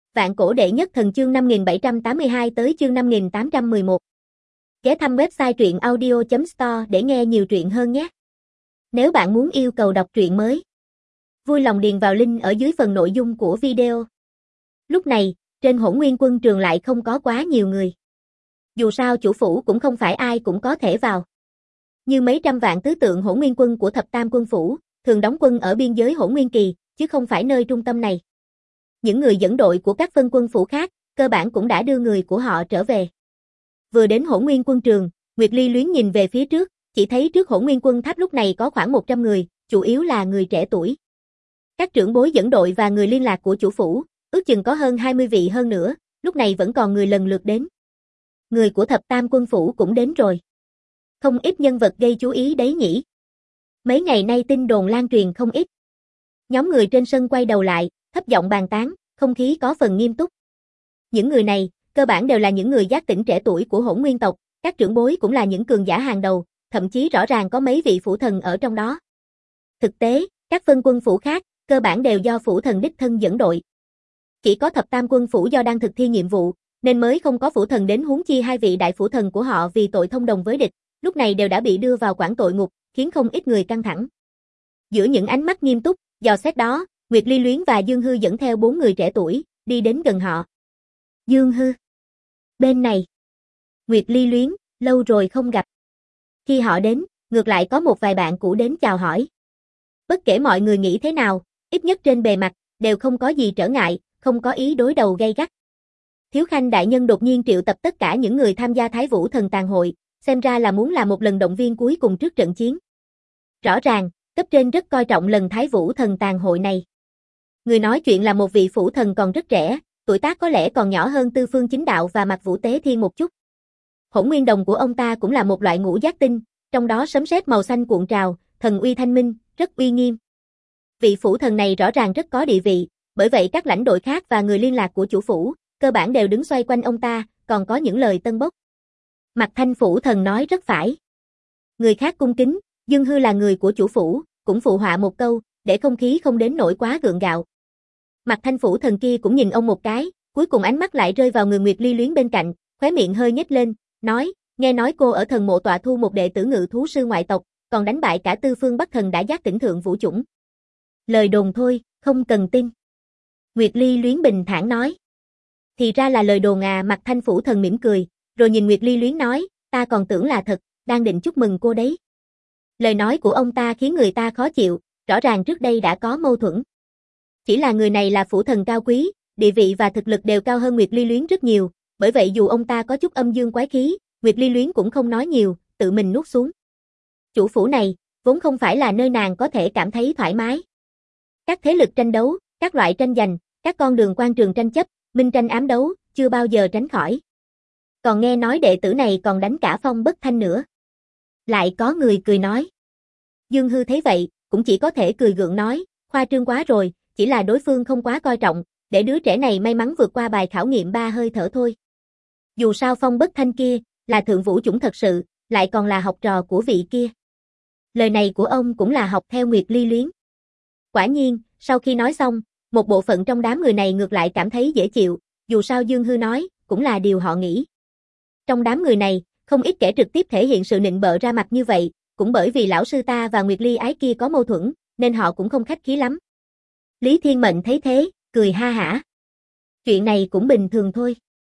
Vạn cổ đệ nhất thần chương 5782 tới chương 5811. Ghé thăm website truyện audio.store để nghe nhiều truyện hơn nhé. Nếu bạn muốn yêu cầu đọc truyện mới, vui lòng điền vào link ở dưới phần nội dung của video. Lúc này, trên Hỗn Nguyên Quân trường lại không có quá nhiều người. Dù sao chủ phủ cũng không phải ai cũng có thể vào. Như mấy trăm vạn tứ tượng Hỗn Nguyên Quân của thập tam quân phủ, thường đóng quân ở biên giới Hỗn Nguyên Kỳ, chứ không phải nơi trung tâm này. Những người dẫn đội của các phân quân phủ khác, cơ bản cũng đã đưa người của họ trở về. Vừa đến Hỗn Nguyên Quân trường, Nguyệt Ly luyến nhìn về phía trước, chỉ thấy trước Hỗn Nguyên Quân tháp lúc này có khoảng 100 người, chủ yếu là người trẻ tuổi. Các trưởng bối dẫn đội và người liên lạc của chủ phủ, ước chừng có hơn 20 vị hơn nữa, lúc này vẫn còn người lần lượt đến. Người của thập tam quân phủ cũng đến rồi. Không ít nhân vật gây chú ý đấy nhỉ. Mấy ngày nay tin đồn lan truyền không ít. Nhóm người trên sân quay đầu lại, thấp giọng bàn tán, không khí có phần nghiêm túc. Những người này, cơ bản đều là những người giác tỉnh trẻ tuổi của Hỗn Nguyên tộc, các trưởng bối cũng là những cường giả hàng đầu, thậm chí rõ ràng có mấy vị phủ thần ở trong đó. Thực tế, các phân quân phủ khác, cơ bản đều do phủ thần đích thân dẫn đội. Chỉ có thập tam quân phủ do đang thực thi nhiệm vụ, nên mới không có phủ thần đến, huống chi hai vị đại phủ thần của họ vì tội thông đồng với địch, lúc này đều đã bị đưa vào quản tội ngục, khiến không ít người căng thẳng. Giữa những ánh mắt nghiêm túc, dò xét đó, Nguyệt Ly Luyến và Dương Hư dẫn theo 4 người trẻ tuổi, đi đến gần họ. Dương Hư. Bên này. Nguyệt Ly Luyến, lâu rồi không gặp. Khi họ đến, ngược lại có một vài bạn cũ đến chào hỏi. Bất kể mọi người nghĩ thế nào, ít nhất trên bề mặt, đều không có gì trở ngại, không có ý đối đầu gay gắt. Thiếu Khanh đại nhân đột nhiên triệu tập tất cả những người tham gia Thái Vũ Thần Tàn hội, xem ra là muốn làm một lần động viên cuối cùng trước trận chiến. Rõ ràng, cấp trên rất coi trọng lần Thái Vũ Thần Tàn hội này. Người nói chuyện là một vị phủ thần còn rất trẻ, tuổi tác có lẽ còn nhỏ hơn Tư Phương Chính Đạo và Mạc Vũ Tế Thiên một chút. Hỗn Nguyên đồng của ông ta cũng là một loại ngũ giác tinh, trong đó sấm sét màu xanh cuộn trào, thần uy thanh minh, rất uy nghiêm. Vị phủ thần này rõ ràng rất có địa vị, bởi vậy các lãnh đội khác và người liên lạc của chủ phủ, cơ bản đều đứng xoay quanh ông ta, còn có những lời tân bốc. Mạc Thanh phủ thần nói rất phải. Người khác cung kính, Dương Hư là người của chủ phủ, cũng phụ họa một câu, để không khí không đến nỗi quá gượng gạo. Mạc Thanh phủ thần kia cũng nhìn ông một cái, cuối cùng ánh mắt lại rơi vào người Nguyệt Ly Luyến bên cạnh, khóe miệng hơi nhếch lên, nói, nghe nói cô ở thần mộ tọa thu một đệ tử ngự thú sư ngoại tộc, còn đánh bại cả Tư Phương Bắc Thần đã giác tỉnh thượng vũ chủng. Lời đồn thôi, không cần tin. Nguyệt Ly Luyến bình thản nói. Thì ra là lời đồn à. Mạc Thanh phủ thần mỉm cười, rồi nhìn Nguyệt Ly Luyến nói, ta còn tưởng là thật, đang định chúc mừng cô đấy. Lời nói của ông ta khiến người ta khó chịu, rõ ràng trước đây đã có mâu thuẫn. Chỉ là người này là phủ thần cao quý, địa vị và thực lực đều cao hơn Nguyệt Ly Luyến rất nhiều, bởi vậy dù ông ta có chút âm dương quái khí, Nguyệt Ly Luyến cũng không nói nhiều, tự mình nuốt xuống. Chủ phủ này, vốn không phải là nơi nàng có thể cảm thấy thoải mái. Các thế lực tranh đấu, các loại tranh giành, các con đường quan trường tranh chấp, minh tranh ám đấu, chưa bao giờ tránh khỏi. Còn nghe nói đệ tử này còn đánh cả Phong Bất Thanh nữa. Lại có người cười nói. Dương Hư thấy vậy, cũng chỉ có thể cười gượng nói, khoa trương quá rồi, chỉ là đối phương không quá coi trọng, để đứa trẻ này may mắn vượt qua bài khảo nghiệm 3 hơi thở thôi. Dù sao Phong Bất Thanh kia, là thượng vũ chủng thật sự, lại còn là học trò của vị kia. Lời này của ông cũng là học theo Nguyệt Ly Luyến. Quả nhiên, sau khi nói xong, một bộ phận trong đám người này ngược lại cảm thấy dễ chịu, dù sao Dương Hư nói, cũng là điều họ nghĩ. Trong đám người này, không ít kẻ trực tiếp thể hiện sự nịnh bợ ra mặt như vậy, cũng bởi vì lão sư ta và Nguyệt Ly ái kia có mâu thuẫn, nên họ cũng không khách khí lắm. Lý Thiên Mệnh thấy thế, cười ha hả. Chuyện này cũng bình thường thôi.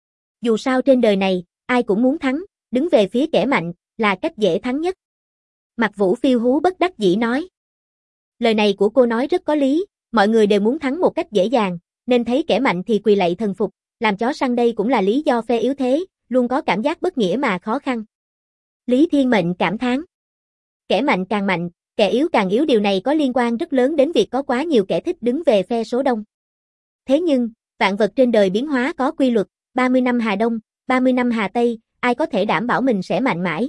Dù sao trên đời này, ai cũng muốn thắng, đứng về phía kẻ mạnh, là cách dễ thắng nhất. Mạc Vũ Phiêu Hú bất đắc dĩ nói. Lời này của cô nói rất có lý, mọi người đều muốn thắng một cách dễ dàng, nên thấy kẻ mạnh thì quỳ lạy thần phục, làm chó săn đây cũng là lý do phe yếu thế, luôn có cảm giác bất nghĩa mà khó khăn. Lý Thiên Mệnh cảm thán. Kẻ mạnh càng mạnh, kẻ yếu càng yếu, điều này có liên quan rất lớn đến việc có quá nhiều kẻ thích đứng về phe số đông. Thế nhưng, vạn vật trên đời biến hóa có quy luật, 30 năm Hà Đông, 30 năm Hà Tây, ai có thể đảm bảo mình sẽ mạnh mãi?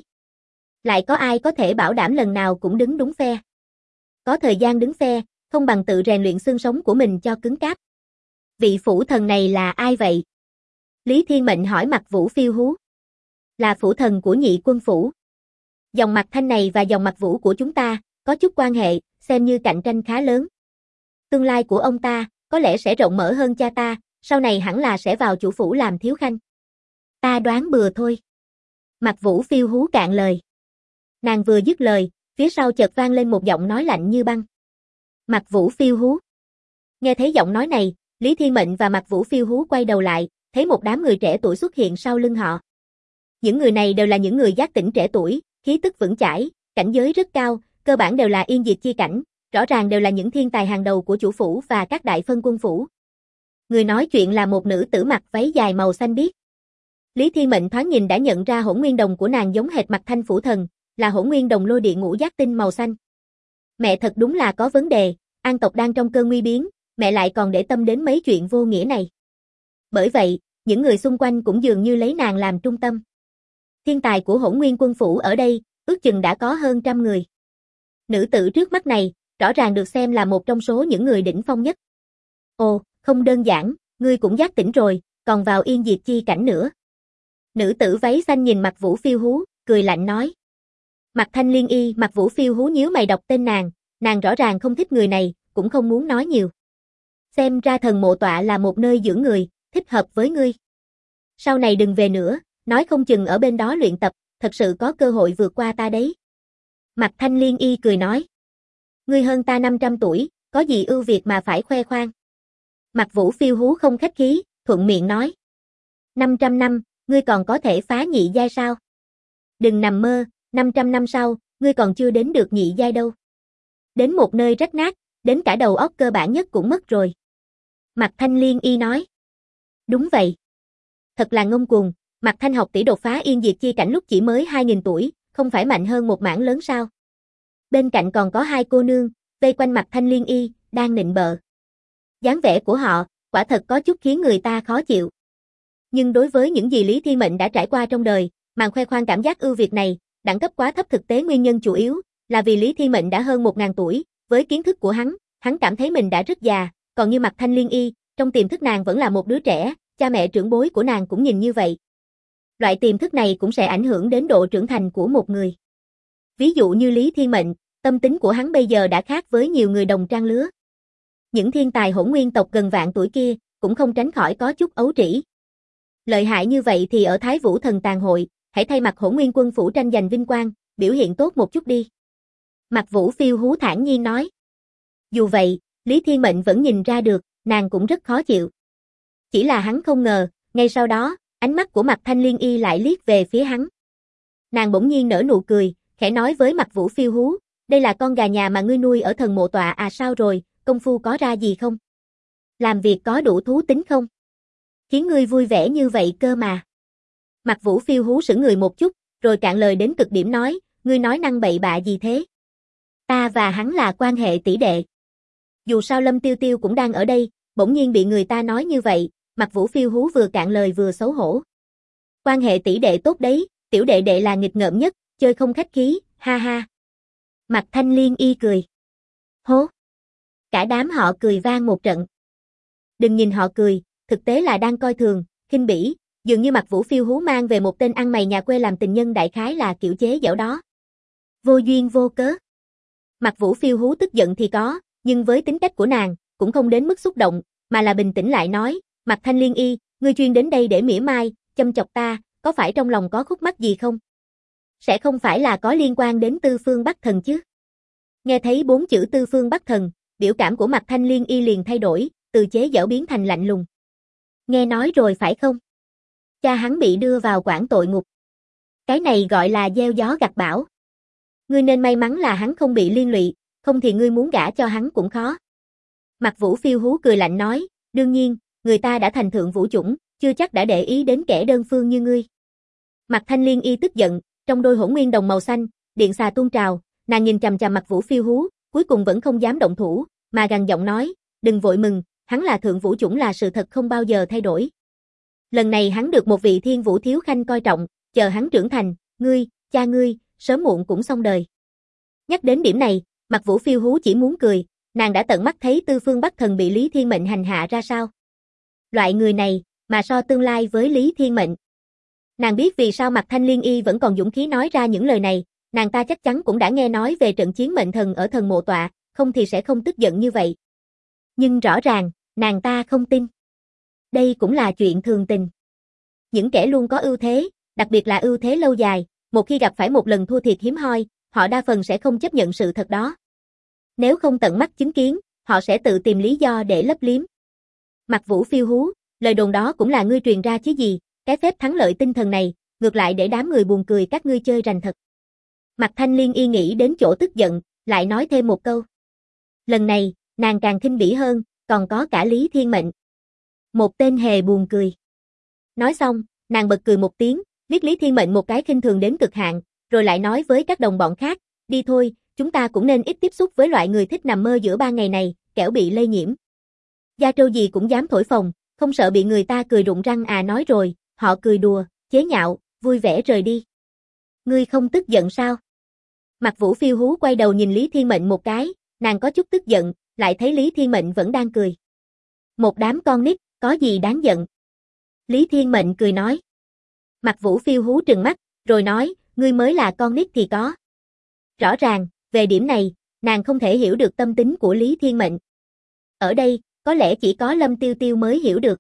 Lại có ai có thể bảo đảm lần nào cũng đứng đúng phe? Có thời gian đứng phe, không bằng tự rèn luyện xương sống của mình cho cứng cáp. Vị phủ thần này là ai vậy? Lý Thiên Mệnh hỏi Mạc Vũ Phiêu Hú. Là phủ thần của Nhị Quân phủ. Dòng Mạc Thanh này và dòng Mạc Vũ của chúng ta, có chút quan hệ, xem như cạnh tranh khá lớn. Tương lai của ông ta, có lẽ sẽ rộng mở hơn cha ta, sau này hẳn là sẽ vào chủ phủ làm thiếu khanh. Ta đoán bừa thôi. Mạc Vũ Phiêu Hú cạn lời. Nàng vừa dứt lời, phía sau chợt vang lên một giọng nói lạnh như băng. Mạc Vũ Phiêu Hú. Nghe thấy giọng nói này, Lý Thiên Mệnh và Mạc Vũ Phiêu Hú quay đầu lại, thấy một đám người trẻ tuổi xuất hiện sau lưng họ. Những người này đều là những người giác tỉnh trẻ tuổi, khí tức vững chãi, cảnh giới rất cao, cơ bản đều là yên diệt chi cảnh, rõ ràng đều là những thiên tài hàng đầu của chủ phủ và các đại phân quân phủ. Người nói chuyện là một nữ tử mặc váy dài màu xanh biếc. Lý Thiên Mệnh thoáng nhìn đã nhận ra hỗn nguyên đồng của nàng giống hệt Mạc Thanh phủ thần, là hỗn nguyên đồng lôi địa ngũ giác tinh màu xanh. Mẹ thật đúng là có vấn đề, An tộc đang trong cơn nguy biến, mẹ lại còn để tâm đến mấy chuyện vô nghĩa này. Bởi vậy, những người xung quanh cũng dường như lấy nàng làm trung tâm. Thiên tài của hỗn nguyên quân phủ ở đây, ước chừng đã có hơn 100 người. Nữ tử trước mắt này, rõ ràng được xem là một trong số những người đỉnh phong nhất. Ồ, không đơn giản, ngươi cũng giác tỉnh rồi, còn vào yên diệt chi cảnh nữa. Nữ tử váy xanh nhìn Mạc Vũ Phiêu Hú, cười lạnh nói. Mạc Thanh Liên Y, Mạc Vũ Phiêu Hú nhíu mày đọc tên nàng rõ ràng không thích người này, cũng không muốn nói nhiều. Xem ra thần mộ tọa là một nơi dưỡng người, thích hợp với ngươi. Sau này đừng về nữa, nói không chừng ở bên đó luyện tập, thật sự có cơ hội vượt qua ta đấy. Mạc Thanh Liên Y cười nói. Ngươi hơn ta 500 tuổi, có gì ưu việt mà phải khoe khoang. Mạc Vũ Phiêu Hú không khách khí, thuận miệng nói. 500 năm, ngươi còn có thể phá nhị giai sao? Đừng nằm mơ, 500 năm sau, ngươi còn chưa đến được nhị giai đâu. Đến một nơi rách nát, đến cả đầu óc cơ bản nhất cũng mất rồi. Mạc Thanh Liên Y nói. Đúng vậy. Thật là ngông cuồng, Mạc Thanh học tỷ đột phá yên diệt chi cảnh lúc chỉ mới 2000 tuổi, không phải mạnh hơn một mảng lớn sao? Bên cạnh còn có hai cô nương, vây quanh Mạc Thanh Liên Y, đang nịnh bợ. Dáng vẻ của họ, quả thật có chút khiến người ta khó chịu. Nhưng đối với những gì Lý Thiên Mệnh đã trải qua trong đời, màn khoe khoang cảm giác ưu việt này, đẳng cấp quá thấp thực tế nguyên nhân chủ yếu, là vì Lý Thiên Mệnh đã hơn 1000 tuổi, với kiến thức của hắn cảm thấy mình đã rất già, còn như Mạc Thanh Liên Y, trong tiềm thức nàng vẫn là một đứa trẻ, cha mẹ trưởng bối của nàng cũng nhìn như vậy. Loại tiềm thức này cũng sẽ ảnh hưởng đến độ trưởng thành của một người. Ví dụ như Lý Thiên Mệnh, tâm tính của hắn bây giờ đã khác với nhiều người đồng trang lứa. Những thiên tài hỗn nguyên tộc gần vạn tuổi kia, cũng không tránh khỏi có chút ấu trĩ. Lợi hại như vậy thì ở Thái Vũ Thần Tàn Hội, hãy thay mặt hỗn nguyên quân phủ tranh giành vinh quang, biểu hiện tốt một chút đi. Mạc Vũ Phiêu Hú thản nhiên nói. Dù vậy, Lý Thiên Mệnh vẫn nhìn ra được, nàng cũng rất khó chịu. Chỉ là hắn không ngờ, ngay sau đó, ánh mắt của Mạc Thanh Liên Y lại liếc về phía hắn. Nàng bỗng nhiên nở nụ cười, khẽ nói với Mạc Vũ Phiêu Hú, đây là con gà nhà mà ngươi nuôi ở thần mộ tọa à, sao rồi, công phu có ra gì không? Làm việc có đủ thú tính không? Khiến ngươi vui vẻ như vậy cơ mà. Mạc Vũ Phiêu Hú sững người một chút, rồi cạn lời đến cực điểm nói, ngươi nói năng bậy bạ gì thế? Ta và hắn là quan hệ tỷ đệ. Dù sao Lâm Tiêu Tiêu cũng đang ở đây, bỗng nhiên bị người ta nói như vậy, Mạc Vũ Phiêu Hú vừa cạn lời vừa xấu hổ. Quan hệ tỷ đệ tốt đấy, tiểu đệ đệ là nghịch ngợm nhất, chơi không khách khí, ha ha. Mạc Thanh Liên Y cười. Hố. Cả đám họ cười vang một trận. Đừng nhìn họ cười, thực tế là đang coi thường, khinh bỉ, dường như Mạc Vũ Phiêu Hú mang về một tên ăn mày nhà quê làm tình nhân, đại khái là kiểu chế giễu đó. Vô duyên vô cớ. Mạc Vũ Phiêu Hú tức giận thì có, nhưng với tính cách của nàng, cũng không đến mức xúc động, mà là bình tĩnh lại nói, Mạc Thanh Liên Y, ngươi chuyên đến đây để mỉa mai, châm chọc ta, có phải trong lòng có khúc mắc gì không? Sẽ không phải là có liên quan đến Tư Phương Bắc Thần chứ? Nghe thấy 4 chữ Tư Phương Bắc Thần, biểu cảm của Mạc Thanh Liên Y liền thay đổi, từ chế giễu biến thành lạnh lùng. Nghe nói rồi phải không? Cha hắn bị đưa vào quản tội ngục. Cái này gọi là gieo gió gặt bão. Ngươi nên may mắn là hắn không bị liên lụy, không thì ngươi muốn gả cho hắn cũng khó. Mạc Vũ Phiêu Hú cười lạnh nói, đương nhiên, người ta đã thành thượng vũ chủng, chưa chắc đã để ý đến kẻ đơn phương như ngươi. Mạc Thanh Liên Y tức giận, trong đôi hỗn nguyên đồng màu xanh, điện xà tuôn trào, nàng nhìn chằm chằm Mạc Vũ Phiêu Hú, cuối cùng vẫn không dám động thủ, mà gằn giọng nói, đừng vội mừng, hắn là thượng vũ chủng là sự thật không bao giờ thay đổi. Lần này hắn được một vị thiên vũ thiếu khanh coi trọng, chờ hắn trưởng thành, ngươi, cha ngươi, sớm muộn cũng xong đời. Nhắc đến điểm này, Mạc Vũ Phiêu Hú chỉ muốn cười, nàng đã tận mắt thấy Tư Phương Bắc Thần bị Lý Thiên Mệnh hành hạ ra sao. Loại người này, mà so tương lai với Lý Thiên Mệnh. Nàng biết vì sao Mạc Thanh Liên Y vẫn còn dũng khí nói ra những lời này, nàng ta chắc chắn cũng đã nghe nói về trận chiến mệnh thần ở thần mộ tọa, không thì sẽ không tức giận như vậy. Nhưng rõ ràng, nàng ta không tin. Đây cũng là chuyện thường tình. Những kẻ luôn có ưu thế, đặc biệt là ưu thế lâu dài, một khi gặp phải một lần thua thiệt hiếm hoi, họ đa phần sẽ không chấp nhận sự thật đó. Nếu không tận mắt chứng kiến, họ sẽ tự tìm lý do để lấp liếm. Mạc Vũ phiêu hú, lời đồn đó cũng là ngươi truyền ra chứ gì, cái phép thắng lợi tinh thần này, ngược lại để đám người buồn cười các ngươi chơi rành thật. Mạc Thanh Liên Y nghĩ đến chỗ tức giận, lại nói thêm một câu. Lần này, nàng càng khinh bỉ hơn, còn có cả Lý Thiên Mệnh. Một tên hề buồn cười. Nói xong, nàng bật cười một tiếng, liếc Lý Thiên Mệnh một cái khinh thường đến cực hạn, rồi lại nói với các đồng bọn khác, đi thôi, chúng ta cũng nên ít tiếp xúc với loại người thích nằm mơ giữa ban ngày này, kẻo bị lây nhiễm. Gia Trâu gì cũng dám thổi phồng, không sợ bị người ta cười rụng răng à, nói rồi, họ cười đùa, chế nhạo, vui vẻ rời đi. Ngươi không tức giận sao? Mạc Vũ phiêu hú quay đầu nhìn Lý Thiên Mệnh một cái, nàng có chút tức giận, lại thấy Lý Thiên Mệnh vẫn đang cười. Một đám con nít, có gì đáng giận? Lý Thiên Mệnh cười nói. Mạc Vũ phiêu hú trừng mắt, rồi nói, ngươi mới là con nít thì có. Rõ ràng, về điểm này, nàng không thể hiểu được tâm tính của Lý Thiên Mệnh. Ở đây, có lẽ chỉ có Lâm Tiêu Tiêu mới hiểu được.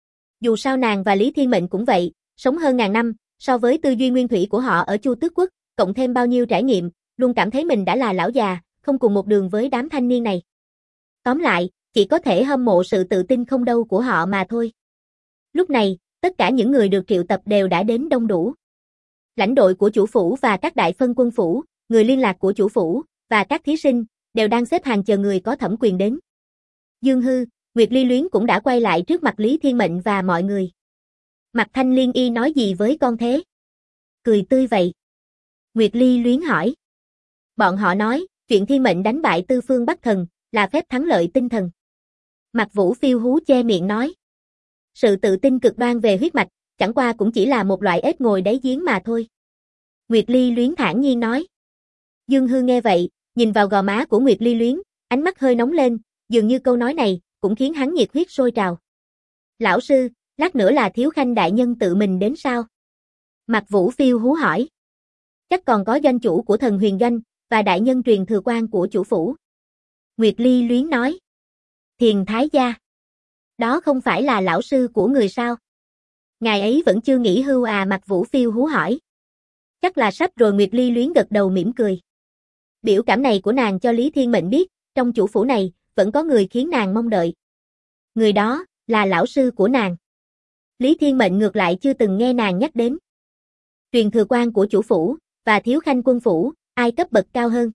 Dù sao nàng và Lý Thiên Mệnh cũng vậy, sống hơn ngàn năm, so với tư duy nguyên thủy của họ ở Chu Tước Quốc, cộng thêm bao nhiêu trải nghiệm, luôn cảm thấy mình đã là lão già, không cùng một đường với đám thanh niên này. Tóm lại, chỉ có thể hâm mộ sự tự tin không đâu của họ mà thôi. Lúc này, tất cả những người được triệu tập đều đã đến đông đủ. Lãnh đội của chủ phủ và các đại phân quân phủ, người liên lạc của chủ phủ, và các thí sinh, đều đang xếp hàng chờ người có thẩm quyền đến. Dương Hư, Nguyệt Ly Luyến cũng đã quay lại trước mặt Lý Thiên Mệnh và mọi người. Mạc Thanh Liên Y nói gì với con thế? Cười tươi vậy. Nguyệt Ly Luyến hỏi. Bọn họ nói, chuyện Thiên Mệnh đánh bại Tư Phương Bắc Thần, là phép thắng lợi tinh thần. Mạc Vũ phiêu hú che miệng nói. Sự tự tin cực đoan về huyết mạch, chẳng qua cũng chỉ là một loại ếch ngồi đáy giếng mà thôi. Nguyệt Ly Luyến thản nhiên nói. Dương Hư nghe vậy, nhìn vào gò má của Nguyệt Ly Luyến, ánh mắt hơi nóng lên, dường như câu nói này, cũng khiến hắn nhiệt huyết sôi trào. Lão sư, lát nữa là Thiếu Khanh đại nhân tự mình đến sao? Mạc Vũ phiêu hú hỏi. Chắc còn có doanh chủ của Thần Huyền Doanh, và đại nhân truyền thừa quan của chủ phủ. Nguyệt Ly Luyến nói. Thiền Thái Gia. Đó không phải là lão sư của người sao? Ngài ấy vẫn chưa nghỉ hưu à, Mạc Vũ phiêu hú hỏi. Chắc là sắp rồi, Nguyệt Ly Luyến gật đầu mỉm cười. Biểu cảm này của nàng cho Lý Thiên Mệnh biết, trong chủ phủ này, vẫn có người khiến nàng mong đợi. Người đó, là lão sư của nàng. Lý Thiên Mệnh ngược lại chưa từng nghe nàng nhắc đến. Truyền thừa quan của chủ phủ, và Thiếu Khanh quân phủ, ai cấp bậc cao hơn?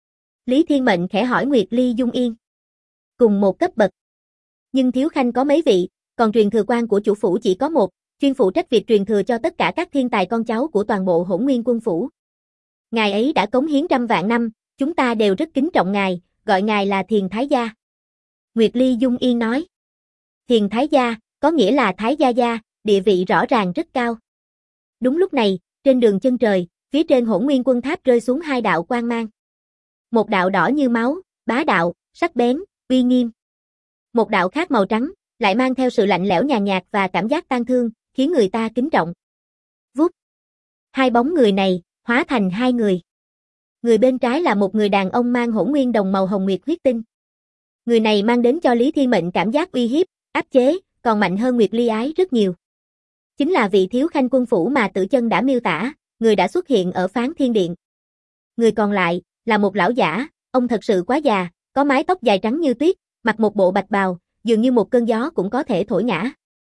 Lý Thiên Mệnh khẽ hỏi Nguyệt Ly Dung Yên. Cùng một cấp bậc. Nhưng Thiếu Khanh có mấy vị, còn truyền thừa quan của chủ phủ chỉ có một, chuyên phụ trách việc truyền thừa cho tất cả các thiên tài con cháu của toàn bộ Hỗn Nguyên quân phủ. Ngài ấy đã cống hiến trăm vạn năm, chúng ta đều rất kính trọng ngài, gọi ngài là Thiền Thái Gia. Nguyệt Ly Dung Yên nói. Thiền Thái Gia, có nghĩa là Thái Gia Gia, địa vị rõ ràng rất cao. Đúng lúc này, trên đường chân trời, phía trên Hỗn Nguyên quân tháp rơi xuống hai đạo quang mang. Một đạo đỏ như máu, bá đạo, sắc bén, uy nghiêm. Một đạo khác màu trắng, lại mang theo sự lạnh lẽo nhàn nhạt và cảm giác tang thương, khiến người ta kính trọng. Vút. Hai bóng người này, hóa thành hai người. Người bên trái là một người đàn ông mang hỗn nguyên đồng màu hồng nguyệt huyết tinh. Người này mang đến cho Lý Thiên Mệnh cảm giác uy hiếp, áp chế, còn mạnh hơn Nguyệt Ly Ái rất nhiều. Chính là vị Thiếu Khanh quân phủ mà Tử Chân đã miêu tả, người đã xuất hiện ở Phán Thiên Điện. Người còn lại, là một lão giả, ông thật sự quá già, có mái tóc dài trắng như tuyết, mặc một bộ bạch bào, dường như một cơn gió cũng có thể thổi ngã.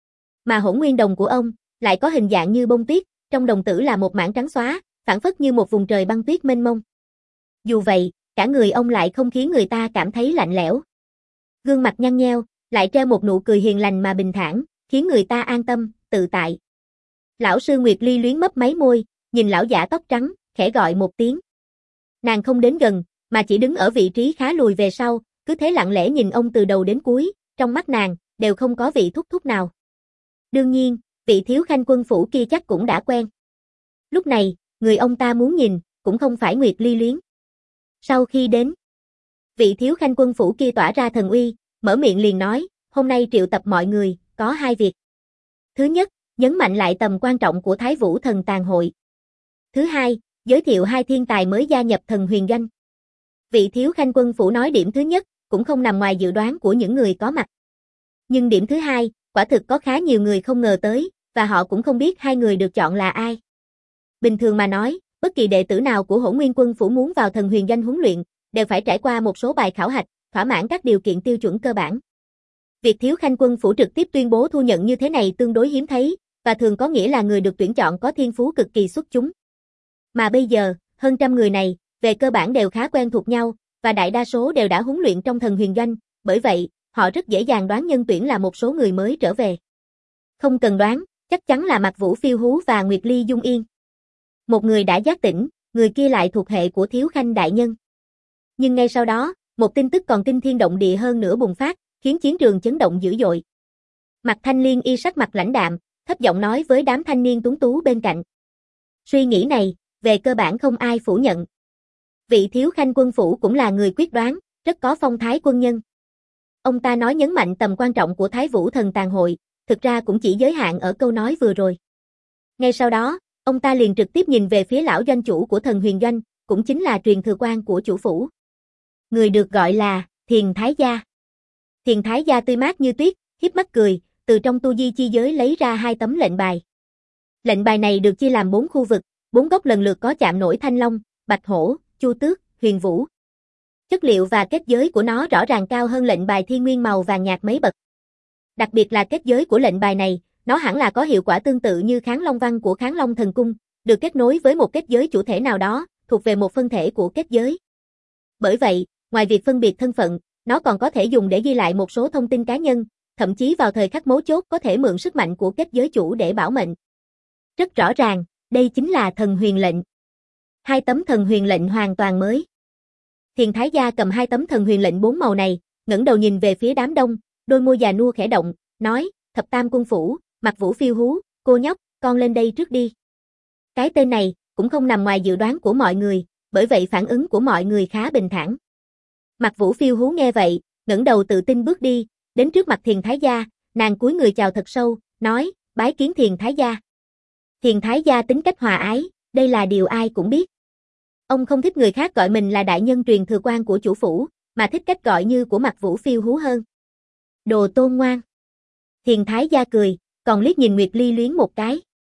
Mà hỗn nguyên đồng của ông, lại có hình dạng như bông tuyết, trong đồng tử là một mảng trắng xóa, phảng phất như một vùng trời băng tuyết mênh mông. Dù vậy, cả người ông lại không khiến người ta cảm thấy lạnh lẽo. Gương mặt nhăn nheo, lại treo một nụ cười hiền lành mà bình thản, khiến người ta an tâm, tự tại. Lão sư Nguyệt Ly Luyến mấp máy môi, nhìn lão giả tóc trắng, khẽ gọi một tiếng. Nàng không đến gần, mà chỉ đứng ở vị trí khá lùi về sau, cứ thế lặng lẽ nhìn ông từ đầu đến cuối, trong mắt nàng, đều không có vị thúc thúc nào. Đương nhiên, vị Thiếu Khanh quân phủ kia chắc cũng đã quen. Lúc này, người ông ta muốn nhìn, cũng không phải Nguyệt Ly Luyến. Sau khi đến, vị Thiếu Khanh quân phủ kia tỏa ra thần uy, mở miệng liền nói, hôm nay triệu tập mọi người, có hai việc. Thứ nhất, nhấn mạnh lại tầm quan trọng của Thái Vũ Thần Tàn Hội. Thứ hai, giới thiệu hai thiên tài mới gia nhập Thần Huyền Doanh. Vị Thiếu Khanh quân phủ nói điểm thứ nhất, cũng không nằm ngoài dự đoán của những người có mặt. Nhưng điểm thứ hai, quả thực có khá nhiều người không ngờ tới, và họ cũng không biết hai người được chọn là ai. Bình thường mà nói, bất kỳ đệ tử nào của Hỗn Nguyên Quân phủ muốn vào Thần Huyền Doanh huấn luyện, đều phải trải qua một số bài khảo hạch, thỏa mãn các điều kiện tiêu chuẩn cơ bản. Việc Thiếu Khanh Quân phủ trực tiếp tuyên bố thu nhận như thế này tương đối hiếm thấy, và thường có nghĩa là người được tuyển chọn có thiên phú cực kỳ xuất chúng. Mà bây giờ, hơn trăm người này, về cơ bản đều khá quen thuộc nhau, và đại đa số đều đã huấn luyện trong Thần Huyền Doanh, bởi vậy, họ rất dễ dàng đoán nhân tuyển là một số người mới trở về. Không cần đoán, chắc chắn là Mạc Vũ Phiêu Hú và Nguyệt Ly Dung Yên. Một người đã giác tỉnh, người kia lại thuộc hệ của Thiếu Khanh đại nhân. Nhưng ngay sau đó, một tin tức còn kinh thiên động địa hơn nữa bùng phát, khiến chiến trường chấn động dữ dội. Mạc Thanh Liên y sắc mặt lãnh đạm, thấp giọng nói với đám thanh niên tuấn tú bên cạnh. Suy nghĩ này, về cơ bản không ai phủ nhận. Vị Thiếu Khanh quân phủ cũng là người quyết đoán, rất có phong thái quân nhân. Ông ta nói nhấn mạnh tầm quan trọng của Thái Vũ Thần Tàn Hội, thực ra cũng chỉ giới hạn ở câu nói vừa rồi. Ngay sau đó, ông ta liền trực tiếp nhìn về phía lão doanh chủ của Thần Huyền Doanh, cũng chính là truyền thừa quan của chủ phủ. Người được gọi là Thiền Thái Gia. Thiền Thái Gia tươi mát như tuyết, híp mắt cười, từ trong tu di chi giới lấy ra 2 tấm lệnh bài. Lệnh bài này được chia làm 4 khu vực, 4 góc lần lượt có chạm nổi Thanh Long, Bạch Hổ, Chu Tước, Huyền Vũ. Chất liệu và kết giới của nó rõ ràng cao hơn lệnh bài Thiên Nguyên màu vàng nhạt mấy bậc. Đặc biệt là kết giới của lệnh bài này, nó hẳn là có hiệu quả tương tự như Kháng Long Văn của Kháng Long Thần Cung, được kết nối với một kết giới chủ thể nào đó, thuộc về một phân thể của kết giới. Bởi vậy, ngoài việc phân biệt thân phận, nó còn có thể dùng để ghi lại một số thông tin cá nhân, thậm chí vào thời khắc mấu chốt có thể mượn sức mạnh của kết giới chủ để bảo mệnh. Rất rõ ràng, đây chính là thần huyền lệnh. 2 tấm thần huyền lệnh hoàn toàn mới. Thiền Thái Gia cầm 2 tấm thần huyền lệnh 4 màu này, ngẩng đầu nhìn về phía đám đông, đôi môi già nua khẽ động, nói, Thập Tam Quân phủ, Mạc Vũ Phiêu Hú, cô nhóc, con lên đây trước đi. Cái tên này, cũng không nằm ngoài dự đoán của mọi người, bởi vậy phản ứng của mọi người khá bình thản. Mạc Vũ Phiêu Hú nghe vậy, ngẩng đầu tự tin bước đi, đến trước mặt Thiền Thái Gia, nàng cúi người chào thật sâu, nói, bái kiến Thiền Thái Gia. Thiền Thái Gia tính cách hòa ái, đây là điều ai cũng biết. Ông không thích người khác gọi mình là đại nhân truyền thừa quan của chủ phủ, mà thích cách gọi như của Mạc Vũ Phiêu Hú hơn. Đồ tôn ngoan. Thiền Thái Gia cười, còn liếc nhìn Nguyệt Ly Luyến một cái.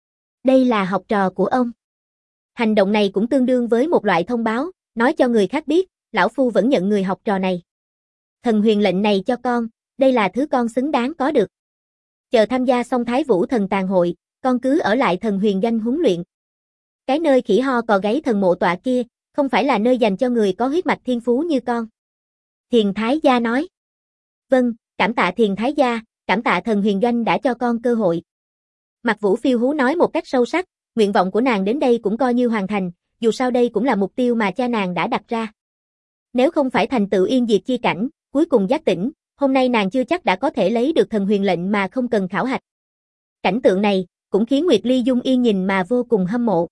Đây là học trò của ông. Hành động này cũng tương đương với một loại thông báo, nói cho người khác biết, lão phu vẫn nhận người học trò này. Thần huyền lệnh này cho con, đây là thứ con xứng đáng có được. Chờ tham gia xong Thái Vũ Thần Tàn Hội, con cứ ở lại Thần Huyền Doanh huấn luyện. Cái nơi khỉ ho cò gáy thần mộ tọa kia, không phải là nơi dành cho người có huyết mạch thiên phú như con. Thiền Thái Gia nói. Vâng, cảm tạ Thiền Thái Gia, cảm tạ Thần Huyền Doanh đã cho con cơ hội. Mạc Vũ Phiêu Hú nói một cách sâu sắc, nguyện vọng của nàng đến đây cũng coi như hoàn thành, dù sao đây cũng là mục tiêu mà cha nàng đã đặt ra. Nếu không phải thành tựu yên diệt chi cảnh, cuối cùng giác tỉnh, hôm nay nàng chưa chắc đã có thể lấy được thần huyền lệnh mà không cần khảo hạch. Cảnh tượng này, cũng khiến Nguyệt Ly Dung Yên nhìn mà vô cùng hâm mộ.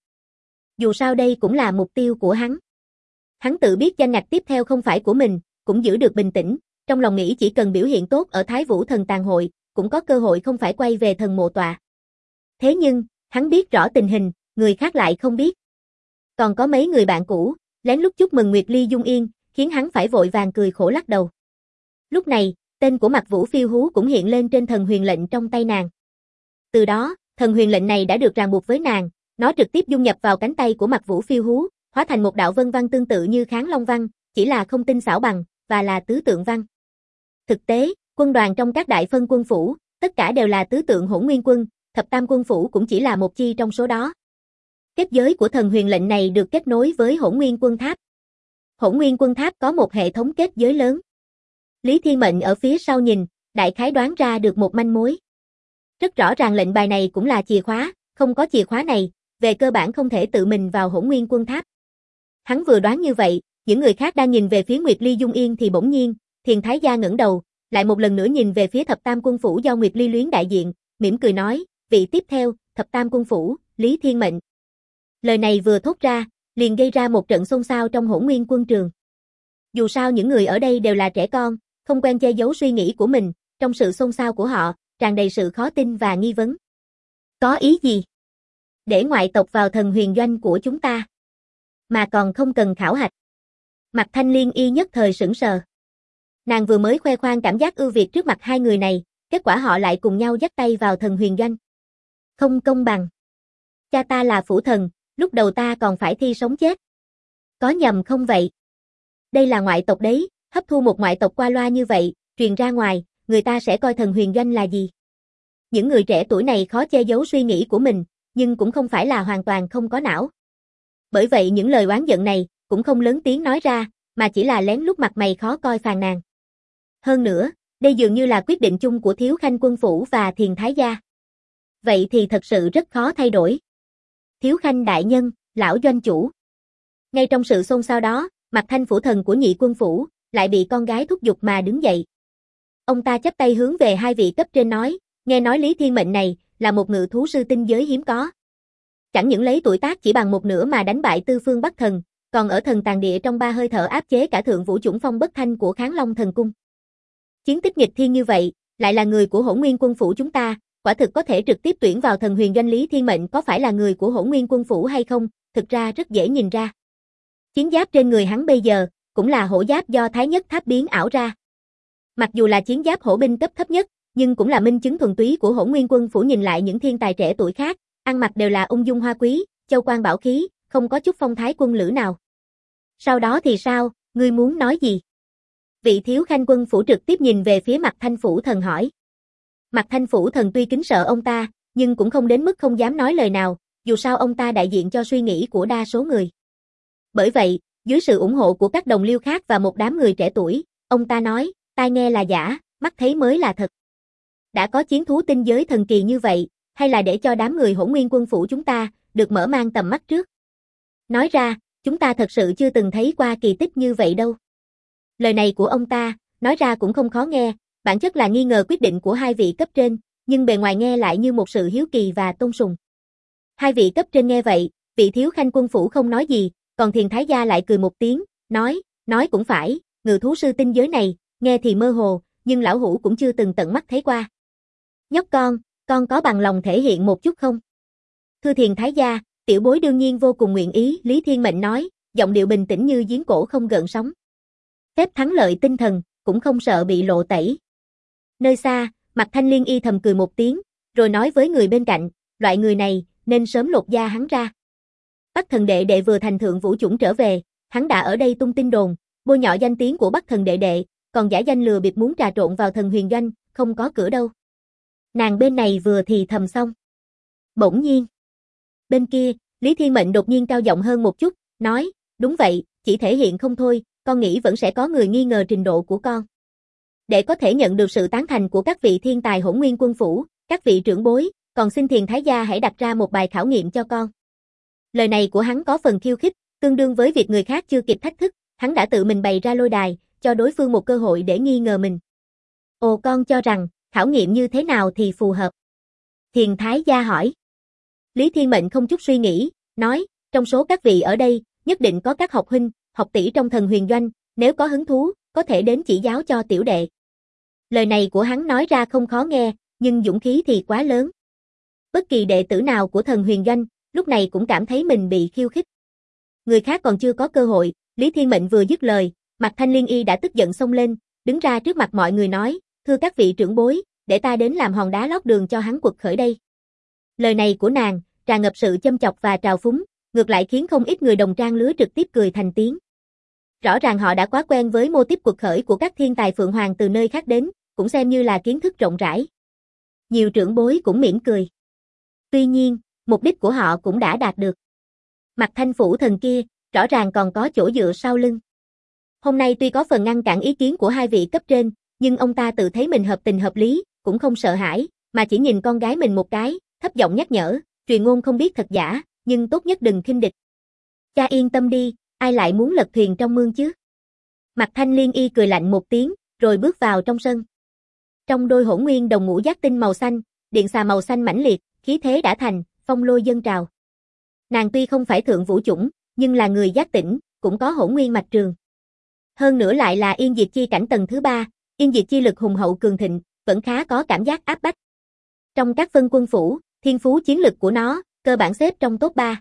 Dù sao đây cũng là mục tiêu của hắn. Hắn tự biết danh ngạch tiếp theo không phải của mình, cũng giữ được bình tĩnh, trong lòng nghĩ chỉ cần biểu hiện tốt ở Thái Vũ Thần Tàn Hội, cũng có cơ hội không phải quay về thần mộ tọa. Thế nhưng, hắn biết rõ tình hình, người khác lại không biết. Còn có mấy người bạn cũ, lén lút chúc mừng Nguyệt Ly Dung Yên, khiến hắn phải vội vàng cười khổ lắc đầu. Lúc này, tên của Mạc Vũ Phiêu Hú cũng hiện lên trên thần huyền lệnh trong tay nàng. Từ đó, thần huyền lệnh này đã được ràng buộc với nàng, nó trực tiếp dung nhập vào cánh tay của Mạc Vũ Phiêu Hú, hóa thành một đạo vân văn tương tự như Kháng Long Văn, chỉ là không tinh xảo bằng, và là tứ tượng văn. Thực tế, quân đoàn trong các đại phân quân phủ, tất cả đều là tứ tượng Hỗn Nguyên Quân, Thập Tam Quân phủ cũng chỉ là một chi trong số đó. Kết giới của thần huyền lệnh này được kết nối với Hỗn Nguyên Quân Tháp. Hỗn Nguyên Quân Tháp có một hệ thống kết giới lớn. Lý Thiên Mệnh ở phía sau nhìn, đại khái đoán ra được một manh mối. Rất rõ ràng lệnh bài này cũng là chìa khóa, không có chìa khóa này, về cơ bản không thể tự mình vào Hỗn Nguyên Quân Tháp. Hắn vừa đoán như vậy, những người khác đang nhìn về phía Nguyệt Ly Dung Yên thì bỗng nhiên, Thiền Thái Gia ngẩng đầu, lại một lần nữa nhìn về phía Thập Tam Quân phủ do Nguyệt Ly Luyến đại diện, mỉm cười nói, vị tiếp theo, Thập Tam Quân phủ, Lý Thiên Mệnh. Lời này vừa thốt ra, liền gây ra một trận xôn xao trong Hỗn Nguyên Quân trường. Dù sao những người ở đây đều là trẻ con, không quen che giấu suy nghĩ của mình, trong sự xôn xao của họ, tràn đầy sự khó tin và nghi vấn. Có ý gì? Để ngoại tộc vào thần huyền doanh của chúng ta, mà còn không cần khảo hạch. Mạc Thanh Liên y nhất thời sững sờ. Nàng vừa mới khoe khoang cảm giác ưu việt trước mặt hai người này, kết quả họ lại cùng nhau dắt tay vào thần huyền doanh. Không công bằng. Cha ta là phủ thần, lúc đầu ta còn phải thi sống chết. Có nhầm không vậy? Đây là ngoại tộc đấy, hấp thu một ngoại tộc qua loa như vậy, truyền ra ngoài, người ta sẽ coi thần huyền doanh là gì? Những người trẻ tuổi này khó che giấu suy nghĩ của mình, nhưng cũng không phải là hoàn toàn không có não. Bởi vậy những lời oán giận này cũng không lớn tiếng nói ra, mà chỉ là lén lút mặt mày khó coi phàn nàn. Hơn nữa, đây dường như là quyết định chung của Thiếu Khanh quân phủ và Thiền Thái gia. Vậy thì thật sự rất khó thay đổi. Thiếu Khanh đại nhân, lão doanh chủ. Ngay trong sự xôn xao đó, Mạc Thanh phủ thần của Nhị quân phủ lại bị con gái thúc giục mà đứng dậy. Ông ta chắp tay hướng về hai vị cấp trên nói, nghe nói Lý Thiên Mệnh này là một ngự thú sư tinh giới hiếm có. Chẳng những lấy tuổi tác chỉ bằng một nửa mà đánh bại Tư Phương Bắc Thần, còn ở thần tàn địa trong 3 hơi thở áp chế cả thượng vũ chủng phong bất thanh của Kháng Long thần cung. Chiến tích nghịch thiên như vậy, lại là người của Hỗn Nguyên quân phủ chúng ta, quả thực có thể trực tiếp tuyển vào thần huyền doanh. Lý Thiên Mệnh có phải là người của Hỗn Nguyên quân phủ hay không, thực ra rất dễ nhìn ra. Chiến giáp trên người hắn bây giờ, cũng là hổ giáp do Thái Nhất Tháp biến ảo ra. Mặc dù là chiến giáp hổ binh cấp thấp nhất, nhưng cũng là minh chứng thuần túy của Hỗn Nguyên quân phủ. Nhìn lại những thiên tài trẻ tuổi khác, ăn mặc đều là ung dung hoa quý, châu quan bảo khí, không có chút phong thái quân lữ nào. Sau đó thì sao, ngươi muốn nói gì? Vị Thiếu Khanh quân phủ trực tiếp nhìn về phía Mạc Thanh phủ thần hỏi. Mạc Thanh phủ thần tuy kính sợ ông ta, nhưng cũng không đến mức không dám nói lời nào, dù sao ông ta đại diện cho suy nghĩ của đa số người. Bởi vậy, dưới sự ủng hộ của các đồng liêu khác và một đám người trẻ tuổi, ông ta nói, tai nghe là giả, mắt thấy mới là thật. Đã có chiến thú tinh giới thần kỳ như vậy, hay là để cho đám người Hỗn Nguyên quân phủ chúng ta được mở mang tầm mắt trước. Nói ra, chúng ta thật sự chưa từng thấy qua kỳ tích như vậy đâu. Lời này của ông ta, nói ra cũng không khó nghe, bản chất là nghi ngờ quyết định của hai vị cấp trên, nhưng bề ngoài nghe lại như một sự hiếu kỳ và tôn sùng. Hai vị cấp trên nghe vậy, vị Thiếu Khanh quân phủ không nói gì, còn Thiền Thái gia lại cười một tiếng, nói cũng phải, ngự thú sư tinh giới này, nghe thì mơ hồ, nhưng lão hủ cũng chưa từng tận mắt thấy qua. Nhóc con có bằng lòng thể hiện một chút không? Thưa Thiền Thái gia, tiểu bối đương nhiên vô cùng nguyện ý, Lý Thiên Mệnh nói, giọng điệu bình tĩnh như giếng cổ không gợn sóng. Phép thắng lợi tinh thần, cũng không sợ bị lộ tẩy. Nơi xa, Mạc Thanh Liên y thầm cười một tiếng, rồi nói với người bên cạnh, loại người này, nên sớm lột da hắn ra. Bắc Thần Đệ Đệ vừa thành thượng vũ chủng trở về, hắn đã ở đây tung tin đồn, bôi nhọ danh tiếng của Bắc Thần Đệ Đệ, còn giả danh lừa bịp muốn trà trộn vào thần huyền doanh, không có cửa đâu. Nàng bên này vừa thì thầm xong. Bỗng nhiên. Bên kia, Lý Thiên Mệnh đột nhiên cao giọng hơn một chút, nói, đúng vậy, chỉ thể hiện không thôi, con nghĩ vẫn sẽ có người nghi ngờ trình độ của con. Để có thể nhận được sự tán thành của các vị thiên tài Hỗn Nguyên quân phủ, các vị trưởng bối, còn xin Thiền Thái gia hãy đặt ra một bài khảo nghiệm cho con. Lời này của hắn có phần khiêu khích, tương đương với việc người khác chưa kịp thách thức, hắn đã tự mình bày ra lôi đài, cho đối phương một cơ hội để nghi ngờ mình. Ồ, con cho rằng, khảo nghiệm như thế nào thì phù hợp? Thiền Thái gia hỏi. Lý Thiên Mệnh không chút suy nghĩ, nói, trong số các vị ở đây, nhất định có các học huynh, học tỷ trong thần huyền doanh, nếu có hứng thú, có thể đến chỉ giáo cho tiểu đệ. Lời này của hắn nói ra không khó nghe, nhưng dũng khí thì quá lớn. Bất kỳ đệ tử nào của thần huyền doanh, lúc này cũng cảm thấy mình bị khiêu khích. Người khác còn chưa có cơ hội, Lý Thiên Mệnh vừa dứt lời, Mạc Thanh Liên y đã tức giận xông lên, đứng ra trước mặt mọi người nói, thưa các vị trưởng bối, để ta đến làm hòn đá lót đường cho hắn quật khởi đây. Lời này của nàng, tràn ngập sự châm chọc và trào phúng, ngược lại khiến không ít người đồng trang lứa trực tiếp cười thành tiếng. Rõ ràng họ đã quá quen với mô típ quật khởi của các thiên tài Phượng Hoàng từ nơi khác đến, cũng xem như là kiến thức rộng rãi. Nhiều trưởng bối cũng mỉm cười. Tuy nhiên, mục đích của họ cũng đã đạt được. Mạc Thanh phủ thần kia, rõ ràng còn có chỗ dựa sau lưng. Hôm nay tuy có phần ngăn cản ý kiến của hai vị cấp trên, nhưng ông ta tự thấy mình hợp tình hợp lý, cũng không sợ hãi, mà chỉ nhìn con gái mình một cái, thấp giọng nhắc nhở, truyền ngôn không biết thật giả, nhưng tốt nhất đừng khinh địch. Cha yên tâm đi, ai lại muốn lật thuyền trong mương chứ? Mạc Thanh Liên y cười lạnh một tiếng, rồi bước vào trong sân. Trong đôi hỗn nguyên đồng ngũ giác tinh màu xanh, điện xà màu xanh mãnh liệt, khí thế đã thành, phong lôi dâng trào. Nàng tuy không phải thượng vũ chủng, nhưng là người giác tỉnh, cũng có hỗn nguyên mạch trường. Hơn nữa lại là yên diệt chi cảnh tầng thứ 3, yên diệt chi lực hùng hậu cường thịnh, vẫn khá có cảm giác áp bách. Trong các phân quân phủ, thiên phú chiến lực của nó, cơ bản xếp trong top 3.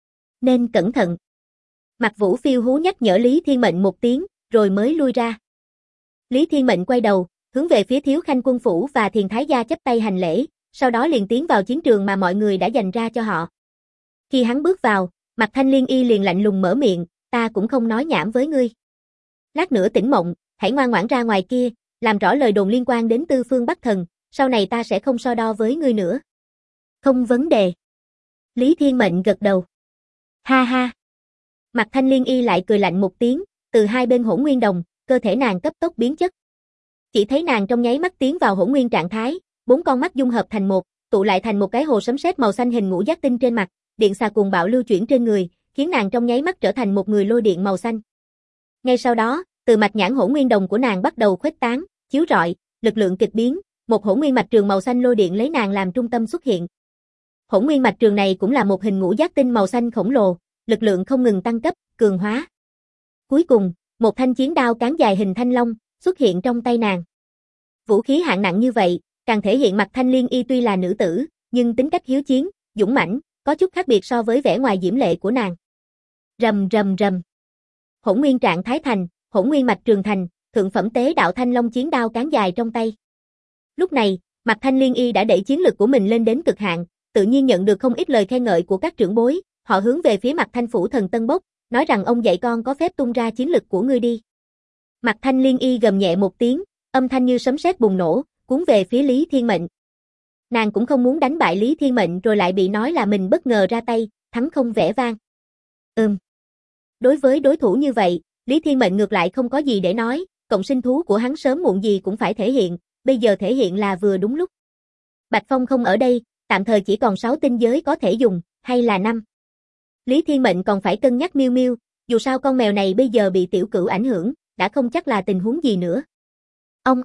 Nên cẩn thận. Mạc Vũ Phiêu hú nhắc nhở Lý Thiên Mệnh một tiếng, rồi mới lui ra. Lý Thiên Mệnh quay đầu, hướng về phía Thiếu Khanh quân phủ và Thiền Thái gia chắp tay hành lễ, sau đó liền tiến vào chiến trường mà mọi người đã dành ra cho họ. Khi hắn bước vào, Mạc Thanh Liên Y liền lạnh lùng mở miệng, ta cũng không nói nhảm với ngươi. Lát nữa tỉnh mộng, hãy ngoan ngoãn ra ngoài kia, làm rõ lời đồn liên quan đến Tư Phương Bắc Thần, sau này ta sẽ không so đo với ngươi nữa. Không vấn đề. Lý Thiên Mệnh gật đầu. Ha ha. Mạc Thanh Liên Y lại cười lạnh một tiếng, từ hai bên hỗn nguyên đồng, cơ thể nàng cấp tốc biến chất. Chỉ thấy nàng trong nháy mắt tiến vào hỗn nguyên trạng thái, 4 con mắt dung hợp thành một, tụ lại thành một cái hồ sấm sét màu xanh hình ngũ giác tinh trên mặt, điện xà cuồng bạo lưu chuyển trên người, khiến nàng trong nháy mắt trở thành một người lôi điện màu xanh. Ngay sau đó, từ mạch nhãn hỗn nguyên đồng của nàng bắt đầu khuếch tán, chiếu rọi, lực lượng kịch biến, một hỗn nguyên mạch trường màu xanh lôi điện lấy nàng làm trung tâm xuất hiện. Hỗn nguyên mạch trường này cũng là một hình ngũ giác tinh màu xanh khổng lồ, lực lượng không ngừng tăng cấp, cường hóa. Cuối cùng, một thanh chiến đao cán dài hình thanh long xuất hiện trong tay nàng. Vũ khí hạng nặng như vậy, càng thể hiện Mạc Thanh Liên Y tuy là nữ tử, nhưng tính cách hiếu chiến, dũng mãnh, có chút khác biệt so với vẻ ngoài diễm lệ của nàng. Rầm rầm rầm. Hỗn nguyên trạng thái thành, hỗn nguyên mạch trường thành, thượng phẩm tế đạo thanh long chiến đao cán dài trong tay. Lúc này, Mạc Thanh Liên Y đã đẩy chiến lực của mình lên đến cực hạn, tự nhiên nhận được không ít lời khen ngợi của các trưởng bối, họ hướng về phía Mạc Thanh phủ thần Tân Bốc, nói rằng ông dạy con có phép tung ra chiến lực của ngươi đi. Mạc Thanh Liên Y gầm nhẹ một tiếng, âm thanh như sấm sét bùng nổ, cuốn về phía Lý Thiên Mệnh. Nàng cũng không muốn đánh bại Lý Thiên Mệnh rồi lại bị nói là mình bất ngờ ra tay, thắng không vẻ vang. Đối với đối thủ như vậy, Lý Thiên Mệnh ngược lại không có gì để nói, cộng sinh thú của hắn sớm muộn gì cũng phải thể hiện, bây giờ thể hiện là vừa đúng lúc. Bạch Phong không ở đây, tạm thời chỉ còn 6 tinh giới có thể dùng, hay là 5. Lý Thiên Mệnh còn phải cân nhắc Miêu Miêu, dù sao con mèo này bây giờ bị tiểu cửu ảnh hưởng, đã không chắc là tình huống gì nữa. Ông.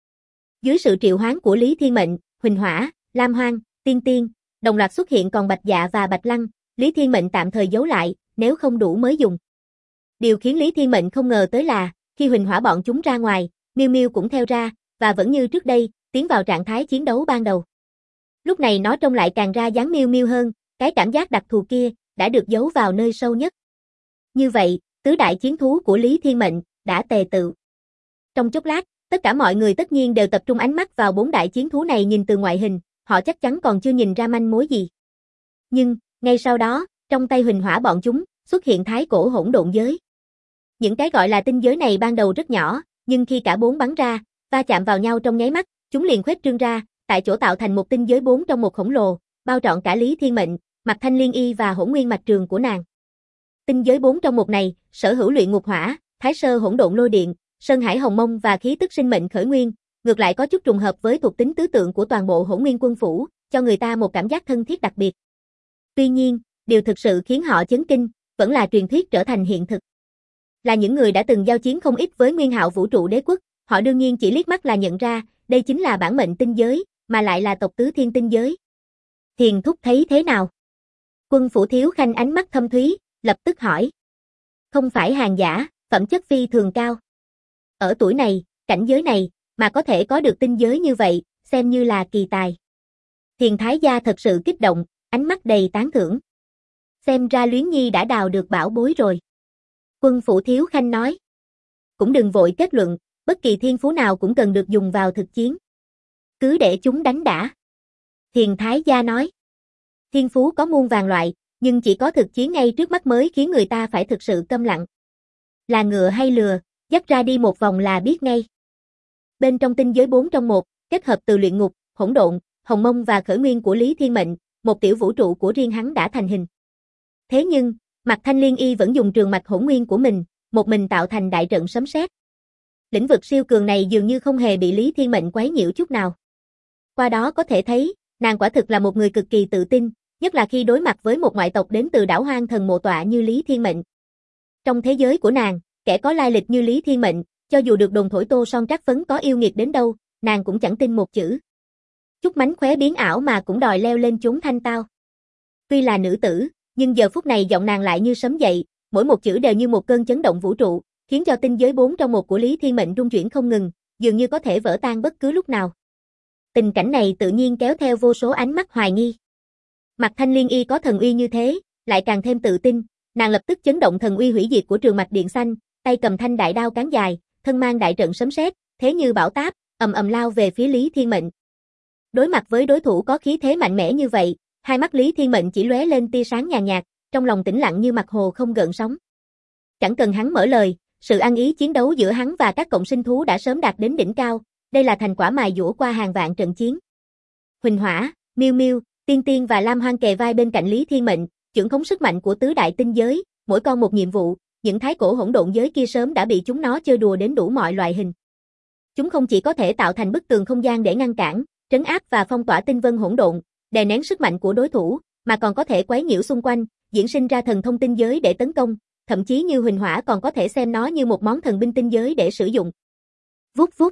Dưới sự triệu hoán của Lý Thiên Mệnh, Huỳnh Hỏa, Lam Hoang, Tiên Tiên, đồng loạt xuất hiện, còn Bạch Dạ và Bạch Lăng, Lý Thiên Mệnh tạm thời giấu lại, nếu không đủ mới dùng. Điều khiến Lý Thiên Mệnh không ngờ tới là, khi Huỳnh Hỏa bọn chúng ra ngoài, Miêu Miêu cũng theo ra, và vẫn như trước đây, tiến vào trạng thái chiến đấu ban đầu. Lúc này nó trông lại càng ra dáng Miêu Miêu hơn, cái cảm giác đặc thù kia đã được giấu vào nơi sâu nhất. Như vậy, tứ đại chiến thú của Lý Thiên Mệnh đã tề tựu. Trong chốc lát, tất cả mọi người tất nhiên đều tập trung ánh mắt vào 4 đại chiến thú này, nhìn từ ngoại hình, họ chắc chắn còn chưa nhìn ra manh mối gì. Nhưng, ngay sau đó, trong tay Huỳnh Hỏa bọn chúng xuất hiện thái cổ hỗn độn giới. Những cái gọi là tinh giới này ban đầu rất nhỏ, nhưng khi cả 4 bắn ra, va chạm vào nhau trong nháy mắt, chúng liền khuếch trương ra, tại chỗ tạo thành một tinh giới 4 trong một khổng lồ, bao trọn cả Lý Thiên Mệnh, Mạc Thanh Liên Y và hỗn nguyên mạch trường của nàng. Tinh giới 4 trong một này, sở hữu luyện ngục hỏa, thái sơ hỗn độn lôi điện, sơn hải hồng mông và khí tức sinh mệnh khởi nguyên, ngược lại có chút trùng hợp với thuộc tính tứ tượng của toàn bộ hỗn nguyên quân phủ, cho người ta một cảm giác thân thiết đặc biệt. Tuy nhiên, điều thực sự khiến họ chấn kinh, vẫn là truyền thuyết trở thành hiện thực. Là những người đã từng giao chiến không ít với Nguyên Hạo vũ trụ đế quốc, họ đương nhiên chỉ liếc mắt là nhận ra, đây chính là bản mệnh tinh giới, mà lại là tộc tứ thiên tinh giới. Thiền thúc thấy thế nào? Quân phủ Thiếu Khanh ánh mắt thâm thúy, lập tức hỏi. Không phải hàng giả, phẩm chất phi thường cao. Ở tuổi này, cảnh giới này, mà có thể có được tinh giới như vậy, xem như là kỳ tài. Thiền Thái gia thật sự kích động, ánh mắt đầy tán thưởng. Xem ra Luyến Nhi đã đào được bảo bối rồi. Quân phủ Thiếu Khanh nói. Cũng đừng vội kết luận, bất kỳ thiên phú nào cũng cần được dùng vào thực chiến. Cứ để chúng đánh đã. Thiền Thái gia nói. Thiên phú có muôn vàn loại, nhưng chỉ có thực chiến ngay trước mắt mới khiến người ta phải thực sự câm lặng. Là ngựa hay lừa, dắt ra đi một vòng là biết ngay. Bên trong tinh giới 4 trong 1, kết hợp từ luyện ngục, hỗn độn, hồng mông và khởi nguyên của Lý Thiên Mệnh, một tiểu vũ trụ của riêng hắn đã thành hình. Thế nhưng, Mạc Thanh Liên Y vẫn dùng trường mạch hỗn nguyên của mình, một mình tạo thành đại trận sấm sét. Lĩnh vực siêu cường này dường như không hề bị Lý Thiên Mệnh quấy nhiễu chút nào. Qua đó có thể thấy, nàng quả thực là một người cực kỳ tự tin, nhất là khi đối mặt với một ngoại tộc đến từ đảo Hoang Thần Mộ Tọa như Lý Thiên Mệnh. Trong thế giới của nàng, kẻ có lai lịch như Lý Thiên Mệnh, cho dù được đồn thổi tô son trắc phấn có yêu nghiệt đến đâu, nàng cũng chẳng tin một chữ. Chút mánh khóe biến ảo mà cũng đòi leo lên chốn thanh tao. Tuy là nữ tử, nhưng giờ phút này giọng nàng lại như sấm dậy, mỗi một chữ đều như một cơn chấn động vũ trụ, khiến cho tinh giới 4 trong 1 của Lý Thiên Mệnh rung chuyển không ngừng, dường như có thể vỡ tan bất cứ lúc nào. Tình cảnh này tự nhiên kéo theo vô số ánh mắt hoài nghi. Mạc Thanh Liên Y có thần uy như thế, lại càng thêm tự tin, nàng lập tức chấn động thần uy hủy diệt của Trường Mạch Điện Xanh, tay cầm thanh đại đao cán dài, thân mang đại trận sấm sét, thế như bão táp, ầm ầm lao về phía Lý Thiên Mệnh. Đối mặt với đối thủ có khí thế mạnh mẽ như vậy, hai mắt Lý Thiên Mệnh chỉ lóe lên tia sáng nhàn nhạt, trong lòng tĩnh lặng như mặt hồ không gợn sóng. Chẳng cần hắn mở lời, sự ăn ý chiến đấu giữa hắn và các cộng sinh thú đã sớm đạt đến đỉnh cao, đây là thành quả mài dũa qua hàng vạn trận chiến. Huỳnh Hỏa, Miêu Miêu, Tiên Tiên và Lam Hoang kề vai bên cạnh Lý Thiên Mệnh, trưởng khống sức mạnh của tứ đại tinh giới, mỗi con một nhiệm vụ, những thái cổ hỗn độn giới kia sớm đã bị chúng nó chơi đùa đến đủ mọi loại hình. Chúng không chỉ có thể tạo thành bức tường không gian để ngăn cản, trấn áp và phong tỏa tinh vân hỗn độn, đè nén sức mạnh của đối thủ, mà còn có thể quấy nhiễu xung quanh, diễn sinh ra thần thông tinh giới để tấn công, thậm chí như Huỳnh Hỏa còn có thể xem nó như một món thần binh tinh giới để sử dụng. Vút vút.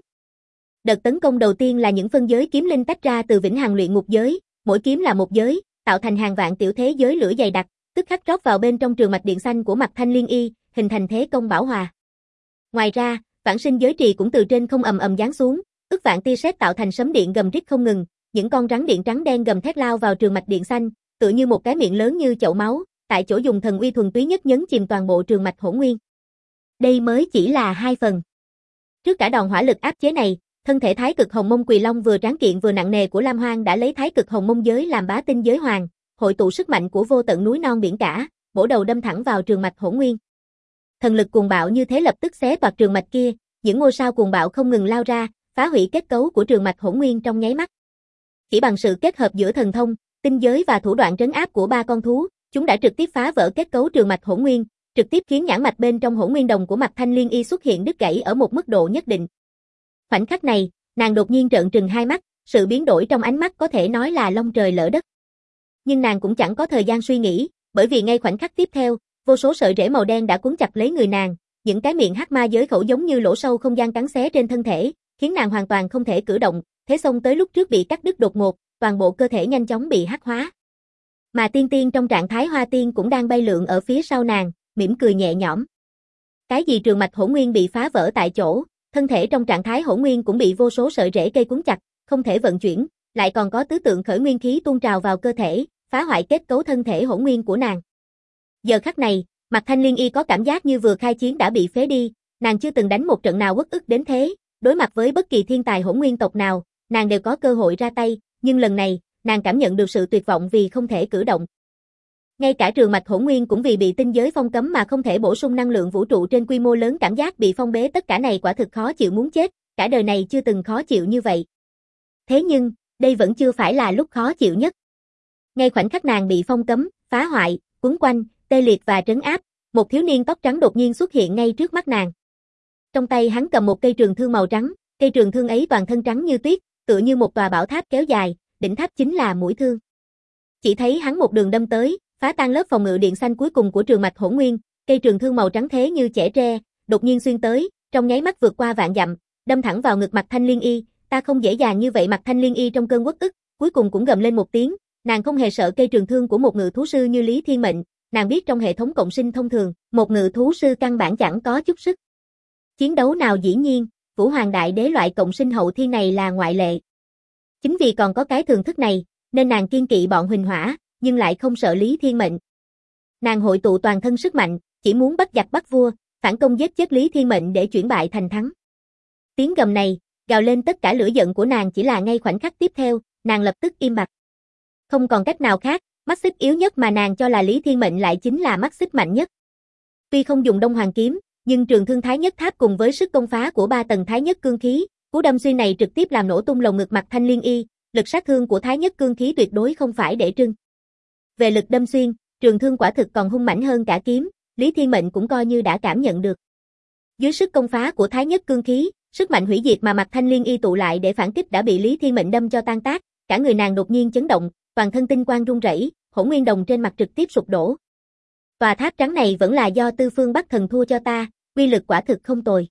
Đợt tấn công đầu tiên là những phân giới kiếm linh tách ra từ vĩnh hằng luyện ngục giới, mỗi kiếm là một giới, tạo thành hàng vạn tiểu thế giới lửa dày đặc, tức khắc rót vào bên trong trường mạch điện xanh của Mạc Thanh Liên Y, hình thành thế công bảo hòa. Ngoài ra, vãng sinh giới trì cũng từ trên không ầm ầm giáng xuống, ức vạn tia sét tạo thành sấm điện gầm rít không ngừng, những con rắn điện trắng đen gầm thét lao vào trường mạch điện xanh, tựa như một cái miệng lớn như chậu máu, tại chỗ dùng thần uy thuần túy nhất nhấn chìm toàn bộ trường mạch hỗn nguyên. Đây mới chỉ là 2 phần. Trước cả đòn hỏa lực áp chế này, thân thể Thái Cực Hồng Mông Quỳ Long vừa tráng kiện vừa nặng nề của Lam Hoang đã lấy Thái Cực Hồng Mông giới làm bá tinh giới hoàng, hội tụ sức mạnh của vô tận núi non biển cả, bổ đầu đâm thẳng vào trường mạch hỗn nguyên. Thần lực cuồng bạo như thế lập tức xé toạc trường mạch kia, những ngôi sao cuồng bạo không ngừng lao ra, phá hủy kết cấu của trường mạch hỗn nguyên trong nháy mắt. Chỉ bằng sự kết hợp giữa thần thông, tinh giới và thủ đoạn trấn áp của 3 con thú, chúng đã trực tiếp phá vỡ kết cấu trường mạch hỗn nguyên, trực tiếp khiến nhãn mạch bên trong hỗn nguyên đồng của Mạc Thanh Liên Y xuất hiện đứt gãy ở một mức độ nhất định. Khoảnh khắc này, nàng đột nhiên trợn trừng hai mắt, sự biến đổi trong ánh mắt có thể nói là long trời lỡ đất. Nhưng nàng cũng chẳng có thời gian suy nghĩ, bởi vì ngay khoảnh khắc tiếp theo, vô số sợi rễ màu đen đã cuốn chặt lấy người nàng, những cái miệng hắc ma giới khẩu giống như lỗ sâu không gian cắn xé trên thân thể, khiến nàng hoàn toàn không thể cử động, thế xông tới lúc trước bị cắt đứt đột ngột, toàn bộ cơ thể nhanh chóng bị hắc hóa. Mà Tiên Tiên trong trạng thái hoa tiên cũng đang bay lượn ở phía sau nàng, mỉm cười nhẹ nhõm. Cái gì trường mạch hỗn nguyên bị phá vỡ tại chỗ, thân thể trong trạng thái hỗn nguyên cũng bị vô số sợi rễ cây cuốn chặt, không thể vận chuyển, lại còn có tứ tượng khởi nguyên khí tuôn trào vào cơ thể, phá hoại kết cấu thân thể hỗn nguyên của nàng. Giờ khắc này, Mạc Thanh Liên Y có cảm giác như vừa khai chiến đã bị phế đi, nàng chưa từng đánh một trận nào uất ức đến thế, đối mặt với bất kỳ thiên tài hỗn nguyên tộc nào, nàng đều có cơ hội ra tay, nhưng lần này, nàng cảm nhận được sự tuyệt vọng vì không thể cử động. Ngay cả trường mạch hỗn nguyên cũng vì bị tinh giới phong cấm mà không thể bổ sung năng lượng vũ trụ trên quy mô lớn, cảm giác bị phong bế tất cả này quả thực khó chịu muốn chết, cả đời này chưa từng khó chịu như vậy. Thế nhưng, đây vẫn chưa phải là lúc khó chịu nhất. Ngay khoảnh khắc nàng bị phong cấm, phá hoại, quấn quanh, tê liệt và trấn áp, một thiếu niên tóc trắng đột nhiên xuất hiện ngay trước mắt nàng. Trong tay hắn cầm một cây trường thương màu trắng, cây trường thương ấy toàn thân trắng như tuyết, tựa như một tòa bảo tháp kéo dài, đỉnh tháp chính là mũi thương. Chỉ thấy hắn một đường đâm tới, phá tan lớp phòng ngự điện xanh cuối cùng của trường mạch hỗn nguyên, cây trường thương màu trắng thế như chẻ tre, đột nhiên xuyên tới, trong nháy mắt vượt qua vạn dặm, đâm thẳng vào ngực Mạc Thanh Liên Y, ta không dễ dàng như vậy. Mạc Thanh Liên Y trong cơn uất ức, cuối cùng cũng gầm lên một tiếng, nàng không hề sợ cây trường thương của một ngự thú sư như Lý Thiên Mệnh, nàng biết trong hệ thống cộng sinh thông thường, một ngự thú sư căn bản chẳng có chút sức chiến đấu nào, dĩ nhiên, Vũ Hoàng Đại Đế loại cộng sinh hậu thiên này là ngoại lệ. Chính vì còn có cái thường thức này, nên nàng kiên kỵ bọn Huỳnh Hỏa, nhưng lại không sợ Lý Thiên Mệnh. Nàng hội tụ toàn thân sức mạnh, chỉ muốn bắt giặc bắt vua, phản công giết chết Lý Thiên Mệnh để chuyển bại thành thắng. Tiếng gầm này, gào lên tất cả lửa giận của nàng, chỉ là ngay khoảnh khắc tiếp theo, nàng lập tức im bặt. Không còn cách nào khác, mắt xích yếu nhất mà nàng cho là Lý Thiên Mệnh lại chính là mắt xích mạnh nhất. Tuy không dùng Đông Hoàng kiếm, nhưng trường thương Thái Nhất Tháp cùng với sức công phá của 3 tầng Thái Nhất Cương Khí, cú đâm xuyên này trực tiếp làm nổ tung lồng ngực Mạc Thanh Liên Y, lực sát thương của Thái Nhất Cương Khí tuyệt đối không phải để trưng. Về lực đâm xuyên, trường thương quả thực còn hung mãnh hơn cả kiếm, Lý Thiên Mệnh cũng coi như đã cảm nhận được. Dưới sức công phá của Thái Nhất Cương Khí, sức mạnh hủy diệt mà Mạc Thanh Liên Y tụ lại để phản kích đã bị Lý Thiên Mệnh đâm cho tan tác, cả người nàng đột nhiên chấn động, toàn thân tinh quang rung rẩy, hỗn nguyên đồng trên mặt trực tiếp sụp đổ. Tòa tháp trắng này vẫn là do Tư Phương Bắc Thần thua cho ta, uy lực quả thực không tồi.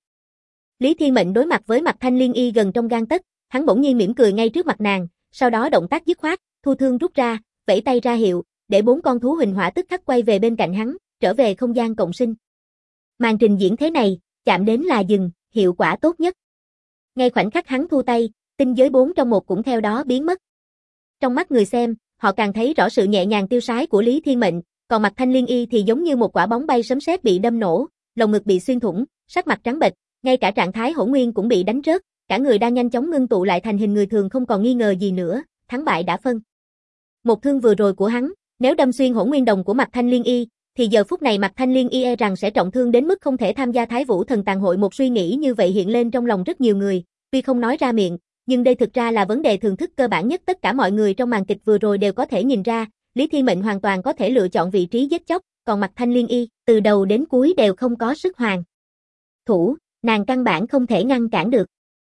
Lý Thiên Mệnh đối mặt với Mạc Thanh Liên Y gần trong gang tấc, hắn bỗng nhiên mỉm cười ngay trước mặt nàng, sau đó động tác dứt khoát, thu thương rút ra, vẫy tay ra hiệu, để 4 con thú Huỳnh Hỏa tức khắc quay về bên cạnh hắn, trở về không gian cộng sinh. Màn trình diễn thế này, chạm đến là dừng, hiệu quả tốt nhất. Ngay khoảnh khắc hắn thu tay, tinh giới 4 trong 1 cũng theo đó biến mất. Trong mắt người xem, họ càng thấy rõ sự nhẹ nhàng tiêu sái của Lý Thiên Mệnh, còn Mạc Thanh Liên Y thì giống như một quả bóng bay sấm sét bị đâm nổ, lồng ngực bị xuyên thủng, sắc mặt trắng bệch, ngay cả trạng thái hỗn nguyên cũng bị đánh rớt, cả người đang nhanh chóng ngưng tụ lại thành hình người thường không còn nghi ngờ gì nữa, thắng bại đã phân. Một thương vừa rồi của hắn, nếu đâm xuyên hỗn nguyên đồng của Mạc Thanh Liên Y, thì giờ phút này Mạc Thanh Liên Y e rằng sẽ trọng thương đến mức không thể tham gia Thái Vũ Thần Tàn Hội. Một suy nghĩ như vậy hiện lên trong lòng rất nhiều người, tuy không nói ra miệng, nhưng đây thực ra là vấn đề thường thức cơ bản nhất tất cả mọi người trong màn kịch vừa rồi đều có thể nhìn ra, Lý Thiên Mệnh hoàn toàn có thể lựa chọn vị trí giết chóc, còn Mạc Thanh Liên Y, từ đầu đến cuối đều không có sức hoàn thủ, nàng căn bản không thể ngăn cản được.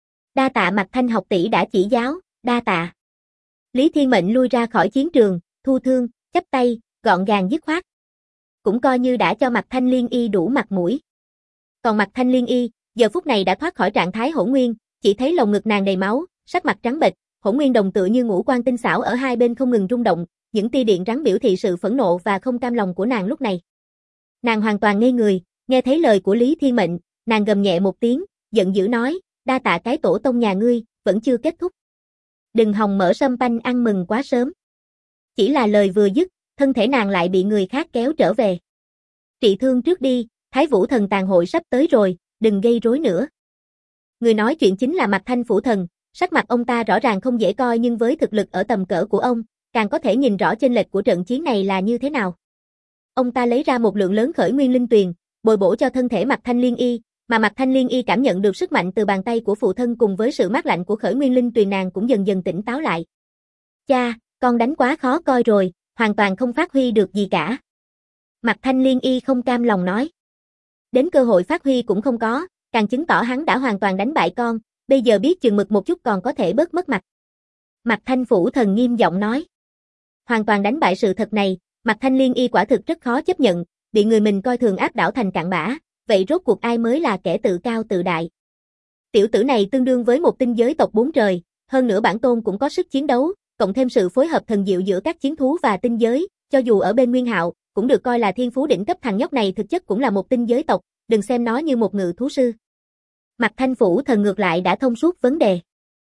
Đa tạ Mạc Thanh học tỷ đã chỉ giáo, đa tạ. Lý Thiên Mệnh lui ra khỏi chiến trường, thu thương, chắp tay, gọn gàng dứt khoát. Cũng coi như đã cho Mạc Thanh Liên Y đủ mặt mũi. Còn Mạc Thanh Liên Y, giờ phút này đã thoát khỏi trạng thái hỗn nguyên, chỉ thấy lồng ngực nàng đầy máu, sắc mặt trắng bệch, hỗn nguyên đồng tựa như ngũ quan tinh xảo ở hai bên không ngừng rung động, những tia điện rắn biểu thị sự phẫn nộ và không cam lòng của nàng lúc này. Nàng hoàn toàn ngây người, nghe thấy lời của Lý Thiên Mệnh, nàng gầm nhẹ một tiếng, giận dữ nói, đa tạ cái tổ tông nhà ngươi, vẫn chưa kết thúc. Đừng hòng mở sâm panh ăn mừng quá sớm. Chỉ là lời vừa dứt, thân thể nàng lại bị người khác kéo trở về. Trị thương trước đi, Thái Vũ Thần Tàn Hội sắp tới rồi, đừng gây rối nữa. Người nói chuyện chính là Mạc Thanh Phủ Thần, sắc mặt ông ta rõ ràng không dễ coi nhưng với thực lực ở tầm cỡ của ông, càng có thể nhìn rõ chênh lệch của trận chiến này là như thế nào. Ông ta lấy ra một lượng lớn khởi nguyên linh tuyền, bồi bổ cho thân thể Mạc Thanh Liên Y, mà Mạc Thanh Liên Y cảm nhận được sức mạnh từ bàn tay của phụ thân cùng với sự mát lạnh của khởi nguyên linh tuyền, nàng cũng dần dần tỉnh táo lại. Cha, con đánh quá khó coi rồi, hoàn toàn không phát huy được gì cả. Mạc Thanh Liên Y không cam lòng nói. Đến cơ hội phát huy cũng không có, càng chứng tỏ hắn đã hoàn toàn đánh bại con, bây giờ biết chừng mực một chút còn có thể bớt mất mặt. Mạc Thanh Phủ Thần nghiêm giọng nói. Hoàn toàn đánh bại sự thật này, Mạc Thanh Liên Y quả thực rất khó chấp nhận, bị người mình coi thường áp đảo thành cặn bã, vậy rốt cuộc ai mới là kẻ tự cao tự đại? Tiểu tử này tương đương với một tinh giới tộc bốn trời, hơn nữa bản tôn cũng có sức chiến đấu, cộng thêm sự phối hợp thần diệu giữa các chiến thú và tinh giới, cho dù ở bên Nguyên Hạo, cũng được coi là thiên phú đỉnh cấp. Thằng nhóc này thực chất cũng là một tinh giới tộc, đừng xem nó như một ngự thú sư. Mạc Thanh Phủ Thần ngược lại đã thông suốt vấn đề.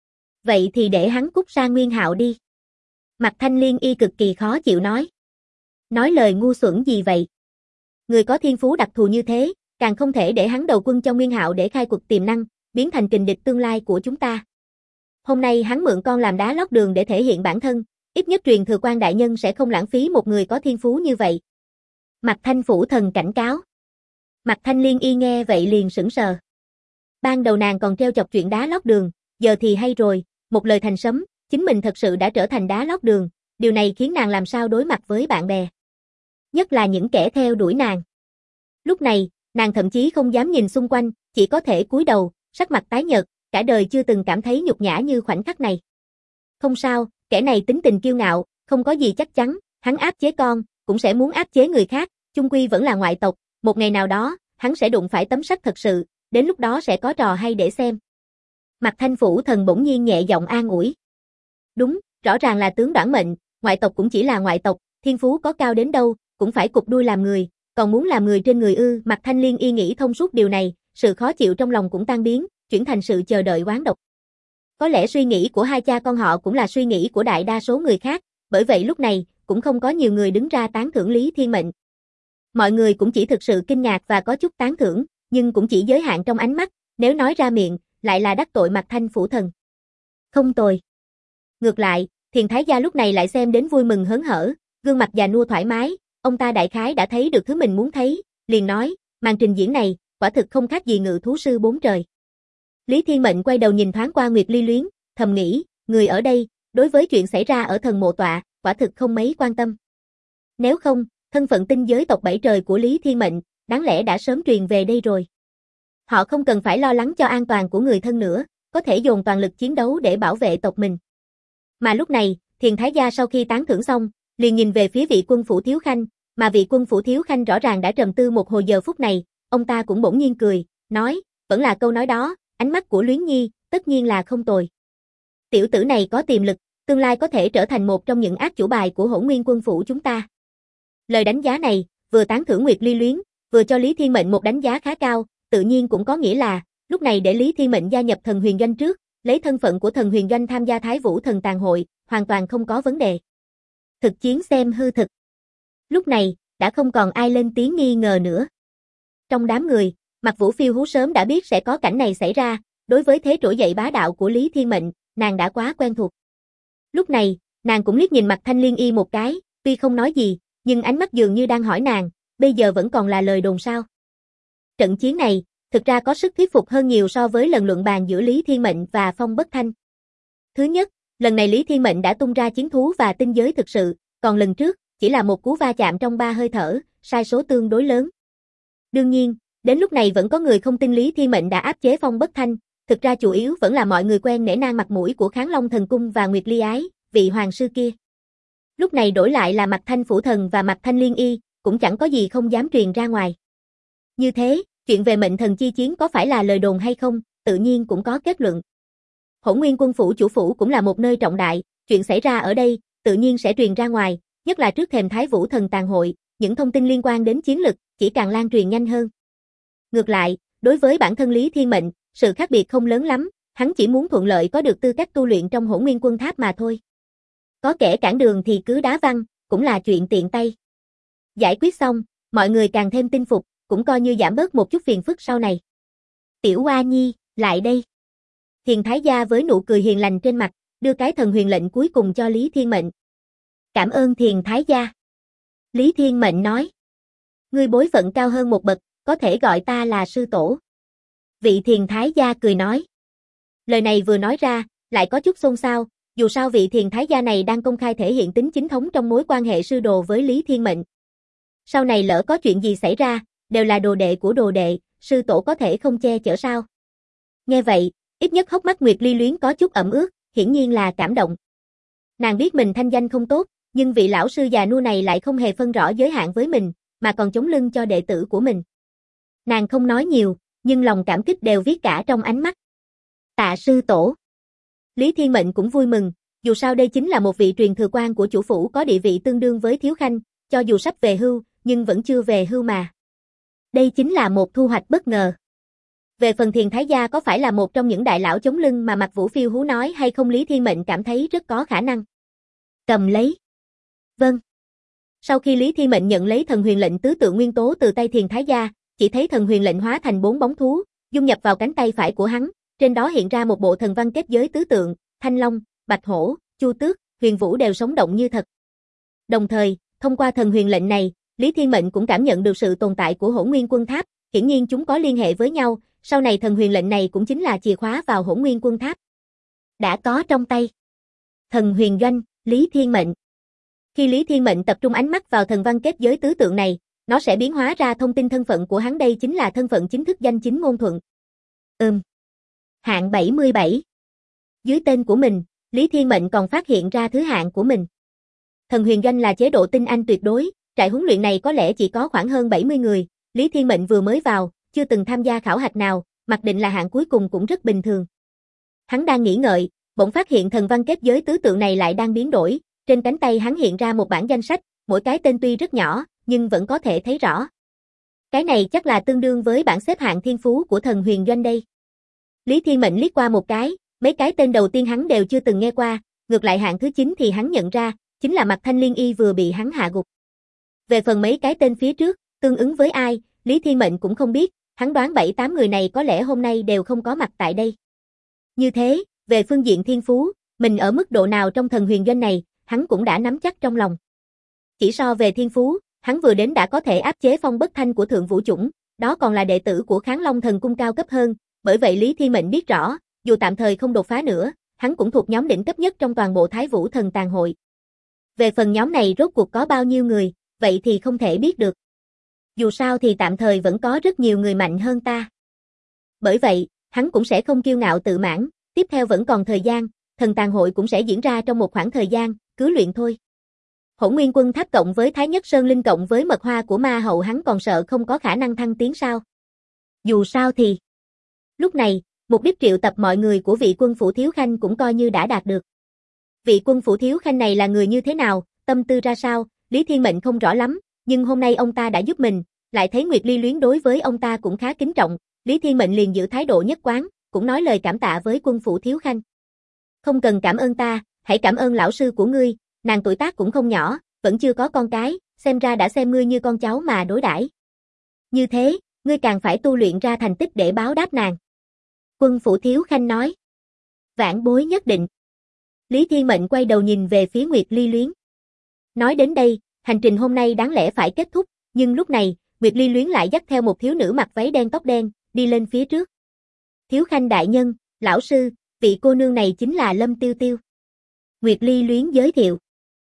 Vậy thì để hắn cút sang Nguyên Hạo đi. Mạc Thanh Liên Y cực kỳ khó chịu nói. Nói lời ngu xuẩn gì vậy? Người có thiên phú đặc thù như thế, càng không thể để hắn đầu quân cho Nguyên Hạo để khai quật tiềm năng, biến thành kình địch tương lai của chúng ta. Hôm nay hắn mượn con làm đá lót đường để thể hiện bản thân, ít nhất truyền thừa quan đại nhân sẽ không lãng phí một người có thiên phú như vậy. Mạc Thanh Phủ Thần cảnh cáo. Mạc Thanh Liên Y nghe vậy liền sững sờ. Ban đầu nàng còn treo chọc chuyện đá lót đường, giờ thì hay rồi, một lời thành sấm, chính mình thật sự đã trở thành đá lót đường, điều này khiến nàng làm sao đối mặt với bạn bè. Nhất là những kẻ theo đuổi nàng. Lúc này, nàng thậm chí không dám nhìn xung quanh, chỉ có thể cúi đầu, sắc mặt tái nhợt, cả đời chưa từng cảm thấy nhục nhã như khoảnh khắc này. Không sao, kẻ này tính tình kiêu ngạo, không có gì chắc chắn, hắn áp chế con, cũng sẽ muốn áp chế người khác, chung quy vẫn là ngoại tộc, một ngày nào đó, hắn sẽ đụng phải tấm sắt thật sự, đến lúc đó sẽ có trò hay để xem. Mạc Thanh Phủ Thần bỗng nhiên nhẹ giọng an ủi. Đúng, rõ ràng là tướng đoản mệnh, ngoại tộc cũng chỉ là ngoại tộc, thiên phú có cao đến đâu, cũng phải cụp đuôi làm người, còn muốn làm người trên người ư? Mạc Thanh Liên Y nghĩ thông suốt điều này, sự khó chịu trong lòng cũng tan biến, chuyển thành sự chờ đợi oán độc. Có lẽ suy nghĩ của hai cha con họ cũng là suy nghĩ của đại đa số người khác, bởi vậy lúc này, cũng không có nhiều người đứng ra tán thưởng Lý Thiên Mệnh. Mọi người cũng chỉ thực sự kinh ngạc và có chút tán thưởng, nhưng cũng chỉ giới hạn trong ánh mắt, nếu nói ra miệng, lại là đắc tội Mạc Thanh Phủ Thần. Không tồi. Ngược lại, Thiền Thái Gia lúc này lại xem đến vui mừng hớn hở, gương mặt già nua thoải mái, ông ta đại khái đã thấy được thứ mình muốn thấy, liền nói, màn trình diễn này, quả thực không khác gì ngự thú sư bốn trời. Lý Thiên Mệnh quay đầu nhìn thoáng qua Nguyệt Ly Luyến, thầm nghĩ, người ở đây, đối với chuyện xảy ra ở thần mộ tọa, quả thực không mấy quan tâm. Nếu không, thân phận tinh giới tộc bảy trời của Lý Thiên Mệnh, đáng lẽ đã sớm truyền về đây rồi. Họ không cần phải lo lắng cho an toàn của người thân nữa, có thể dồn toàn lực chiến đấu để bảo vệ tộc mình. Mà lúc này, Thiền Thái Gia sau khi tán thưởng xong, liền nhìn về phía vị quân phủ thiếu khanh, mà vị quân phủ thiếu khanh rõ ràng đã trầm tư một hồi. Giờ phút này, ông ta cũng bỗng nhiên cười, nói, vẫn là câu nói đó, ánh mắt của Luyến Nhi, tất nhiên là không tồi. Tiểu tử này có tiềm lực, tương lai có thể trở thành một trong những ác chủ bài của Hỗn Nguyên quân phủ chúng ta. Lời đánh giá này, vừa tán thưởng Nguyệt Ly Luyến, vừa cho Lý Thiên Mệnh một đánh giá khá cao, tự nhiên cũng có nghĩa là, lúc này để Lý Thiên Mệnh gia nhập Thần Huyền Doanh trước, lấy thân phận của Thần Huyền Doanh tham gia Thái Vũ Thần Tàn Hội, hoàn toàn không có vấn đề. Thực chiến xem hư thực. Lúc này, đã không còn ai lên tiếng nghi ngờ nữa. Trong đám người, Mạc Vũ Phiêu Hú sớm đã biết sẽ có cảnh này xảy ra, đối với thế trỗi dậy bá đạo của Lý Thiên Mệnh, nàng đã quá quen thuộc. Lúc này, nàng cũng liếc nhìn mặt Thanh Liên Y một cái, tuy không nói gì, nhưng ánh mắt dường như đang hỏi nàng, bây giờ vẫn còn là lời đồn sao? Trận chiến này, thực ra có sức thuyết phục hơn nhiều so với lần luận bàn giữa Lý Thiên Mệnh và Phong Bất Thanh. Thứ nhất, lần này Lý Thiên Mệnh đã tung ra chiến thú và tinh giới thực sự, còn lần trước, chỉ là một cú va chạm trong 3 hơi thở, sai số tương đối lớn. Đương nhiên, đến lúc này vẫn có người không tin Lý Thiên Mệnh đã áp chế Phong Bất Thanh, thực ra chủ yếu vẫn là mọi người quen nể nang mặt mũi của Kháng Long Thần Cung và Nguyệt Ly Ái, vị hoàng sư kia. Lúc này đổi lại là mặt Thanh Phủ Thần và mặt Thanh Liên Y, cũng chẳng có gì không dám truyền ra ngoài. Như thế, chuyện về mệnh thần chi chiến có phải là lời đồn hay không, tự nhiên cũng có kết luận. Hỗn Nguyên Quân phủ chủ phủ cũng là một nơi trọng đại, chuyện xảy ra ở đây, tự nhiên sẽ truyền ra ngoài, nhất là trước thềm Thái Vũ Thần Tàn hội, những thông tin liên quan đến chiến lực chỉ càng lan truyền nhanh hơn. Ngược lại, đối với bản thân Lý Thiên Mệnh, sự khác biệt không lớn lắm, hắn chỉ muốn thuận lợi có được tư cách tu luyện trong Hỗn Nguyên Quân Tháp mà thôi. Có kẻ cản đường thì cứ đá văng, cũng là chuyện tiện tay. Giải quyết xong, mọi người càng thêm tin phục, cũng coi như giảm bớt một chút phiền phức sau này. Tiểu Oa Nhi, lại đây. Thiền Thái Gia với nụ cười hiền lành trên mặt, đưa cái thần huyền lệnh cuối cùng cho Lý Thiên Mệnh. Cảm ơn Thiền Thái Gia. Lý Thiên Mệnh nói. Ngươi bối phận cao hơn một bậc, có thể gọi ta là sư tổ. Vị Thiền Thái Gia cười nói. Lời này vừa nói ra, lại có chút xôn xao, dù sao vị Thiền Thái Gia này đang công khai thể hiện tính chính thống trong mối quan hệ sư đồ với Lý Thiên Mệnh. Sau này lỡ có chuyện gì xảy ra, đều là đồ đệ của đồ đệ, sư tổ có thể không che chở sao? Nghe vậy, ít nhất hốc mắt Nguyệt Ly Luyến có chút ẩm ướt, hiển nhiên là cảm động. Nàng biết mình thanh danh không tốt, nhưng vị lão sư già nua này lại không hề phân rõ giới hạn với mình, mà còn chống lưng cho đệ tử của mình. Nàng không nói nhiều, nhưng lòng cảm kích đều viết cả trong ánh mắt. Tạ sư tổ. Lý Thiên Mệnh cũng vui mừng, dù sao đây chính là một vị truyền thừa quan của chủ phủ có địa vị tương đương với Thiếu Khanh, cho dù sắp về hưu, nhưng vẫn chưa về hưu mà. Đây chính là một thu hoạch bất ngờ. Về phần Thiền Thái Gia có phải là một trong những đại lão chống lưng mà Mạc Vũ phiêu hú nói hay không, Lý Thiên Mệnh cảm thấy rất có khả năng. Cầm lấy. Vâng. Sau khi Lý Thiên Mệnh nhận lấy thần huyền lệnh tứ tượng nguyên tố từ tay Thiền Thái Gia, chỉ thấy thần huyền lệnh hóa thành 4 bóng thú, dung nhập vào cánh tay phải của hắn, trên đó hiện ra một bộ thần văn kết giới tứ tượng, Thanh Long, Bạch Hổ, Chu Tước, Huyền Vũ đều sống động như thật. Đồng thời, thông qua thần huyền lệnh này, Lý Thiên Mệnh cũng cảm nhận được sự tồn tại của Hỗn Nguyên Quân Tháp, hiển nhiên chúng có liên hệ với nhau, sau này thần huyền lệnh này cũng chính là chìa khóa vào Hỗn Nguyên Quân Tháp. Đã có trong tay. Thần huyền doanh, Lý Thiên Mệnh. Khi Lý Thiên Mệnh tập trung ánh mắt vào thần văn kết giới tứ tượng này, nó sẽ biến hóa ra thông tin thân phận của hắn, đây chính là thân phận chính thức danh chính ngôn thuận. Hạng 77. Dưới tên của mình, Lý Thiên Mệnh còn phát hiện ra thứ hạng của mình. Thần huyền doanh là chế độ tinh anh tuyệt đối, trại huấn luyện này có lẽ chỉ có khoảng hơn 70 người, Lý Thiên Mệnh vừa mới vào, chưa từng tham gia khảo hạch nào, mặc định là hạng cuối cùng cũng rất bình thường. Hắn đang nghĩ ngợi, bỗng phát hiện thần văn kết giới tứ tượng này lại đang biến đổi, trên cánh tay hắn hiện ra một bản danh sách, mỗi cái tên tuy rất nhỏ, nhưng vẫn có thể thấy rõ. Cái này chắc là tương đương với bảng xếp hạng thiên phú của thần huyền doanh đây. Lý Thiên Mệnh liếc qua một cái, mấy cái tên đầu tiên hắn đều chưa từng nghe qua, ngược lại hạng thứ 9 thì hắn nhận ra, chính là mặt Thanh Liên Y vừa bị hắn hạ gục. Về phần mấy cái tên phía trước, tương ứng với ai, Lý Thiên Mệnh cũng không biết, hắn đoán 7-8 người này có lẽ hôm nay đều không có mặt tại đây. Như thế, về phương diện thiên phú, mình ở mức độ nào trong thần huyền doanh này, hắn cũng đã nắm chắc trong lòng. Chỉ so về thiên phú, hắn vừa đến đã có thể áp chế Phong Bất Thanh của Thượng Vũ Chủng, đó còn là đệ tử của Kháng Long Thần Cung cao cấp hơn, bởi vậy Lý Thiên Mệnh biết rõ, dù tạm thời không đột phá nữa, hắn cũng thuộc nhóm đỉnh cấp nhất trong toàn bộ Thái Vũ Thần Tàn hội. Về phần nhóm này rốt cuộc có bao nhiêu người, vậy thì không thể biết được. Dù sao thì tạm thời vẫn có rất nhiều người mạnh hơn ta. Bởi vậy, hắn cũng sẽ không kiêu ngạo tự mãn, tiếp theo vẫn còn thời gian, Thần Tàn hội cũng sẽ diễn ra trong một khoảng thời gian, cứ luyện thôi. Hỗn Nguyên Quân Tháp cộng với Thái Nhất Sơn Linh cộng với mật hoa của ma hậu, hắn còn sợ không có khả năng thăng tiến sao? Dù sao thì... Lúc này, mục đích triệu tập mọi người của vị quân phủ thiếu khanh cũng coi như đã đạt được. Vị quân phủ thiếu khanh này là người như thế nào, tâm tư ra sao, Lý Thiên Mệnh không rõ lắm, nhưng hôm nay ông ta đã giúp mình, lại thấy Nguyệt Ly Luyến đối với ông ta cũng khá kính trọng, Lý Thiên Mệnh liền giữ thái độ nhất quán, cũng nói lời cảm tạ với quân phủ thiếu khanh. Không cần cảm ơn ta, hãy cảm ơn lão sư của ngươi, nàng tuổi tác cũng không nhỏ, vẫn chưa có con cái, xem ra đã xem ngươi như con cháu mà đối đãi. Như thế, ngươi càng phải tu luyện ra thành tích để báo đáp nàng. Quân phủ thiếu khanh nói. Vãn bối nhất định. Lý Thiên Mệnh quay đầu nhìn về phía Nguyệt Ly Luyến. Nói đến đây, hành trình hôm nay đáng lẽ phải kết thúc, nhưng lúc này, Nguyệt Ly Luyến lại dắt theo một thiếu nữ mặc váy đen tóc đen, đi lên phía trước. Thiếu khanh đại nhân, lão sư, vị cô nương này chính là Lâm Tiêu Tiêu. Nguyệt Ly Luyến giới thiệu.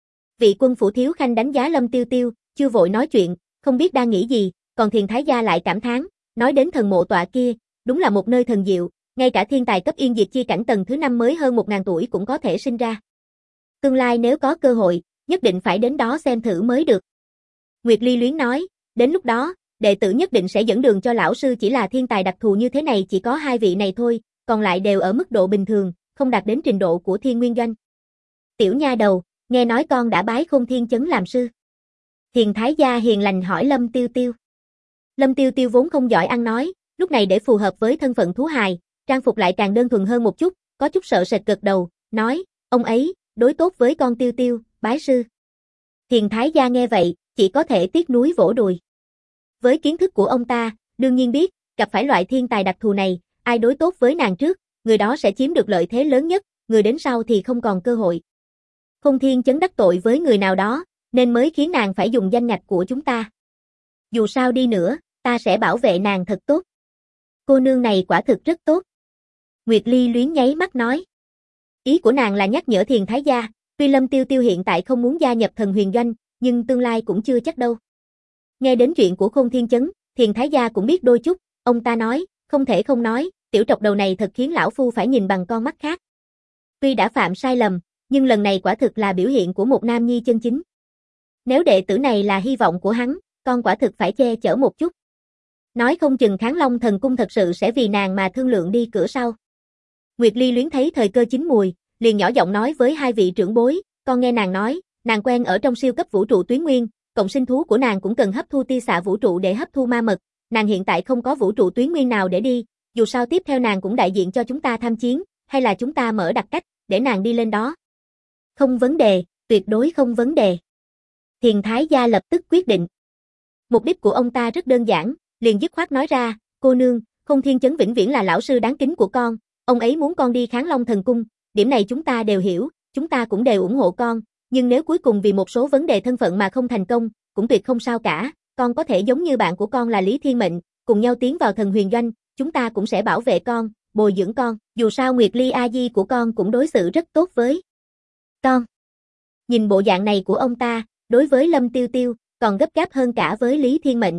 Vị quân phủ thiếu khanh đánh giá Lâm Tiêu Tiêu, chưa vội nói chuyện, không biết đang nghĩ gì, còn Thiền Thái Gia lại cảm thán, nói đến thần mộ tọa kia, đúng là một nơi thần diệu, ngay cả thiên tài cấp yên diệt chi cảnh tầng thứ 5 mới hơn 1000 tuổi cũng có thể sinh ra. Tương lai nếu có cơ hội, nhất định phải đến đó xem thử mới được. Nguyệt Ly Luyến nói, đến lúc đó, đệ tử nhất định sẽ dẫn đường cho lão sư, chỉ là thiên tài đặc thù như thế này chỉ có 2 vị này thôi, còn lại đều ở mức độ bình thường, không đạt đến trình độ của Thiên Nguyên Doanh. Tiểu nha đầu, nghe nói con đã bái Khôn Thiên Chấn làm sư. Thiền Thái Gia hiền lành hỏi Lâm Tiêu Tiêu. Lâm Tiêu Tiêu vốn không giỏi ăn nói, lúc này để phù hợp với thân phận thú hài, trang phục lại càng đơn thuần hơn một chút, có chút sợ sệt gật đầu, nói, ông ấy, đối tốt với con Tiêu Tiêu, bái sư. Thiền Thái Gia nghe vậy, chỉ có thể tiếc nuối vỗ đùi. Với kiến thức của ông ta, đương nhiên biết, gặp phải loại thiên tài đặc thù này, ai đối tốt với nàng trước, người đó sẽ chiếm được lợi thế lớn nhất, người đến sau thì không còn cơ hội. Khôn Thiên Chấn đắc tội với người nào đó, nên mới khiến nàng phải dùng danh ngạch của chúng ta. Dù sao đi nữa, ta sẽ bảo vệ nàng thật tốt. Cô nương này quả thực rất tốt. Nguyệt Ly Luyến nháy mắt nói. Ý của nàng là nhắc nhở Thiền Thái Gia, tuy Lâm Tiêu Tiêu hiện tại không muốn gia nhập Thần Huyền Doanh, nhưng tương lai cũng chưa chắc đâu. Nghe đến chuyện của Khôn Thiên Chấn, Thiền Thái Gia cũng biết đôi chút, ông ta nói, không thể không nói, tiểu trọc đầu này thật khiến lão phu phải nhìn bằng con mắt khác. Tuy đã phạm sai lầm, nhưng lần này quả thực là biểu hiện của một nam nhi chân chính. Nếu đệ tử này là hy vọng của hắn, con quả thực phải che chở một chút. Nói không chừng Kháng Long Thần Cung thật sự sẽ vì nàng mà thương lượng đi cửa sau. Nguyệt Ly Luyến thấy thời cơ chín mùi, liền nhỏ giọng nói với 2 vị trưởng bối, con nghe nàng nói, nàng quen ở trong siêu cấp vũ trụ tuyến nguyên, cộng sinh thú của nàng cũng cần hấp thu tia xạ vũ trụ để hấp thu ma mật, nàng hiện tại không có vũ trụ tuyến nguyên nào để đi, dù sao tiếp theo nàng cũng đại diện cho chúng ta tham chiến, hay là chúng ta mở đặc cách, để nàng đi lên đó. Không vấn đề, tuyệt đối không vấn đề. Thiền Thái Gia lập tức quyết định. Mục đích của ông ta rất đơn giản, liền dứt khoát nói ra, cô nương, Khôn Thiên Chấn vĩnh viễn là lão sư đáng kính của con, ông ấy muốn con đi Kháng Long Thần Cung, điểm này chúng ta đều hiểu, chúng ta cũng đều ủng hộ con, nhưng nếu cuối cùng vì một số vấn đề thân phận mà không thành công, cũng tuyệt không sao cả, con có thể giống như bạn của con là Lý Thiên Mệnh, cùng nhau tiến vào Thần Huyền Doanh, chúng ta cũng sẽ bảo vệ con, bồi dưỡng con, dù sao Nguyệt Ly A Di của con cũng đối xử rất tốt với con. Nhìn bộ dạng này của ông ta, đối với Lâm Tiêu Tiêu, còn gấp gáp hơn cả với Lý Thiên Mệnh.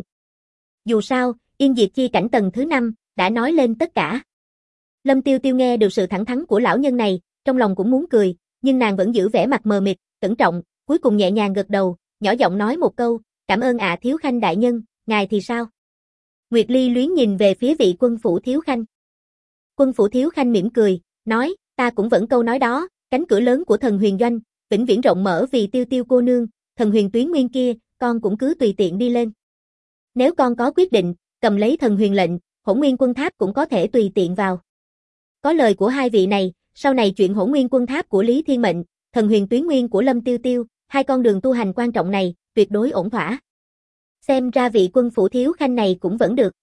Dù sao, yên diệt chi cảnh tầng thứ 5, đã nói lên tất cả. Lâm Tiêu Tiêu nghe được sự thẳng thắn của lão nhân này, trong lòng cũng muốn cười, nhưng nàng vẫn giữ vẻ mặt mờ mịt, cẩn trọng, cuối cùng nhẹ nhàng gật đầu, nhỏ giọng nói một câu, cảm ơn ạ thiếu khanh đại nhân, ngài thì sao? Nguyệt Ly Luyến nhìn về phía vị quân phủ thiếu khanh. Quân phủ thiếu khanh mỉm cười, nói, ta cũng vẫn câu nói đó, cánh cửa lớn của Thần Huyền Doanh, vĩnh viễn rộng mở vì Tiêu Tiêu cô nương, Thần Huyền tuyến nguyên kia, con cũng cứ tùy tiện đi lên. Nếu con có quyết định, cầm lấy Thần Huyền lệnh, Hỗn Nguyên Quân Tháp cũng có thể tùy tiện vào. Có lời của 2 vị này, sau này chuyện Hỗn Nguyên Quân Tháp của Lý Thiên Mệnh, Thần Huyền tuyến nguyên của Lâm Tiêu Tiêu, 2 con đường tu hành quan trọng này, tuyệt đối ổn thỏa. Xem ra vị quân phủ thiếu khanh này cũng vẫn được.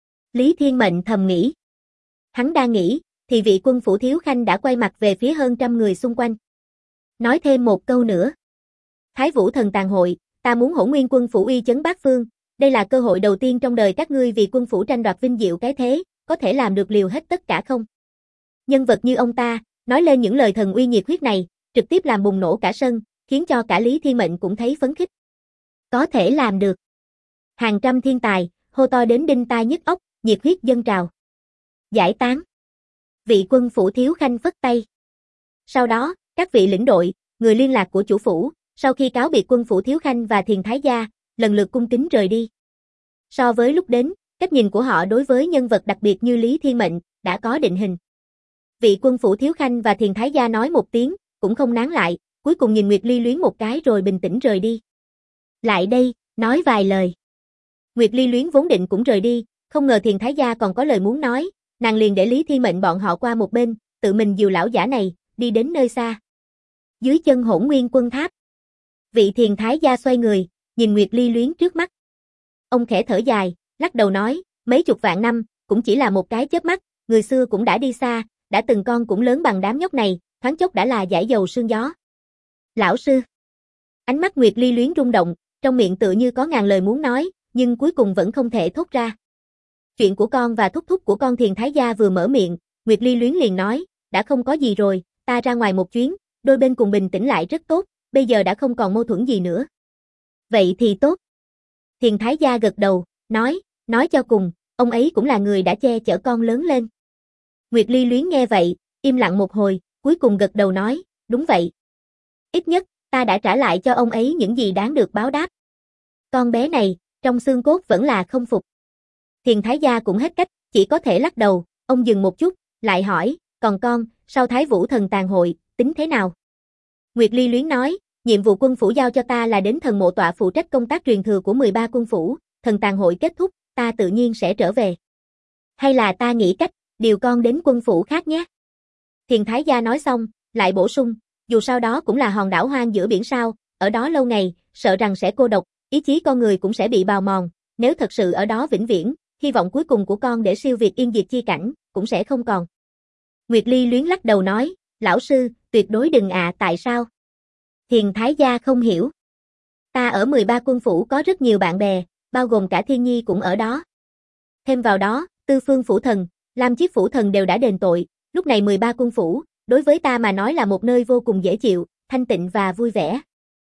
Lý Thiên Mệnh thầm nghĩ. Hắn đang nghĩ, thì vị quân phủ thiếu khanh đã quay mặt về phía hơn trăm người xung quanh. Nói thêm một câu nữa. Thái Vũ Thần Tàn Hội, ta muốn Hỗn Nguyên Quân phủ uy chấn bát phương, đây là cơ hội đầu tiên trong đời các ngươi vì quân phủ tranh đoạt vinh diệu cái thế, có thể làm được liều hết tất cả không? Nhân vật như ông ta, nói lên những lời thần uy nhiệt huyết này, trực tiếp làm bùng nổ cả sân, khiến cho cả Lý Thiên Mệnh cũng thấy phấn khích. Có thể làm được. Hàng trăm thiên tài, hô to đến đinh tai nhức óc, nhiệt huyết dâng trào. Giải tán. Vị quân phủ thiếu khanh phất tay. Sau đó, các vị lĩnh đội, người liên lạc của chủ phủ, sau khi cáo biệt quân phủ thiếu khanh và Thiền Thái Gia, lần lượt cung kính rời đi. So với lúc đến, cách nhìn của họ đối với nhân vật đặc biệt như Lý Thiên Mệnh, đã có định hình. Vị quân phủ thiếu khanh và Thiền Thái Gia nói một tiếng, cũng không nán lại, cuối cùng nhìn Nguyệt Ly Luyến một cái rồi bình tĩnh rời đi. Lại đây, nói vài lời. Nguyệt Ly Luyến vốn định cũng rời đi, không ngờ Thiền Thái Gia còn có lời muốn nói, nàng liền để Lý Thiên Mệnh bọn họ qua một bên, tự mình dìu lão giả này, đi đến nơi xa. Dưới chân Hỗn Nguyên Quân Tháp. Vị Thiền Thái Gia xoay người, nhìn Nguyệt Ly Luyến trước mắt. Ông khẽ thở dài, lắc đầu nói, mấy chục vạn năm, cũng chỉ là một cái chớp mắt, người xưa cũng đã đi xa, đã từng con cũng lớn bằng đám nhóc này, thoáng chốc đã là giải dầu sương gió. Lão sư. Ánh mắt Nguyệt Ly Luyến rung động, trong miệng tự như có ngàn lời muốn nói, nhưng cuối cùng vẫn không thể thốt ra. Chuyện của con và thúc thúc của con Thiền Thái Gia vừa mở miệng, Nguyệt Ly Luyến liền nói, đã không có gì rồi, ta ra ngoài một chuyến, đôi bên cùng bình tĩnh lại rất tốt, bây giờ đã không còn mâu thuẫn gì nữa. Vậy thì tốt. Thiền Thái Gia gật đầu, nói cho cùng, ông ấy cũng là người đã che chở con lớn lên. Nguyệt Ly Luyến nghe vậy, im lặng một hồi, cuối cùng gật đầu nói, đúng vậy. Ít nhất, ta đã trả lại cho ông ấy những gì đáng được báo đáp. Con bé này, trong xương cốt vẫn là không phục. Thiền Thái Gia cũng hết cách, chỉ có thể lắc đầu, ông dừng một chút, lại hỏi, còn con, sau Thái Vũ Thần Tàn hội, tính thế nào? Nguyệt Ly Luyến nói, nhiệm vụ quân phủ giao cho ta là đến thần mộ tọa phụ trách công tác truyền thừa của 13 quân phủ, thần tàn hội kết thúc, ta tự nhiên sẽ trở về. Hay là ta nghĩ cách, điều con đến quân phủ khác nhé. Thiền Thái Gia nói xong, lại bổ sung, dù sao đó cũng là hòn đảo hoang giữa biển sao, ở đó lâu ngày, sợ rằng sẽ cô độc, ý chí con người cũng sẽ bị bào mòn, nếu thật sự ở đó vĩnh viễn, hy vọng cuối cùng của con để siêu việt yên diệt chi cảnh, cũng sẽ không còn. Nguyệt Ly Luyến lắc đầu nói, lão sư, tuyệt đối đừng tại sao? Thiền Thái Gia không hiểu. Ta ở 13 quân phủ có rất nhiều bạn bè, bao gồm cả Thiên Nhi cũng ở đó. Thêm vào đó, Tư Phương Phủ Thần, Lam Chiết Phủ Thần đều đã đền tội, lúc này 13 quân phủ, đối với ta mà nói là một nơi vô cùng dễ chịu, thanh tịnh và vui vẻ.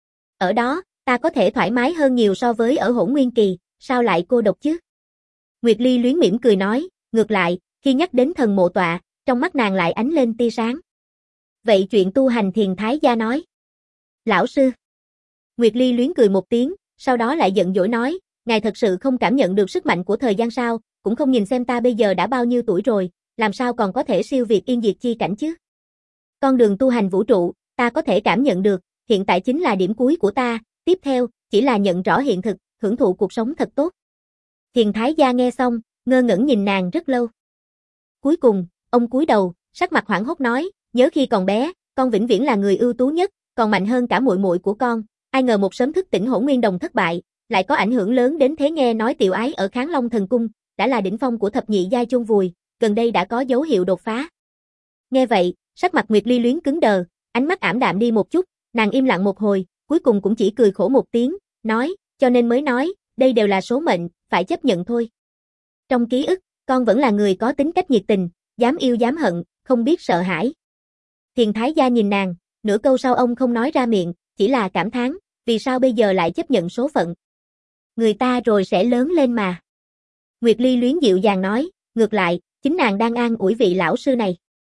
Ở đó, ta có thể thoải mái hơn nhiều so với ở Hỗn Nguyên Kỳ, sao lại cô độc chứ? Nguyệt Ly Luyến mỉm cười nói, ngược lại, khi nhắc đến thần mộ tọa, trong mắt nàng lại ánh lên tia sáng. Vậy chuyện tu hành Thiền Thái Gia nói. Lão sư. Nguyệt Ly Luyến cười một tiếng, sau đó lại giận dỗi nói, ngài thật sự không cảm nhận được sức mạnh của thời gian sao, cũng không nhìn xem ta bây giờ đã bao nhiêu tuổi rồi, làm sao còn có thể siêu việt yên diệt chi cảnh chứ? Con đường tu hành vũ trụ, ta có thể cảm nhận được, hiện tại chính là điểm cuối của ta, tiếp theo, chỉ là nhận rõ hiện thực, hưởng thụ cuộc sống thật tốt. Thiền Thái Gia nghe xong, ngơ ngẩn nhìn nàng rất lâu. Cuối cùng, ông cúi đầu, sắc mặt hoảng hốt nói, nhớ khi còn bé, con vĩnh viễn là người ưu tú nhất, còn mạnh hơn cả muội muội của con, ai ngờ một sớm thức tỉnh Hỗn Nguyên Đồng thất bại, lại có ảnh hưởng lớn đến thế, nghe nói Tiểu Ái ở Kháng Long Thần Cung, đã là đỉnh phong của thập nhị giai chôn vùi, gần đây đã có dấu hiệu đột phá. Nghe vậy, sắc mặt Nguyệt Ly Luyến cứng đờ, ánh mắt ảm đạm đi một chút, nàng im lặng một hồi, cuối cùng cũng chỉ cười khổ một tiếng, nói, cho nên mới nói, đây đều là số mệnh, phải chấp nhận thôi. Trong ký ức, con vẫn là người có tính cách nhiệt tình, dám yêu dám hận, không biết sợ hãi. Thiền Thái Gia nhìn nàng, nửa câu sau ông không nói ra miệng, chỉ là cảm thán, vì sao bây giờ lại chấp nhận số phận. Người ta rồi sẽ lớn lên mà. Nguyệt Ly Luyến dịu dàng nói, ngược lại, chính nàng đang an ủi vị lão sư này.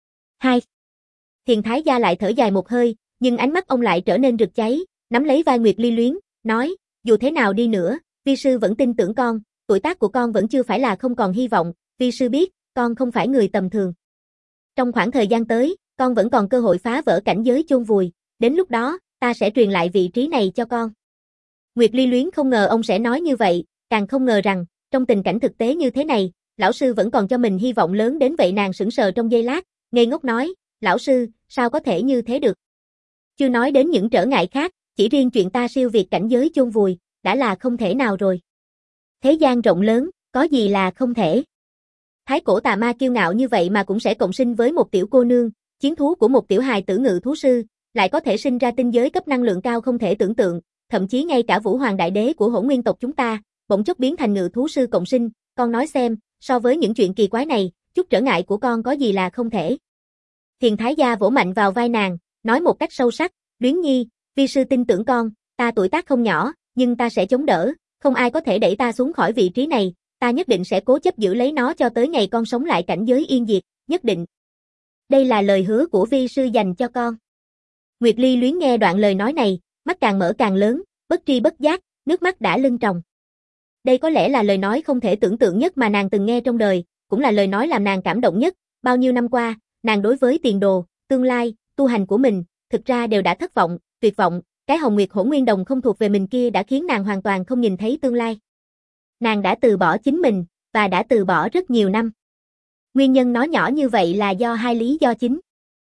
2. Thiền Thái Gia lại thở dài một hơi, nhưng ánh mắt ông lại trở nên rực cháy, nắm lấy vai Nguyệt Ly Luyến, nói, dù thế nào đi nữa, vi sư vẫn tin tưởng con, tuổi tác của con vẫn chưa phải là không còn hy vọng, vi sư biết, con không phải người tầm thường. Trong khoảng thời gian tới, con vẫn còn cơ hội phá vỡ cảnh giới chôn vùi, đến lúc đó, ta sẽ truyền lại vị trí này cho con. Nguyệt Ly Luyến không ngờ ông sẽ nói như vậy, càng không ngờ rằng, trong tình cảnh thực tế như thế này, lão sư vẫn còn cho mình hy vọng lớn đến vậy. Nàng sững sờ trong giây lát, ngây ngốc nói, lão sư, sao có thể như thế được? Chưa nói đến những trở ngại khác, chỉ riêng chuyện ta siêu việt cảnh giới chôn vùi, đã là không thể nào rồi. Thế gian rộng lớn, có gì là không thể? Thái cổ tà ma kiêu ngạo như vậy mà cũng sẽ cộng sinh với một tiểu cô nương, chiến thú của một tiểu hài tử ngự thú sư, lại có thể sinh ra tinh giới cấp năng lượng cao không thể tưởng tượng, thậm chí ngay cả Vũ Hoàng đại đế của Hỗn Nguyên tộc chúng ta, bỗng chốc biến thành ngự thú sư cộng sinh, con nói xem, so với những chuyện kỳ quái này, chút trở ngại của con có gì là không thể. Thiền Thái Gia vỗ mạnh vào vai nàng, nói một cách sâu sắc, Luyến Nhi, vi sư tin tưởng con, ta tuổi tác không nhỏ, nhưng ta sẽ chống đỡ, không ai có thể đẩy ta xuống khỏi vị trí này, ta nhất định sẽ cố chấp giữ lấy nó cho tới ngày con sống lại cảnh giới yên diệt, nhất định. Đây là lời hứa của vi sư dành cho con. Nguyệt Ly Luyến nghe đoạn lời nói này, mắt càng mở càng lớn, bất tri bất giác, nước mắt đã lưng tròng. Đây có lẽ là lời nói không thể tưởng tượng nhất mà nàng từng nghe trong đời, cũng là lời nói làm nàng cảm động nhất, bao nhiêu năm qua, nàng đối với tiền đồ, tương lai, tu hành của mình, thực ra đều đã thất vọng, tuyệt vọng, cái Hồng Nguyệt Hỗn Nguyên Đồng không thuộc về mình kia đã khiến nàng hoàn toàn không nhìn thấy tương lai. Nàng đã từ bỏ chính mình, và đã từ bỏ rất nhiều năm. Nguyên nhân nó nhỏ như vậy là do hai lý do chính.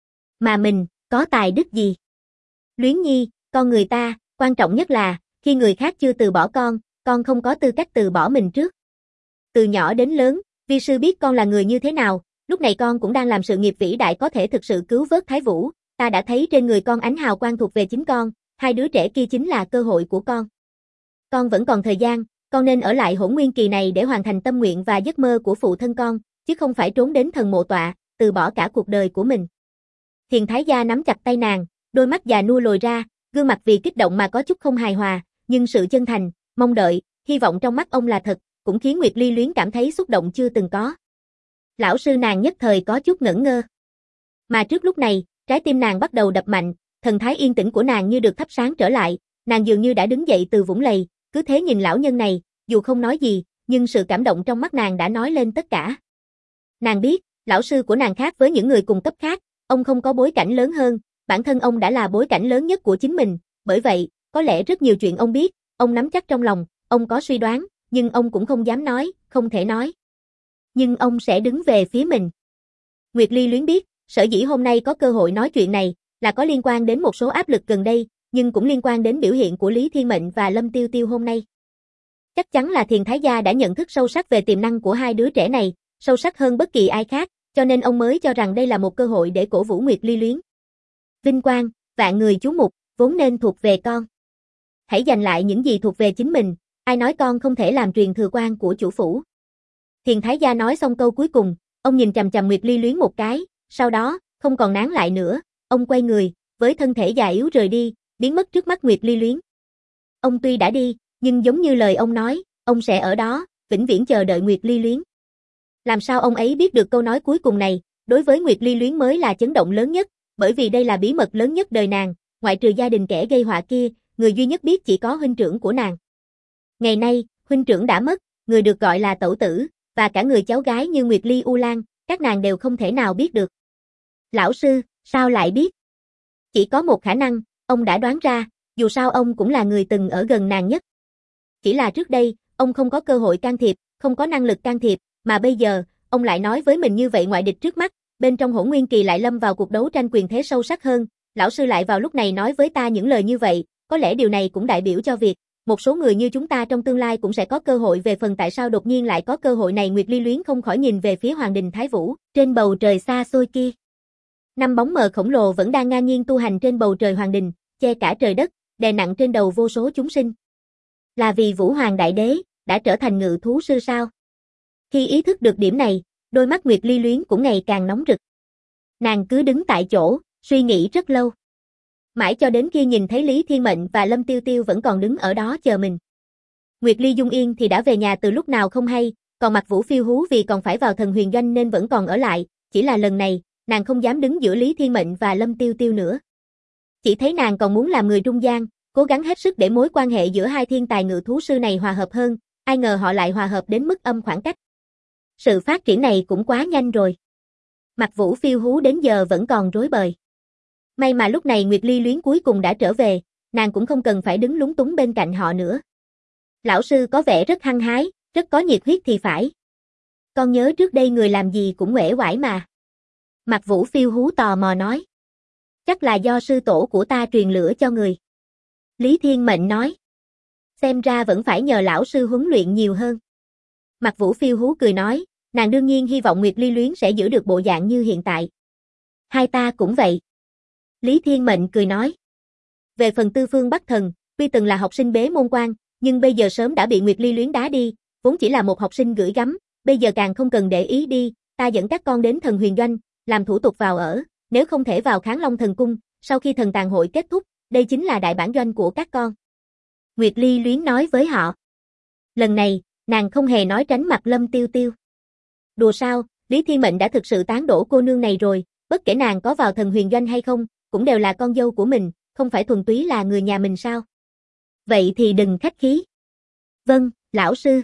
Mà mình, có tài đức gì? Luyến Nhi, con người ta, quan trọng nhất là, khi người khác chưa từ bỏ con không có tư cách từ bỏ mình trước. Từ nhỏ đến lớn, vi sư biết con là người như thế nào, Lúc này con cũng đang làm sự nghiệp vĩ đại có thể thực sự cứu vớt Thái Vũ, ta đã thấy trên người con ánh hào quang thuộc về chính con, hai đứa trẻ kia chính là cơ hội của con. Con vẫn còn thời gian, con nên ở lại Hỗn Nguyên Kỳ này để hoàn thành tâm nguyện và giấc mơ của phụ thân con, chứ không phải trốn đến thần mộ tọa, từ bỏ cả cuộc đời của mình. Thiền Thái Gia nắm chặt tay nàng, đôi mắt già nua lồi ra, gương mặt vì kích động mà có chút không hài hòa, nhưng sự chân thành, mong đợi, hy vọng trong mắt ông là thật, cũng khiến Nguyệt Ly Luyến cảm thấy xúc động chưa từng có. Lão sư nàng nhất thời có chút ngẩn ngơ. Mà trước lúc này, trái tim nàng bắt đầu đập mạnh, thần thái yên tĩnh của nàng như được thắp sáng trở lại, nàng dường như đã đứng dậy từ vũng lầy, cứ thế nhìn lão nhân này, dù không nói gì, nhưng sự cảm động trong mắt nàng đã nói lên tất cả. Nàng biết, lão sư của nàng khác với những người cùng cấp khác, ông không có bối cảnh lớn hơn, bản thân ông đã là bối cảnh lớn nhất của chính mình, bởi vậy, có lẽ rất nhiều chuyện ông biết, ông nắm chắc trong lòng, ông có suy đoán, nhưng ông cũng không dám nói, không thể nói. Nhưng ông sẽ đứng về phía mình. Nguyệt Ly Luyến biết, sở dĩ hôm nay có cơ hội nói chuyện này, là có liên quan đến một số áp lực gần đây, nhưng cũng liên quan đến biểu hiện của Lý Thiên Mệnh và Lâm Tiêu Tiêu hôm nay. Chắc chắn là Thiền Thái Gia đã nhận thức sâu sắc về tiềm năng của hai đứa trẻ này, sâu sắc hơn bất kỳ ai khác, cho nên ông mới cho rằng đây là một cơ hội để cổ vũ Nguyệt Ly Luyến. Vinh quang, vạn người chú mục, vốn nên thuộc về con. Hãy giành lại những gì thuộc về chính mình, ai nói con không thể làm truyền thừa quan của chủ phủ. Thiền Thái Gia nói xong câu cuối cùng, ông nhìn chằm chằm Nguyệt Ly Luyến một cái, sau đó, không còn nán lại nữa, ông quay người, với thân thể già yếu rời đi, biến mất trước mắt Nguyệt Ly Luyến. Ông tuy đã đi, nhưng giống như lời ông nói, ông sẽ ở đó, vĩnh viễn chờ đợi Nguyệt Ly Luyến. Làm sao ông ấy biết được câu nói cuối cùng này, đối với Nguyệt Ly Luyến mới là chấn động lớn nhất, bởi vì đây là bí mật lớn nhất đời nàng, ngoại trừ gia đình kẻ gây họa kia, người duy nhất biết chỉ có huynh trưởng của nàng. Ngày nay, huynh trưởng đã mất, người được gọi là tẩu tử, và cả người cháu gái như Nguyệt Ly U Lan, các nàng đều không thể nào biết được. Lão sư, sao lại biết? Chỉ có một khả năng, ông đã đoán ra, dù sao ông cũng là người từng ở gần nàng nhất. Chỉ là trước đây, ông không có cơ hội can thiệp, không có năng lực can thiệp, mà bây giờ, ông lại nói với mình như vậy ngoại địch trước mắt, bên trong Hỗn Nguyên Kỳ lại lâm vào cuộc đấu tranh quyền thế sâu sắc hơn, lão sư lại vào lúc này nói với ta những lời như vậy, có lẽ điều này cũng đại biểu cho việc, một số người như chúng ta trong tương lai cũng sẽ có cơ hội về phần tại sao đột nhiên lại có cơ hội này. Nguyệt Ly Luyến không khỏi nhìn về phía Hoàng đình Thái Vũ, trên bầu trời xa xôi kia. Năm bóng mờ khổng lồ vẫn đang ngang nhiên tu hành trên bầu trời Hoàng đình, che cả trời đất, đè nặng trên đầu vô số chúng sinh. Là vì Vũ Hoàng Đại Đế đã trở thành ngự thú sư sao? Khi ý thức được điểm này, đôi mắt Nguyệt Ly Luyến cũng ngày càng nóng rực. Nàng cứ đứng tại chỗ, suy nghĩ rất lâu. Mãi cho đến khi nhìn thấy Lý Thiên Mệnh và Lâm Tiêu Tiêu vẫn còn đứng ở đó chờ mình. Nguyệt Ly Dung Yên thì đã về nhà từ lúc nào không hay, còn Mạc Vũ phiêu hú vì còn phải vào Thần Huyền Doanh nên vẫn còn ở lại, chỉ là lần này, nàng không dám đứng giữa Lý Thiên Mệnh và Lâm Tiêu Tiêu nữa. Chỉ thấy nàng còn muốn làm người trung gian, cố gắng hết sức để mối quan hệ giữa hai thiên tài ngự thú sư này hòa hợp hơn, ai ngờ họ lại hòa hợp đến mức âm khoảng cách. Sự phát triển này cũng quá nhanh rồi. Mạc Vũ phiêu hú đến giờ vẫn còn rối bời. May mà lúc này Nguyệt Ly Luyến cuối cùng đã trở về, nàng cũng không cần phải đứng lúng túng bên cạnh họ nữa. Lão sư có vẻ rất hăng hái, rất có nhiệt huyết thì phải. Con nhớ trước đây người làm gì cũng uể oải mà. Mạc Vũ phiêu hú tò mò nói. Chắc là do sư tổ của ta truyền lửa cho người. Lý Thiên Mệnh nói. Xem ra vẫn phải nhờ lão sư huấn luyện nhiều hơn. Mạc Vũ phiêu hú cười nói, nàng đương nhiên hy vọng Nguyệt Ly Luyến sẽ giữ được bộ dạng như hiện tại. Hai ta cũng vậy. Lý Thiên Mệnh cười nói. Về phần Tư Phương Bắc Thần, tuy từng là học sinh bế môn quan, nhưng bây giờ sớm đã bị Nguyệt Ly Luyến đá đi, vốn chỉ là một học sinh gửi gắm, bây giờ càng không cần để ý đi, ta dẫn các con đến Thần Huyền Doanh, làm thủ tục vào ở, nếu không thể vào Kháng Long Thần Cung, sau khi thần tàn hội kết thúc, đây chính là đại bản doanh của các con. Nguyệt Ly Luyến nói với họ. Lần này, nàng không hề nói tránh mặt Lâm Tiêu Tiêu. Đùa sao, Lý Thiên Mệnh đã thực sự tán đổ cô nương này rồi, bất kể nàng có vào Thần Huyền Doanh hay không, cũng đều là con dâu của mình, không phải thuần túy là người nhà mình sao? Vậy thì đừng khách khí. Vâng, lão sư.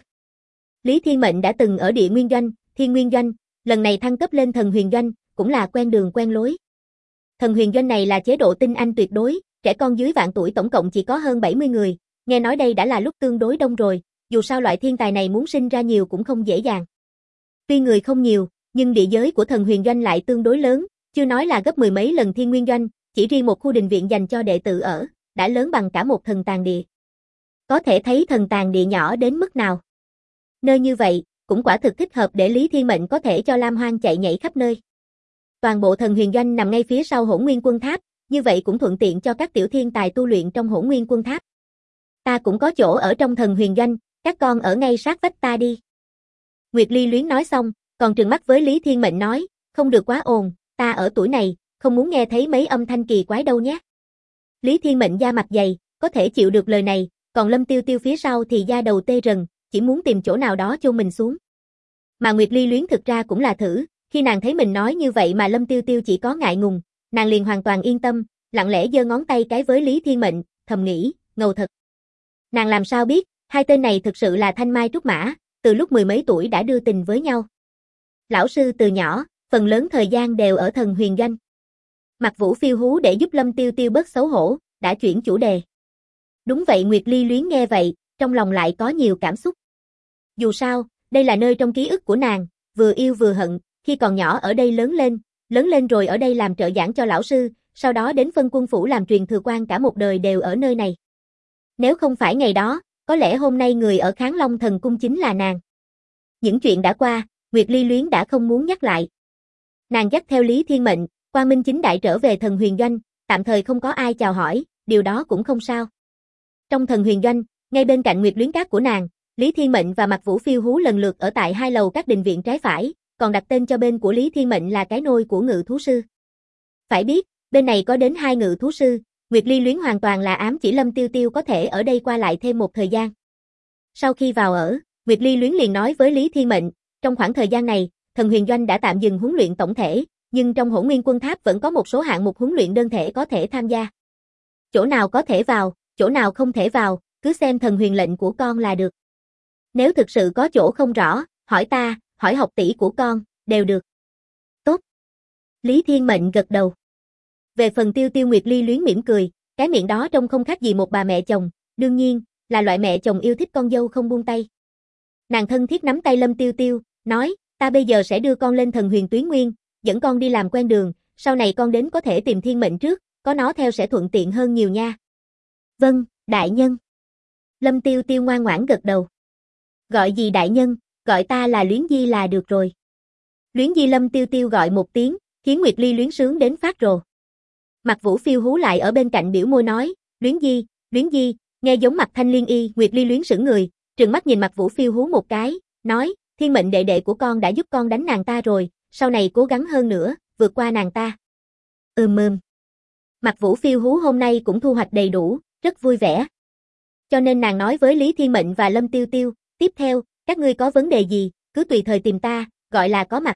Lý Thiên Mệnh đã từng ở Địa Nguyên Doanh, Thiên Nguyên Doanh, lần này thăng cấp lên Thần Huyền Doanh, cũng là quen đường quen lối. Thần Huyền Doanh này là chế độ tinh anh tuyệt đối, trẻ con dưới vạn tuổi tổng cộng chỉ có hơn 70 người, nghe nói đây đã là lúc tương đối đông rồi, dù sao loại thiên tài này muốn sinh ra nhiều cũng không dễ dàng. Tuy người không nhiều, nhưng địa giới của Thần Huyền Doanh lại tương đối lớn, chưa nói là gấp mười mấy lần Thiên Nguyên Doanh, chỉ riêng một khu đình viện dành cho đệ tử ở, đã lớn bằng cả một thần tàng địa. Có thể thấy thần tàng địa nhỏ đến mức nào. Nơi như vậy, cũng quả thực thích hợp để Lý Thiên Mệnh có thể cho Lam Hoang chạy nhảy khắp nơi. Toàn bộ Thần Huyền Doanh nằm ngay phía sau Hỗn Nguyên Quân Tháp, như vậy cũng thuận tiện cho các tiểu thiên tài tu luyện trong Hỗn Nguyên Quân Tháp. Ta cũng có chỗ ở trong Thần Huyền Doanh, các con ở ngay sát vách ta đi. Nguyệt Ly Luyến nói xong, còn trừng mắt với Lý Thiên Mệnh nói, không được quá ồn, ta ở tuổi này, không muốn nghe thấy mấy âm thanh kỳ quái đâu nhé. Lý Thiên Mệnh da mặt dày, có thể chịu được lời này, còn Lâm Tiêu Tiêu phía sau thì da đầu tê rần, chỉ muốn tìm chỗ nào đó chôn mình xuống. Mà Nguyệt Ly Luyến thực ra cũng là thử, khi nàng thấy mình nói như vậy mà Lâm Tiêu Tiêu chỉ có ngại ngùng, nàng liền hoàn toàn yên tâm, lặng lẽ giơ ngón tay cái với Lý Thiên Mệnh, thầm nghĩ, ngầu thật. Nàng làm sao biết, hai tên này thực sự là thanh mai trúc mã, từ lúc mười mấy tuổi đã đưa tình với nhau. Lão sư từ nhỏ, phần lớn thời gian đều ở Thần Huyền Doanh. Mặc Vũ phiêu hú để giúp Lâm Tiêu Tiêu bớt xấu hổ, đã chuyển chủ đề. Đúng vậy, Nguyệt Ly Luyến nghe vậy, trong lòng lại có nhiều cảm xúc. Dù sao, đây là nơi trong ký ức của nàng, vừa yêu vừa hận, khi còn nhỏ ở đây lớn lên rồi ở đây làm trợ giảng cho lão sư, sau đó đến phân quân phủ làm truyền thừa quan, cả một đời đều ở nơi này. Nếu không phải ngày đó, có lẽ hôm nay người ở Kháng Long Thần Cung chính là nàng. Những chuyện đã qua, Nguyệt Ly Luyến đã không muốn nhắc lại. Nàng dắt theo Lý Thiên Mệnh, Quang Minh chính đại trở về Thần Huyền Doanh, tạm thời không có ai chào hỏi, điều đó cũng không sao. Trong Thần Huyền Doanh, ngay bên cạnh Nguyệt Luyến Các của nàng, Lý Thiên Mệnh và Mặc Vũ phiêu hú lần lượt ở tại hai lầu các đình viện trái phải, còn đặt tên cho bên của Lý Thiên Mệnh là cái nôi của ngự thú sư. Phải biết, bên này có đến 2 ngự thú sư, Nguyệt Ly Luyến hoàn toàn là ám chỉ Lâm Tiêu Tiêu có thể ở đây qua lại thêm một thời gian. Sau khi vào ở, Nguyệt Ly Luyến liền nói với Lý Thiên Mệnh, trong khoảng thời gian này, Thần Huyền Doanh đã tạm dừng huấn luyện tổng thể, nhưng trong Hỗn Nguyên Quân Tháp vẫn có một số hạng mục huấn luyện đơn thể có thể tham gia. Chỗ nào có thể vào, chỗ nào không thể vào, cứ xem thần huyền lệnh của con là được. Nếu thực sự có chỗ không rõ, hỏi ta, hỏi học tỷ của con, đều được. Tốt. Lý Thiên Mệnh gật đầu. Về phần Tiêu Tiêu, Nguyệt Ly Luyến mỉm cười, cái miệng đó trông không khác gì một bà mẹ chồng, đương nhiên, là loại mẹ chồng yêu thích con dâu không buông tay. Nàng thân thiết nắm tay Lâm Tiêu Tiêu, nói, ta bây giờ sẽ đưa con lên Thần Huyền Tuyến Nguyên, dẫn con đi làm quen đường, sau này con đến có thể tìm Thiên Mệnh trước, có nó theo sẽ thuận tiện hơn nhiều nha. Vâng, đại nhân. Lâm Tiêu Tiêu ngoan ngoãn gật đầu. Gọi gì đại nhân, gọi ta là Luyến Di là được rồi. Luyến Di. Lâm Tiêu Tiêu gọi một tiếng, khiến Nguyệt Ly Luyến sướng đến phát rồ. Mặc Vũ phiêu hú lại ở bên cạnh biểu môi nói, Luyến Di, nghe giống mặt Thanh Liên Y. Nguyệt Ly Luyến sững người, trừng mắt nhìn Mặc Vũ phiêu hú một cái, nói, Thiên Mệnh đệ đệ của con đã giúp con đánh nàng ta rồi, sau này cố gắng hơn nữa, vượt qua nàng ta. Mặc Vũ phiêu hú hôm nay cũng thu hoạch đầy đủ, rất vui vẻ. Cho nên nàng nói với Lý Thiên Mệnh và Lâm Tiêu Tiêu, tiếp theo, các ngươi có vấn đề gì, cứ tùy thời tìm ta, gọi là có mặt.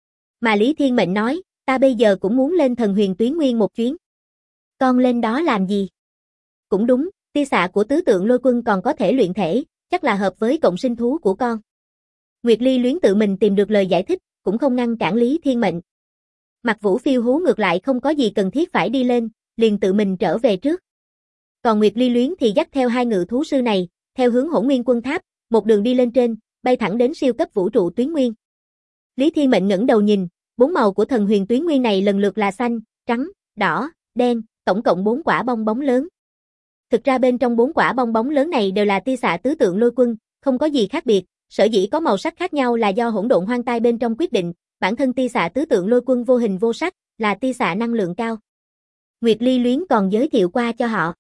Mà Lý Thiên Mệnh nói, ta bây giờ cũng muốn lên Thần Huyền Tuyến Nguyên một chuyến. Con lên đó làm gì? Cũng đúng, tia xạ của tứ tượng lôi quân còn có thể luyện thể, chắc là hợp với cộng sinh thú của con. Nguyệt Ly Luyến tự mình tìm được lời giải thích, cũng không ngăn cản Lý Thiên Mệnh. Mặc Vũ phiêu hú ngược lại không có gì cần thiết phải đi lên, liền tự mình trở về trước. Còn Nguyệt Ly Luyến thì dắt theo 2 ngự thú sư này, theo hướng Hỗn Nguyên Quân Tháp, một đường đi lên trên, bay thẳng đến siêu cấp vũ trụ Tuyến Nguyên. Lý Thiên Mệnh ngẩng đầu nhìn, 4 màu của Thần Huyền Tuyến Nguyên này lần lượt là xanh, trắng, đỏ, đen, tổng cộng 4 quả bong bóng lớn. Thực ra bên trong 4 quả bong bóng lớn này đều là tia xạ tứ tượng lôi quân, không có gì khác biệt, sở dĩ có màu sắc khác nhau là do hỗn độn hoang tai bên trong quyết định, bản thân tia xạ tứ tượng lôi quân vô hình vô sắc, là tia xạ năng lượng cao. Nguyệt Ly Luyến còn giới thiệu qua cho họ.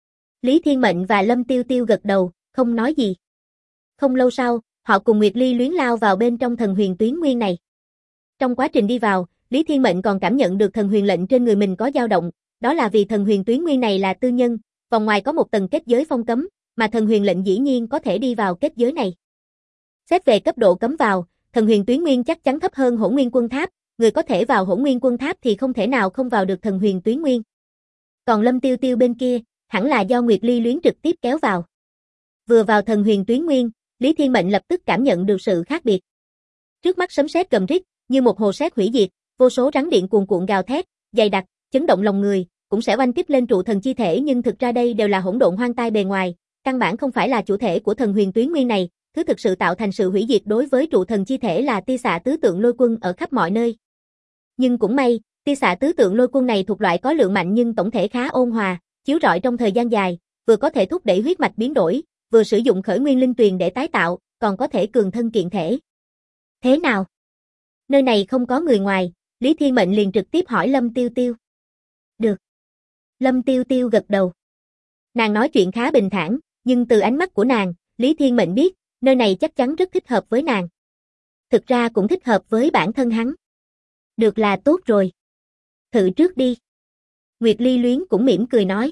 Lý Thiên Mệnh và Lâm Tiêu Tiêu gật đầu, không nói gì. Không lâu sau, họ cùng Nguyệt Ly Luyến lao vào bên trong Thần Huyền Tuyến Nguyên này. Trong quá trình đi vào, Lý Thiên Mệnh còn cảm nhận được thần huyền lệnh trên người mình có dao động, đó là vì Thần Huyền Tuyến Nguyên này là tư nhân, vòng ngoài có một tầng kết giới phong cấm, mà thần huyền lệnh dĩ nhiên có thể đi vào kết giới này. Xét về cấp độ cấm vào, Thần Huyền Tuyến Nguyên chắc chắn thấp hơn Hỗn Nguyên Quân Tháp, người có thể vào Hỗn Nguyên Quân Tháp thì không thể nào không vào được Thần Huyền Tuyến Nguyên. Còn Lâm Tiêu Tiêu bên kia, hẳn là do Nguyệt Ly Luyến trực tiếp kéo vào. Vừa vào Thần Huyền Tuyến Nguyên, Lý Thiên Mệnh lập tức cảm nhận được sự khác biệt. Trước mắt sấm sét gầm rít, như một hồ sét hủy diệt, vô số rắn điện cuồn cuộn gào thét, dày đặc, chấn động lòng người, cũng sẽ oanh kích lên trụ thần chi thể, nhưng thực ra đây đều là hỗn độn hoang tai bề ngoài, căn bản không phải là chủ thể của Thần Huyền Tuyến Nguyên này, thứ thực sự tạo thành sự hủy diệt đối với trụ thần chi thể là tia xạ tứ tượng lôi quân ở khắp mọi nơi. Nhưng cũng may, tia xạ tứ tượng lôi quân này thuộc loại có lượng mạnh nhưng tổng thể khá ôn hòa, chiếu rọi trong thời gian dài, vừa có thể thúc đẩy huyết mạch biến đổi, vừa sử dụng khởi nguyên linh tuyền để tái tạo, còn có thể cường thân kiện thể. Thế nào? Nơi này không có người ngoài, Lý Thiên Mệnh liền trực tiếp hỏi Lâm Tiêu Tiêu. Được. Lâm Tiêu Tiêu gật đầu. Nàng nói chuyện khá bình thản, nhưng từ ánh mắt của nàng, Lý Thiên Mệnh biết, nơi này chắc chắn rất thích hợp với nàng. Thực ra cũng thích hợp với bản thân hắn. Được là tốt rồi. Thử trước đi. Nguyệt Ly Luyến cũng mỉm cười nói.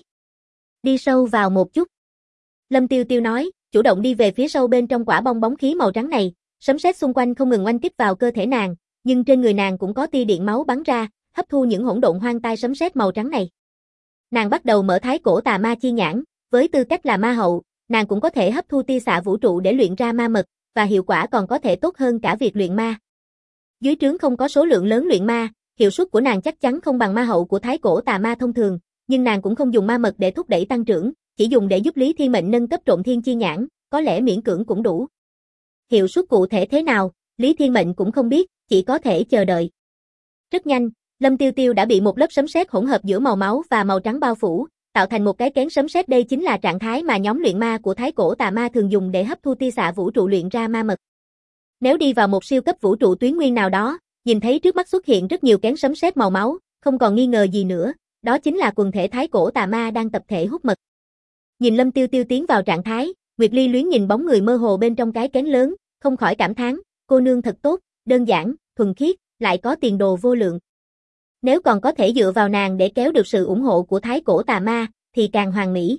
Đi sâu vào một chút. Lâm Tiêu Tiêu nói, chủ động đi về phía sâu bên trong quả bong bóng khí màu trắng này, sấm sét xung quanh không ngừng oanh kích vào cơ thể nàng, nhưng trên người nàng cũng có tia điện máu bắn ra, hấp thu những hỗn độn hoang tai sấm sét màu trắng này. Nàng bắt đầu mở thái cổ tà ma chi nhãn, với tư cách là ma hậu, nàng cũng có thể hấp thu tia xạ vũ trụ để luyện ra ma mật, và hiệu quả còn có thể tốt hơn cả việc luyện ma. Dưới trướng không có số lượng lớn luyện ma, hiệu suất của nàng chắc chắn không bằng ma hậu của thái cổ tà ma thông thường, nhưng nàng cũng không dùng ma mật để thúc đẩy tăng trưởng, chỉ dùng để giúp Lý Thiên Mệnh nâng cấp Trộm Thiên Chi Nhãn, có lẽ miễn cưỡng cũng đủ. Hiệu suất cụ thể thế nào, Lý Thiên Mệnh cũng không biết, chỉ có thể chờ đợi. Rất nhanh, Lâm Tiêu Tiêu đã bị một lớp sấm sét hỗn hợp giữa màu máu và màu trắng bao phủ, tạo thành một cái kén sấm sét. Đây chính là trạng thái mà nhóm luyện ma của thái cổ tà ma thường dùng để hấp thu tia xạ vũ trụ luyện ra ma mật. Nếu đi vào một siêu cấp vũ trụ tuyến nguyên nào đó, nhìn thấy trước mắt xuất hiện rất nhiều kén sấm sét màu máu, không còn nghi ngờ gì nữa, đó chính là quần thể thái cổ tà ma đang tập thể hút mật. Nhìn Lâm Tiêu Tiêu tiến vào trạng thái, Nguyệt Ly Luyến nhìn bóng người mơ hồ bên trong cái kén lớn, không khỏi cảm thán, cô nương thật tốt, đơn giản, thuần khiết, lại có tiền đồ vô lượng. Nếu còn có thể dựa vào nàng để kéo được sự ủng hộ của thái cổ tà ma, thì càng hoàn mỹ.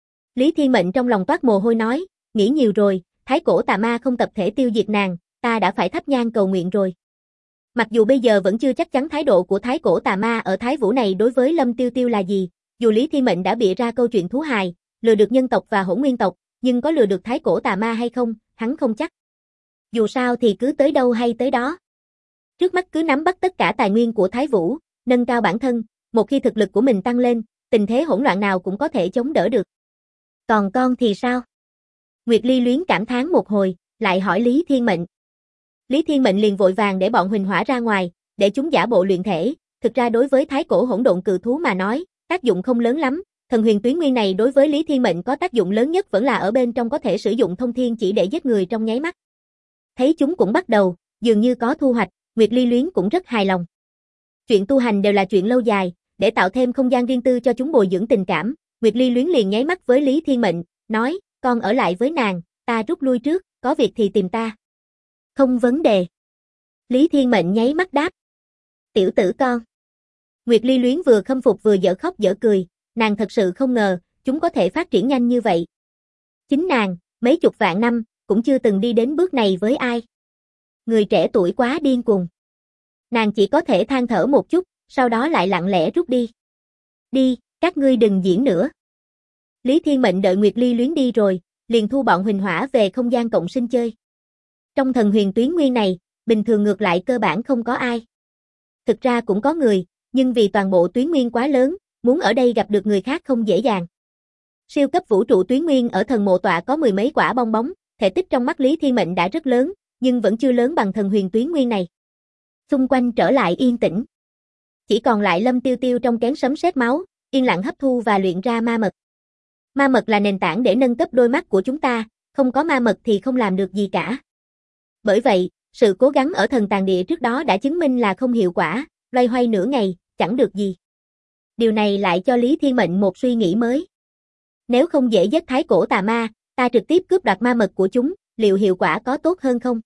Lý Thiên Mệnh trong lòng toát mồ hôi nói, nghĩ nhiều rồi, thái cổ tà ma không tập thể tiêu diệt nàng, ta đã phải thắp nhang cầu nguyện rồi. Mặc dù bây giờ vẫn chưa chắc chắn thái độ của thái cổ tà ma ở Thái Vũ này đối với Lâm Tiêu Tiêu là gì, dù Lý Thiên Mệnh đã bịa ra câu chuyện thú hài, lừa được nhân tộc và hỗn nguyên tộc, nhưng có lừa được thái cổ tà ma hay không, hắn không chắc. Dù sao thì cứ tới đâu hay tới đó. Trước mắt cứ nắm bắt tất cả tài nguyên của Thái Vũ, nâng cao bản thân, một khi thực lực của mình tăng lên, tình thế hỗn loạn nào cũng có thể chống đỡ được. Còn con thì sao? Nguyệt Ly Luyến cảm thán một hồi, lại hỏi Lý Thiên Mệnh. Lý Thiên Mệnh liền vội vàng để bọn huỳnh hỏa ra ngoài, để chúng giả bộ luyện thể. Thực ra đối với thái cổ hỗn độn cự thú mà nói, tác dụng không lớn lắm. Thần huyền tuyến nguyên này đối với Lý Thiên Mệnh có tác dụng lớn nhất vẫn là ở bên trong có thể sử dụng thông thiên chỉ để giết người trong nháy mắt. Thấy chúng cũng bắt đầu, dường như có thu hoạch, Nguyệt Ly Luyến cũng rất hài lòng. Chuyện tu hành đều là chuyện lâu dài, để tạo thêm không gian riêng tư cho chúng bồi dưỡng tình cảm, Nguyệt Ly Luyến liền nháy mắt với Lý Thiên Mệnh, nói, con ở lại với nàng, ta rút lui trước, có việc thì tìm ta. Không vấn đề. Lý Thiên Mệnh nháy mắt đáp. Tiểu tử con. Nguyệt Ly Luyến vừa khâm phục vừa dở khóc dở cười, nàng thật sự không ngờ, chúng có thể phát triển nhanh như vậy. Chính nàng, mấy chục vạn năm, cũng chưa từng đi đến bước này với ai. Người trẻ tuổi quá điên cuồng. Nàng chỉ có thể than thở một chút, sau đó lại lặng lẽ rút đi. Đi, các ngươi đừng diễn nữa. Lý Thiên Mệnh đợi Nguyệt Ly Luyến đi rồi, liền thu bọn huỳnh hỏa về không gian cộng sinh chơi. Trong thần huyền tuyến nguyên này, bình thường ngược lại cơ bản không có ai. Thực ra cũng có người, nhưng vì toàn bộ tuyến nguyên quá lớn, muốn ở đây gặp được người khác không dễ dàng. Siêu cấp vũ trụ tuyến nguyên ở thần mộ tọa có mười mấy quả bong bóng, thể tích trong mắt Lý Thiên Mệnh đã rất lớn, nhưng vẫn chưa lớn bằng thần huyền tuyến nguyên này. Xung quanh trở lại yên tĩnh. Chỉ còn lại Lâm Tiêu Tiêu trong kén sấm sét máu, yên lặng hấp thu và luyện ra ma mật. Ma mật là nền tảng để nâng cấp đôi mắt của chúng ta, không có ma mật thì không làm được gì cả. Bởi vậy, sự cố gắng ở thần tàn địa trước đó đã chứng minh là không hiệu quả, loay hoay nửa ngày, chẳng được gì. Điều này lại cho Lý Thiên Mệnh một suy nghĩ mới. Nếu không dễ giết thái cổ tà ma, ta trực tiếp cướp đoạt ma mật của chúng, liệu hiệu quả có tốt hơn không?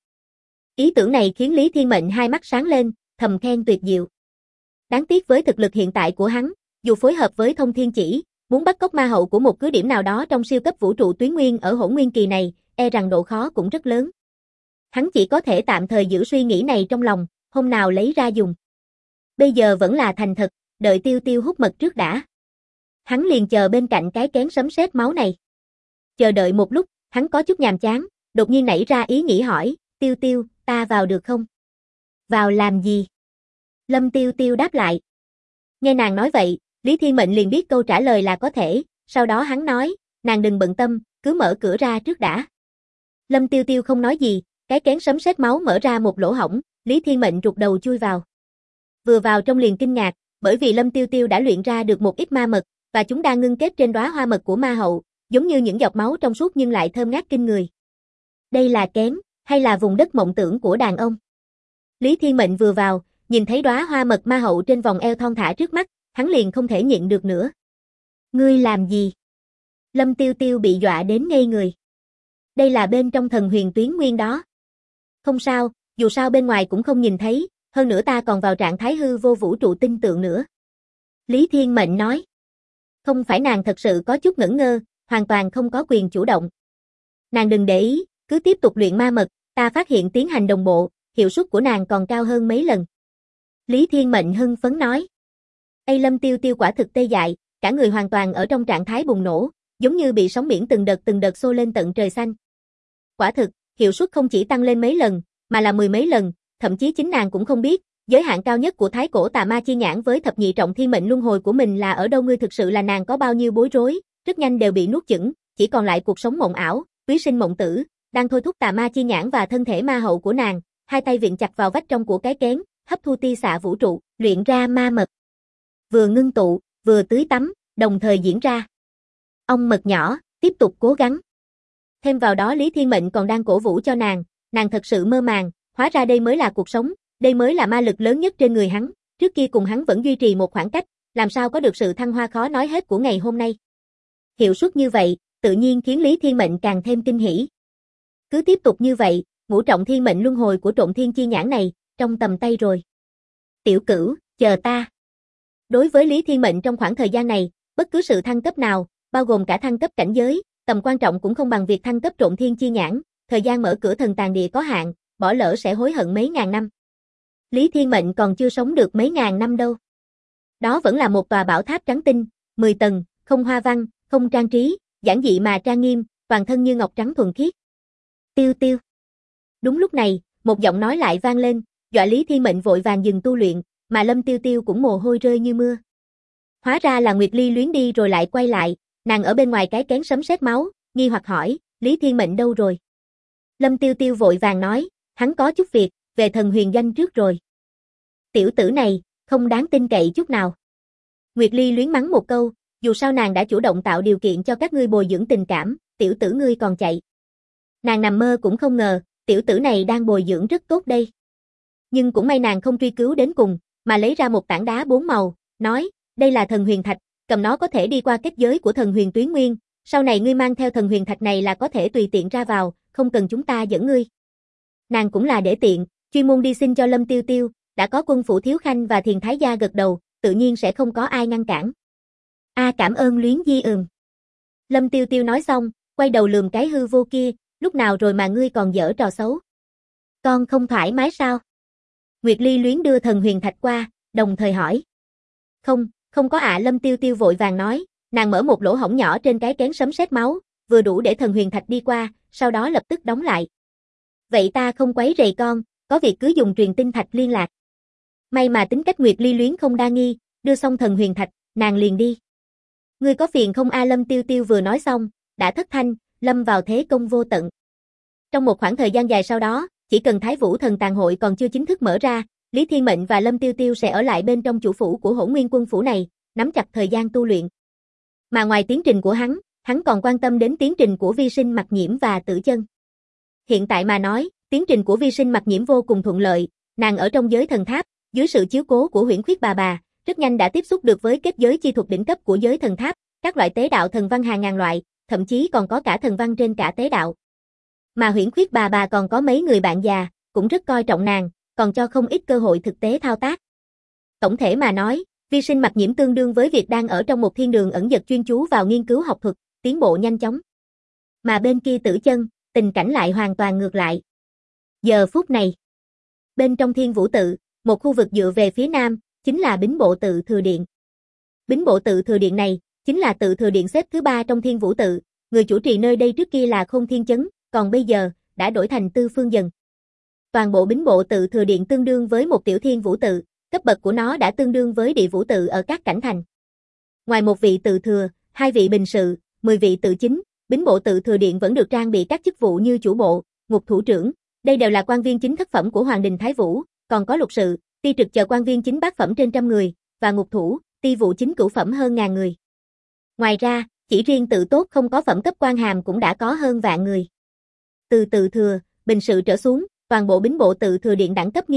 Ý tưởng này khiến Lý Thiên Mệnh hai mắt sáng lên, thầm khen tuyệt diệu. Đáng tiếc với thực lực hiện tại của hắn, dù phối hợp với thông thiên chỉ, muốn bắt cóc ma hậu của một cứ điểm nào đó trong siêu cấp vũ trụ tuyến nguyên ở hỗn nguyên kỳ này, e rằng độ khó cũng rất lớn. Hắn chỉ có thể tạm thời giữ suy nghĩ này trong lòng, hôm nào lấy ra dùng. Bây giờ vẫn là thành thật, đợi Tiêu Tiêu hút mật trước đã. Hắn liền chờ bên cạnh cái kén sấm sét máu này. Chờ đợi một lúc, hắn có chút nhàm chán, đột nhiên nảy ra ý nghĩ hỏi, Tiêu Tiêu, ta vào được không? Vào làm gì? Lâm Tiêu Tiêu đáp lại. Nghe nàng nói vậy, Lý Thiên Mệnh liền biết câu trả lời là có thể, sau đó hắn nói, nàng đừng bận tâm, cứ mở cửa ra trước đã. Lâm Tiêu Tiêu không nói gì, cái kén sấm sét máu mở ra một lỗ hổng, Lý Thiên Mệnh rụt đầu chui vào. Vừa vào trong liền kinh ngạc, bởi vì Lâm Tiêu Tiêu đã luyện ra được một ít ma mật, và chúng đang ngưng kết trên đóa hoa mật của ma hậu, giống như những giọt máu trong suốt nhưng lại thơm ngát kinh người. Đây là kén, hay là vùng đất mộng tưởng của đàn ông? Lý Thiên Mệnh vừa vào, nhìn thấy đóa hoa mật ma hậu trên vòng eo thon thả trước mắt, hắn liền không thể nhịn được nữa. Ngươi làm gì? Lâm Tiêu Tiêu bị dọa đến ngây người. Đây là bên trong thần huyền tuyến nguyên đó. Không sao, dù sao bên ngoài cũng không nhìn thấy, hơn nữa ta còn vào trạng thái hư vô vũ trụ tinh tượng nữa. Lý Thiên Mệnh nói. Không phải nàng thật sự có chút ngẩn ngơ, hoàn toàn không có quyền chủ động. Nàng đừng để ý, cứ tiếp tục luyện ma mật, ta phát hiện tiến hành đồng bộ, hiệu suất của nàng còn cao hơn mấy lần. Lý Thiên Mệnh hưng phấn nói. Lâm Tiêu Tiêu quả thực tê dại, cả người hoàn toàn ở trong trạng thái bùng nổ, giống như bị sóng biển từng đợt xô lên tận trời xanh. Quả thực, hiệu suất không chỉ tăng lên mấy lần, mà là 10 mấy lần, thậm chí chính nàng cũng không biết, giới hạn cao nhất của thái cổ tà ma chi nhãn với thập nhị trọng thiên mệnh luân hồi của mình là ở đâu. Ngươi thực sự là nàng có bao nhiêu bối rối, rất nhanh đều bị nuốt chửng, chỉ còn lại cuộc sống mộng ảo, quý sinh mộng tử, đang thôi thúc tà ma chi nhãn và thân thể ma hậu của nàng, hai tay viện chặt vào vách trong của cái kén, hấp thu tia xạ vũ trụ, luyện ra ma mật. Vừa ngưng tụ, vừa tưới tắm, đồng thời diễn ra. Ong mật nhỏ, tiếp tục cố gắng. Thêm vào đó Lý Thiên Mệnh còn đang cổ vũ cho nàng thật sự mơ màng, hóa ra đây mới là cuộc sống, đây mới là ma lực lớn nhất trên người hắn, trước kia cùng hắn vẫn duy trì một khoảng cách, làm sao có được sự thăng hoa khó nói hết của ngày hôm nay. Hiệu suất như vậy, tự nhiên khiến Lý Thiên Mệnh càng thêm kinh hỉ. Cứ tiếp tục như vậy, ngũ trọng thiên mệnh luân hồi của Trộn Thiên Chi Nhãn này, trong tầm tay rồi. Tiểu Cửu, chờ ta. Đối với Lý Thiên Mệnh trong khoảng thời gian này, bất cứ sự thăng cấp nào, bao gồm cả thăng cấp cảnh giới, tầm quan trọng cũng không bằng việc thăng cấp Trộn Thiên Chi Nhãn, thời gian mở cửa thần tàng địa có hạn, bỏ lỡ sẽ hối hận mấy ngàn năm. Lý Thiên Mệnh còn chưa sống được mấy ngàn năm đâu. Đó vẫn là một tòa bảo tháp trắng tinh, 10 tầng, không hoa văn, không trang trí, giản dị mà trang nghiêm, toàn thân như ngọc trắng thuần khiết. Tiêu Tiêu. Đúng lúc này, một giọng nói lại vang lên, dọa Lý Thiên Mệnh vội vàng dừng tu luyện, mà Lâm Tiêu Tiêu cũng mồ hôi rơi như mưa. Hóa ra là Nguyệt Ly Luyến đi rồi lại quay lại, nàng ở bên ngoài cái kén sấm sét máu, nghi hoặc hỏi, Lý Thiên Mệnh đâu rồi? Lâm Tiêu Tiêu vội vàng nói, hắn có chút việc, về thần huyền doanh trước rồi. Tiểu tử này, không đáng tin cậy chút nào. Nguyệt Ly Luyến mắng một câu, dù sao nàng đã chủ động tạo điều kiện cho các ngươi bồi dưỡng tình cảm, tiểu tử ngươi còn chạy. Nàng nằm mơ cũng không ngờ, tiểu tử này đang bồi dưỡng rất tốt đây. Nhưng cũng may nàng không truy cứu đến cùng, mà lấy ra một tảng đá 4 màu, nói, đây là thần huyền thạch, cầm nó có thể đi qua kết giới của thần huyền tuyến nguyên, sau này ngươi mang theo thần huyền thạch này là có thể tùy tiện ra vào, không cần chúng ta dẫn ngươi. Nàng cũng là để tiện, chuyên môn đi xin cho Lâm Tiêu Tiêu, đã có Quân Phủ Thiếu Khanh và Thiền Thái Gia gật đầu, tự nhiên sẽ không có ai ngăn cản. Cảm ơn Luyến Di Lâm Tiêu Tiêu nói xong, quay đầu lườm cái hư vô kia, lúc nào rồi mà ngươi còn giở trò xấu. Con không thoải mái sao? Nguyệt Ly Luyến đưa thần huyền thạch qua, đồng thời hỏi. Không có Lâm Tiêu Tiêu vội vàng nói, nàng mở một lỗ hổng nhỏ trên cái kén sấm sét máu, vừa đủ để thần huyền thạch đi qua, sau đó lập tức đóng lại. Vậy ta không quấy rầy con, có việc cứ dùng truyền tinh thạch liên lạc. May mà tính cách Nguyệt Ly Luyến không đa nghi, đưa xong thần huyền thạch, nàng liền đi. Ngươi có phiền không Lâm Tiêu Tiêu vừa nói xong, đã thất thanh, lâm vào thế công vô tận. Trong một khoảng thời gian dài sau đó, chỉ cần Thái Vũ Thần Tàng Hội còn chưa chính thức mở ra, Lý Thiên Mệnh và Lâm Tiêu Tiêu sẽ ở lại bên trong chủ phủ của Hỗn Nguyên Quân phủ này, nắm chặt thời gian tu luyện. Mà ngoài tiến trình của hắn còn quan tâm đến tiến trình của Vi Sinh Mặc Nhiễm và Tử Chân. Hiện tại mà nói, tiến trình của Vi Sinh Mặc Nhiễm vô cùng thuận lợi, nàng ở trong giới thần tháp, dưới sự chiếu cố của Huyễn Khuyết bà, rất nhanh đã tiếp xúc được với kết giới chi thuật đỉnh cấp của giới thần tháp, các loại tế đạo thần văn hàng ngàn loại, thậm chí còn có cả thần văn trên cả tế đạo. Mà Huyễn Khuyết bà còn có mấy người bạn già, cũng rất coi trọng nàng, còn cho không ít cơ hội thực tế thao tác. Tổng thể mà nói, Vi Sinh Mặc Nhiễm tương đương với việc đang ở trong một thiên đường ẩn dật chuyên chú vào nghiên cứu học thuật, tiến bộ nhanh chóng. Mà bên kia Tử Chân, tình cảnh lại hoàn toàn ngược lại. Giờ phút này, bên trong Thiên Vũ Tự, một khu vực dựa về phía nam, chính là Bính Bộ Tự Thừa Điện. Bính Bộ Tự Thừa Điện này, chính là tự thừa điện xếp thứ 3 trong Thiên Vũ Tự, người chủ trì nơi đây trước kia là Khôn Thiên Chấn, còn bây giờ, đã đổi thành Tư Phương Dần. Toàn bộ Bính Bộ Tự Thừa Điện tương đương với một tiểu Thiên Vũ Tự, cấp bậc của nó đã tương đương với Địa Vũ Tự ở các cảnh thành. Ngoài một vị tự thừa, 2 vị bình sự, 10 vị tự chính, Bính Bộ Tự Thừa Điện vẫn được trang bị các chức vụ như chủ bộ, ngục thủ trưởng, đây đều là quan viên chính thất phẩm của Hoàng đình Thái Vũ, còn có lục sự, ti trực chờ quan viên chính bát phẩm trên trăm người, và ngục thủ, ti vụ chính cửu phẩm hơn ngàn người. Ngoài ra, chỉ riêng tự tốt không có phẩm cấp quan hàm cũng đã có hơn vạn người. Từ tự thừa, bình sự trở xuống, toàn bộ Bính Bộ Tự Thừa Điện đẳng cấp nghiêm ngặt,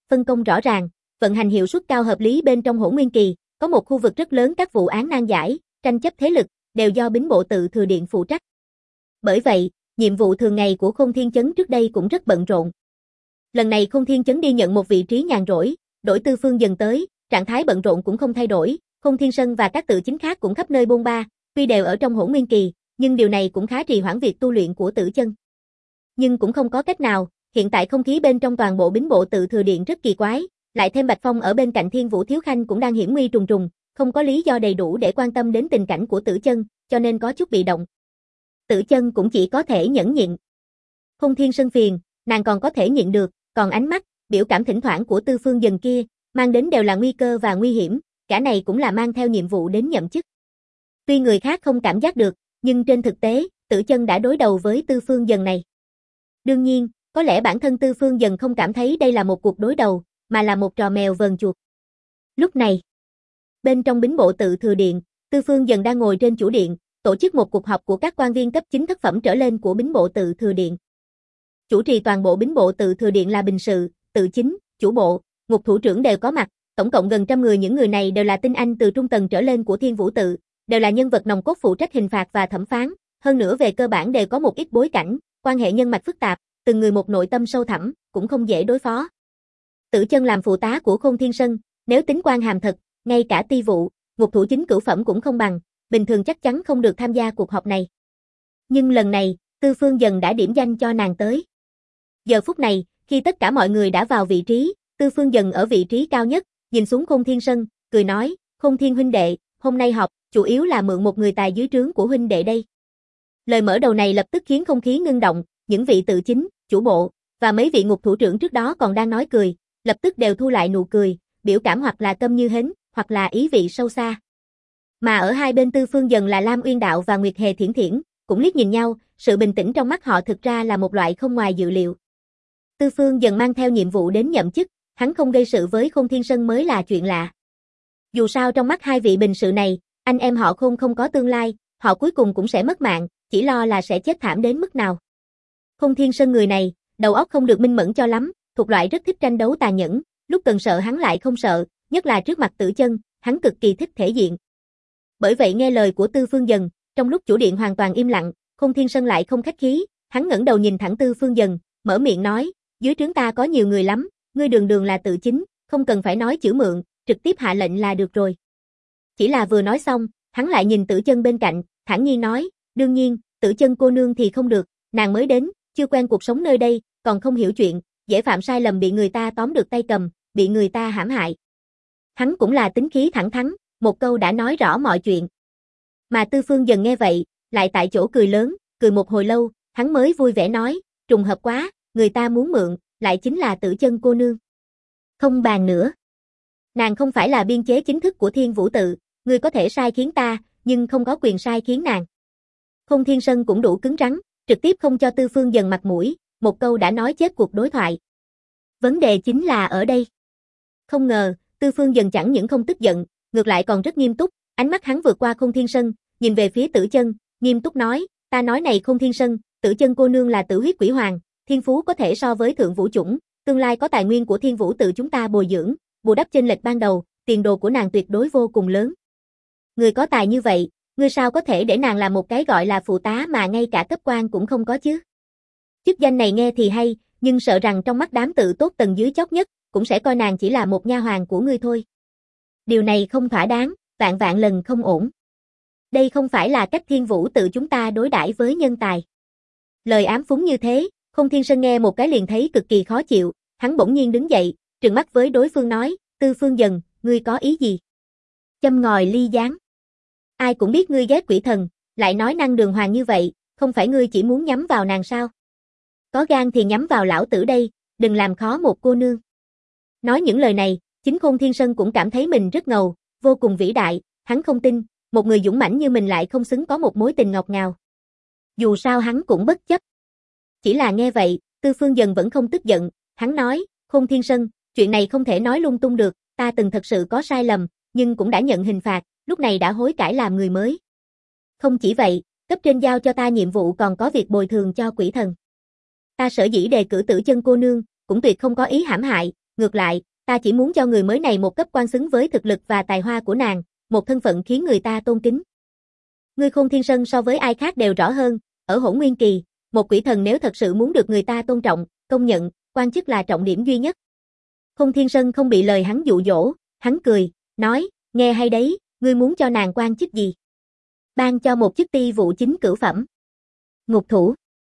phân công rõ ràng, vận hành hiệu suất cao hợp lý. Bên trong Hỗn Nguyên Kỳ, có một khu vực rất lớn các vụ án nan giải, tranh chấp thế lực, đều do bính bộ tự thừa điện phụ trách. Bởi vậy, nhiệm vụ thường ngày của Khôn Thiên Chấn trước đây cũng rất bận rộn. Lần này Khôn Thiên Chấn đi nhận một vị trí nhàn rỗi, đổi Tư Phương Dần tới, trạng thái bận rộn cũng không thay đổi, Khôn Thiên Sân và các tự chính khác cũng khắp nơi bôn ba, tuy đều ở trong Hỗn Nguyên Kỳ, nhưng điều này cũng khá trì hoãn việc tu luyện của Tử Chân. Nhưng cũng không có cách nào, hiện tại không khí bên trong toàn bộ bính bộ tự thừa điện rất kỳ quái, lại thêm Bạch Phong ở bên cạnh Thiên Vũ Thiếu Khanh cũng đang hiểm nguy trùng trùng, không có lý do đầy đủ để quan tâm đến tình cảnh của Tử Chân, cho nên có chút bị động. Tử Chân cũng chỉ có thể nhẫn nhịn. Khôn Thiên Sân phiền, nàng còn có thể nhịn được, còn ánh mắt, biểu cảm thỉnh thoảng của Tư Phương Dần kia, mang đến đều là nguy cơ và nguy hiểm, cả này cũng là mang theo nhiệm vụ đến nhậm chức. Tuy người khác không cảm giác được, nhưng trên thực tế, Tử Chân đã đối đầu với Tư Phương Dần này. Đương nhiên, có lẽ bản thân Tư Phương Dần không cảm thấy đây là một cuộc đối đầu, mà là một trò mèo vờn chuột. Lúc này, bên trong bính bộ tự thừa điện, Tư Phương Dần đang ngồi trên chủ điện, tổ chức một cuộc họp của các quan viên cấp 9 thất phẩm trở lên của bính bộ tự thừa điện. Chủ trì toàn bộ bính bộ tự thừa điện là bình sự, tự chính, chủ bộ, ngục thủ trưởng đều có mặt, tổng cộng gần 100 người. Những người này đều là tinh anh từ trung tầng trở lên của Thiên Vũ tự, đều là nhân vật nòng cốt phụ trách hình phạt và thẩm phán, hơn nữa về cơ bản đều có một ít bối cảnh, quan hệ nhân mạch phức tạp, từng người một nội tâm sâu thẳm, cũng không dễ đối phó. Tử Chân làm phụ tá của Khôn Thiên Sân, nếu tính quan hàm thật, ngay cả ti vụ, ngục thủ chính cửu phẩm cũng không bằng, bình thường chắc chắn không được tham gia cuộc họp này. Nhưng lần này, Tư Phương Dần đã điểm danh cho nàng tới. Giờ phút này, khi tất cả mọi người đã vào vị trí, Tư Phương Dần ở vị trí cao nhất, nhìn xuống Khôn Thiên Sân, cười nói, Khôn Thiên huynh đệ, hôm nay họp, chủ yếu là mượn một người tài dưới trướng của huynh đệ đây. Lời mở đầu này lập tức khiến không khí ngưng động, những vị tự chính, chủ bộ, và mấy vị ngục thủ trưởng trước đó còn đang nói cười, lập tức đều thu lại nụ cười, biểu cảm hoặc là câm như hến, hoặc là ý vị sâu xa. Mà ở hai bên Tư Phương Dần là Lam Uyên Đạo và Nguyệt Hề Thiển Thiển, cũng liếc nhìn nhau, sự bình tĩnh trong mắt họ thực ra là một loại không ngoài dự liệu. Tư Phương Dần mang theo nhiệm vụ đến nhậm chức, hắn không gây sự với Khôn Thiên Sân mới là chuyện lạ. Dù sao trong mắt hai vị bình sự này, anh em họ Khôn không có tương lai, họ cuối cùng cũng sẽ mất mạng, chỉ lo là sẽ chết thảm đến mức nào. Khôn Thiên Sân người này, đầu óc không được minh mẫn cho lắm, thuộc loại rất thích tranh đấu tàn nhẫn, lúc cần sợ hắn lại không sợ, nhất là trước mặt Tử Chân, hắn cực kỳ thích thể diện. Bởi vậy nghe lời của Tư Phương Dần, trong lúc chủ điện hoàn toàn im lặng, Khôn Thiên Sân lại không khách khí, hắn ngẩng đầu nhìn thẳng Tư Phương Dần, mở miệng nói, dưới trướng ta có nhiều người lắm, ngươi đường đường là tự chính, không cần phải nói chữ mượn, trực tiếp hạ lệnh là được rồi. Chỉ là vừa nói xong, hắn lại nhìn Tử Chân bên cạnh, thản nhiên nói, đương nhiên, Tử Chân cô nương thì không được, nàng mới đến, chưa quen cuộc sống nơi đây, còn không hiểu chuyện, dễ phạm sai lầm bị người ta tóm được tay cầm, bị người ta hãm hại. Hắn cũng là tính khí thẳng thắn, một câu đã nói rõ mọi chuyện. Mà Tư Phương Dần nghe vậy, lại tại chỗ cười lớn, cười một hồi lâu, hắn mới vui vẻ nói, trùng hợp quá, người ta muốn mượn, lại chính là Tử Chân cô nương. Không bàn nữa. Nàng không phải là biên chế chính thức của Thiên Vũ tự, ngươi có thể sai khiến ta, nhưng không có quyền sai khiến nàng. Khôn Thiên Sân cũng đủ cứng rắn, trực tiếp không cho Tư Phương Dần mặt mũi, một câu đã nói chết cuộc đối thoại. Vấn đề chính là ở đây. Không ngờ, Tư Phương Dần chẳng những không tức giận, ngược lại còn rất nghiêm túc, ánh mắt hắn vượt qua Khôn Thiên Sân, nhìn về phía Tử Chân, nghiêm túc nói, ta nói này Khôn Thiên Sân, Tử Chân cô nương là tử huyết quỷ hoàng, thiên phú có thể so với thượng vũ chủng, tương lai có tài nguyên của Thiên Vũ tự chúng ta bồi dưỡng, bù đắp chênh lệch ban đầu, tiền đồ của nàng tuyệt đối vô cùng lớn. Người có tài như vậy, ngươi sao có thể để nàng làm một cái gọi là phụ tá mà ngay cả cấp quan cũng không có chứ? Chức danh này nghe thì hay, nhưng sợ rằng trong mắt đám tự tốt tầng dưới chót nhất, cũng sẽ coi nàng chỉ là một nha hoàn của ngươi thôi. Điều này không thỏa đáng, vạn vạn lần không ổn. Đây không phải là cách Thiên Vũ tự chúng ta đối đãi với nhân tài. Lời ám phúng như thế, Khôn Thiên Sân nghe một cái liền thấy cực kỳ khó chịu, hắn bỗng nhiên đứng dậy, trừng mắt với đối phương nói, Tư Phương Dần, ngươi có ý gì? Châm ngòi ly gián. Ai cũng biết ngươi ghét quỷ thần, lại nói năng đường hoàng như vậy, không phải ngươi chỉ muốn nhắm vào nàng sao? Có gan thì nhắm vào lão tử đây, đừng làm khó một cô nương. Nói những lời này, chính Khôn Thiên Sân cũng cảm thấy mình rất ngầu, vô cùng vĩ đại, hắn không tin, một người dũng mãnh như mình lại không xứng có một mối tình ngọt ngào. Dù sao hắn cũng bất chấp. Chỉ là nghe vậy, Tư Phương Dần vẫn không tức giận, hắn nói, Khôn Thiên Sân, chuyện này không thể nói lung tung được, ta từng thật sự có sai lầm, nhưng cũng đã nhận hình phạt, lúc này đã hối cải làm người mới. Không chỉ vậy, cấp trên giao cho ta nhiệm vụ còn có việc bồi thường cho quỷ thần. Ta sở dĩ đề cử Tử Chân cô nương, cũng tuyệt không có ý hãm hại, ngược lại, ta chỉ muốn cho người mới này một cấp quan xứng với thực lực và tài hoa của nàng, một thân phận khiến người ta tôn kính. Ngươi Khôn Thiên Sơn so với ai khác đều rõ hơn, ở Hỗn Nguyên Kỳ, một quỷ thần nếu thật sự muốn được người ta tôn trọng, công nhận, quan chức là trọng điểm duy nhất. Khôn Thiên Sơn không bị lời hắn dụ dỗ, hắn cười, nói, nghe hay đấy, ngươi muốn cho nàng quan chức gì? Ban cho một chức ti vụ chính cửu phẩm. Ngục thủ.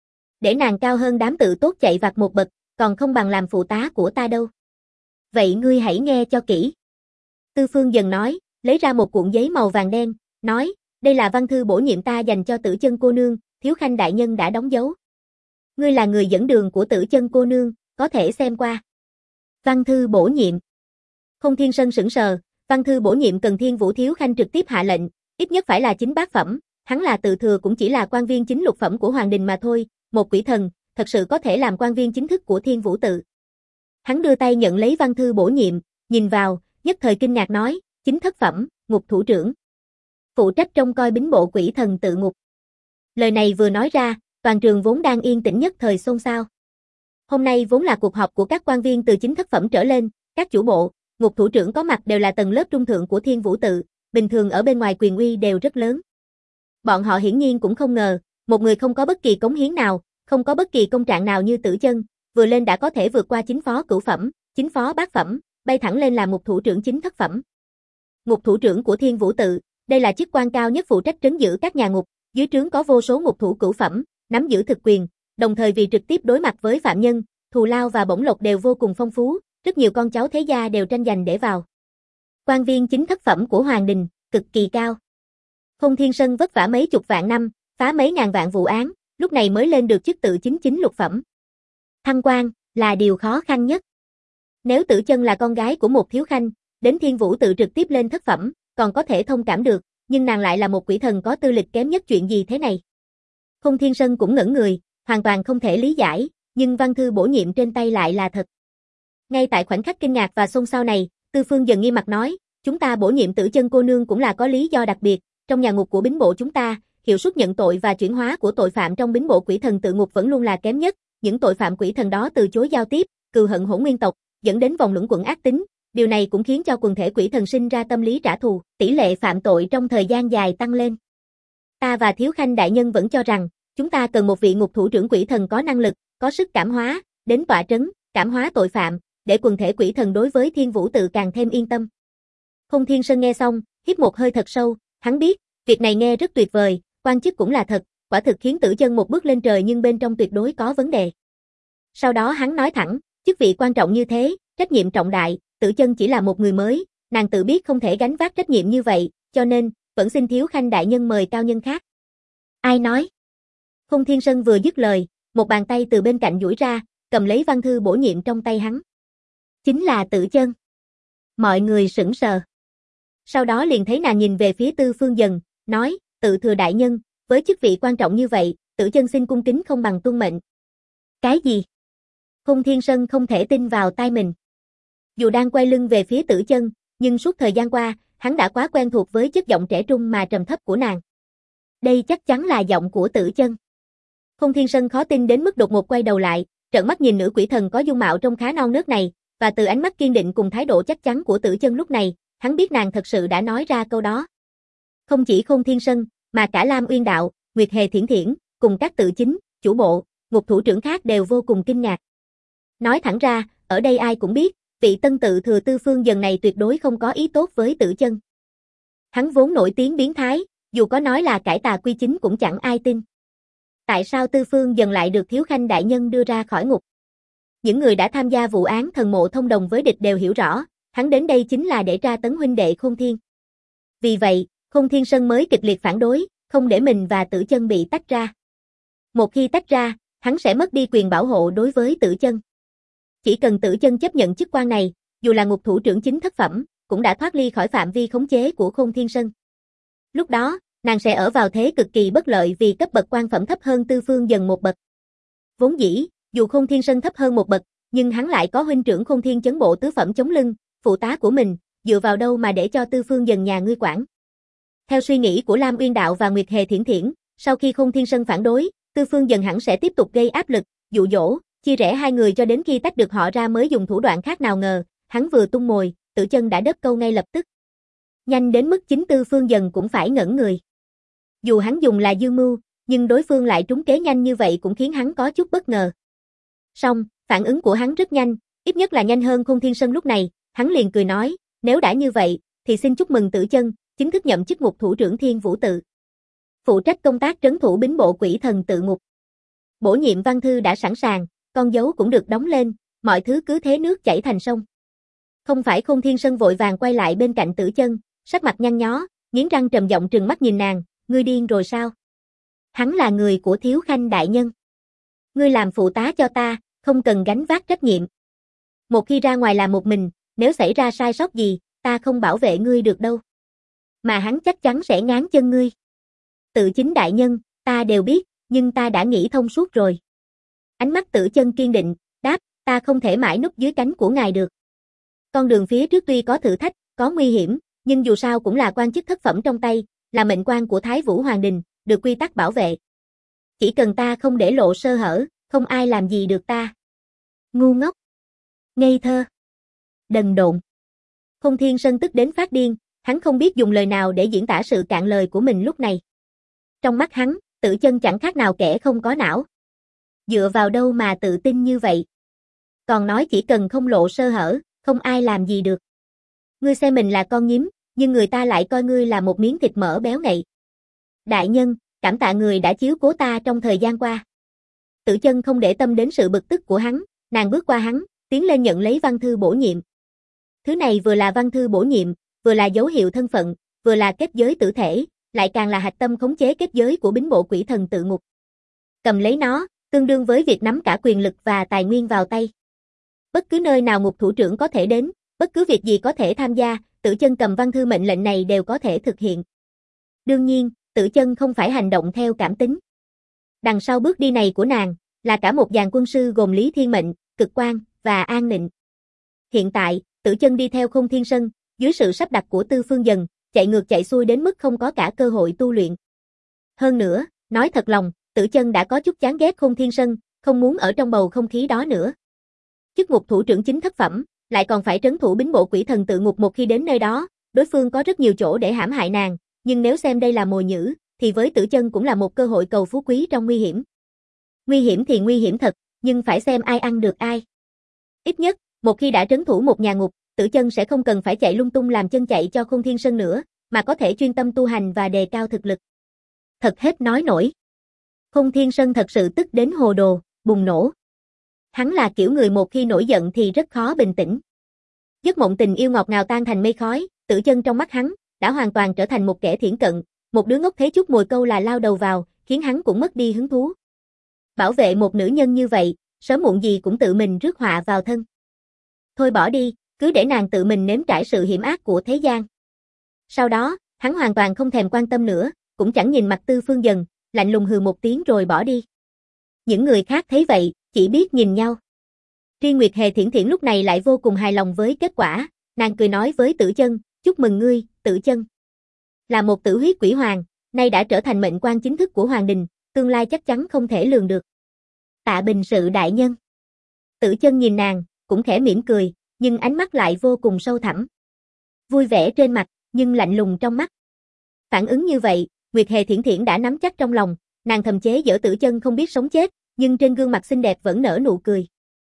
Để nàng cao hơn đám tự tốt chạy vặt một bậc, còn không bằng làm phụ tá của ta đâu. Vậy ngươi hãy nghe cho kỹ. Tư Phương dần nói, lấy ra một cuộn giấy màu vàng đen, nói, đây là văn thư bổ nhiệm ta dành cho Tử Chân cô nương, Thiếu Khanh đại nhân đã đóng dấu. Ngươi là người dẫn đường của Tử Chân cô nương, có thể xem qua. Văn thư bổ nhiệm. Khôn Thiên Sơn sững sờ, văn thư bổ nhiệm cần Thiên Vũ Thiếu Khanh trực tiếp hạ lệnh, ít nhất phải là chính bát phẩm, hắn là tự thừa cũng chỉ là quan viên chính lục phẩm của Hoàng đình mà thôi, một quỷ thần, thật sự có thể làm quan viên chính thức của Thiên Vũ tự. Hắn đưa tay nhận lấy văn thư bổ nhiệm, nhìn vào, nhất thời kinh ngạc nói, chính thất phẩm, ngục thủ trưởng. Phụ trách trông coi bính bộ quỷ thần tự ngục. Lời này vừa nói ra, toàn trường vốn đang yên tĩnh nhất thời xôn xao. Hôm nay vốn là cuộc họp của các quan viên từ chính thất phẩm trở lên, các chủ bộ, ngục thủ trưởng có mặt đều là tầng lớp trung thượng của Thiên Vũ tự, bình thường ở bên ngoài quyền uy đều rất lớn. Bọn họ hiển nhiên cũng không ngờ, một người không có bất kỳ cống hiến nào, không có bất kỳ công trạng nào như Tử Chân, vừa lên đã có thể vượt qua chính phó cửu phẩm, chính phó bát phẩm, bay thẳng lên làm ngục thủ trưởng chính thất phẩm. Ngục thủ trưởng của Thiên Vũ tự, đây là chức quan cao nhất phụ trách trấn giữ các nhà ngục, dưới trướng có vô số ngục thủ cửu phẩm, nắm giữ thực quyền, đồng thời vì trực tiếp đối mặt với phạm nhân, thù lao và bổng lộc đều vô cùng phong phú, rất nhiều con cháu thế gia đều tranh giành để vào. Quan viên chính thất phẩm của Hoàng đình, cực kỳ cao. Khôn Thiên Sơn vất vả mấy chục vạn năm, phá mấy ngàn vạn vụ án, lúc này mới lên được chức tự chính lục phẩm. Thăng quan là điều khó khăn nhất. Nếu Tử Chân là con gái của một thiếu khanh, đến Thiên Vũ tự trực tiếp lên thất phẩm, còn có thể thông cảm được, nhưng nàng lại là một quỷ thần có tư lịch kém nhất chuyện gì thế này. Khôn Thiên Sơn cũng ngẩn người, hoàn toàn không thể lý giải, nhưng văn thư bổ nhiệm trên tay lại là thật. Ngay tại khoảnh khắc kinh ngạc và xôn xao này, Tư Phương dần nghiêm mặt nói, chúng ta bổ nhiệm Tử Chân cô nương cũng là có lý do đặc biệt, trong nhà ngục của bính bộ chúng ta, hiệu suất nhận tội và chuyển hóa của tội phạm trong bính bộ quỷ thần tự ngục vẫn luôn là kém nhất, những tội phạm quỷ thần đó từ chối giao tiếp, cừu hận Hỗn Nguyên tộc, dẫn đến vòng luẩn quẩn ác tính, điều này cũng khiến cho quần thể quỷ thần sinh ra tâm lý trả thù, tỷ lệ phạm tội trong thời gian dài tăng lên. Ta và Thiếu Khanh đại nhân vẫn cho rằng, chúng ta cần một vị ngục thủ trưởng quỷ thần có năng lực, có sức cảm hóa, đến tọa trấn, cảm hóa tội phạm, để quần thể quỷ thần đối với Thiên Vũ tự càng thêm yên tâm. Khôn Thiên Sơn nghe xong, hít một hơi thật sâu, hắn biết, việc này nghe rất tuyệt vời, quan chức cũng là thật, quả thực khiến Tử Chân một bước lên trời nhưng bên trong tuyệt đối có vấn đề. Sau đó hắn nói thẳng, chức vị quan trọng như thế, trách nhiệm trọng đại, Tử Chân chỉ là một người mới, nàng tự biết không thể gánh vác trách nhiệm như vậy, cho nên, vẫn xin Thiếu Khanh đại nhân mời cao nhân khác. Ai nói? Khôn Thiên Sơn vừa dứt lời, một bàn tay từ bên cạnh duỗi ra, cầm lấy văn thư bổ nhiệm trong tay hắn. Chính là Tử Chân. Mọi người sững sờ. Sau đó liền thấy nàng nhìn về phía Tư Phương dần, nói, tự thừa đại nhân, với chức vị quan trọng như vậy, Tử Chân xin cung kính không bằng tuân mệnh. Cái gì? Khôn Thiên Sơn không thể tin vào tai mình. Dù đang quay lưng về phía Tử Chân, nhưng suốt thời gian qua, hắn đã quá quen thuộc với chất giọng trẻ trung mà trầm thấp của nàng. Đây chắc chắn là giọng của Tử Chân. Khôn Thiên Sơn khó tin đến mức đột ngột quay đầu lại, trợn mắt nhìn nữ quỷ thần có dung mạo trông khá non nớt này, và từ ánh mắt kiên định cùng thái độ chắc chắn của Tử Chân lúc này, hắn biết nàng thật sự đã nói ra câu đó. Không chỉ Khôn Thiên Sơn, mà cả Lam Uyên Đạo, Nguyệt Hề Thiển Thiển, cùng các tự chính, chủ bộ, ngục thủ trưởng khác đều vô cùng kinh ngạc. Nói thẳng ra, ở đây ai cũng biết, vị tân tự thừa Tư Phương dần này tuyệt đối không có ý tốt với Tử Chân. Hắn vốn nổi tiếng biến thái, dù có nói là cải tà quy chính cũng chẳng ai tin. Tại sao Tư Phương dần lại được Thiếu Khanh đại nhân đưa ra khỏi ngục? Những người đã tham gia vụ án thần mộ thông đồng với địch đều hiểu rõ, hắn đến đây chính là để tra tấn huynh đệ Khôn Thiên. Vì vậy, Khôn Thiên Sơn mới kịch liệt phản đối, không để mình và Tử Chân bị tách ra. Một khi tách ra, hắn sẽ mất đi quyền bảo hộ đối với Tử Chân. Chỉ cần Tử Chân chấp nhận chức quan này, dù là ngục thủ trưởng chính thất phẩm, cũng đã thoát ly khỏi phạm vi khống chế của Khôn Thiên Sơn. Lúc đó, nàng sẽ ở vào thế cực kỳ bất lợi vì cấp bậc quan phẩm thấp hơn Tư Phương dần một bậc. Vốn dĩ, dù Khôn Thiên Sơn thấp hơn một bậc, nhưng hắn lại có huynh trưởng Khôn Thiên chấn bộ tứ phẩm chống lưng, phụ tá của mình, dựa vào đâu mà để cho Tư Phương dần nhà ngươi quản. Theo suy nghĩ của Lam Uyên Đạo và Nguyệt Hề Thiển Thiển, sau khi Khôn Thiên Sơn phản đối, Tư Phương dần hẳn sẽ tiếp tục gây áp lực, dụ dỗ, Chia rẽ hai người cho đến khi tách được họ ra mới dùng thủ đoạn khác, nào ngờ, hắn vừa tung mồi, Tử Chân đã đớp câu ngay lập tức. Nhanh đến mức chính Tư Phương Dần cũng phải ngẩn người. Dù hắn dùng là dương mưu, nhưng đối phương lại trúng kế nhanh như vậy cũng khiến hắn có chút bất ngờ. Song, phản ứng của hắn rất nhanh, ít nhất là nhanh hơn Khôn Thiên Sơn lúc này, hắn liền cười nói, nếu đã như vậy, thì xin chúc mừng Tử Chân, chính thức nhậm chức ngục thủ trưởng Thiên Vũ Tự. Phụ trách công tác trấn thủ bính bộ quỷ thần tự ngục. Bổ nhiệm văn thư đã sẵn sàng, con dấu cũng được đóng lên, mọi thứ cứ thế nước chảy thành sông. Không phải Khôn Thiên Sơn vội vàng quay lại bên cạnh Tử Chân, sắc mặt nhăn nhó, nghiến răng trầm giọng trừng mắt nhìn nàng, ngươi điên rồi sao? Hắn là người của Thiếu Khanh đại nhân. Ngươi làm phụ tá cho ta, không cần gánh vác trách nhiệm. Một khi ra ngoài làm một mình, nếu xảy ra sai sót gì, ta không bảo vệ ngươi được đâu. Mà hắn chắc chắn sẽ ngáng chân ngươi. Tự chính đại nhân, ta đều biết, nhưng ta đã nghĩ thông suốt rồi. Ánh mắt Tử Chân kiên định, đáp, ta không thể mãi núp dưới cánh của ngài được. Con đường phía trước tuy có thử thách, có nguy hiểm, nhưng dù sao cũng là quan chức thất phẩm trong tay, là mệnh quan của Thái Vũ Hoàng Đình, được quy tắc bảo vệ. Chỉ cần ta không để lộ sơ hở, không ai làm gì được ta. Ngu ngốc. Ngây thơ. Đần độn. Khôn Thiên Sơn tức đến phát điên, hắn không biết dùng lời nào để diễn tả sự cạn lời của mình lúc này. Trong mắt hắn, Tử Chân chẳng khác nào kẻ không có não. Dựa vào đâu mà tự tin như vậy? Còn nói chỉ cần không lộ sơ hở, không ai làm gì được. Ngươi xem mình là con nhím, nhưng người ta lại coi ngươi là một miếng thịt mỡ béo ngậy. Đại nhân, cảm tạ người đã chiếu cố ta trong thời gian qua. Tử Chân không để tâm đến sự bực tức của hắn, nàng bước qua hắn, tiến lên nhận lấy văn thư bổ nhiệm. Thứ này vừa là văn thư bổ nhiệm, vừa là dấu hiệu thân phận, vừa là kết giới tử thể, lại càng là hạch tâm khống chế kết giới của bính bộ quỷ thần tự ngục. Cầm lấy nó, tương đương với việc nắm cả quyền lực và tài nguyên vào tay. Bất cứ nơi nào ngục thủ trưởng có thể đến, bất cứ việc gì có thể tham gia, Tử Chân cầm văn thư mệnh lệnh này đều có thể thực hiện. Đương nhiên, Tử Chân không phải hành động theo cảm tính. Đằng sau bước đi này của nàng, là cả một dàn quân sư gồm Lý Thiên Mệnh, Cực Quang và An Nịnh. Hiện tại, Tử Chân đi theo Khôn Thiên Sơn, dưới sự sắp đặt của Tư Phương Dần, chạy ngược chạy xuôi đến mức không có cả cơ hội tu luyện. Hơn nữa, nói thật lòng, Tử Chân đã có chút chán ghét Khôn Thiên Sơn, không muốn ở trong bầu không khí đó nữa. Chức ngục thủ trưởng chính thất phẩm, lại còn phải trấn thủ bính bộ quỷ thần tự ngục, một khi đến nơi đó, đối phương có rất nhiều chỗ để hãm hại nàng, nhưng nếu xem đây là mồi nhử, thì với Tử Chân cũng là một cơ hội cầu phú quý trong nguy hiểm. Nguy hiểm thì nguy hiểm thật, nhưng phải xem ai ăn được ai. Ít nhất, một khi đã trấn thủ một nhà ngục, Tử Chân sẽ không cần phải chạy lung tung làm chân chạy cho Khôn Thiên Sơn nữa, mà có thể chuyên tâm tu hành và đề cao thực lực. Thật hết nói nổi. Khôn Thiên Sơn thật sự tức đến hồ đồ, bùng nổ. Hắn là kiểu người một khi nổi giận thì rất khó bình tĩnh. Giấc mộng tình yêu ngọt ngào tan thành mây khói, Tử Chân trong mắt hắn đã hoàn toàn trở thành một kẻ thiển cận, một đứa ngốc thấy chút mồi câu là lao đầu vào, khiến hắn cũng mất đi hứng thú. Bảo vệ một nữ nhân như vậy, sớm muộn gì cũng tự mình rước họa vào thân. Thôi bỏ đi, cứ để nàng tự mình nếm trải sự hiểm ác của thế gian. Sau đó, hắn hoàn toàn không thèm quan tâm nữa, cũng chẳng nhìn mặt Tư Phương Dần, lạnh lùng hừ một tiếng rồi bỏ đi. Những người khác thấy vậy, chỉ biết nhìn nhau. Riêng Nguyệt Hề Thiển Thiển lúc này lại vô cùng hài lòng với kết quả, nàng cười nói với Tử Chân, chúc mừng ngươi, Tử Chân. Là một tử huyết quỷ hoàng, nay đã trở thành mệnh quan chính thức của Hoàng Đình, tương lai chắc chắn không thể lường được. Tạ bình sự đại nhân. Tử Chân nhìn nàng, cũng khẽ mỉm cười, nhưng ánh mắt lại vô cùng sâu thẳm. Vui vẻ trên mặt, nhưng lạnh lùng trong mắt. Phản ứng như vậy, Nguyệt Hề Thiển Thiển đã nắm chắc trong lòng, nàng thầm chế giễu Tử Chân không biết sống chết, nhưng trên gương mặt xinh đẹp vẫn nở nụ cười.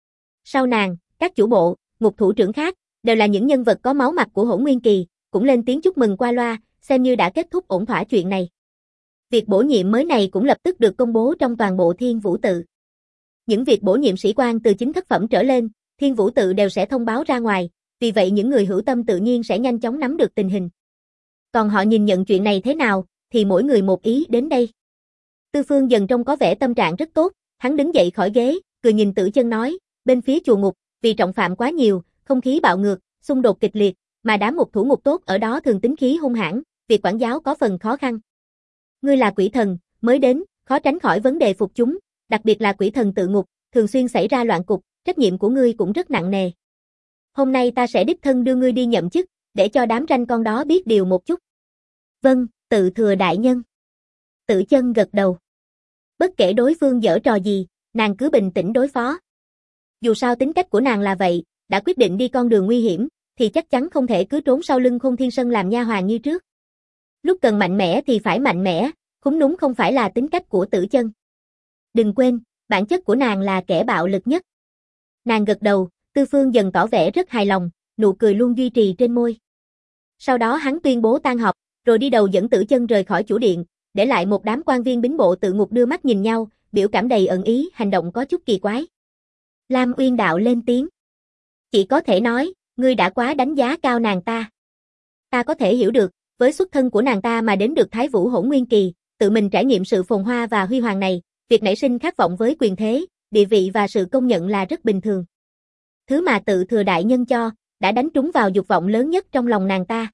Sau nàng, các chủ bộ, ngục thủ trưởng khác, đều là những nhân vật có máu mặt của Hỗn Nguyên Kỳ, cũng lên tiếng chúc mừng qua loa, xem như đã kết thúc ổn thỏa chuyện này. Việc bổ nhiệm mới này cũng lập tức được công bố trong toàn bộ Thiên Vũ Tự. Những việc bổ nhiệm sĩ quan từ chính thất phẩm trở lên, Thiên Vũ Tự đều sẽ thông báo ra ngoài, vì vậy những người hữu tâm tự nhiên sẽ nhanh chóng nắm được tình hình. Còn họ nhìn nhận chuyện này thế nào, thì mỗi người một ý đến đây. Tư Phương Dần trông có vẻ tâm trạng rất tốt, hắn đứng dậy khỏi ghế, cười nhìn Tử Chân nói, bên phía chùa ngục, vì trọng phạm quá nhiều, không khí bạo ngược, xung đột kịch liệt, mà đám ngục thủ ngục tốt ở đó thường tính khí hung hãn, việc quản giáo có phần khó khăn. Ngươi là quỷ thần, mới đến, khó tránh khỏi vấn đề phục chúng, đặc biệt là quỷ thần tự ngục, thường xuyên xảy ra loạn cục, trách nhiệm của ngươi cũng rất nặng nề. Hôm nay ta sẽ đích thân đưa ngươi đi nhậm chức, để cho đám ranh con đó biết điều một chút. Vâng, tự thừa đại nhân. Tử Chân gật đầu. Bất kể đối phương giở trò gì, nàng cứ bình tĩnh đối phó. Dù sao tính cách của nàng là vậy, đã quyết định đi con đường nguy hiểm, thì chắc chắn không thể cứ trốn sau lưng Khôn Thiên Sơn làm nha hoàn như trước. Lúc cần mạnh mẽ thì phải mạnh mẽ, khúm núm không phải là tính cách của Tử Chân. Đừng quên, bản chất của nàng là kẻ bạo lực nhất. Nàng gật đầu, Tư Phương dần tỏ vẻ rất hài lòng, nụ cười luôn duy trì trên môi. Sau đó hắn tuyên bố tan họp, rồi đi đầu dẫn Tử Chân rời khỏi chủ điện, để lại một đám quan viên bính bộ tự ngục đưa mắt nhìn nhau, biểu cảm đầy ẩn ý, hành động có chút kỳ quái. Lam Uyên Đạo lên tiếng. Chỉ có thể nói, ngươi đã quá đánh giá cao nàng ta. Ta có thể hiểu được, với xuất thân của nàng ta mà đến được Thái Vũ Hỗn Nguyên Kỳ, tự mình trải nghiệm sự phồn hoa và huy hoàng này, việc nảy sinh khát vọng với quyền thế, địa vị và sự công nhận là rất bình thường. Thứ mà tự thừa đại nhân cho, đã đánh trúng vào dục vọng lớn nhất trong lòng nàng ta.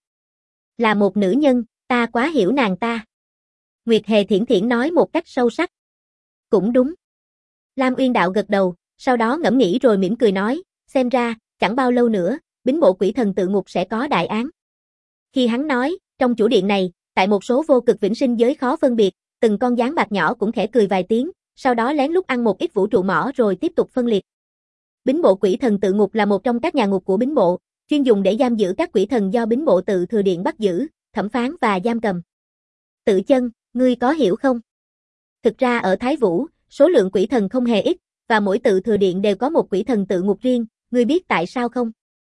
Là một nữ nhân, ta quá hiểu nàng ta. Nguyệt Hề Thiển Thiển nói một cách sâu sắc. Cũng đúng. Lam Uyên Đạo gật đầu, sau đó ngẫm nghĩ rồi mỉm cười nói, xem ra, chẳng bao lâu nữa, bính bộ quỷ thần tự ngục sẽ có đại án. Khi hắn nói, trong chủ điện này, tại một số vô cực vĩnh sinh giới khó phân biệt, từng con gián bạc nhỏ cũng khẽ cười vài tiếng, sau đó lén lút ăn một ít vũ trụ mỏ rồi tiếp tục phân liệt. Bính bộ quỷ thần tự ngục là một trong các nhà ngục của bính bộ, chuyên dùng để giam giữ các quỷ thần do bính bộ tự thừa điện bắt giữ, thẩm phán và giam cầm. Tử Chân, ngươi có hiểu không? Thực ra ở Thái Vũ, số lượng quỷ thần không hề ít, và mỗi tự thừa điện đều có một quỷ thần tự ngục riêng, ngươi biết tại sao không?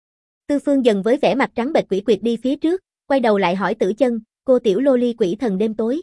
Tư Phương dần với vẻ mặt trắng bệch quỷ quyệt đi phía trước, quay đầu lại hỏi Tử Chân, cô tiểu lô ly quỷ thần đêm tối.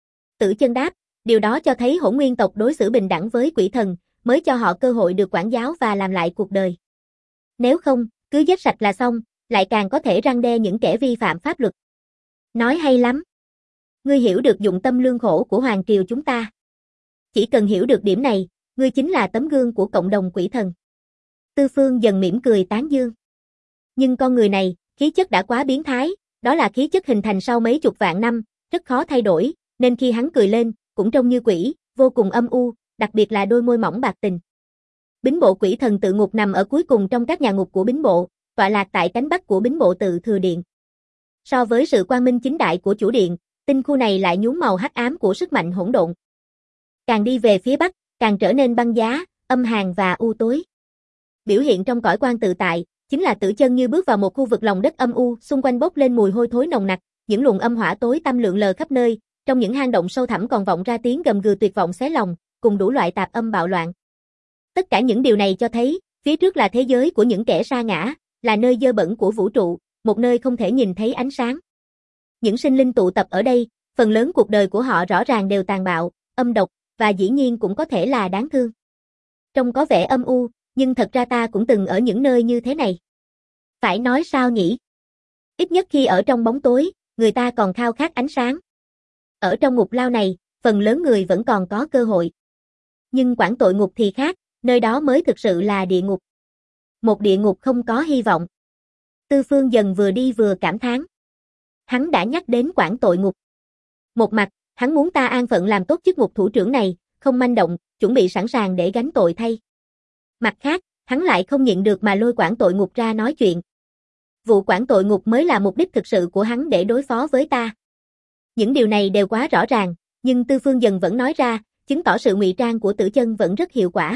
Tử Chân đáp, điều đó cho thấy Hỗn Nguyên tộc đối xử bình đẳng với quỷ thần, mới cho họ cơ hội được quản giáo và làm lại cuộc đời. Nếu không, cứ giết sạch là xong, lại càng có thể răn đe những kẻ vi phạm pháp luật. Nói hay lắm. Ngươi hiểu được dụng tâm lương khổ của hoàng triều chúng ta. Chỉ cần hiểu được điểm này, ngươi chính là tấm gương của cộng đồng quỷ thần. Tư Phương dần mỉm cười tán dương. Nhưng con người này, khí chất đã quá biến thái, đó là khí chất hình thành sau mấy chục vạn năm, rất khó thay đổi, nên khi hắn cười lên, cũng trông như quỷ, vô cùng âm u, đặc biệt là đôi môi mỏng bạc tình. Bính bộ quỷ thần tự ngục nằm ở cuối cùng trong các nhà ngục của bính bộ, tọa lạc tại cánh bắc của bính bộ tự thừa điện. So với sự quang minh chính đại của chủ điện, tinh khu này lại nhuốm màu hắc ám của sức mạnh hỗn độn. Càng đi về phía bắc, càng trở nên băng giá, âm hàn và u tối. Biểu hiện trong cõi quan tự tại, chính là Tử Chân như bước vào một khu vực lòng đất âm u, xung quanh bốc lên mùi hôi thối nồng nặc, những luồng âm hỏa tối tăm lượn lờ khắp nơi, trong những hang động sâu thẳm còn vọng ra tiếng gầm gừ tuyệt vọng xé lòng, cùng đủ loại tạp âm bạo loạn. Tất cả những điều này cho thấy, phía trước là thế giới của những kẻ sa ngã, là nơi dơ bẩn của vũ trụ, một nơi không thể nhìn thấy ánh sáng. Những sinh linh tụ tập ở đây, phần lớn cuộc đời của họ rõ ràng đều tàn bạo, âm độc, và dĩ nhiên cũng có thể là đáng thương. Trông có vẻ âm u, nhưng thật ra ta cũng từng ở những nơi như thế này. Phải nói sao nhỉ? Ít nhất khi ở trong bóng tối, người ta còn khao khát ánh sáng. Ở trong ngục lao này, phần lớn người vẫn còn có cơ hội. Nhưng quản tội ngục thì khác, nơi đó mới thực sự là địa ngục. Một địa ngục không có hy vọng. Tư Phương dần vừa đi vừa cảm thán. Hắn đã nhắc đến quản tội ngục. Một mặt, hắn muốn ta an phận làm tốt chức ngục thủ trưởng này, không manh động, chuẩn bị sẵn sàng để gánh tội thay. Mặt khác, hắn lại không nhịn được mà lôi quản tội ngục ra nói chuyện. Vụ quản tội ngục mới là mục đích thực sự của hắn để đối phó với ta. Những điều này đều quá rõ ràng, nhưng Tư Phương dần vẫn nói ra, chứng tỏ sự ngụy trang của Tử Chân vẫn rất hiệu quả.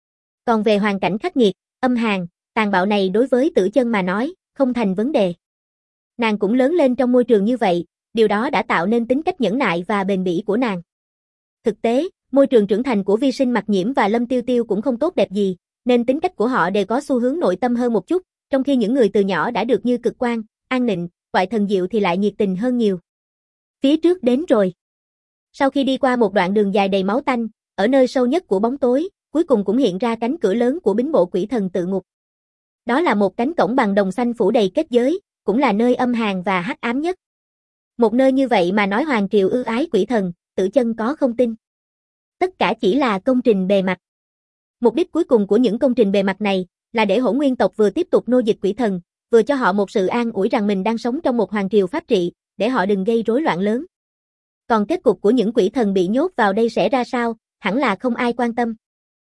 Còn về hoàn cảnh khắc nghiệt, âm hàn, tàn bạo này đối với Tử Chân mà nói, không thành vấn đề. Nàng cũng lớn lên trong môi trường như vậy, điều đó đã tạo nên tính cách nhẫn nại và bền bỉ của nàng. Thực tế, môi trường trưởng thành của Vi Sinh Mặc Nhiễm và Lâm Tiêu Tiêu cũng không tốt đẹp gì, nên tính cách của họ đều có xu hướng nội tâm hơn một chút, trong khi những người từ nhỏ đã được như Cực Quang, An Nịnh, Ngoại Thần Diệu thì lại nhiệt tình hơn nhiều. Phía trước đến rồi. Sau khi đi qua một đoạn đường dài đầy máu tanh, ở nơi sâu nhất của bóng tối, cuối cùng cũng hiện ra cánh cửa lớn của bính bộ quỷ thần tự ngục. Đó là một cánh cổng bằng đồng xanh phủ đầy kết giới, cũng là nơi âm hàn và hắc ám nhất. Một nơi như vậy mà nói hoàng triều ưu ái quỷ thần, Tử Chân có không tin. Tất cả chỉ là công trình bề mặt. Mục đích cuối cùng của những công trình bề mặt này là để Hỗn Nguyên tộc vừa tiếp tục nô dịch quỷ thần, vừa cho họ một sự an ủi rằng mình đang sống trong một hoàng triều pháp trị, để họ đừng gây rối loạn lớn. Còn kết cục của những quỷ thần bị nhốt vào đây sẽ ra sao, hẳn là không ai quan tâm.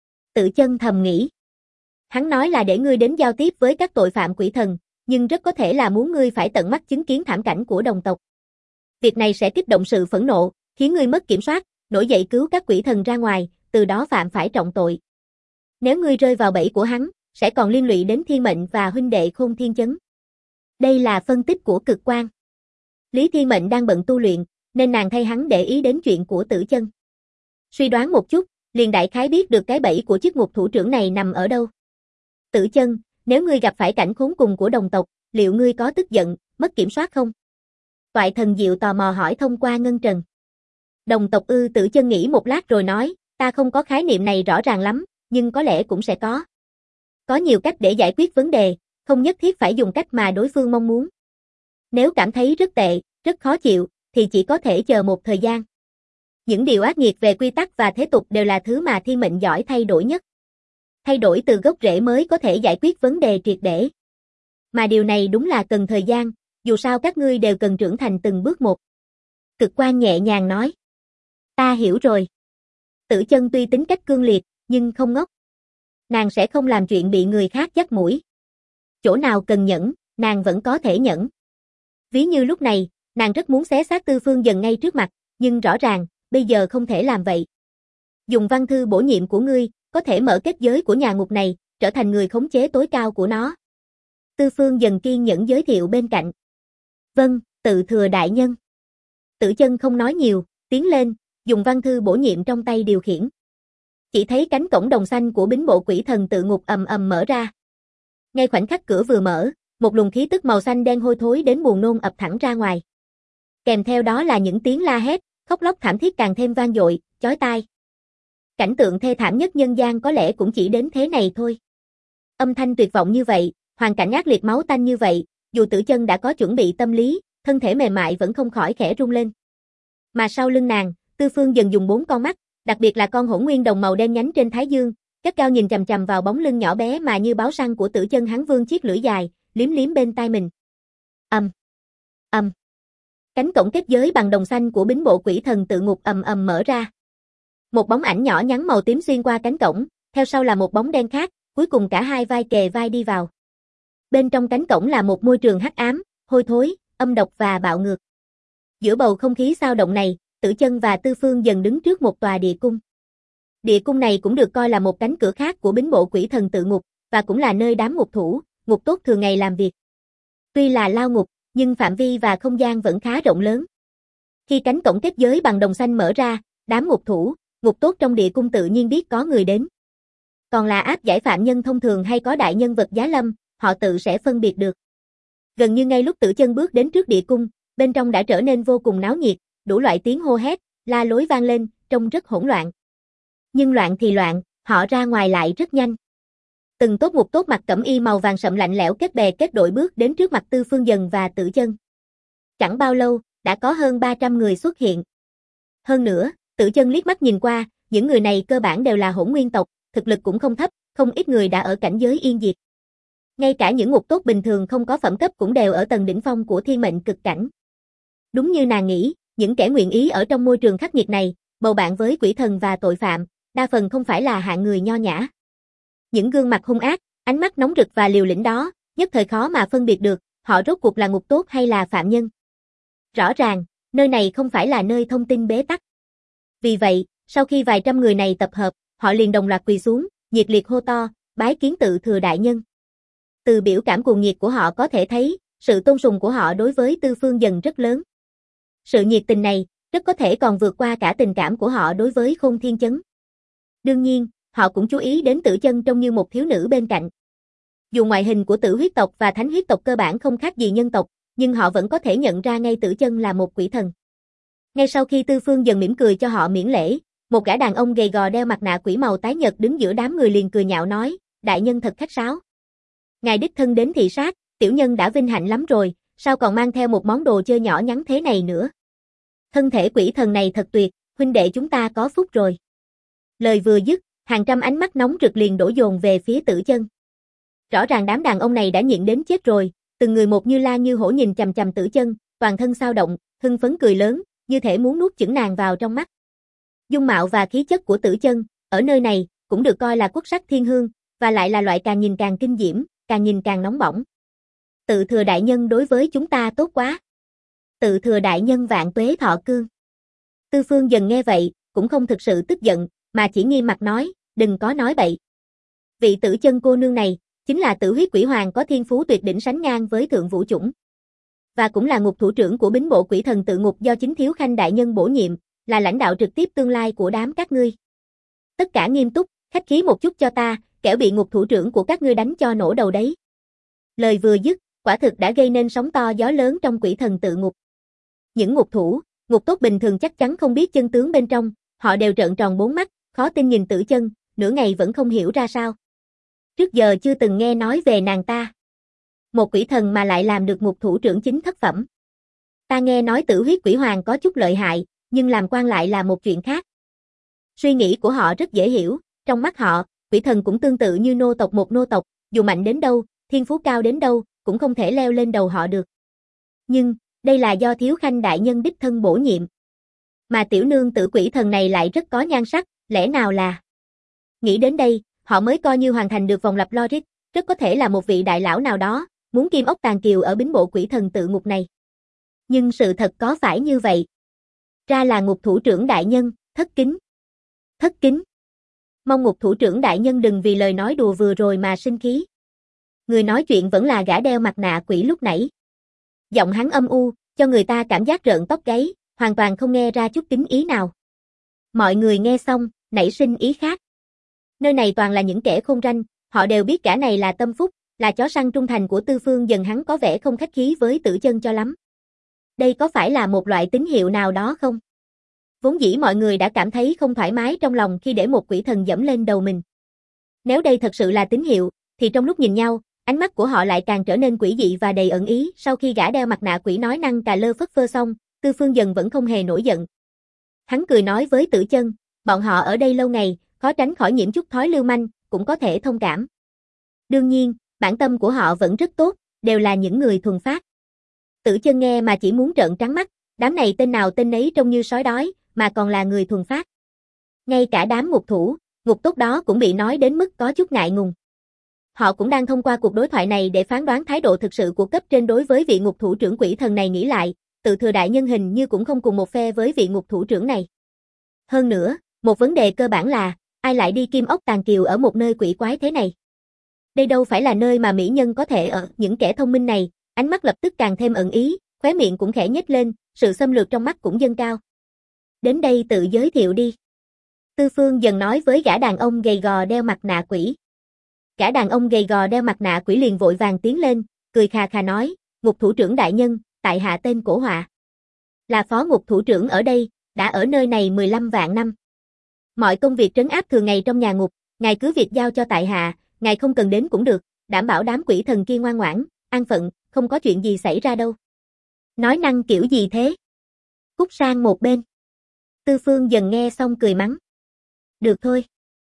Tử Chân thầm nghĩ. Hắn nói là để ngươi đến giao tiếp với các tội phạm quỷ thần, nhưng rất có thể là muốn ngươi phải tận mắt chứng kiến thảm cảnh của đồng tộc. Việc này sẽ kích động sự phẫn nộ, khiến ngươi mất kiểm soát, nổi dậy cứu các quỷ thần ra ngoài, từ đó phạm phải trọng tội. Nếu ngươi rơi vào bẫy của hắn, sẽ còn liên lụy đến thiên mệnh và huynh đệ Khôn Thiên Chấn. Đây là phân tích của Cực Quang. Lý Thiên Mệnh đang bận tu luyện, nên nàng thay hắn để ý đến chuyện của Tử Chân. Suy đoán một chút, liền đại khái biết được cái bẫy của chiếc ngục thủ trưởng này nằm ở đâu. Tử Chân, nếu ngươi gặp phải cảnh khốn cùng của đồng tộc, liệu ngươi có tức giận, mất kiểm soát không? Toại Thần Diệu tò mò hỏi thông qua Ngân Trần. Đồng tộc ư? Tử Chân nghĩ một lát rồi nói, ta không có khái niệm này rõ ràng lắm, nhưng có lẽ cũng sẽ có. Có nhiều cách để giải quyết vấn đề, không nhất thiết phải dùng cách mà đối phương mong muốn. Nếu cảm thấy rất tệ, rất khó chịu, thì chỉ có thể chờ một thời gian. Những điều ác nghiệt về quy tắc và thế tục đều là thứ mà thiên mệnh giỏi thay đổi nhất. Thay đổi từ gốc rễ mới có thể giải quyết vấn đề triệt để. Mà điều này đúng là cần thời gian, dù sao các ngươi đều cần trưởng thành từng bước một. Cực Quang nhẹ nhàng nói. Ta hiểu rồi. Tử Chân tuy tính cách cương liệt, nhưng không ngốc. Nàng sẽ không làm chuyện bị người khác dắt mũi. Chỗ nào cần nhẫn, nàng vẫn có thể nhẫn. Ví như lúc này, nàng rất muốn xé xác Tư Phương Dần ngay trước mặt, nhưng rõ ràng, bây giờ không thể làm vậy. Dùng văn thư bổ nhiệm của ngươi, có thể mở kết giới của nhà ngục này, trở thành người khống chế tối cao của nó. Tư Phương Dần kiên nhẫn giới thiệu bên cạnh. Vâng, tự thừa đại nhân. Tử Chân không nói nhiều, tiến lên, dùng văn thư bổ nhiệm trong tay điều khiển. Chỉ thấy cánh cổng đồng xanh của bính bộ quỷ thần tự ngục ầm ầm mở ra. Ngay khoảnh khắc cửa vừa mở, một luồng khí tức màu xanh đen hôi thối đến buồn nôn ập thẳng ra ngoài. Kèm theo đó là những tiếng la hét, khóc lóc thảm thiết càng thêm vang dội, chói tai. Cảnh tượng thê thảm nhất nhân gian có lẽ cũng chỉ đến thế này thôi. Âm thanh tuyệt vọng như vậy, hoàn cảnh ác liệt máu tanh như vậy, dù Tử Chân đã có chuẩn bị tâm lý, thân thể mềm mại vẫn không khỏi khẽ rung lên. Mà sau lưng nàng, Tư Phương Dần dùng 4 con mắt, đặc biệt là con hỗn nguyên đồng màu đen nhánh trên thái dương, gắt gao nhìn chằm chằm vào bóng lưng nhỏ bé mà như báo săn của Tử Chân. Hắn vương chiếc lưỡi dài, liếm liếm bên tai mình. Cánh cổng kết giới bằng đồng xanh của bính bộ quỷ thần tự ngục ầm ầm mở ra. Một bóng ảnh nhỏ nhắn màu tím xuyên qua cánh cổng, theo sau là một bóng đen khác, cuối cùng cả hai vai kề vai đi vào. Bên trong cánh cổng là một môi trường hắc ám, hôi thối, âm độc và bạo ngược. Giữa bầu không khí xao động này, Tử Chân và Tư Phương Dần đứng trước một tòa địa cung. Địa cung này cũng được coi là một cánh cửa khác của bính bộ quỷ thần tự ngục, và cũng là nơi đám ngục thủ, ngục tốt thường ngày làm việc. Tuy là lao ngục, nhưng phạm vi và không gian vẫn khá rộng lớn. Khi cánh cổng kết giới bằng đồng xanh mở ra, đám ngục thủ, ngục tốt trong địa cung tự nhiên biết có người đến. Còn là áp giải phạm nhân thông thường hay có đại nhân vật giá lâm, họ tự sẽ phân biệt được. Gần như ngay lúc Tử Chân bước đến trước địa cung, bên trong đã trở nên vô cùng náo nhiệt, đủ loại tiếng hô hét, la lối vang lên, trông rất hỗn loạn. Nhưng loạn thì loạn, họ ra ngoài lại rất nhanh. Từng tốt ngục tốt mặc cẩm y màu vàng sậm lạnh lẽo kết bè kết đội bước đến trước mặt Tư Phương Dần và Tử Chân. Chẳng bao lâu, đã có hơn 300 người xuất hiện. Hơn nữa, Tử Chân liếc mắt nhìn qua, những người này cơ bản đều là hỗn nguyên tộc, thực lực cũng không thấp, không ít người đã ở cảnh giới yên diệt. Ngay cả những ngục tốt bình thường không có phẩm cấp cũng đều ở tầng đỉnh phong của thiên mệnh cực cảnh. Đúng như nàng nghĩ, những kẻ nguyện ý ở trong môi trường khắc nghiệt này, bầu bạn với quỷ thần và tội phạm, đa phần không phải là hạng người nho nhã. Những gương mặt hung ác, ánh mắt nóng rực và liều lĩnh đó, nhất thời khó mà phân biệt được, họ rốt cuộc là ngục tốt hay là phạm nhân. Rõ ràng, nơi này không phải là nơi thông tin bế tắc. Vì vậy, sau khi vài trăm người này tập hợp, họ liền đồng loạt quỳ xuống, nhiệt liệt hô to, bái kiến tự thừa đại nhân. Từ biểu cảm cuồng nhiệt của họ có thể thấy, sự tôn sùng của họ đối với Tư Phương Dần rất lớn. Sự nhiệt tình này, rất có thể còn vượt qua cả tình cảm của họ đối với Khôn Thiên Chấn. Đương nhiên, họ cũng chú ý đến Tử Chân trông như một thiếu nữ bên cạnh. Dù ngoại hình của tử huyết tộc và thánh huyết tộc cơ bản không khác gì nhân tộc, nhưng họ vẫn có thể nhận ra ngay Tử Chân là một quỷ thần. Ngay sau khi Tư Phương Dần mỉm cười cho họ miễn lễ, một gã đàn ông gầy gò đeo mặt nạ quỷ màu tái nhợt đứng giữa đám người liền cười nhạo nói, đại nhân thật khách sáo. Ngài đích thân đến thị sát, tiểu nhân đã vinh hạnh lắm rồi, sao còn mang theo một món đồ chơi nhỏ nhắn thế này nữa. Thân thể quỷ thần này thật tuyệt, huynh đệ chúng ta có phúc rồi. Lời vừa dứt, hàng trăm ánh mắt nóng rực liền đổ dồn về phía Tử Chân. Rõ ràng đám đàn ông này đã nghiện đến chết rồi, từng người một như la như hổ nhìn chằm chằm Tử Chân, toàn thân xao động, hưng phấn cười lớn, như thể muốn nuốt chửng nàng vào trong mắt. Dung mạo và khí chất của Tử Chân, ở nơi này, cũng được coi là quốc sắc thiên hương, và lại là loại càng nhìn càng kinh diễm, càng nhìn càng nóng bỏng. Tự thừa đại nhân đối với chúng ta tốt quá. Tự thừa đại nhân vạn tuế thọ cương. Tư Phương Dần nghe vậy, cũng không thực sự tức giận, mà chỉ nghiêm mặt nói, đừng có nói bậy. Vị Tử Chân cô nương này, chính là Tử Huyết Quỷ Hoàng có thiên phú tuyệt đỉnh sánh ngang với thượng vũ chủng. Và cũng là ngục thủ trưởng của bính bộ quỷ thần tự ngục do chính Thiếu Khanh đại nhân bổ nhiệm, là lãnh đạo trực tiếp tương lai của đám các ngươi. Tất cả nghiêm túc, khách khí một chút cho ta, kẻo bị ngục thủ trưởng của các ngươi đánh cho nổ đầu đấy. Lời vừa dứt, quả thực đã gây nên sóng to gió lớn trong quỷ thần tự ngục. Những ngục thủ, ngục tốt bình thường chắc chắn không biết chân tướng bên trong, họ đều trợn tròn bốn mắt, khó tin nhìn Tử Chân, nửa ngày vẫn không hiểu ra sao. Trước giờ chưa từng nghe nói về nàng ta. Một quỷ thần mà lại làm được ngục thủ trưởng chính thất phẩm. Ta nghe nói Tử Huyết Quỷ Hoàng có chút lợi hại, nhưng làm quan lại là một chuyện khác. Suy nghĩ của họ rất dễ hiểu, trong mắt họ, quỷ thần cũng tương tự như nô tộc một nô tộc, dù mạnh đến đâu, thiên phú cao đến đâu, cũng không thể leo lên đầu họ được. Nhưng, đây là do Thiếu Khanh đại nhân đích thân bổ nhiệm. Mà tiểu nương tử quỷ thần này lại rất có nhan sắc, lẽ nào là... Nghĩ đến đây, họ mới coi như hoàn thành được vòng lặp logic, rất có thể là một vị đại lão nào đó, muốn kim ốc tàng kiều ở bính bộ quỷ thần tự ngục này. Nhưng sự thật có phải như vậy? Ra là ngục thủ trưởng đại nhân, thất kính. Thất kính. Mong ngục thủ trưởng đại nhân đừng vì lời nói đùa vừa rồi mà sinh khí. Người nói chuyện vẫn là gã đeo mặt nạ quỷ lúc nãy. Giọng hắn âm u, cho người ta cảm giác rợn tóc gáy, hoàn toàn không nghe ra chút kính ý nào. Mọi người nghe xong, nảy sinh ý khác. Nơi này toàn là những kẻ khôn ranh, họ đều biết gã này là tâm phúc, là chó săn trung thành của Tư Phương Dần, hắn có vẻ không khách khí với Tử Chân cho lắm. Đây có phải là một loại tín hiệu nào đó không? Vốn dĩ mọi người đã cảm thấy không thoải mái trong lòng khi để một quỷ thần dẫm lên đầu mình. Nếu đây thật sự là tín hiệu, thì trong lúc nhìn nhau, ánh mắt của họ lại càng trở nên quỷ dị và đầy ẩn ý. Sau khi gã đeo mặt nạ quỷ nói năng cà lơ phất phơ xong, Tư Phương Dần vẫn không hề nổi giận. Hắn cười nói với Tử Chân, bọn họ ở đây lâu ngày, khó tránh khỏi nhiễm chút thói lưu manh, cũng có thể thông cảm. Đương nhiên, bản tâm của họ vẫn rất tốt, đều là những người thuần phát. Tử Chân nghe mà chỉ muốn trợn trắng mắt, đám này tên nào tên nấy trông như sói đói, mà còn là người thuần phát. Ngay cả đám ngục thủ, ngục tốt đó cũng bị nói đến mức có chút ngại ngùng. Họ cũng đang thông qua cuộc đối thoại này để phán đoán thái độ thực sự của cấp trên đối với vị ngục thủ trưởng quỷ thần này. Nghĩ lại, Tự Thừa đại nhân hình như cũng không cùng một phe với vị ngục thủ trưởng này. Hơn nữa, một vấn đề cơ bản là, ai lại đi kim ốc tàng kiều ở một nơi quỷ quái thế này? Đây đâu phải là nơi mà mỹ nhân có thể ở. Những kẻ thông minh này, ánh mắt lập tức càng thêm ẩn ý, khóe miệng cũng khẽ nhếch lên, sự xâm lược trong mắt cũng dâng cao. Đến đây tự giới thiệu đi. Tư Phương Dần nói với gã đàn ông gầy gò đeo mặt nạ quỷ. Gã đàn ông gầy gò đeo mặt nạ quỷ liền vội vàng tiến lên, cười khà khà nói, ngục thủ trưởng đại nhân, tại hạ tên Cổ Họa. Là phó ngục thủ trưởng ở đây, đã ở nơi này 15 vạn năm. Mọi công việc trấn áp thường ngày trong nhà ngục, ngài cứ việc giao cho tại hạ, ngài không cần đến cũng được, đảm bảo đám quỷ thần kia ngoan ngoãn, an phận, không có chuyện gì xảy ra đâu. Nói năng kiểu gì thế? Cút sang một bên. Tư Phương Dần nghe xong cười mắng. Được thôi.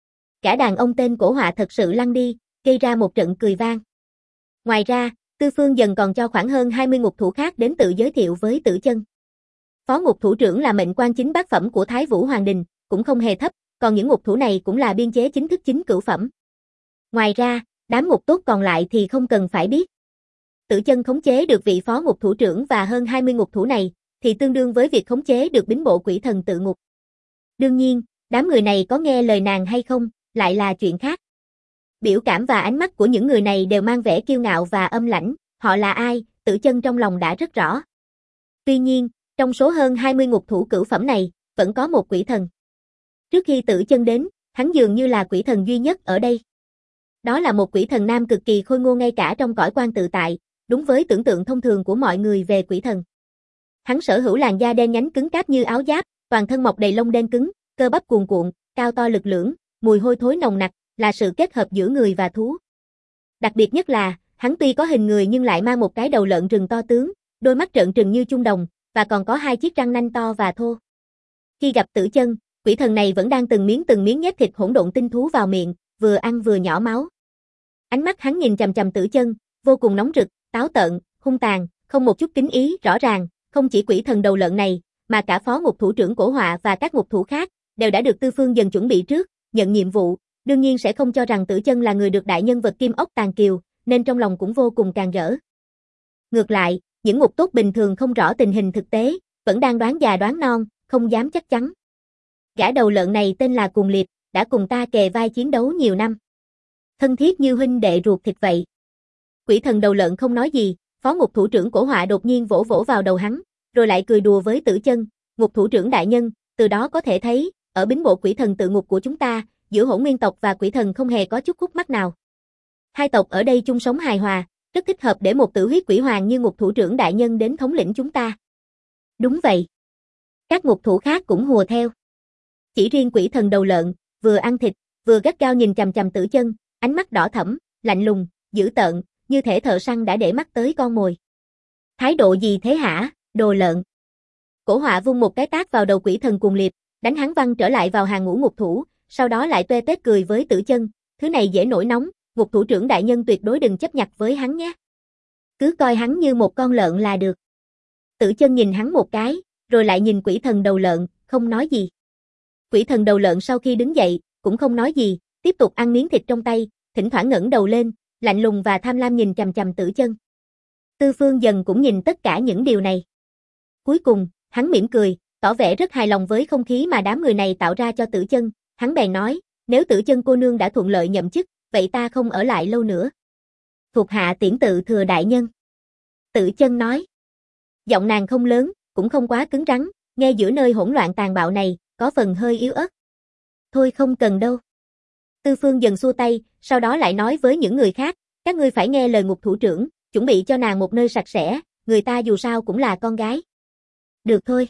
Cả đàn ông tên Cổ Họa thật sự lăn đi, gây ra một trận cười vang. Ngoài ra, Tư Phương Dần còn cho khoảng hơn 20 ngục thủ khác đến tự giới thiệu với Tử Chân. Phó ngục thủ trưởng là mệnh quan chính bát phẩm của Thái Vũ Hoàng Đình, cũng không hề thấp, còn những ngục thủ này cũng là biên chế chính thức chính cửu phẩm. Ngoài ra, đám ngục tốt còn lại thì không cần phải biết. Tử Chân khống chế được vị phó ngục thủ trưởng và hơn 20 ngục thủ này, thì tương đương với việc khống chế được bính bộ quỷ thần tự ngục. Đương nhiên, đám người này có nghe lời nàng hay không, lại là chuyện khác. Biểu cảm và ánh mắt của những người này đều mang vẻ kiêu ngạo và âm lãnh, họ là ai, Tử Chân trong lòng đã rất rõ. Tuy nhiên, trong số hơn 20 ngục thủ cửu phẩm này, vẫn có một quỷ thần. Trước khi Tử Chân đến, hắn dường như là quỷ thần duy nhất ở đây. Đó là một quỷ thần nam cực kỳ khôi ngô ngay cả trong cõi quan tự tại, đúng với tưởng tượng thông thường của mọi người về quỷ thần. Hắn sở hữu làn da đen nhánh cứng cáp như áo giáp, toàn thân mọc đầy lông đen cứng, cơ bắp cuồn cuộn, cao to lực lưỡng, mùi hôi thối nồng nặc, là sự kết hợp giữa người và thú. Đặc biệt nhất là, hắn tuy có hình người nhưng lại mang một cái đầu lợn rừng to tướng, đôi mắt trợn trừng như chuông đồng, và còn có hai chiếc răng nanh to và thô. Khi gặp Tử Chân, quỷ thần này vẫn đang từng miếng nhét thịt hỗn độn tinh thú vào miệng, vừa ăn vừa nhỏ máu. Ánh mắt hắn nhìn chằm chằm Tử Chân, vô cùng nóng rực, táo tợn, hung tàn, không một chút kính ý. Rõ ràng, không chỉ quỷ thần đầu lợn này, mà cả phó ngục thủ trưởng Cổ Họa và các ngục thủ khác, đều đã được Tư Phương Dần chuẩn bị trước, nhận nhiệm vụ, đương nhiên sẽ không cho rằng Tử Chân là người được đại nhân vật kim ốc tàng kiều, nên trong lòng cũng vô cùng càn rỡ. Ngược lại, những ngục tốt bình thường không rõ tình hình thực tế, vẫn đang đoán già đoán non, không dám chắc chắn. Gã đầu lợn này tên là Cùng Liệt, đã cùng ta kề vai chiến đấu nhiều năm. thân thiết như huynh đệ ruột thịt vậy. Quỷ thần đầu lợn không nói gì, phó ngục thủ trưởng Cổ Họa đột nhiên vỗ vỗ vào đầu hắn, rồi lại cười đùa với Tử Chân, ngục thủ trưởng đại nhân, từ đó có thể thấy, ở bính bộ quỷ thần tự ngục của chúng ta, giữa Hỗn Nguyên tộc và quỷ thần không hề có chút khúc mắc nào. Hai tộc ở đây chung sống hài hòa, rất thích hợp để một tử huyết quỷ hoàng như ngục thủ trưởng đại nhân đến thống lĩnh chúng ta. Đúng vậy. Các ngục thủ khác cũng hùa theo. Chỉ riêng quỷ thần đầu lợn, vừa ăn thịt, vừa gắt gao nhìn chằm chằm Tử Chân, ánh mắt đỏ thẫm, lạnh lùng, dữ tợn, như thể thợ săn đã để mắt tới con mồi. Thái độ gì thế hả, đồ lợn? Cổ Họa vung một cái tát vào đầu quỷ thần cuồng liệt, đánh hắn văng trở lại vào hàng ngũ ngục thủ, sau đó lại tuê tét cười với Tử Chân, thứ này dễ nổi nóng, ngục thủ trưởng đại nhân tuyệt đối đừng chấp nhặt với hắn nhé. Cứ coi hắn như một con lợn là được. Tử Chân nhìn hắn một cái, rồi lại nhìn quỷ thần đầu lợn, không nói gì. Quỷ thần đầu lợn sau khi đứng dậy, cũng không nói gì, tiếp tục ăn miếng thịt trong tay, thỉnh thoảng ngẩng đầu lên, lạnh lùng và tham lam nhìn chằm chằm Tử Chân. Tư Phương dần cũng nhìn tất cả những điều này. Cuối cùng, hắn mỉm cười, tỏ vẻ rất hài lòng với không khí mà đám người này tạo ra cho Tử Chân, hắn bèn nói, nếu Tử Chân cô nương đã thuận lợi nhậm chức, vậy ta không ở lại lâu nữa. Thuộc hạ tiễn tự thừa đại nhân. Tử Chân nói. Giọng nàng không lớn, cũng không quá cứng rắn, nghe giữa nơi hỗn loạn tàn bạo này, có phần hơi yếu ớt. Thôi không cần đâu. Tư Phương dần xua tay, sau đó lại nói với những người khác, các ngươi phải nghe lời ngục thủ trưởng, chuẩn bị cho nàng một nơi sạch sẽ, người ta dù sao cũng là con gái. Được thôi.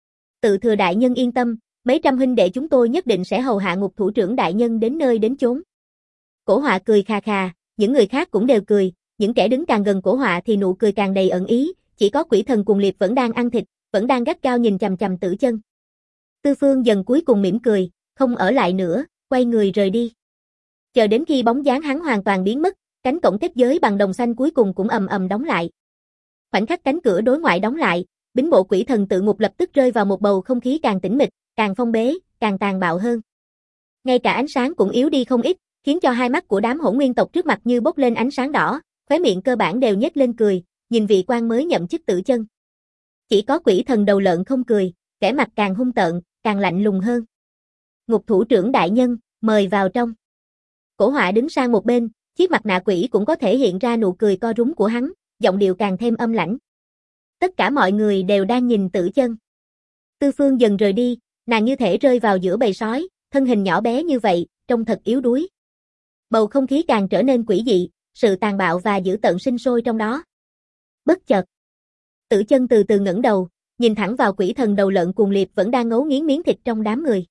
Tự thừa đại nhân yên tâm, mấy trăm huynh đệ chúng tôi nhất định sẽ hầu hạ ngục thủ trưởng đại nhân đến nơi đến chốn. Cổ Họa cười khà khà, những người khác cũng đều cười, những kẻ đứng càng gần Cổ Họa thì nụ cười càng đầy ẩn ý, chỉ có quỷ thần cuồng liệt vẫn đang ăn thịt, vẫn đang gắt gao nhìn chằm chằm Tử Chân. Tư Phương dần cuối cùng mỉm cười, không ở lại nữa, quay người rời đi. Chờ đến khi bóng dáng hắn hoàn toàn biến mất, cánh cổng kết giới bằng đồng xanh cuối cùng cũng ầm ầm đóng lại. Khoảnh khắc cánh cửa đối ngoại đóng lại, bính bộ quỷ thần tự ngục lập tức rơi vào một bầu không khí càng tĩnh mịch, càng phong bế, càng tàn bạo hơn. Ngay cả ánh sáng cũng yếu đi không ít, khiến cho hai mắt của đám Hỗn Nguyên tộc trước mặt như bốc lên ánh sáng đỏ, khóe miệng cơ bản đều nhếch lên cười, nhìn vị quan mới nhậm chức Tử Chân. Chỉ có quỷ thần đầu lợn không cười, vẻ mặt càng hung tợn, càng lạnh lùng hơn. Ngục thủ trưởng đại nhân, mời vào trong. Cổ Họa đứng sang một bên, chiếc mặt nạ quỷ cũng có thể hiện ra nụ cười co rúm của hắn, giọng điệu càng thêm âm lãnh. Tất cả mọi người đều đang nhìn Tử Chân. Tư Phương dần rời đi, nàng như thể rơi vào giữa bầy sói, thân hình nhỏ bé như vậy, trông thật yếu đuối. Bầu không khí càng trở nên quỷ dị, sự tàn bạo và dữ tợn sinh sôi trong đó. Bất chợt, Tử Chân từ từ ngẩng đầu, nhìn thẳng vào quỷ thần đầu lợn cuồng liệt vẫn đang ngấu nghiến miếng thịt trong đám người.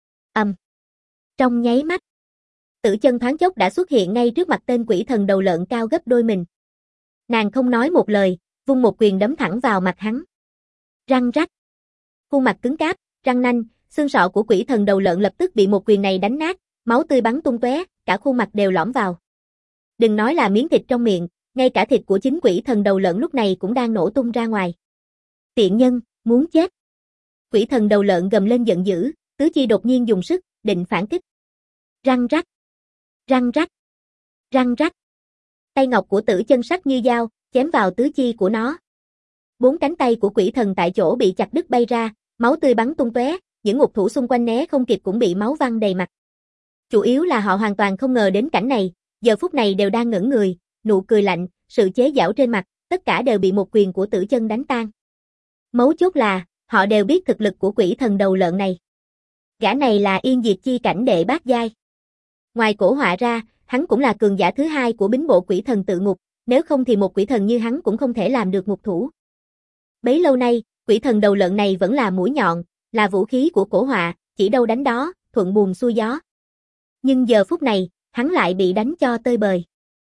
Trong nháy mắt, Tử Chân thoáng chốc đã xuất hiện ngay trước mặt tên quỷ thần đầu lợn cao gấp đôi mình. Nàng không nói một lời, vung một quyền đấm thẳng vào mặt hắn. Răng rắc. Khuôn mặt cứng cáp, răng nanh, xương sọ của quỷ thần đầu lợn lập tức bị một quyền này đánh nát, máu tươi bắn tung tóe, cả khuôn mặt đều lõm vào. Đừng nói là miếng thịt trong miệng, ngay cả thịt của chính quỷ thần đầu lợn lúc này cũng đang nổ tung ra ngoài. Tiện nhân, muốn chết. Quỷ thần đầu lợn gầm lên giận dữ, tứ chi đột nhiên dùng sức, định phản kích. Răng rắc. Răng rắc. Răng rắc. Tay ngọc của Tử Chân sắc như dao, chém vào tứ chi của nó. 4 cánh tay của quỷ thần tại chỗ bị chặt đứt bay ra, máu tươi bắn tung tóe, những ngục thủ xung quanh né không kịp cũng bị máu văng đầy mặt. Chủ yếu là họ hoàn toàn không ngờ đến cảnh này, giờ phút này đều đang ngẩn người, nụ cười lạnh, sự chế giễu trên mặt, tất cả đều bị một quyền của Tử Chân đánh tan. Mấu chốt là, họ đều biết thực lực của quỷ thần đầu lợn này. Gã này là Yên Diệt Chi cảnh đệ bát giai. Ngoài Cổ Họa ra, hắn cũng là cường giả thứ hai của bính bộ quỷ thần tự ngục, nếu không thì một quỷ thần như hắn cũng không thể làm được ngục thủ. Bấy lâu nay, quỷ thần đầu lợn này vẫn là mũi nhọn, là vũ khí của Cổ Họa, chỉ đâu đánh đó, thuận buồm xuôi gió. Nhưng giờ phút này, hắn lại bị đánh cho tơi bời.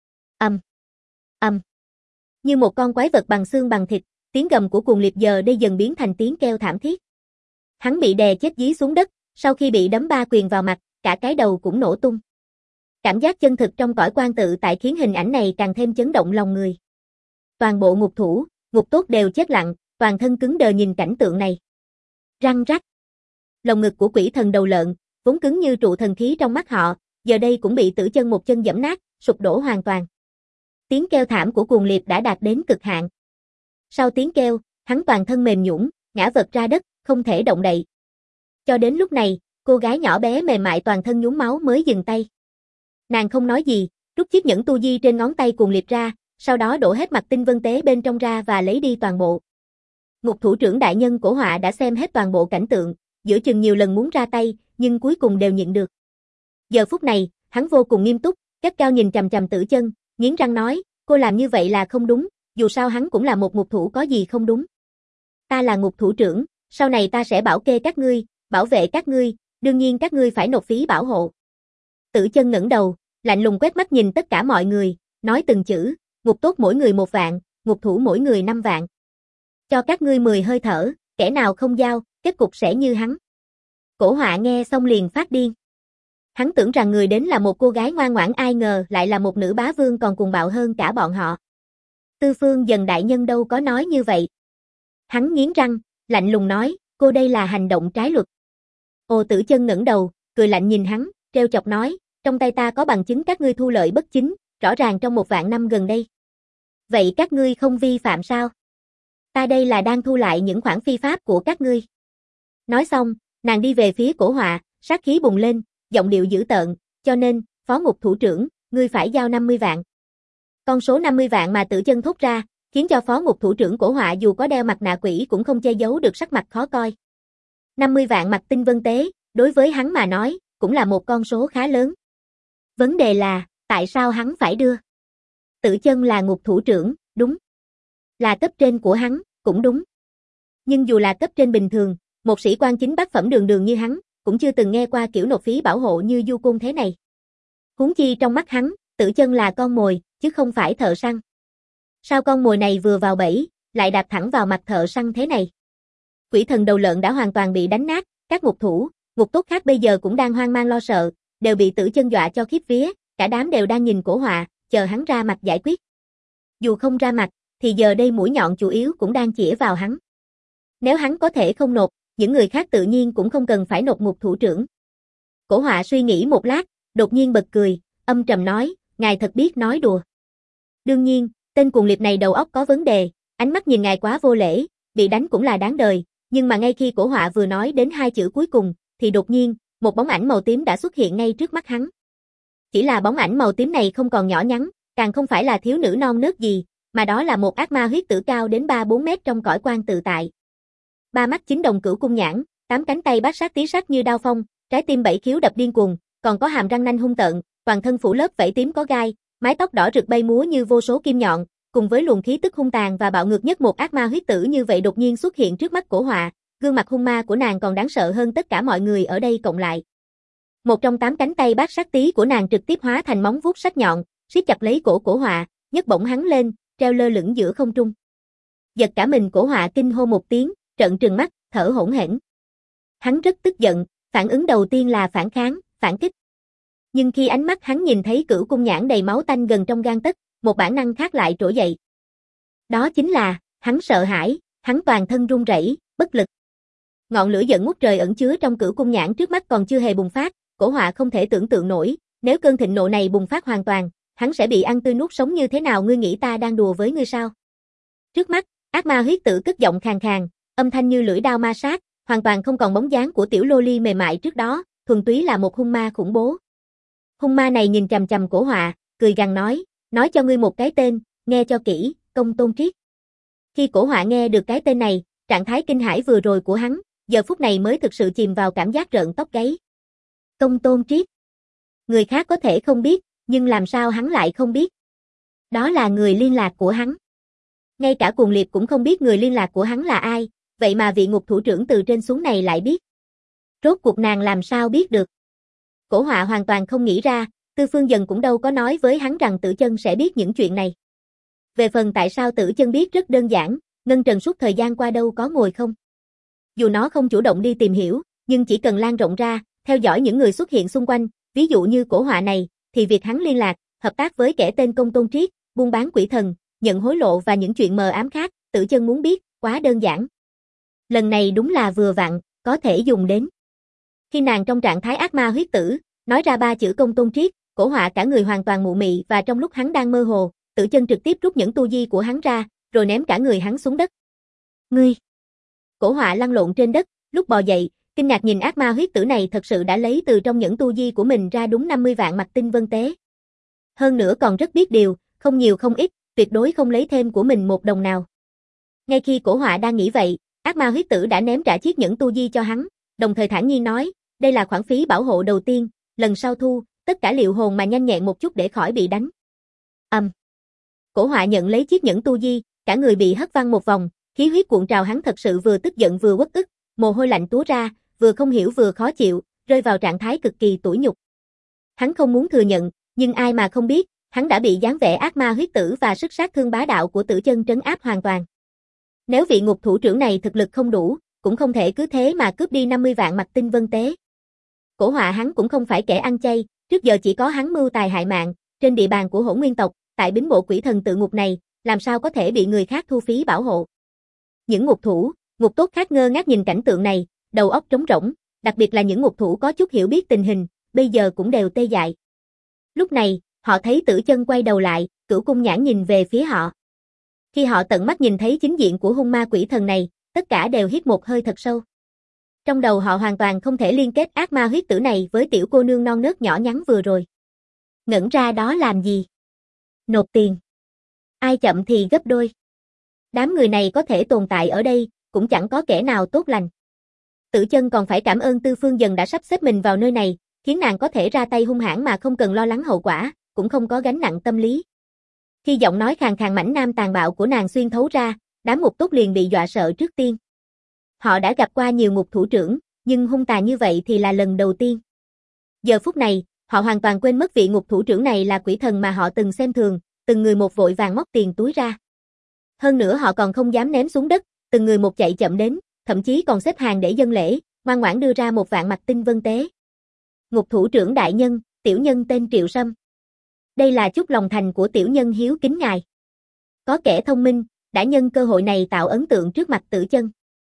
Như một con quái vật bằng xương bằng thịt, tiếng gầm của cuồng liệt giờ đây dần biến thành tiếng kêu thảm thiết. Hắn bị đè chết dí xuống đất, sau khi bị đấm 3 quyền vào mặt, cả cái đầu cũng nổ tung. Cảm giác chân thực trong cõi quan tự tại khiến hình ảnh này càng thêm chấn động lòng người. Toàn bộ ngục thủ, ngục tốt đều chết lặng, toàn thân cứng đờ nhìn cảnh tượng này. Răng rắc. Lồng ngực của quỷ thần đầu lợn, vốn cứng như trụ thần khí trong mắt họ, giờ đây cũng bị Tử Chân một chân giẫm nát, sụp đổ hoàn toàn. Tiếng kêu thảm của cuồng liệt đã đạt đến cực hạn. Sau tiếng kêu, hắn toàn thân mềm nhũn, ngã vật ra đất, không thể động đậy. Cho đến lúc này, cô gái nhỏ bé mềm mại toàn thân nhuốm máu mới dừng tay. Nàng không nói gì, rút chiếc nhẫn tu di trên ngón tay cuồng liệt ra, sau đó đổ hết mặt tinh vân tế bên trong ra và lấy đi toàn bộ. Ngục thủ trưởng đại nhân Cổ Họa đã xem hết toàn bộ cảnh tượng, giữa chừng nhiều lần muốn ra tay, nhưng cuối cùng đều nhịn được. Giờ phút này, hắn vô cùng nghiêm túc, gắt cao nhìn chằm chằm Tử Chân, nghiến răng nói, cô làm như vậy là không đúng, dù sao hắn cũng là một ngục thủ, có gì không đúng. Ta là ngục thủ trưởng, sau này ta sẽ bảo kê các ngươi, bảo vệ các ngươi, đương nhiên các ngươi phải nộp phí bảo hộ. Tử Chân ngẩng đầu, lạnh lùng quét mắt nhìn tất cả mọi người, nói từng chữ, ngục tốt mỗi người 1 vạn, ngục thủ mỗi người 5 vạn. Cho các ngươi 10 hơi thở, kẻ nào không giao, kết cục sẽ như hắn. Cổ Họa nghe xong liền phát điên. Hắn tưởng rằng người đến là một cô gái ngoan ngoãn, ai ngờ lại là một nữ bá vương còn cuồng bạo hơn cả bọn họ. Tư Phương Dần đại nhân đâu có nói như vậy. Hắn nghiến răng, lạnh lùng nói, cô đây là hành động trái luật. Ồ, Tử Chân ngẩng đầu, cười lạnh nhìn hắn, trêu chọc nói, trong tay ta có bằng chứng các ngươi thu lợi bất chính, rõ ràng trong 1 vạn năm gần đây. Vậy các ngươi không vi phạm sao? Ta đây là đang thu lại những khoản phi pháp của các ngươi. Nói xong, nàng đi về phía Cổ Họa, sát khí bùng lên, giọng điệu dữ tợn, cho nên, phó ngục thủ trưởng, ngươi phải giao 50 vạn. Con số 50 vạn mà Tử Chân thốt ra, khiến cho phó ngục thủ trưởng Cổ Họa dù có đeo mặt nạ quỷ cũng không che giấu được sắc mặt khó coi. 50 vạn mặt tinh vân tế, đối với hắn mà nói, cũng là một con số khá lớn. Vấn đề là, tại sao hắn phải đưa? Tử Chân là ngục thủ trưởng, đúng. Là cấp trên của hắn, cũng đúng. Nhưng dù là cấp trên bình thường, một sĩ quan chính bát phẩm đường đường như hắn, cũng chưa từng nghe qua kiểu nộp phí bảo hộ như du côn thế này. Huống chi trong mắt hắn, Tử Chân là con mồi, chứ không phải thợ săn. Sao con mồi này vừa vào bẫy, lại đạp thẳng vào mặt thợ săn thế này? Quỷ thần đầu lợn đã hoàn toàn bị đánh nát, các ngục thủ, ngục tốt khác bây giờ cũng đang hoang mang lo sợ, đều bị Tử Chân dọa cho khiếp vía, cả đám đều đang nhìn Cổ Họa, chờ hắn ra mặt giải quyết. Dù không ra mặt, thì giờ đây mũi nhọn chủ yếu cũng đang chĩa vào hắn. Nếu hắn có thể không nộp, những người khác tự nhiên cũng không cần phải nộp ngục thủ trưởng. Cổ Họa suy nghĩ một lát, đột nhiên bật cười, âm trầm nói, ngài thật biết nói đùa. Đương nhiên, tên cuồng liệt này đầu óc có vấn đề, ánh mắt nhìn ngài quá vô lễ, bị đánh cũng là đáng đời, nhưng mà ngay khi Cổ Họa vừa nói đến 2 chữ cuối cùng, thì đột nhiên, một bóng ảnh màu tím đã xuất hiện ngay trước mắt hắn. Chỉ là bóng ảnh màu tím này không còn nhỏ nhắn, càng không phải là thiếu nữ non nớt gì, mà đó là một ác ma huyết tử cao đến 3-4 mét trong cõi quan tự tại. 3 mắt 9 đồng cửu cung nhãn, 8 cánh tay bát sát tí sát như đao phong, trái tim 7 khiếu đập điên cuồng, còn có hàm răng nanh hung tợn, toàn thân phủ lớp vảy tím có gai, mái tóc đỏ rực bay múa như vô số kim nhọn, cùng với luồng khí tức hung tàn và bạo ngược nhất một ác ma huyết tử như vậy đột nhiên xuất hiện trước mắt Cổ Họa, gương mặt hung ma của nàng còn đáng sợ hơn tất cả mọi người ở đây cộng lại. Một trong 8 cánh tay bát sát tí của nàng trực tiếp hóa thành móng vuốt sắc nhọn, siết chặt lấy cổ Cổ Họa, nhấc bổng hắn lên, treo lơ lửng giữa không trung. Giật cả mình Cổ Họa kinh hô một tiếng, trợn trừng mắt, thở hổn hển. Hắn rất tức giận, phản ứng đầu tiên là phản kháng, phản kích. Nhưng khi ánh mắt hắn nhìn thấy cửu cung nhãn đầy máu tanh gần trong gang tấc, một bản năng khác lại trỗi dậy. Đó chính là, hắn sợ hãi, hắn toàn thân run rẩy, bất lực. Ngọn lửa giận ngút trời ẩn chứa trong cửu cung nhãn trước mắt còn chưa hề bùng phát, Cổ Họa không thể tưởng tượng nổi, nếu cơn thịnh nộ này bùng phát hoàn toàn, hắn sẽ bị ăn tươi nuốt sống như thế nào, ngươi nghĩ ta đang đùa với ngươi sao? Trước mắt, ác ma huyết tử cất giọng khàn khàn, âm thanh như lưỡi đao ma sát, hoàn toàn không còn bóng dáng của tiểu lô ly mềm mại trước đó, thuần túy là một hung ma khủng bố. Hung ma này nhìn chằm chằm Cổ Họa, cười gằn nói cho ngươi một cái tên, nghe cho kỹ, Công Tôn Triết. Khi Cổ Họa nghe được cái tên này, trạng thái kinh hãi vừa rồi của hắn, giờ phút này mới thực sự chìm vào cảm giác rợn tóc gáy. Công Tôn Triết. Người khác có thể không biết, nhưng làm sao hắn lại không biết? Đó là người liên lạc của hắn. Ngay cả cuồng liệt cũng không biết người liên lạc của hắn là ai, vậy mà vị ngục thủ trưởng từ trên xuống này lại biết. Rốt cuộc nàng làm sao biết được? Cổ Họa hoàn toàn không nghĩ ra, Tư Phương Dần cũng đâu có nói với hắn rằng Tử Chân sẽ biết những chuyện này. Về phần tại sao Tử Chân biết rất đơn giản, Ngân Trần suốt thời gian qua đâu có ngồi không. Dù nó không chủ động đi tìm hiểu, nhưng chỉ cần lan rộng ra, theo dõi những người xuất hiện xung quanh, ví dụ như Cổ Họa này, thì việc hắn liên lạc, hợp tác với kẻ tên Công Tôn Triết, buôn bán quỷ thần, nhận hối lộ và những chuyện mờ ám khác, Tử Chân muốn biết, quá đơn giản. Lần này đúng là vừa vặn, có thể dùng đến. Khi nàng trong trạng thái ác ma huyết tử, nói ra 3 chữ Công Tôn Triết, Cổ Họa cả người hoàn toàn mụ mị và trong lúc hắn đang mơ hồ, Tử Chân trực tiếp rút nhẫn tu di của hắn ra, rồi ném cả người hắn xuống đất. Ngươi! Cổ Họa lăn lộn trên đất, lúc bò dậy, kinh ngạc nhìn ác ma huyết tử này thật sự đã lấy từ trong nhẫn tu di của mình ra đúng 50 vạn mặt tinh vân tế. Hơn nữa còn rất biết điều, không nhiều không ít, tuyệt đối không lấy thêm của mình một đồng nào. Ngay khi Cổ Họa đang nghĩ vậy, ác ma huyết tử đã ném trả chiếc nhẫn tu di cho hắn, đồng thời thản nhiên nói, đây là khoản phí bảo hộ đầu tiên, lần sau thu, tất cả liệu hồn mà nhanh nhẹn một chút để khỏi bị đánh. Cổ Họa nhận lấy chiếc nhẫn tu di, cả người bị hất văng một vòng, khí huyết cuộn trào, hắn thật sự vừa tức giận vừa uất ức, mồ hôi lạnh túa ra, vừa không hiểu vừa khó chịu, rơi vào trạng thái cực kỳ tủi nhục. Hắn không muốn thừa nhận, nhưng ai mà không biết, hắn đã bị dáng vẻ ác ma huyết tử và sức sát thương bá đạo của Tử Chân trấn áp hoàn toàn. Nếu vị ngục thủ trưởng này thực lực không đủ, cũng không thể cứ thế mà cướp đi 50 vạn mặt tinh vân tế. Cổ Họa hắn cũng không phải kẻ ăn chay, trước giờ chỉ có hắn mưu tài hại mạng, trên địa bàn của Hỗn Nguyên tộc, tại bính bộ quỷ thần tự ngục này, làm sao có thể bị người khác thu phí bảo hộ. Những ngục thủ, ngục tốt khác ngơ ngác nhìn cảnh tượng này, đầu óc trống rỗng, đặc biệt là những ngục thủ có chút hiểu biết tình hình, bây giờ cũng đều tê dại. Lúc này, họ thấy Tử Chân quay đầu lại, Cửu Cung nhãn nhìn về phía họ. Khi họ tận mắt nhìn thấy chính diện của hung ma quỷ thần này, tất cả đều hít một hơi thật sâu. Trong đầu họ hoàn toàn không thể liên kết ác ma huyết tử này với tiểu cô nương non nớt nhỏ nhắn vừa rồi. Ngẩn ra đó làm gì? Nộp tiền. Ai chậm thì gấp đôi. Đám người này có thể tồn tại ở đây, cũng chẳng có kẻ nào tốt lành. Tử Chân còn phải cảm ơn Tư Phương Dần đã sắp xếp mình vào nơi này, khiến nàng có thể ra tay hung hãn mà không cần lo lắng hậu quả, cũng không có gánh nặng tâm lý. Khi giọng nói khàn khàn mảnh nam tàn bạo của nàng xuyên thấu ra, đám ngục tốt liền bị dọa sợ trước tiên. Họ đã gặp qua nhiều ngục thủ trưởng, nhưng hung tàn như vậy thì là lần đầu tiên. Giờ phút này, họ hoàn toàn quên mất vị ngục thủ trưởng này là quỷ thần mà họ từng xem thường, từng người một vội vàng móc tiền túi ra. Hơn nữa họ còn không dám ném xuống đất, từng người một chạy chậm đến, thậm chí còn xếp hàng để dâng lễ, ngoan ngoãn đưa ra 1 vạn mặt tinh vân tế. Ngục thủ trưởng đại nhân, tiểu nhân tên Triệu Sâm. Đây là chút lòng thành của tiểu nhân hiếu kính ngài. Có kẻ thông minh, đã nhân cơ hội này tạo ấn tượng trước mặt Tử Chân.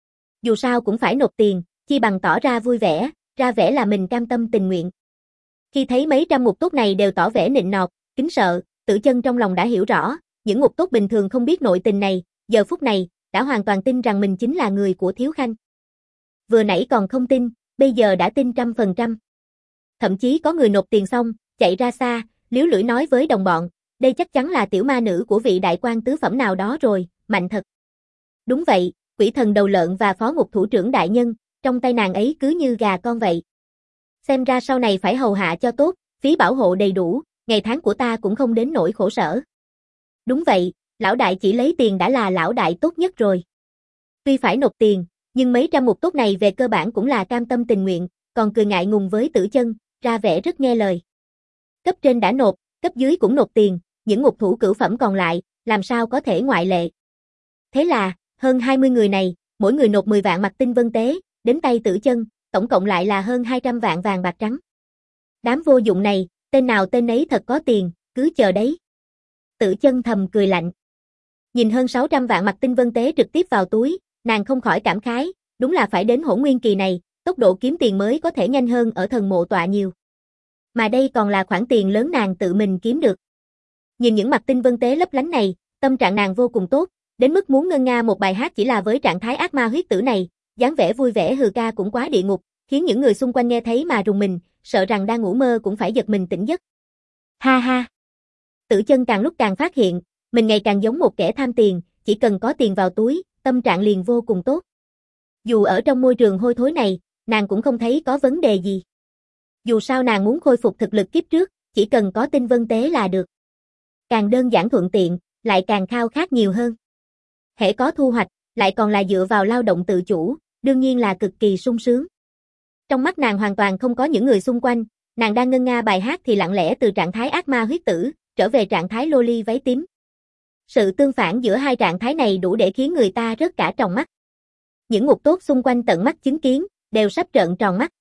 Dù sao cũng phải nộp tiền, chi bằng tỏ ra vui vẻ, ra vẻ là mình cam tâm tình nguyện. Khi thấy mấy trăm ngục tốt này đều tỏ vẻ nịnh nọt, kính sợ, Tử Chân trong lòng đã hiểu rõ, những ngục tốt bình thường không biết nội tình này, giờ phút này, đã hoàn toàn tin rằng mình chính là người của Thiếu Khanh. Vừa nãy còn không tin, bây giờ đã tin 100%. Thậm chí có người nộp tiền xong, chạy ra xa, liếu lưỡi nói với đồng bọn, đây chắc chắn là tiểu ma nữ của vị đại quan tứ phẩm nào đó rồi, mạnh thật. Đúng vậy, quỷ thần đầu lợn và phó ngục thủ trưởng đại nhân, trong tay nàng ấy cứ như gà con vậy. Xem ra sau này phải hầu hạ cho tốt, phí bảo hộ đầy đủ, ngày tháng của ta cũng không đến nỗi khổ sở. Đúng vậy, lão đại chỉ lấy tiền đã là lão đại tốt nhất rồi. Tuy phải nộp tiền, nhưng mấy trăm ngục tốt này về cơ bản cũng là cam tâm tình nguyện, còn cười ngại ngùng với Tử Chân, ra vẻ rất nghe lời. Cấp trên đã nộp, cấp dưới cũng nộp tiền, những ngục thủ cửu phẩm còn lại, làm sao có thể ngoại lệ. Thế là, hơn 20 người này, mỗi người nộp 10 vạn mặt tinh vân tế, đến tay Tử Chân, tổng cộng lại là hơn 200 vạn vàng bạc trắng. Đám vô dụng này, tên nào tên ấy thật có tiền, cứ chờ đấy. Tử Chân thầm cười lạnh. Nhìn hơn 600 vạn mặt tinh vân tế trực tiếp vào túi, nàng không khỏi cảm khái, đúng là phải đến Hỗn Nguyên kỳ này, tốc độ kiếm tiền mới có thể nhanh hơn ở thần mộ tọa nhiều. Mà đây còn là khoản tiền lớn nàng tự mình kiếm được. Nhìn những mặt tinh vân tế lấp lánh này, tâm trạng nàng vô cùng tốt, đến mức muốn ngân nga một bài hát chỉ là với trạng thái ác ma huyết tử này, dáng vẻ vui vẻ hừ ca cũng quá địa ngục, khiến những người xung quanh nghe thấy mà rùng mình, sợ rằng đang ngủ mơ cũng phải giật mình tỉnh giấc. Ha ha. Tử Chân càng lúc càng phát hiện, mình ngày càng giống một kẻ tham tiền, chỉ cần có tiền vào túi, tâm trạng liền vô cùng tốt. Dù ở trong môi trường hôi thối này, nàng cũng không thấy có vấn đề gì. Dù sao nàng muốn khôi phục thực lực kiếp trước, chỉ cần có tinh vân tế là được. Càng đơn giản thuận tiện, lại càng khao khát nhiều hơn. Hễ có thu hoạch, lại còn là dựa vào lao động tự chủ, đương nhiên là cực kỳ sung sướng. Trong mắt nàng hoàn toàn không có những người xung quanh, nàng đang ngân nga bài hát thì lặng lẽ từ trạng thái ác ma huyết tử, trở về trạng thái loli váy tím. Sự tương phản giữa hai trạng thái này đủ để khiến người ta rớt cả tròng mắt. Những ngục tốt xung quanh tận mắt chứng kiến, đều sắp trợn tròn mắt.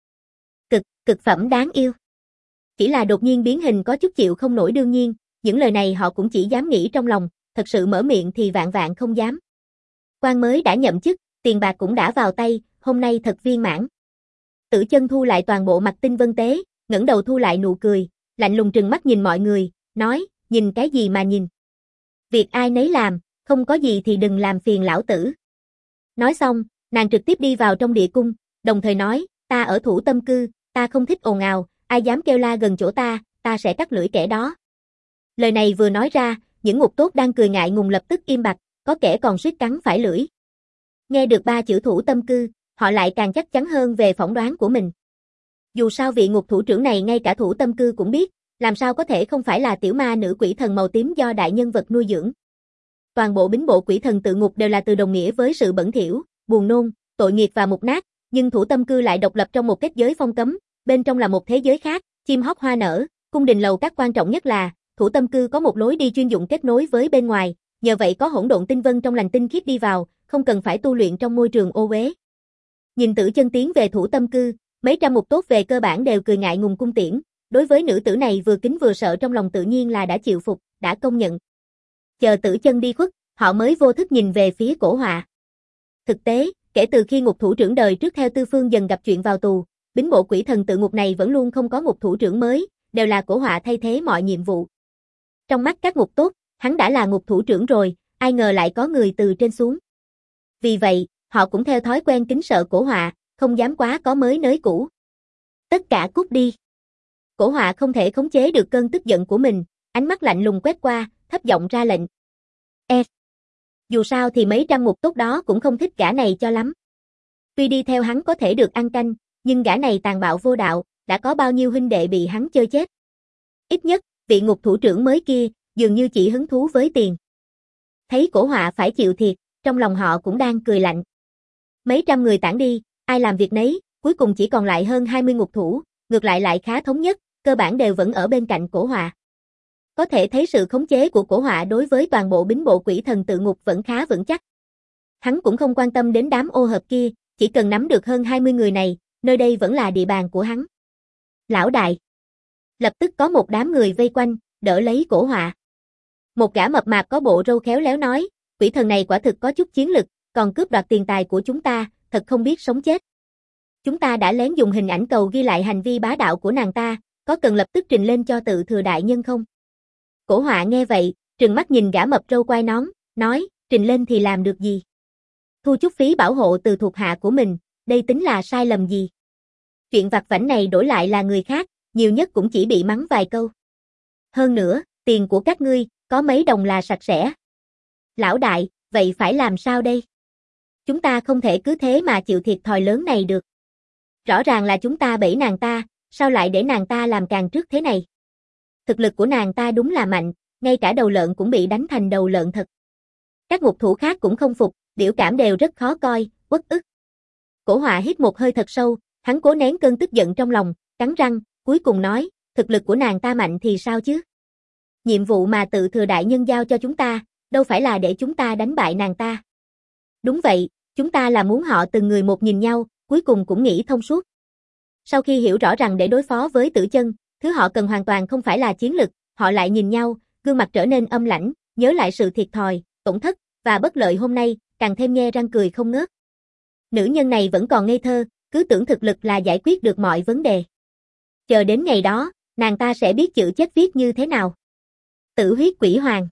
Cực phẩm đáng yêu. Chỉ là đột nhiên biến hình có chút chịu không nổi, đương nhiên, những lời này họ cũng chỉ dám nghĩ trong lòng, thật sự mở miệng thì vạn vạn không dám. Quan mới đã nhậm chức, tiền bạc cũng đã vào tay, hôm nay thật viên mãn. Tử Chân thu lại toàn bộ mặt tinh vân tế, ngẩng đầu thu lại nụ cười, lạnh lùng trừng mắt nhìn mọi người, nói, nhìn cái gì mà nhìn. Việc ai nấy làm, không có gì thì đừng làm phiền lão tử. Nói xong, nàng trực tiếp đi vào trong địa cung, đồng thời nói, ta ở Thủ Tâm Cư, ta không thích ồn ào, ai dám kêu la gần chỗ ta, ta sẽ cắt lưỡi kẻ đó. Lời này vừa nói ra, những ngục tốt đang cười ngại ngùng lập tức im bặt, có kẻ còn suýt cắn phải lưỡi. Nghe được 3 chữ thủ tâm cư, họ lại càng chắc chắn hơn về phỏng đoán của mình. Dù sao vị ngục thủ trưởng này ngay cả thủ tâm cư cũng biết, làm sao có thể không phải là tiểu ma nữ quỷ thần màu tím do đại nhân vật nuôi dưỡng. Toàn bộ bính bộ quỷ thần tự ngục đều là từ đồng nghĩa với sự bẩn thỉu, buồn nôn, tội nghiệp và mục nát, nhưng thủ tâm cư lại độc lập trong một kết giới phong cấm, bên trong là một thế giới khác, chim hót hoa nở, cung đình lầu các, quan trọng nhất là thủ tâm cư có một lối đi chuyên dụng kết nối với bên ngoài, nhờ vậy có hỗn độn tinh vân trong lành tinh khiết đi vào, không cần phải tu luyện trong môi trường ô uế. Nhìn Tử Chân tiến về thủ tâm cư, mấy trăm ngục tốt về cơ bản đều cười ngại ngùng cung tiễn, đối với nữ tử này vừa kính vừa sợ trong lòng tự nhiên là đã chịu phục, đã công nhận. Chờ Tử Chân đi khuất, họ mới vô thức nhìn về phía Cổ Họa. Thực tế, kể từ khi ngục thủ trưởng đời trước theo Tư Phương dần gặp chuyện vào tù, bính bộ quỷ thần tự ngục này vẫn luôn không có ngục thủ trưởng mới, đều là Cổ Họa thay thế mọi nhiệm vụ. Trong mắt các ngục tốt, hắn đã là ngục thủ trưởng rồi, ai ngờ lại có người từ trên xuống. Vì vậy, họ cũng theo thói quen kính sợ Cổ Họa, không dám quá có mới nới cũ. Tất cả cút đi. Cổ Họa không thể khống chế được cơn tức giận của mình, ánh mắt lạnh lùng quét qua, thấp giọng ra lệnh. Dù sao thì mấy trăm ngục tốt đó cũng không thích gã này cho lắm. Tuy đi theo hắn có thể được ăn canh, nhưng gã này tàn bạo vô đạo, đã có bao nhiêu huynh đệ bị hắn chơi chết. Ít nhất, vị ngục thủ trưởng mới kia, dường như chỉ hứng thú với tiền. Thấy Cổ Họa phải chịu thiệt, trong lòng họ cũng đang cười lạnh. Mấy trăm người tản đi, ai làm việc nấy, cuối cùng chỉ còn lại hơn 20 ngục thủ, ngược lại khá thống nhất, cơ bản đều vẫn ở bên cạnh Cổ Họa. Có thể thấy sự khống chế của Cổ Họa đối với toàn bộ bính bộ quỷ thần tự ngục vẫn khá vững chắc. Hắn cũng không quan tâm đến đám ô hợp kia, chỉ cần nắm được hơn 20 người này, nơi đây vẫn là địa bàn của hắn. Lão đại. Lập tức có một đám người vây quanh, đỡ lấy Cổ Họa. Một gã mập mạp có bộ râu khéo léo nói, quỷ thần này quả thực có chút chiến lực, còn cướp đoạt tiền tài của chúng ta, thật không biết sống chết. Chúng ta đã lén dùng hình ảnh cầu ghi lại hành vi bá đạo của nàng ta, có cần lập tức trình lên cho tự thừa đại nhân không? Cổ Họa nghe vậy, trừng mắt nhìn gã mập râu quai nón, nói, trình lên thì làm được gì? Thu chút phí bảo hộ từ thuộc hạ của mình, đây tính là sai lầm gì? Chuyện vặt vãnh này đổi lại là người khác, nhiều nhất cũng chỉ bị mắng vài câu. Hơn nữa, tiền của các ngươi, có mấy đồng là sạch sẽ. Lão đại, vậy phải làm sao đây? Chúng ta không thể cứ thế mà chịu thiệt thòi lớn này được. Rõ ràng là chúng ta bẫy nàng ta, sao lại để nàng ta làm càng trước thế này? Thực lực của nàng ta đúng là mạnh, ngay cả đầu lợn cũng bị đánh thành đầu lợn thật. Các ngục thủ khác cũng không phục, biểu cảm đều rất khó coi, uất ức. Cổ Họa hít một hơi thật sâu, hắn cố nén cơn tức giận trong lòng, cắn răng, cuối cùng nói, thực lực của nàng ta mạnh thì sao chứ? Nhiệm vụ mà tự thừa đại nhân giao cho chúng ta, đâu phải là để chúng ta đánh bại nàng ta. Đúng vậy, chúng ta là muốn họ từng người một nhìn nhau, cuối cùng cũng nghĩ thông suốt. Sau khi hiểu rõ rằng để đối phó với Tử Chân, thứ họ cần hoàn toàn không phải là chiến lực, họ lại nhìn nhau, gương mặt trở nên âm lãnh, nhớ lại sự thiệt thòi, tổn thất và bất lợi hôm nay, càng thêm nhe răng cười không ngớt. Nữ nhân này vẫn còn ngây thơ, cứ tưởng thực lực là giải quyết được mọi vấn đề. Chờ đến ngày đó, nàng ta sẽ biết chữ chết viết như thế nào. Tử huyết quỷ hoàng.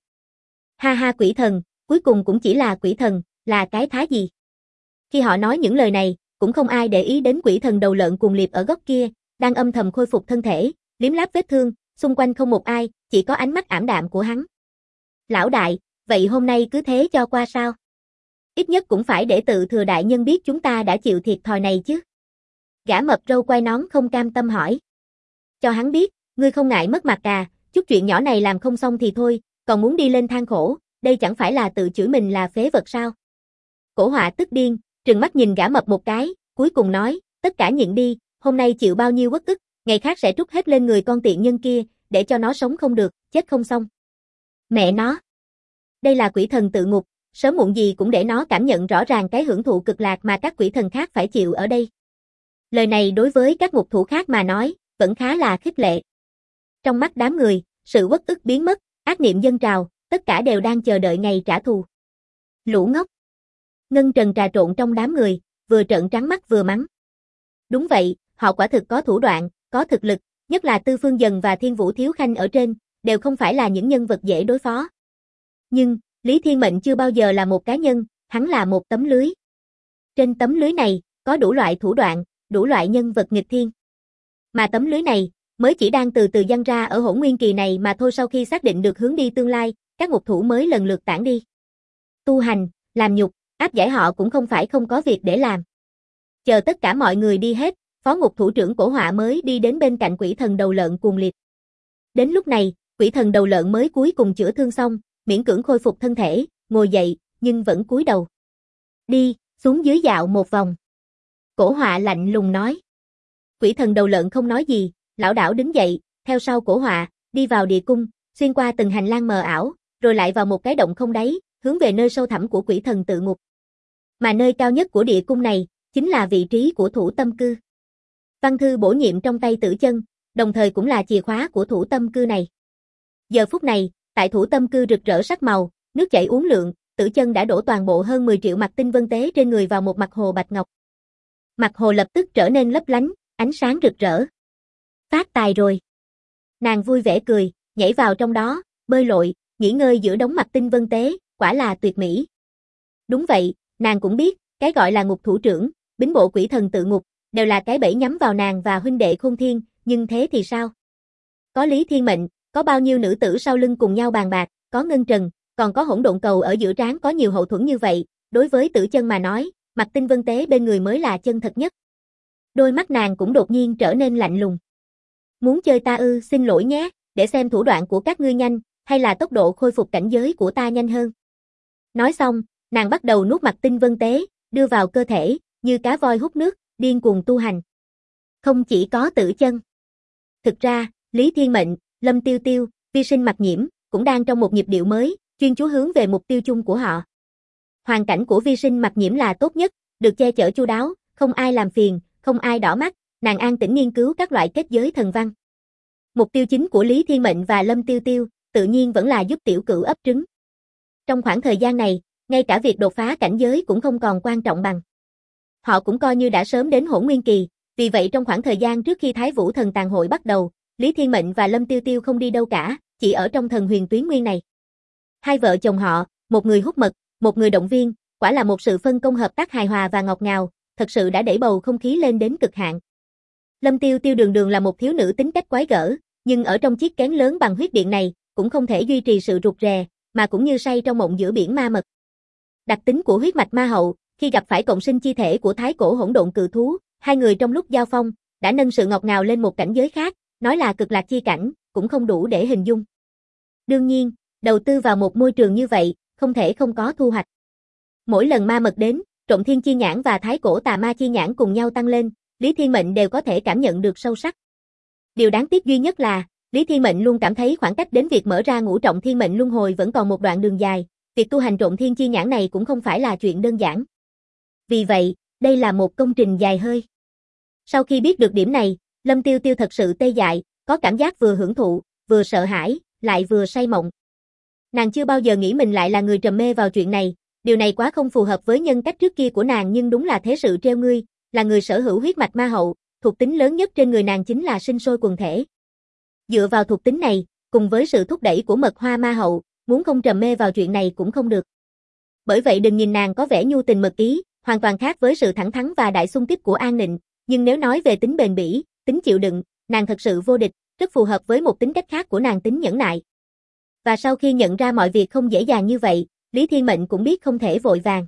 Ha ha, quỷ thần, cuối cùng cũng chỉ là quỷ thần, là cái thá gì? Khi họ nói những lời này, cũng không ai để ý đến quỷ thần đầu lợn cuồng liệt ở góc kia, đang âm thầm khôi phục thân thể, liếm láp vết thương, xung quanh không một ai, chỉ có ánh mắt ảm đạm của hắn. Lão đại, vậy hôm nay cứ thế cho qua sao? Ít nhất cũng phải để tự thừa đại nhân biết chúng ta đã chịu thiệt thòi này chứ. Gã mập râu quai nón không cam tâm hỏi. Cho hắn biết, ngươi không ngại mất mặt à, chút chuyện nhỏ này làm không xong thì thôi, còn muốn đi lên than khổ, đây chẳng phải là tự chửi mình là phế vật sao? Cổ Họa tức điên, trừng mắt nhìn gã mập một cái, cuối cùng nói, tất cả nhịn đi, hôm nay chịu bao nhiêu uất ức, ngày khác sẽ trút hết lên người con tiện nhân kia, để cho nó sống không được, chết không xong. Mẹ nó! Đây là quỷ thần tự ngục, sớm muộn gì cũng để nó cảm nhận rõ ràng cái hưởng thụ cực lạc mà các quỷ thần khác phải chịu ở đây. Lời này đối với các ngục thủ khác mà nói, vẫn khá là khích lệ. Trong mắt đám người, sự uất ức biến mất, ác niệm dâng trào, tất cả đều đang chờ đợi ngày trả thù. Lũ ngốc! Ngân Trần trà trộn trong đám người, vừa trợn trắng mắt vừa mắng. Đúng vậy, họ quả thực có thủ đoạn, có thực lực, nhất là Tư Phương Dần và Thiên Vũ Thiếu Khanh ở trên, đều không phải là những nhân vật dễ đối phó. Nhưng, Lý Thiên Mệnh chưa bao giờ là một cá nhân, hắn là một tấm lưới. Trên tấm lưới này, có đủ loại thủ đoạn, đủ loại nhân vật nghịch thiên. Mà tấm lưới này, mới chỉ đang từ từ giăng ra ở hỗn nguyên kỳ này mà thôi. Sau khi xác định được hướng đi tương lai, các ngục thủ mới lần lượt tản đi. Tu hành, làm nhục, áp giải họ cũng không phải không có việc để làm. Chờ tất cả mọi người đi hết, phó ngục thủ trưởng Cổ Họa mới đi đến bên cạnh quỷ thần đầu lợn cuồng liệt. Đến lúc này, quỷ thần đầu lợn mới cuối cùng chữa thương xong, miễn cưỡng khôi phục thân thể, ngồi dậy, nhưng vẫn cúi đầu. Đi, xuống dưới dạo một vòng. Cổ Họa lạnh lùng nói. Quỷ thần đầu lợn không nói gì, lảo đảo đứng dậy, theo sau Cổ Họa, đi vào địa cung, xuyên qua từng hành lang mờ ảo, rồi lại vào một cái động không đáy, hướng về nơi sâu thẳm của quỷ thần tự ngục. Mà nơi cao nhất của địa cung này, chính là vị trí của thủ tâm cư. Văn thư bổ nhiệm trong tay Tử Chân, đồng thời cũng là chìa khóa của thủ tâm cư này. Giờ phút này, tại thủ tâm cư rực rỡ sắc màu, nước chảy uốn lượn, Tử Chân đã đổ toàn bộ hơn 10 triệu mặt tinh vân tế trên người vào một mặt hồ bạch ngọc. Mặt hồ lập tức trở nên lấp lánh, ánh sáng rực rỡ. Phát tài rồi. Nàng vui vẻ cười, nhảy vào trong đó, bơi lội, nghỉ ngơi giữa đống mặt tinh vân tế, quả là tuyệt mỹ. Đúng vậy, nàng cũng biết, cái gọi là ngục thủ trưởng, bính bộ quỷ thần tự ngục, đều là cái bẫy nhắm vào nàng và huynh đệ Khôn Thiên, nhưng thế thì sao? Có Lý Thiên Mệnh, có bao nhiêu nữ tử sau lưng cùng nhau bàn bạc, có Ngân Trần, còn có Hỗn Độn Cầu ở giữa trán có nhiều hậu thuẫn như vậy, đối với Tử Chân mà nói, mặt tinh vân tế bên người mới là chân thật nhất. Đôi mắt nàng cũng đột nhiên trở nên lạnh lùng. Muốn chơi ta ư? Xin lỗi nhé, để xem thủ đoạn của các ngươi nhanh, hay là tốc độ khôi phục cảnh giới của ta nhanh hơn. Nói xong, nàng bắt đầu nuốt mặt tinh vân tế, đưa vào cơ thể, như cá voi hút nước, điên cuồng tu hành. Không chỉ có Tử Chân. Thực ra, Lý Thiên Mệnh, Lâm Tiêu Tiêu, Vi Sinh Mặc Nhiễm, cũng đang trong một nhịp điệu mới, chuyên chú hướng về mục tiêu chung của họ. Hoàn cảnh của Vi Sinh Mặc Nhiễm là tốt nhất, được che chở chu đáo, không ai làm phiền, không ai đỏ mắt, nàng an tĩnh nghiên cứu các loại kết giới thần văn. Mục tiêu chính của Lý Thiên Mệnh và Lâm Tiêu Tiêu, tự nhiên vẫn là giúp tiểu cửu ấp trứng. Trong khoảng thời gian này, ngay cả việc đột phá cảnh giới cũng không còn quan trọng bằng. Họ cũng coi như đã sớm đến hỗn nguyên kỳ, vì vậy trong khoảng thời gian trước khi Thái Vũ Thần Tàn Hội bắt đầu, Lý Thiên Mệnh và Lâm Tiêu Tiêu không đi đâu cả, chỉ ở trong Thần Huyền Tuyến Nguyên này. Hai vợ chồng họ, một người hút mật, một người động viên, quả là một sự phân công hợp tác hài hòa và ngọt ngào, thật sự đã đẩy bầu không khí lên đến cực hạn. Lâm Tiêu Tiêu đường đường là một thiếu nữ tính cách quái gở, nhưng ở trong chiếc kén lớn bằng huyết điện này, cũng không thể duy trì sự rụt rè, mà cũng như say trong mộng giữa biển ma mật. Đặc tính của huyết mạch ma hậu, khi gặp phải cộng sinh chi thể của thái cổ hỗn độn cự thú, hai người trong lúc giao phong, đã nâng sự ngọt ngào lên một cảnh giới khác, nói là cực lạc chi cảnh, cũng không đủ để hình dung. Đương nhiên, đầu tư vào một môi trường như vậy, không thể không có thu hoạch. Mỗi lần ma mật đến, Trộm Thiên Chi Nhãn và Thái Cổ Tà Ma Chi Nhãn cùng nhau tăng lên, Lý Thiên Mệnh đều có thể cảm nhận được sâu sắc. Điều đáng tiếc duy nhất là, Lý Thiên Mệnh luôn cảm thấy khoảng cách đến việc mở ra ngũ trọng thiên mệnh luân hồi vẫn còn một đoạn đường dài, việc tu hành Trộm Thiên Chi Nhãn này cũng không phải là chuyện đơn giản. Vì vậy, đây là một công trình dài hơi. Sau khi biết được điểm này, Lâm Tiêu Tiêu thật sự tê dại, có cảm giác vừa hưởng thụ, vừa sợ hãi, lại vừa say mộng. Nàng chưa bao giờ nghĩ mình lại là người trầm mê vào chuyện này, điều này quá không phù hợp với nhân cách trước kia của nàng, nhưng đúng là thế sự trêu ngươi, là người sở hữu huyết mạch ma hậu, thuộc tính lớn nhất trên người nàng chính là sinh sôi quần thể. Dựa vào thuộc tính này, cùng với sự thúc đẩy của mật hoa ma hậu, muốn không trầm mê vào chuyện này cũng không được. Bởi vậy đừng nhìn nàng có vẻ nhu tình mật ý, hoàn toàn khác với sự thẳng thắn và đại xung kích của An Nịnh, nhưng nếu nói về tính bền bỉ, tính chịu đựng, nàng thật sự vô địch, rất phù hợp với một tính cách khác của nàng, tính nhẫn nại. Và sau khi nhận ra mọi việc không dễ dàng như vậy, Lý Thiên Mệnh cũng biết không thể vội vàng.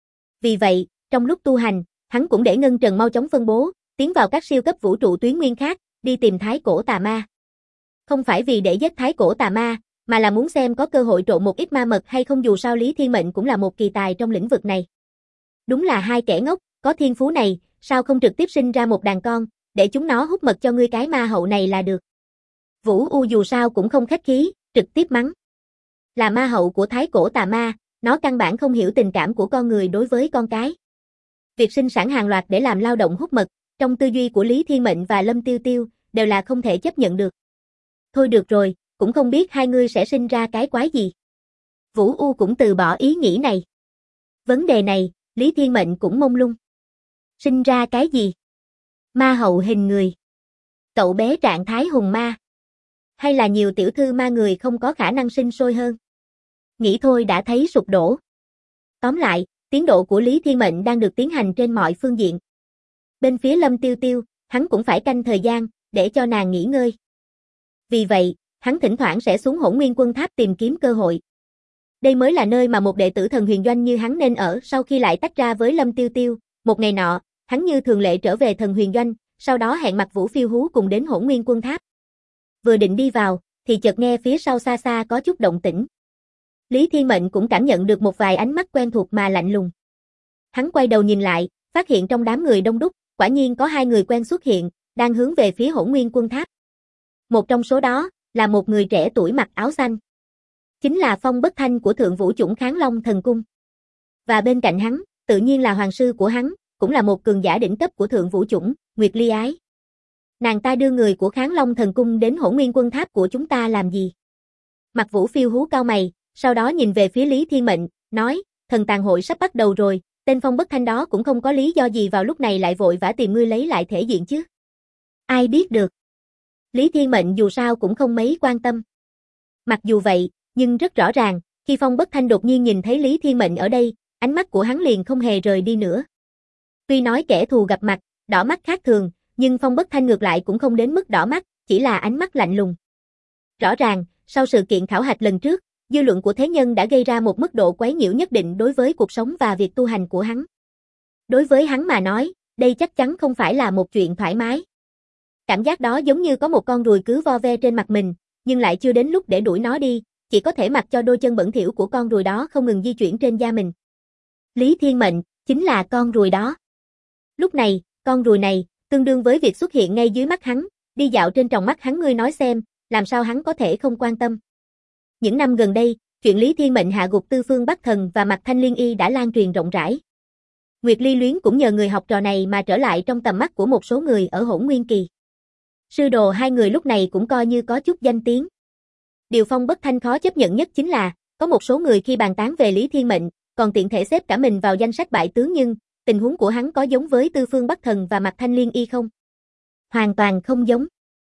Vì vậy, trong lúc tu hành, hắn cũng để Ngân Trần mau chóng phân bố, tiến vào các siêu cấp vũ trụ tuyến nguyên khác, đi tìm Thái Cổ Tà Ma. Không phải vì để giết Thái Cổ Tà Ma, mà là muốn xem có cơ hội trộn một ít ma mật hay không, dù sao Lý Thiên Mệnh cũng là một kỳ tài trong lĩnh vực này. Đúng là hai kẻ ngốc, có thiên phú này, sao không trực tiếp sinh ra một đàn con, để chúng nó hút mật cho ngươi cái ma hậu này là được. Vũ U dù sao cũng không khách khí, trực tiếp mắng. Là ma hậu của Thái Cổ Tà Ma, nó căn bản không hiểu tình cảm của con người đối với con cái. Việc sinh sản hàng loạt để làm lao động hút mật, trong tư duy của Lý Thiên Mệnh và Lâm Tiêu Tiêu, đều là không thể chấp nhận được. Thôi được rồi, cũng không biết hai ngươi sẽ sinh ra cái quái gì. Vũ U cũng từ bỏ ý nghĩ này. Vấn đề này, Lý Thiên Mệnh cũng mông lung. Sinh ra cái gì? Ma hậu hình người? Cậu bé trạng thái hùng ma? Hay là nhiều tiểu thư ma người không có khả năng sinh sôi hơn? Nghĩ thôi đã thấy sụp đổ. Tóm lại, tiến độ của Lý Thiên Mệnh đang được tiến hành trên mọi phương diện. Bên phía Lâm Tiêu Tiêu, hắn cũng phải canh thời gian, để cho nàng nghỉ ngơi. Vì vậy, hắn thỉnh thoảng sẽ xuống Hỗn Nguyên Quân Tháp tìm kiếm cơ hội. Đây mới là nơi mà một đệ tử Thần Huyền Doanh như hắn nên ở. Sau khi lại tách ra với Lâm Tiêu Tiêu, một ngày nọ, hắn như thường lệ trở về Thần Huyền Doanh, sau đó hẹn Mặc Vũ phiêu hú cùng đến Hỗn Nguyên Quân Tháp. Vừa định đi vào, thì chợt nghe phía sau xa xa có chút động tĩnh. Lý Thiên Mệnh cũng cảm nhận được một vài ánh mắt quen thuộc mà lạnh lùng. Hắn quay đầu nhìn lại, phát hiện trong đám người đông đúc, quả nhiên có hai người quen xuất hiện, đang hướng về phía Hỗn Nguyên Quân Tháp. Một trong số đó, là một người trẻ tuổi mặc áo xanh. Chính là Phong Bất Thanh của Thượng Vũ Chủng Kháng Long Thần Cung. Và bên cạnh hắn, tự nhiên là hoàng sư của hắn, cũng là một cường giả đỉnh cấp của Thượng Vũ Chủng, Nguyệt Ly Ái. Nàng ta đưa người của Kháng Long Thần Cung đến Hỗn Nguyên Quân Tháp của chúng ta làm gì? Mặc Vũ phiêu hú cau mày, sau đó nhìn về phía Lý Thiên Mệnh, nói, thần tàn hội sắp bắt đầu rồi, tên Phong Bất Thanh đó cũng không có lý do gì vào lúc này lại vội vã tìm ngươi lấy lại thể diện chứ. Ai biết được. Lý Thiên Mệnh dù sao cũng không mấy quan tâm. Mặc dù vậy, nhưng rất rõ ràng, khi Phong Bất Thanh đột nhiên nhìn thấy Lý Thiên Mệnh ở đây, ánh mắt của hắn liền không hề rời đi nữa. Tuy nói kẻ thù gặp mặt, đỏ mắt khác thường, nhưng Phong Bất Thanh ngược lại cũng không đến mức đỏ mắt, chỉ là ánh mắt lạnh lùng. Rõ ràng, sau sự kiện khảo hạch lần trước, dư luận của thế nhân đã gây ra một mức độ quấy nhiễu nhất định đối với cuộc sống và việc tu hành của hắn. Đối với hắn mà nói, đây chắc chắn không phải là một chuyện thoải mái. Cảm giác đó giống như có một con ruồi cứ vo ve trên mặt mình, nhưng lại chưa đến lúc để đuổi nó đi, chỉ có thể mặc cho đôi chân bẩn thỉu của con ruồi đó không ngừng di chuyển trên da mình. Lý Thiên Mệnh, chính là con ruồi đó. Lúc này, con ruồi này, tương đương với việc xuất hiện ngay dưới mắt hắn, đi dạo trên tròng mắt hắn, ngươi nói xem, làm sao hắn có thể không quan tâm. Những năm gần đây, chuyện Lý Thiên Mệnh hạ gục Tư Phương Bắc Thần và Mạc Thanh Liên Y đã lan truyền rộng rãi. Nguyệt Ly Luyến cũng nhờ người học trò này mà trở lại trong tầm mắt của một số người ở Hỗn Nguyên Kỳ. Sư đồ hai người lúc này cũng coi như có chút danh tiếng. Điều Phong Bất Thanh khó chấp nhận nhất chính là, có một số người khi bàn tán về Lý Thiên Mệnh, còn tiện thể xếp cả mình vào danh sách bại tướng, nhưng tình huống của hắn có giống với Tư Phương Bắc Thần và Mạc Thanh Liên Y không? Hoàn toàn không giống.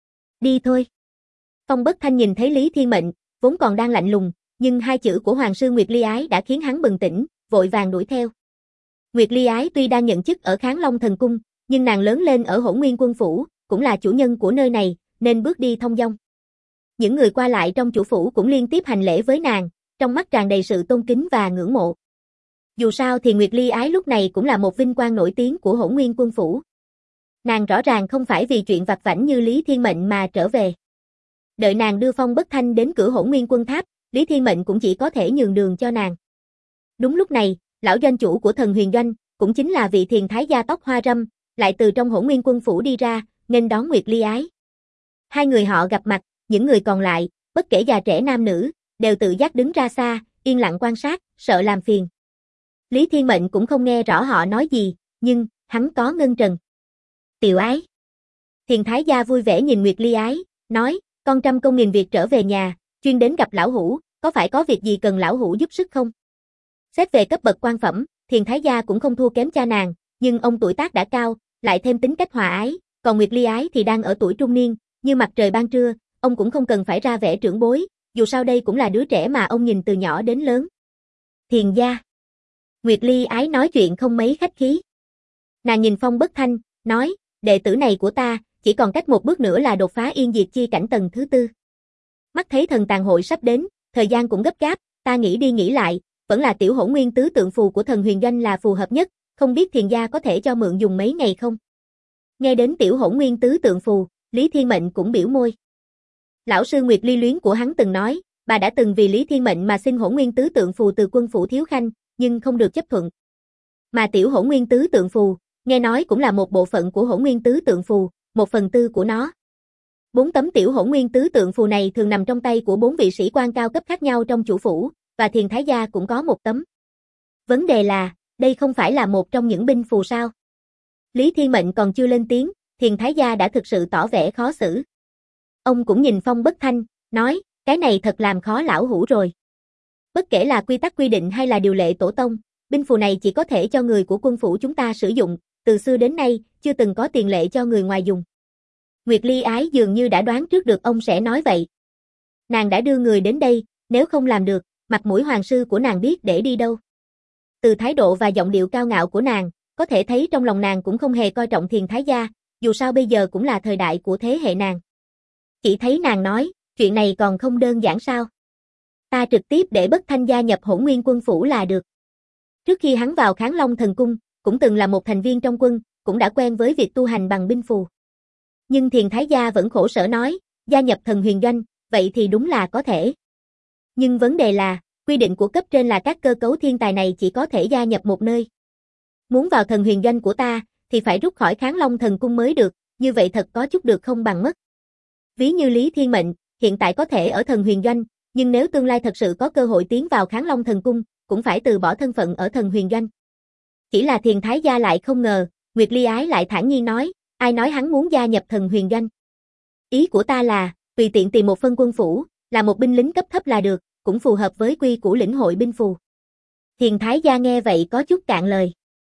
Đi thôi. Phong Bất Thanh nhìn thấy Lý Thiên Mệnh, vốn còn đang lạnh lùng, nhưng hai chữ của Hoàng sư Nguyệt Ly Ái đã khiến hắn bừng tỉnh, vội vàng đuổi theo. Nguyệt Ly Ái tuy đang nhận chức ở Kháng Long Thần Cung, nhưng nàng lớn lên ở Hỗn Nguyên Quân Phủ, cũng là chủ nhân của nơi này, nên bước đi thông dong. Những người qua lại trong chủ phủ cũng liên tiếp hành lễ với nàng, trong mắt tràn đầy sự tôn kính và ngưỡng mộ. Dù sao thì Nguyệt Ly Ái lúc này cũng là một vinh quang nổi tiếng của Hỗn Nguyên Quân Phủ. Nàng rõ ràng không phải vì chuyện vặt vãnh như Lý Thiên Mệnh mà trở về. Đợi nàng đưa Phong Bất Thanh đến cửa Hỗn Nguyên Quân Tháp, Lý Thiên Mệnh cũng chỉ có thể nhường đường cho nàng. Đúng lúc này, lão doanh chủ của Thần Huyền Doanh, cũng chính là vị thiền thái gia tóc hoa râm, lại từ trong Hỗn Nguyên Quân Phủ đi ra, nên đón Nguyệt Ly Ái. Hai người họ gặp mặt, những người còn lại, bất kể già trẻ nam nữ, đều tự giác đứng ra xa, yên lặng quan sát, sợ làm phiền. Lý Thiên Mệnh cũng không nghe rõ họ nói gì, nhưng hắn có ngân trần. Tiểu Ái. Thiền thái gia vui vẻ nhìn Nguyệt Ly Ái, nói, con trăm công nghìn việc trở về nhà, chuyên đến gặp lão hữu, có phải có việc gì cần lão hữu giúp sức không? Xét về cấp bậc quan phẩm, Thiền thái gia cũng không thua kém cha nàng, nhưng ông tuổi tác đã cao, lại thêm tính cách hòa ái, còn Nguyệt Ly Ái thì đang ở tuổi trung niên, như mặt trời ban trưa, ông cũng không cần phải ra vẻ trưởng bối, dù sao đây cũng là đứa trẻ mà ông nhìn từ nhỏ đến lớn. Thiền gia. Nguyệt Ly Ái nói chuyện không mấy khách khí. Nàng nhìn Phong Bất Thanh, nói, đệ tử này của ta, chỉ còn cách một bước nữa là đột phá yên diệt chi cảnh tầng thứ 4. Mắt thấy thần tàn hội sắp đến, thời gian cũng gấp gáp, ta nghĩ đi nghĩ lại, vẫn là tiểu Hỗn Nguyên tứ tượng phù của Thần Huyền Doanh là phù hợp nhất, không biết thiền gia có thể cho mượn dùng mấy ngày không? Nghe đến tiểu Hỗn Nguyên tứ tượng phù, Lý Thiên Mệnh cũng biểu môi. Lão sư Nguyệt Ly Luyến của hắn từng nói, bà đã từng vì Lý Thiên Mệnh mà xin Hỗn Nguyên tứ tượng phù từ quân phủ Thiếu Khanh, nhưng không được chấp thuận. Mà tiểu Hỗn Nguyên tứ tượng phù, nghe nói cũng là một bộ phận của Hỗn Nguyên tứ tượng phù, 1/4 của nó. 4 tấm tiểu Hỗn Nguyên tứ tượng phù này thường nằm trong tay của 4 vị sĩ quan cao cấp khác nhau trong chủ phủ, và thiền thái gia cũng có một tấm. Vấn đề là, đây không phải là một trong những binh phù sao? Lý Thiên Mệnh còn chưa lên tiếng, thiền thái gia đã thực sự tỏ vẻ khó xử. Ông cũng nhìn Phong Bất Thanh, nói, cái này thật làm khó lão hữu rồi. Bất kể là quy tắc quy định hay là điều lệ tổ tông, binh phù này chỉ có thể cho người của quân phủ chúng ta sử dụng, từ xưa đến nay, chưa từng có tiền lệ cho người ngoài dùng. Nguyệt Ly Ái dường như đã đoán trước được ông sẽ nói vậy. Nàng đã đưa người đến đây, nếu không làm được, mặt mũi hoàng sư của nàng biết để đi đâu. Từ thái độ và giọng điệu cao ngạo của nàng, có thể thấy trong lòng nàng cũng không hề coi trọng thiền thái gia, dù sao bây giờ cũng là thời đại của thế hệ nàng. Chỉ thấy nàng nói, chuyện này còn không đơn giản sao? Ta trực tiếp để Bất Thanh gia nhập Hỗn Nguyên quân phủ là được. Trước khi hắn vào Kháng Long thần cung, cũng từng là một thành viên trong quân, cũng đã quen với việc tu hành bằng binh phù. Nhưng Thiền Thái gia vẫn khổ sở nói, gia nhập Thần Huyền Doanh, vậy thì đúng là có thể. Nhưng vấn đề là, quy định của cấp trên là các cơ cấu thiên tài này chỉ có thể gia nhập một nơi. Muốn vào Thần Huyền Doanh của ta, thì phải rút khỏi Kháng Long thần cung mới được, như vậy thật có chút được không bằng mất. Ví như Lý Thiên Mệnh, hiện tại có thể ở Thần Huyền Doanh, nhưng nếu tương lai thật sự có cơ hội tiến vào Kháng Long thần cung, cũng phải từ bỏ thân phận ở Thần Huyền Doanh. Chỉ là Thiền Thái gia lại không ngờ, Nguyệt Ly Ái lại thản nhiên nói, ai nói hắn muốn gia nhập Thần Huyền Doanh. Ý của ta là, tùy tiện tìm một phân quân phủ, là một binh lính cấp thấp là được, cũng phù hợp với quy củ lĩnh hội binh phù. Thiền Thái gia nghe vậy có chút cạn lời.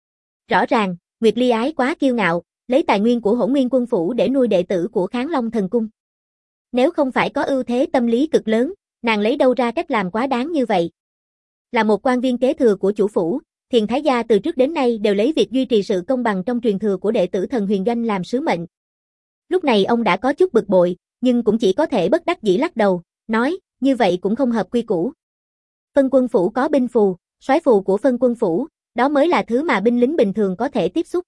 Rõ ràng, Nguyệt Ly Ái quá kiêu ngạo, lấy tài nguyên của Hỗn Nguyên quân phủ để nuôi đệ tử của Kháng Long thần cung. Nếu không phải có ưu thế tâm lý cực lớn, nàng lấy đâu ra cách làm quá đáng như vậy. Là một quan viên kế thừa của chủ phủ, Thiền Thái gia từ trước đến nay đều lấy việc duy trì sự công bằng trong truyền thừa của đệ tử Thần Huyền Doanh làm sứ mệnh. Lúc này ông đã có chút bực bội, nhưng cũng chỉ có thể bất đắc dĩ lắc đầu, nói, như vậy cũng không hợp quy củ. Phân quân phủ có binh phù, soái phù của phân quân phủ, đó mới là thứ mà binh lính bình thường có thể tiếp xúc.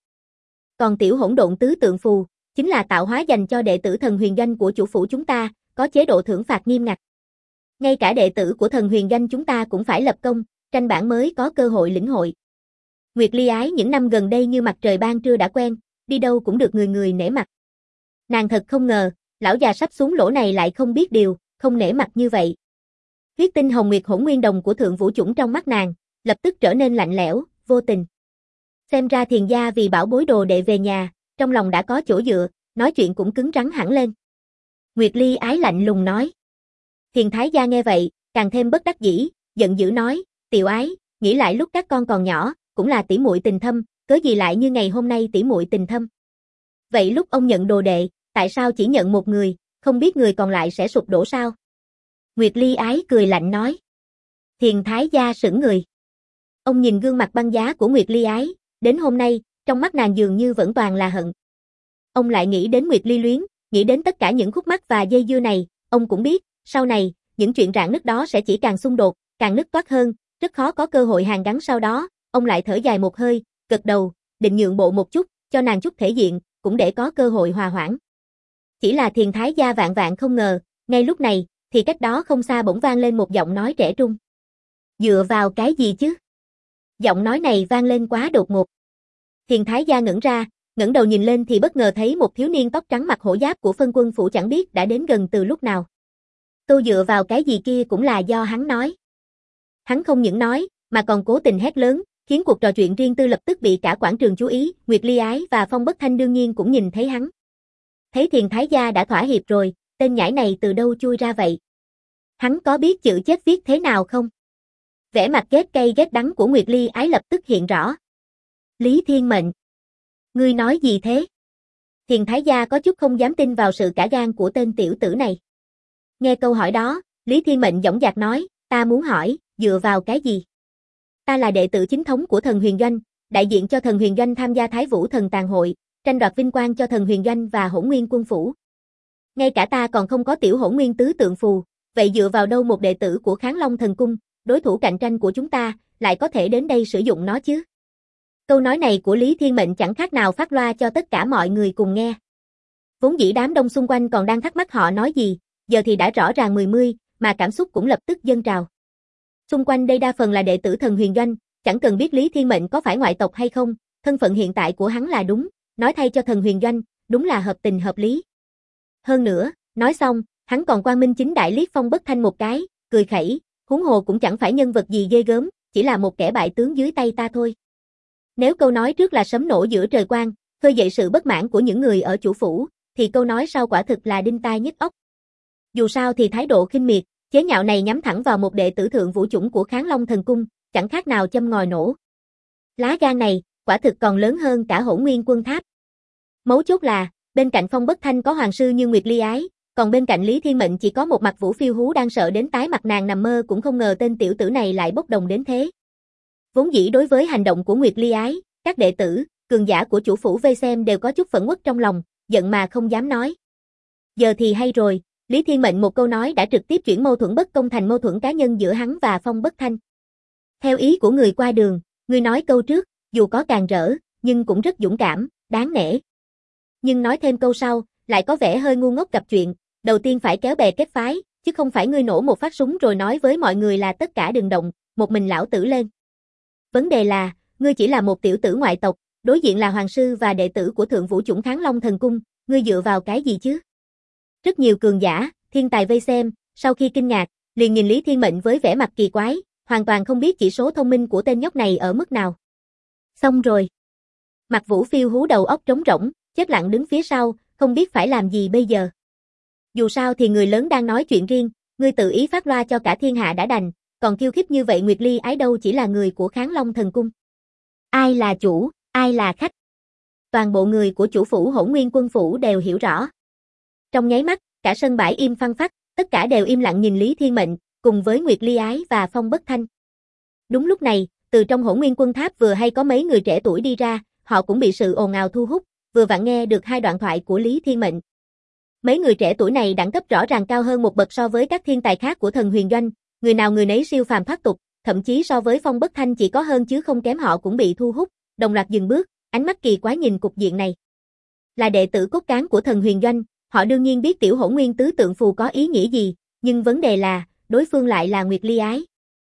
Còn tiểu hỗn độn tứ tượng phù, chính là tạo hóa dành cho đệ tử Thần Huyền Doanh của chủ phủ chúng ta, có chế độ thưởng phạt nghiêm ngặt. Ngay cả đệ tử của Thần Huyền Doanh chúng ta cũng phải lập công, tranh bản mới có cơ hội lĩnh hội. Nguyệt Ly Ái những năm gần đây như mặt trời ban trưa đã quen, đi đâu cũng được người người nể mặt. Nàng thật không ngờ, lão già sắp xuống lỗ này lại không biết điều, không nể mặt như vậy. Huyết tinh hồng nguyệt hỗn nguyên đồng của thượng vũ chủng trong mắt nàng, lập tức trở nên lạnh lẽo, vô tình. Xem ra Thiền gia vì bảo bối đồ đệ về nhà, trong lòng đã có chỗ dựa, nói chuyện cũng cứng rắn hẳn lên. Nguyệt Ly Ái lạnh lùng nói. Thiền Thái gia nghe vậy, càng thêm bất đắc dĩ, giận dữ nói, Tiểu Ái, nghĩ lại lúc các con còn nhỏ, cũng là tỷ muội tình thâm, cớ gì lại như ngày hôm nay tỷ muội tình thâm. Vậy lúc ông nhận đồ đệ, tại sao chỉ nhận một người, không biết người còn lại sẽ sụp đổ sao? Nguyệt Ly Ái cười lạnh nói. Thiền Thái gia sững người. Ông nhìn gương mặt băng giá của Nguyệt Ly Ái, đến hôm nay, trong mắt nàng dường như vẫn toàn là hận. Ông lại nghĩ đến Nguyệt Ly Luyến, nghĩ đến tất cả những khúc mắc và dây dưa này, ông cũng biết, sau này, những chuyện rạn nứt đó sẽ chỉ càng xung đột, càng nứt toát hơn, rất khó có cơ hội hàn gắn sau đó, ông lại thở dài một hơi, gật đầu, định nhượng bộ một chút, cho nàng chút thể diện, cũng để có cơ hội hòa hoãn. Chỉ là Thiền Thái gia vạn vạn không ngờ, ngay lúc này, thì cách đó không xa bỗng vang lên một giọng nói trẻ trung. Dựa vào cái gì chứ? Giọng nói này vang lên quá đột ngột. Thiền Thái gia ngẩng ra, ngẩng đầu nhìn lên thì bất ngờ thấy một thiếu niên tóc trắng mặc hổ giáp của phân quân phủ chẳng biết đã đến gần từ lúc nào. Tôi dựa vào cái gì kia cũng là do hắn nói. Hắn không những nói, mà còn cố tình hét lớn, khiến cuộc trò chuyện riêng tư lập tức bị cả quảng trường chú ý, Nguyệt Ly Ái và Phong Bất Thanh đương nhiên cũng nhìn thấy hắn. Thấy Thiền Thái gia đã thỏa hiệp rồi, tên nhãi này từ đâu chui ra vậy? Hắn có biết chữ chết viết thế nào không? Vẻ mặt ghét cay ghét đắng của Nguyệt Ly Ái lập tức hiện rõ. Lý Thiên Mệnh. Ngươi nói gì thế? Thiền Thái gia có chút không dám tin vào sự cả gan của tên tiểu tử này. Nghe câu hỏi đó, Lý Thiên Mệnh dõng dạc nói, ta muốn hỏi, dựa vào cái gì? Ta là đệ tử chính thống của Thần Huyền Doanh, đại diện cho Thần Huyền Doanh tham gia Thái Vũ Thần Tàn Hội, tranh đoạt vinh quang cho Thần Huyền Doanh và Hỗn Nguyên quân phủ. Ngay cả ta còn không có tiểu Hỗn Nguyên tứ tượng phù, vậy dựa vào đâu một đệ tử của Kháng Long thần cung, đối thủ cạnh tranh của chúng ta, lại có thể đến đây sử dụng nó chứ? Câu nói này của Lý Thiên Mệnh chẳng khác nào phát loa cho tất cả mọi người cùng nghe. Vốn dĩ đám đông xung quanh còn đang thắc mắc họ nói gì, giờ thì đã rõ ràng mười, mà cảm xúc cũng lập tức dâng trào. Xung quanh đây đa phần là đệ tử Thần Huyền Doanh, chẳng cần biết Lý Thiên Mệnh có phải ngoại tộc hay không, thân phận hiện tại của hắn là đúng, nói thay cho Thần Huyền Doanh, đúng là hợp tình hợp lý. Hơn nữa, nói xong, hắn còn quang minh chính đại liếc Phong Bất Thanh một cái, cười khẩy, huống hồ cũng chẳng phải nhân vật gì ghê gớm, chỉ là một kẻ bại tướng dưới tay ta thôi. Nếu câu nói trước là sấm nổ giữa trời quang, khơi dậy sự bất mãn của những người ở chủ phủ, thì câu nói sau quả thực là đinh tai nhức óc. Dù sao thì thái độ khinh miệt, chế nhạo này nhắm thẳng vào một đệ tử thượng vũ chủng của Kháng Long thần cung, chẳng khác nào châm ngòi nổ. Lá gan này, quả thực còn lớn hơn cả Hỗn Nguyên quân tháp. Mấu chốt là, bên cạnh Phong Bất Thanh có hoàng sư như Nguyệt Ly Ái, còn bên cạnh Lý Thiên Mệnh chỉ có một mặt Vũ Phiêu Hú đang sợ đến tái mặt, nàng nằm mơ cũng không ngờ tên tiểu tử này lại bốc đồng đến thế. Vốn dĩ đối với hành động của Nguyệt Ly Ái, các đệ tử, cường giả của chủ phủ vây xem đều có chút phẫn uất trong lòng, giận mà không dám nói. Giờ thì hay rồi, Lý Thiên Mệnh một câu nói đã trực tiếp chuyển mâu thuẫn bất công thành mâu thuẫn cá nhân giữa hắn và Phong Bất Thanh. Theo ý của người qua đường, ngươi nói câu trước, dù có càn rỡ, nhưng cũng rất dũng cảm, đáng nể. Nhưng nói thêm câu sau, lại có vẻ hơi ngu ngốc gặp chuyện, đầu tiên phải kéo bè kết phái, chứ không phải ngươi nổ một phát súng rồi nói với mọi người là tất cả đừng động, một mình lão tử lên. Vấn đề là, ngươi chỉ là một tiểu tử ngoại tộc, đối diện là hoàng sư và đệ tử của Thượng Vũ Chủng Kháng Long Thần Cung, ngươi dựa vào cái gì chứ? Rất nhiều cường giả, thiên tài vây xem, sau khi kinh ngạc, liền nhìn Lý Thiên Mệnh với vẻ mặt kỳ quái, hoàn toàn không biết chỉ số thông minh của tên nhóc này ở mức nào. Xong rồi. Mạc Vũ Phiêu hú đầu óc trống rỗng, chết lặng đứng phía sau, không biết phải làm gì bây giờ. Dù sao thì người lớn đang nói chuyện riêng, ngươi tự ý phát loa cho cả thiên hạ đã đành, còn khiêu khích như vậy Nguyệt Ly Ái đâu chỉ là người của Kháng Long Thần Cung. Ai là chủ, ai là khách? Toàn bộ người của chủ phủ Hỗn Nguyên Quân phủ đều hiểu rõ. Trong nháy mắt, cả sân bãi im phăng phắc, tất cả đều im lặng nhìn Lý Thiên Mệnh, cùng với Nguyệt Ly Ái và Phong Bất Thanh. Đúng lúc này, từ trong Hỗn Nguyên Quân Tháp vừa hay có mấy người trẻ tuổi đi ra, họ cũng bị sự ồn ào thu hút, vừa vặn nghe được hai đoạn thoại của Lý Thiên Mệnh. Mấy người trẻ tuổi này đẳng cấp rõ ràng cao hơn một bậc so với các thiên tài khác của Thần Huyền Doanh, người nào người nấy siêu phàm thoát tục, thậm chí so với Phong Bất Thanh chỉ có hơn chứ không kém, họ cũng bị thu hút, đồng loạt dừng bước, ánh mắt kỳ quái nhìn cục diện này. Là đệ tử cốt cán của Thần Huyền Doanh, họ đương nhiên biết tiểu Hỗn Nguyên tứ tượng phù có ý nghĩa gì, nhưng vấn đề là, đối phương lại là Nguyệt Ly Ái.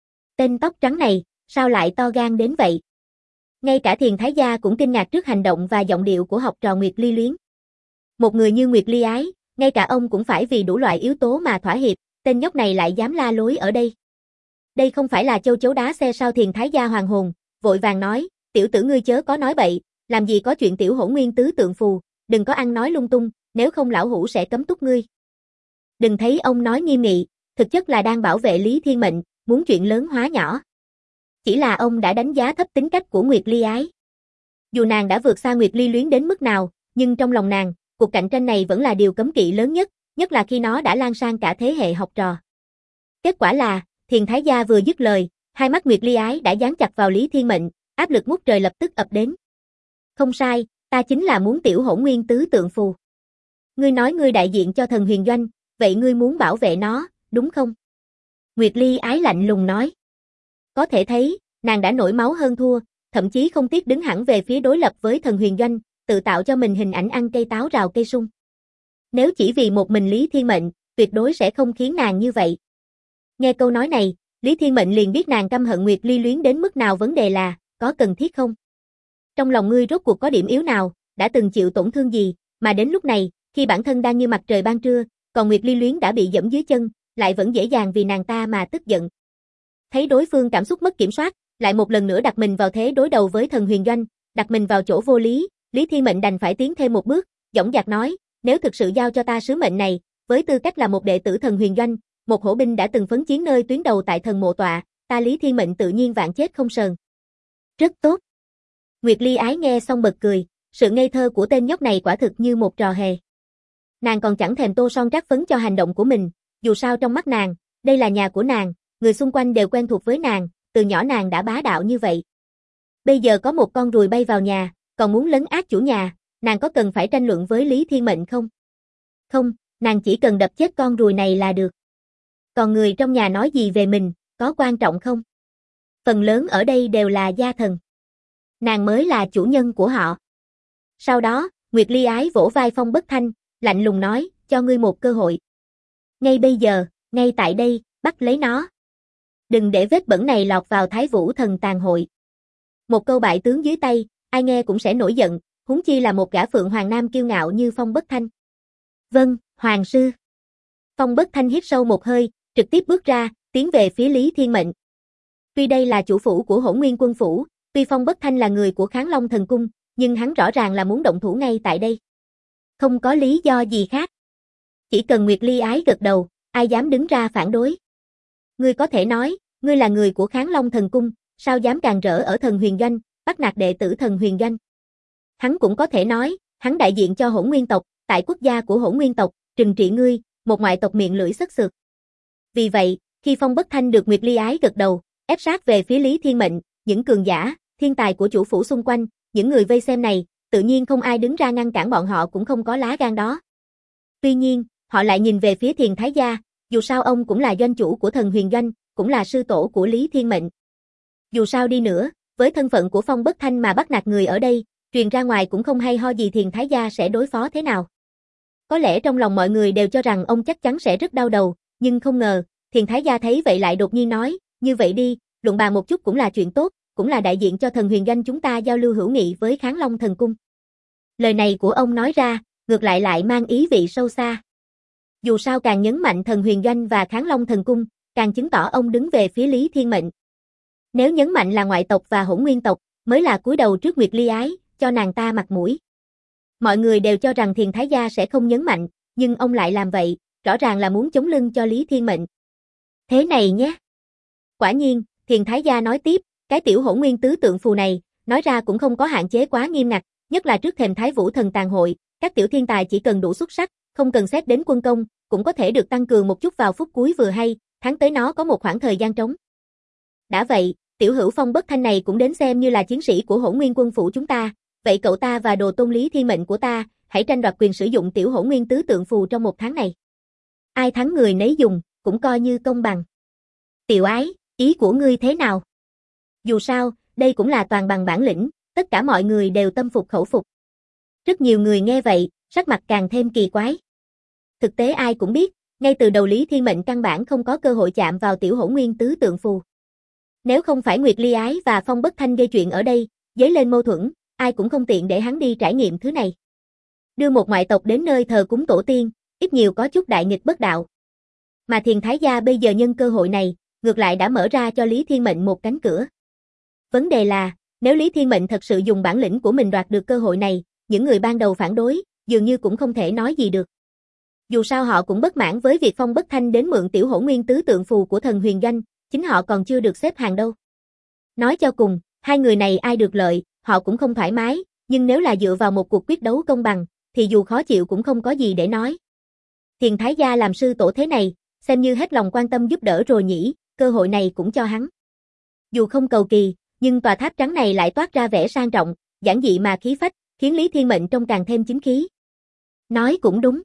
Tên tóc trắng này, sao lại to gan đến vậy? Ngay cả Thiền Thái Gia cũng kinh ngạc trước hành động và giọng điệu của học trò Nguyệt Ly Luyến. Một người như Nguyệt Ly Ái, ngay cả ông cũng phải vì đủ loại yếu tố mà thỏa hiệp, tên nhóc này lại dám la lối ở đây. Đây không phải là châu chấu đá xe sao? Thiền Thái Gia hoàng hồn, vội vàng nói, tiểu tử ngươi chớ có nói bậy, làm gì có chuyện tiểu Hỗn Nguyên tứ tượng phù, đừng có ăn nói lung tung, nếu không lão hủ sẽ cấm túc ngươi. Đừng thấy ông nói nghiêm nghị, thực chất là đang bảo vệ Lý Thiên Mệnh, muốn chuyện lớn hóa nhỏ. Chỉ là ông đã đánh giá thấp tính cách của Nguyệt Ly Ái. Dù nàng đã vượt xa Nguyệt Ly Luyến đến mức nào, nhưng trong lòng nàng, cuộc cạnh tranh này vẫn là điều cấm kỵ lớn nhất, nhất là khi nó đã lan sang cả thế hệ học trò. Kết quả là, Thiền Thái Gia vừa dứt lời, hai mắt Nguyệt Ly Ái đã dán chặt vào Lý Thiên Mệnh, áp lực ngút trời lập tức ập đến. Không sai, ta chính là muốn tiểu Hỗn Nguyên tứ tượng phù. Ngươi nói ngươi đại diện cho Thần Huyền Doanh, vậy ngươi muốn bảo vệ nó, đúng không? Nguyệt Ly Ái lạnh lùng nói. Có thể thấy, nàng đã nổi máu hơn thua, thậm chí không tiếc đứng hẳn về phía đối lập với Thần Huyền Doanh, tự tạo cho mình hình ảnh ăn cây táo rào cây sung. Nếu chỉ vì một mình Lý Thiên Mệnh, tuyệt đối sẽ không khiến nàng như vậy. Nghe câu nói này, Lý Thiên Mệnh liền biết nàng căm hận Nguyệt Ly Luyến đến mức nào, vấn đề là, có cần thiết không? Trong lòng ngươi rốt cuộc có điểm yếu nào, đã từng chịu tổn thương gì, mà đến lúc này, khi bản thân đang như mặt trời ban trưa, còn Nguyệt Ly Luyến đã bị dẫm dưới chân, lại vẫn dễ dàng vì nàng ta mà tức giận. Thấy đối phương cảm xúc mất kiểm soát, lại một lần nữa đặt mình vào thế đối đầu với Thần Huyền Doanh, đặt mình vào chỗ vô lý, Lý Thiên Mệnh đành phải tiến thêm một bước, dõng dạc nói, nếu thực sự giao cho ta sứ mệnh này, với tư cách là một đệ tử Thần Huyền Doanh, một hổ binh đã từng phấn chiến nơi tuyến đầu tại Thần Mộ Tọa, ta Lý Thiên Mệnh tự nhiên vạn chết không sờn. Rất tốt. Nguyệt Ly Ái nghe xong bật cười, sự ngây thơ của tên nhóc này quả thực như một trò hề. Nàng còn chẳng thèm tô son trát phấn cho hành động của mình, dù sao trong mắt nàng, đây là nhà của nàng, người xung quanh đều quen thuộc với nàng, từ nhỏ nàng đã bá đạo như vậy. Bây giờ có một con ruồi bay vào nhà, còn muốn lấn át chủ nhà, nàng có cần phải tranh luận với Lý Thiên Mệnh không? Không, nàng chỉ cần đập chết con ruồi này là được. Còn người trong nhà nói gì về mình, có quan trọng không? Phần lớn ở đây đều là gia thần. Nàng mới là chủ nhân của họ. Sau đó, Nguyệt Ly Ái vỗ vai Phong Bất Thanh, lạnh lùng nói, cho ngươi một cơ hội. Ngay bây giờ, ngay tại đây, bắt lấy nó. Đừng để vết bẩn này lọt vào Thái Vũ Thần Tàn Hội. Một câu bại tướng dưới tay, ai nghe cũng sẽ nổi giận, huống chi là một gã Phượng Hoàng Nam kiêu ngạo như Phong Bất Thanh. Vâng, Hoàng sư. Phong Bất Thanh hít sâu một hơi, trực tiếp bước ra, tiến về phía Lý Thiên Mệnh. Tuy đây là chủ phủ của Hỗn Nguyên Quân phủ, tuy Phong Bất Thanh là người của Kháng Long Thần Cung, nhưng hắn rõ ràng là muốn động thủ ngay tại đây. Không có lý do gì khác. Chỉ cần Nguyệt Ly Ái gật đầu, ai dám đứng ra phản đối. Ngươi có thể nói, ngươi là người của Kháng Long Thần Cung, sao dám càn rỡ ở Thần Huyền Doanh, bắt nạt đệ tử Thần Huyền Doanh. Hắn cũng có thể nói, hắn đại diện cho Hỗn Nguyên tộc, tại quốc gia của Hỗn Nguyên tộc, trừng trị ngươi, một ngoại tộc miệng lưỡi sắc sược. Vì vậy, khi Phong Bất Thanh được Nguyệt Ly Ái gật đầu, ép sát về phía Lý Thiên Mệnh, những cường giả, thiên tài của chủ phủ xung quanh, những người vây xem này, tự nhiên không ai đứng ra ngăn cản bọn họ, cũng không có lá gan đó. Tuy nhiên, họ lại nhìn về phía Thiền Thái Gia, dù sao ông cũng là doanh chủ của Thần Huyền Doanh, cũng là sư tổ của Lý Thiên Mệnh. Dù sao đi nữa, với thân phận của Phong Bất Thanh mà bắt nạt người ở đây, truyền ra ngoài cũng không hay ho gì Thiền Thái Gia sẽ đối phó thế nào. Có lẽ trong lòng mọi người đều cho rằng ông chắc chắn sẽ rất đau đầu, nhưng không ngờ, Thiền Thái Gia thấy vậy lại đột nhiên nói, như vậy đi, luận bàn một chút cũng là chuyện tốt, cũng là đại diện cho Thần Huyền Doanh chúng ta giao lưu hữu nghị với Kháng Long Thần Cung. Lời này của ông nói ra, ngược lại mang ý vị sâu xa. Dù sao càng nhấn mạnh Thần Huyền Doanh và Kháng Long Thần Cung, càng chứng tỏ ông đứng về phía Lý Thiên Mệnh. Nếu nhấn mạnh là ngoại tộc và hỗn nguyên tộc, mới là cúi đầu trước Nguyệt Ly Ái, cho nàng ta mặt mũi. Mọi người đều cho rằng Thiền Thái Gia sẽ không nhấn mạnh, nhưng ông lại làm vậy, rõ ràng là muốn chống lưng cho Lý Thiên Mệnh. Thế này nhé. Quả nhiên, Thiền Thái Gia nói tiếp, cái tiểu hỗn nguyên tứ tượng phù này, nói ra cũng không có hạn chế quá nghiêm ngặt, nhất là trước thềm Thái Vũ Thần Tàn Hội, các tiểu thiên tài chỉ cần đủ xuất sắc, không cần xét đến quân công, cũng có thể được tăng cường một chút vào phút cuối vừa hay, tháng tới nó có một khoảng thời gian trống. Đã vậy, tiểu hữu Phong Bất Thanh này cũng đến xem như là chiến sĩ của hỗn nguyên quân phủ chúng ta, vậy cậu ta và đồ tôn Lý Thiên Mệnh của ta, hãy tranh đoạt quyền sử dụng tiểu hỗn nguyên tứ tượng phù trong một tháng này. Ai thắng người nấy dùng, cũng coi như công bằng. Tiểu Ái, ý của ngươi thế nào? Dù sao, đây cũng là toàn bằng bản lĩnh, tất cả mọi người đều tâm phục khẩu phục. Rất nhiều người nghe vậy, sắc mặt càng thêm kỳ quái. Thực tế ai cũng biết, ngay từ đầu Lý Thiên Mệnh căn bản không có cơ hội chạm vào tiểu hỗn nguyên tứ tượng phù. Nếu không phải Nguyệt Ly Ái và Phong Bất Thanh gây chuyện ở đây, dấy lên mâu thuẫn, ai cũng không tiện để hắn đi trải nghiệm thứ này. Đưa một ngoại tộc đến nơi thờ cúng tổ tiên, ít nhiều có chút đại nghịch bất đạo. Mà Thiền Thái Gia bây giờ nhân cơ hội này, ngược lại đã mở ra cho Lý Thiên Mệnh một cánh cửa. Vấn đề là, nếu Lý Thiên Mệnh thật sự dùng bản lĩnh của mình đoạt được cơ hội này, những người ban đầu phản đối, dường như cũng không thể nói gì được. Dù sao họ cũng bất mãn với việc Phong Bất Thanh đến mượn tiểu hỗn nguyên tứ tượng phù của Thần Huyền Doanh, chính họ còn chưa được xếp hàng đâu. Nói cho cùng, hai người này ai được lợi, họ cũng không thoải mái, nhưng nếu là dựa vào một cuộc quyết đấu công bằng, thì dù khó chịu cũng không có gì để nói. Thiền Thái Gia làm sư tổ thế này, xem như hết lòng quan tâm giúp đỡ rồi nhỉ, cơ hội này cũng cho hắn. Dù không cầu kỳ, nhưng tòa tháp trắng này lại toát ra vẻ sang trọng, giản dị mà khí phách, khiến Lý Thiên Mệnh trông càng thêm chính khí. Nói cũng đúng.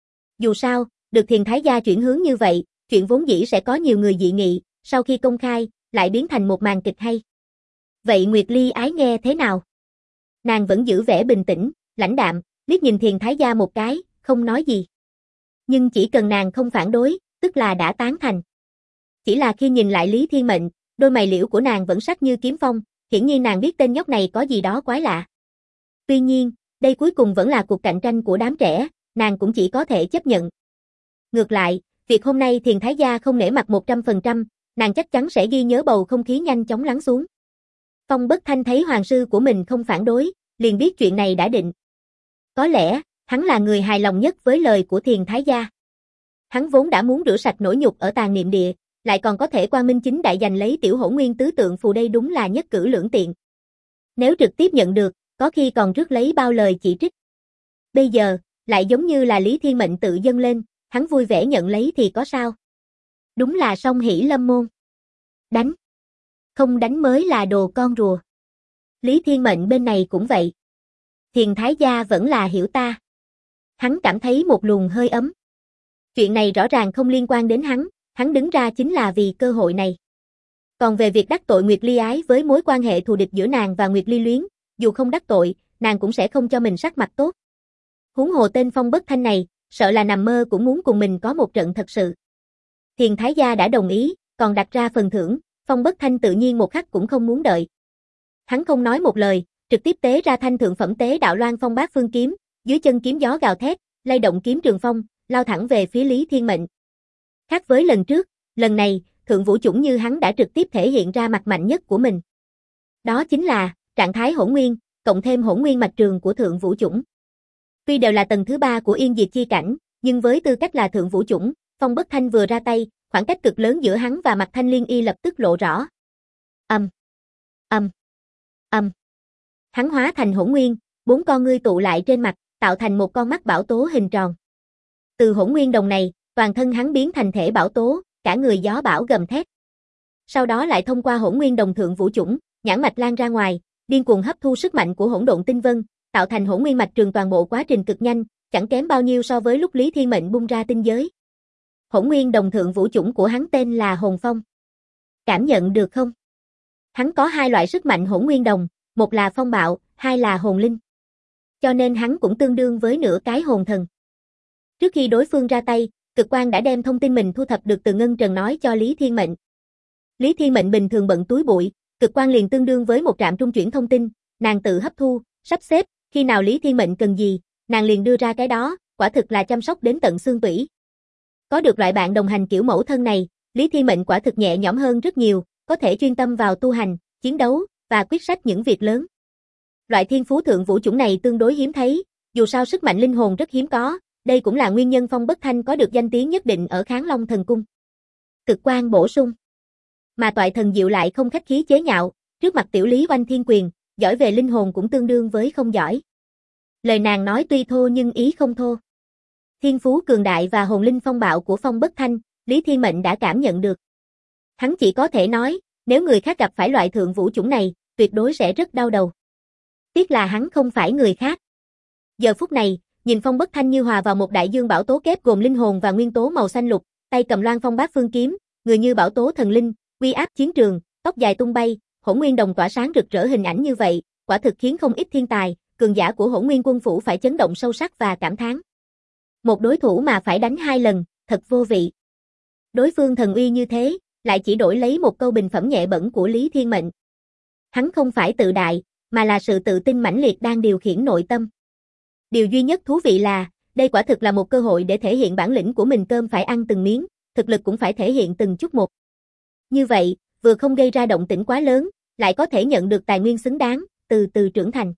Dù sao, được Thiền Thái Gia chuyển hướng như vậy, chuyện vốn dĩ sẽ có nhiều người dị nghị, sau khi công khai, lại biến thành một màn kịch hay. Vậy Nguyệt Ly Ái nghe thế nào? Nàng vẫn giữ vẻ bình tĩnh, lãnh đạm, liếc nhìn Thiền Thái Gia một cái, không nói gì. Nhưng chỉ cần nàng không phản đối, tức là đã tán thành. Chỉ là khi nhìn lại Lý Thiên Mệnh, đôi mày liễu của nàng vẫn sắc như kiếm phong, hiển nhiên nàng biết tên nhóc này có gì đó quái lạ. Tuy nhiên, đây cuối cùng vẫn là cuộc cạnh tranh của đám trẻ, nàng cũng chỉ có thể chấp nhận. Ngược lại, việc hôm nay Thiền Thái Gia không nể mặt 100%, nàng chắc chắn sẽ ghi nhớ bầu không khí nhanh chóng lắng xuống. Phong Bất Thanh thấy hoàng sư của mình không phản đối, liền biết chuyện này đã định. Có lẽ, hắn là người hài lòng nhất với lời của Thiền Thái Gia. Hắn vốn đã muốn rửa sạch nỗi nhục ở Tàn Niệm Địa, lại còn có thể quang minh chính đại giành lấy tiểu hỗn nguyên tứ tượng phù, đây đúng là nhất cử lưỡng tiện. Nếu trực tiếp nhận được, có khi còn rước lấy bao lời chỉ trích. Bây giờ, lại giống như là Lý Thiên Mệnh tự dâng lên, hắn vui vẻ nhận lấy thì có sao. Đúng là song hỷ lâm môn. Đánh. Không đánh mới là đồ con rùa. Lý Thiên Mệnh bên này cũng vậy. Thiền Thái Gia vẫn là hiểu ta. Hắn cảm thấy một luồng hơi ấm. Chuyện này rõ ràng không liên quan đến hắn đứng ra chính là vì cơ hội này. Còn về việc đắc tội Nguyệt Ly Ái với mối quan hệ thù địch giữa nàng và Nguyệt Ly Luyến, dù không đắc tội, nàng cũng sẽ không cho mình sắc mặt tốt. Huống hồ tên Phong Bất Thanh này, sợ là nằm mơ cũng muốn cùng mình có một trận thật sự. Thiền Thái Gia đã đồng ý, còn đặt ra phần thưởng, Phong Bất Thanh tự nhiên một khắc cũng không muốn đợi. Hắn không nói một lời, trực tiếp tế ra thanh thượng phẩm tế đạo Loan Phong Bát Phương kiếm, dưới chân kiếm gió gào thét, lay động kiếm trường phong, lao thẳng về phía Lý Thiên Mệnh. Khác với lần trước, lần này, Thượng Vũ Chủng như hắn đã trực tiếp thể hiện ra mặt mạnh nhất của mình. Đó chính là trạng thái hỗn nguyên, cộng thêm hỗn nguyên mạch trường của Thượng Vũ Chủng. Tuy đều là tầng thứ 3 của Yên Diệt Chi Cảnh, nhưng với tư cách là Thượng Vũ Chủng, Phong Bất Thanh vừa ra tay, khoảng cách cực lớn giữa hắn và Mạc Thanh Liên Y lập tức lộ rõ. Hắn hóa thành hỗn nguyên, 4 con ngươi tụ lại trên mặt, tạo thành một con mắt bảo tố hình tròn. Từ hỗn nguyên đồng này, toàn thân hắn biến thành thể bảo tố, cả người gió bão gầm thét. Sau đó lại thông qua hỗn nguyên đồng Thượng Vũ Chủng, nhãn mạch lan ra ngoài, điên cuồng hấp thu sức mạnh của hỗn độn tinh vân, tạo thành hỗn nguyên mạch trường, toàn bộ quá trình cực nhanh, chẳng kém bao nhiêu so với lúc Lý Thiên Mệnh bung ra tinh giới. Hỗn nguyên đồng thượng vũ chủng của hắn tên là Hồn Phong. Cảm nhận được không? Hắn có hai loại sức mạnh hỗn nguyên đồng, một là phong bạo, hai là hồn linh. Cho nên hắn cũng tương đương với nửa cái hồn thần. Trước khi đối phương ra tay, Cực Quang đã đem thông tin mình thu thập được từ Ngân Trần nói cho Lý Thiên Mệnh. Lý Thiên Mệnh bình thường bận túi bụi, Cực Quang liền tương đương với một trạm trung chuyển thông tin, nàng tự hấp thu, sắp xếp, khi nào Lý Thiên Mệnh cần gì, nàng liền đưa ra cái đó, quả thực là chăm sóc đến tận xương tủy. Có được loại bạn đồng hành kiểu mẫu thân này, Lý Thiên Mệnh quả thực nhẹ nhõm hơn rất nhiều, có thể chuyên tâm vào tu hành, chiến đấu, và quyết sách những việc lớn. Loại thiên phú thượng vũ chủng này tương đối hiếm thấy, dù sao sức mạnh linh hồn rất hiếm có, đây cũng là nguyên nhân Phong Bất Thanh có được danh tiếng nhất định ở Kháng Long Thần Cung. Cực Quang bổ sung. Mà Toại Thần Diệu lại không khách khí chế nhạo, trước mặt tiểu Lý Oanh Thiên Quyền, giỏi về linh hồn cũng tương đương với không giỏi. Lời nàng nói tuy thô nhưng ý không thô. Thiên phú cường đại và hồn linh phong bạo của Phong Bất Thanh, Lý Thiên Mệnh đã cảm nhận được. Hắn chỉ có thể nói, nếu người khác gặp phải loại thượng vũ chủng này, tuyệt đối sẽ rất đau đầu. Tiếc là hắn không phải người khác. Giờ phút này, nhìn Phong Bất Thanh như hòa vào một đại dương bảo tố kép gồm linh hồn và nguyên tố màu xanh lục, tay cầm Loan Phong Bát Phương kiếm, người như bảo tố thần linh, uy áp chiến trường, tóc dài tung bay, hỗn nguyên đồng tỏa sáng rực rỡ hình ảnh như vậy, quả thực khiến không ít thiên tài, cường giả của Hỗn Nguyên Quân phủ phải chấn động sâu sắc và cảm thán. Một đối thủ mà phải đánh 2 lần, thật vô vị. Đối phương thần uy như thế, lại chỉ đổi lấy một câu bình phẩm nhẹ bẩn của Lý Thiên Mệnh. Hắn không phải tự đại, mà là sự tự tin mãnh liệt đang điều khiển nội tâm. Điều duy nhất thú vị là, đây quả thực là một cơ hội để thể hiện bản lĩnh của mình, cơm phải ăn từng miếng, thực lực cũng phải thể hiện từng chút một. Như vậy, vừa không gây ra động tĩnh quá lớn, lại có thể nhận được tài nguyên xứng đáng, từ từ trưởng thành.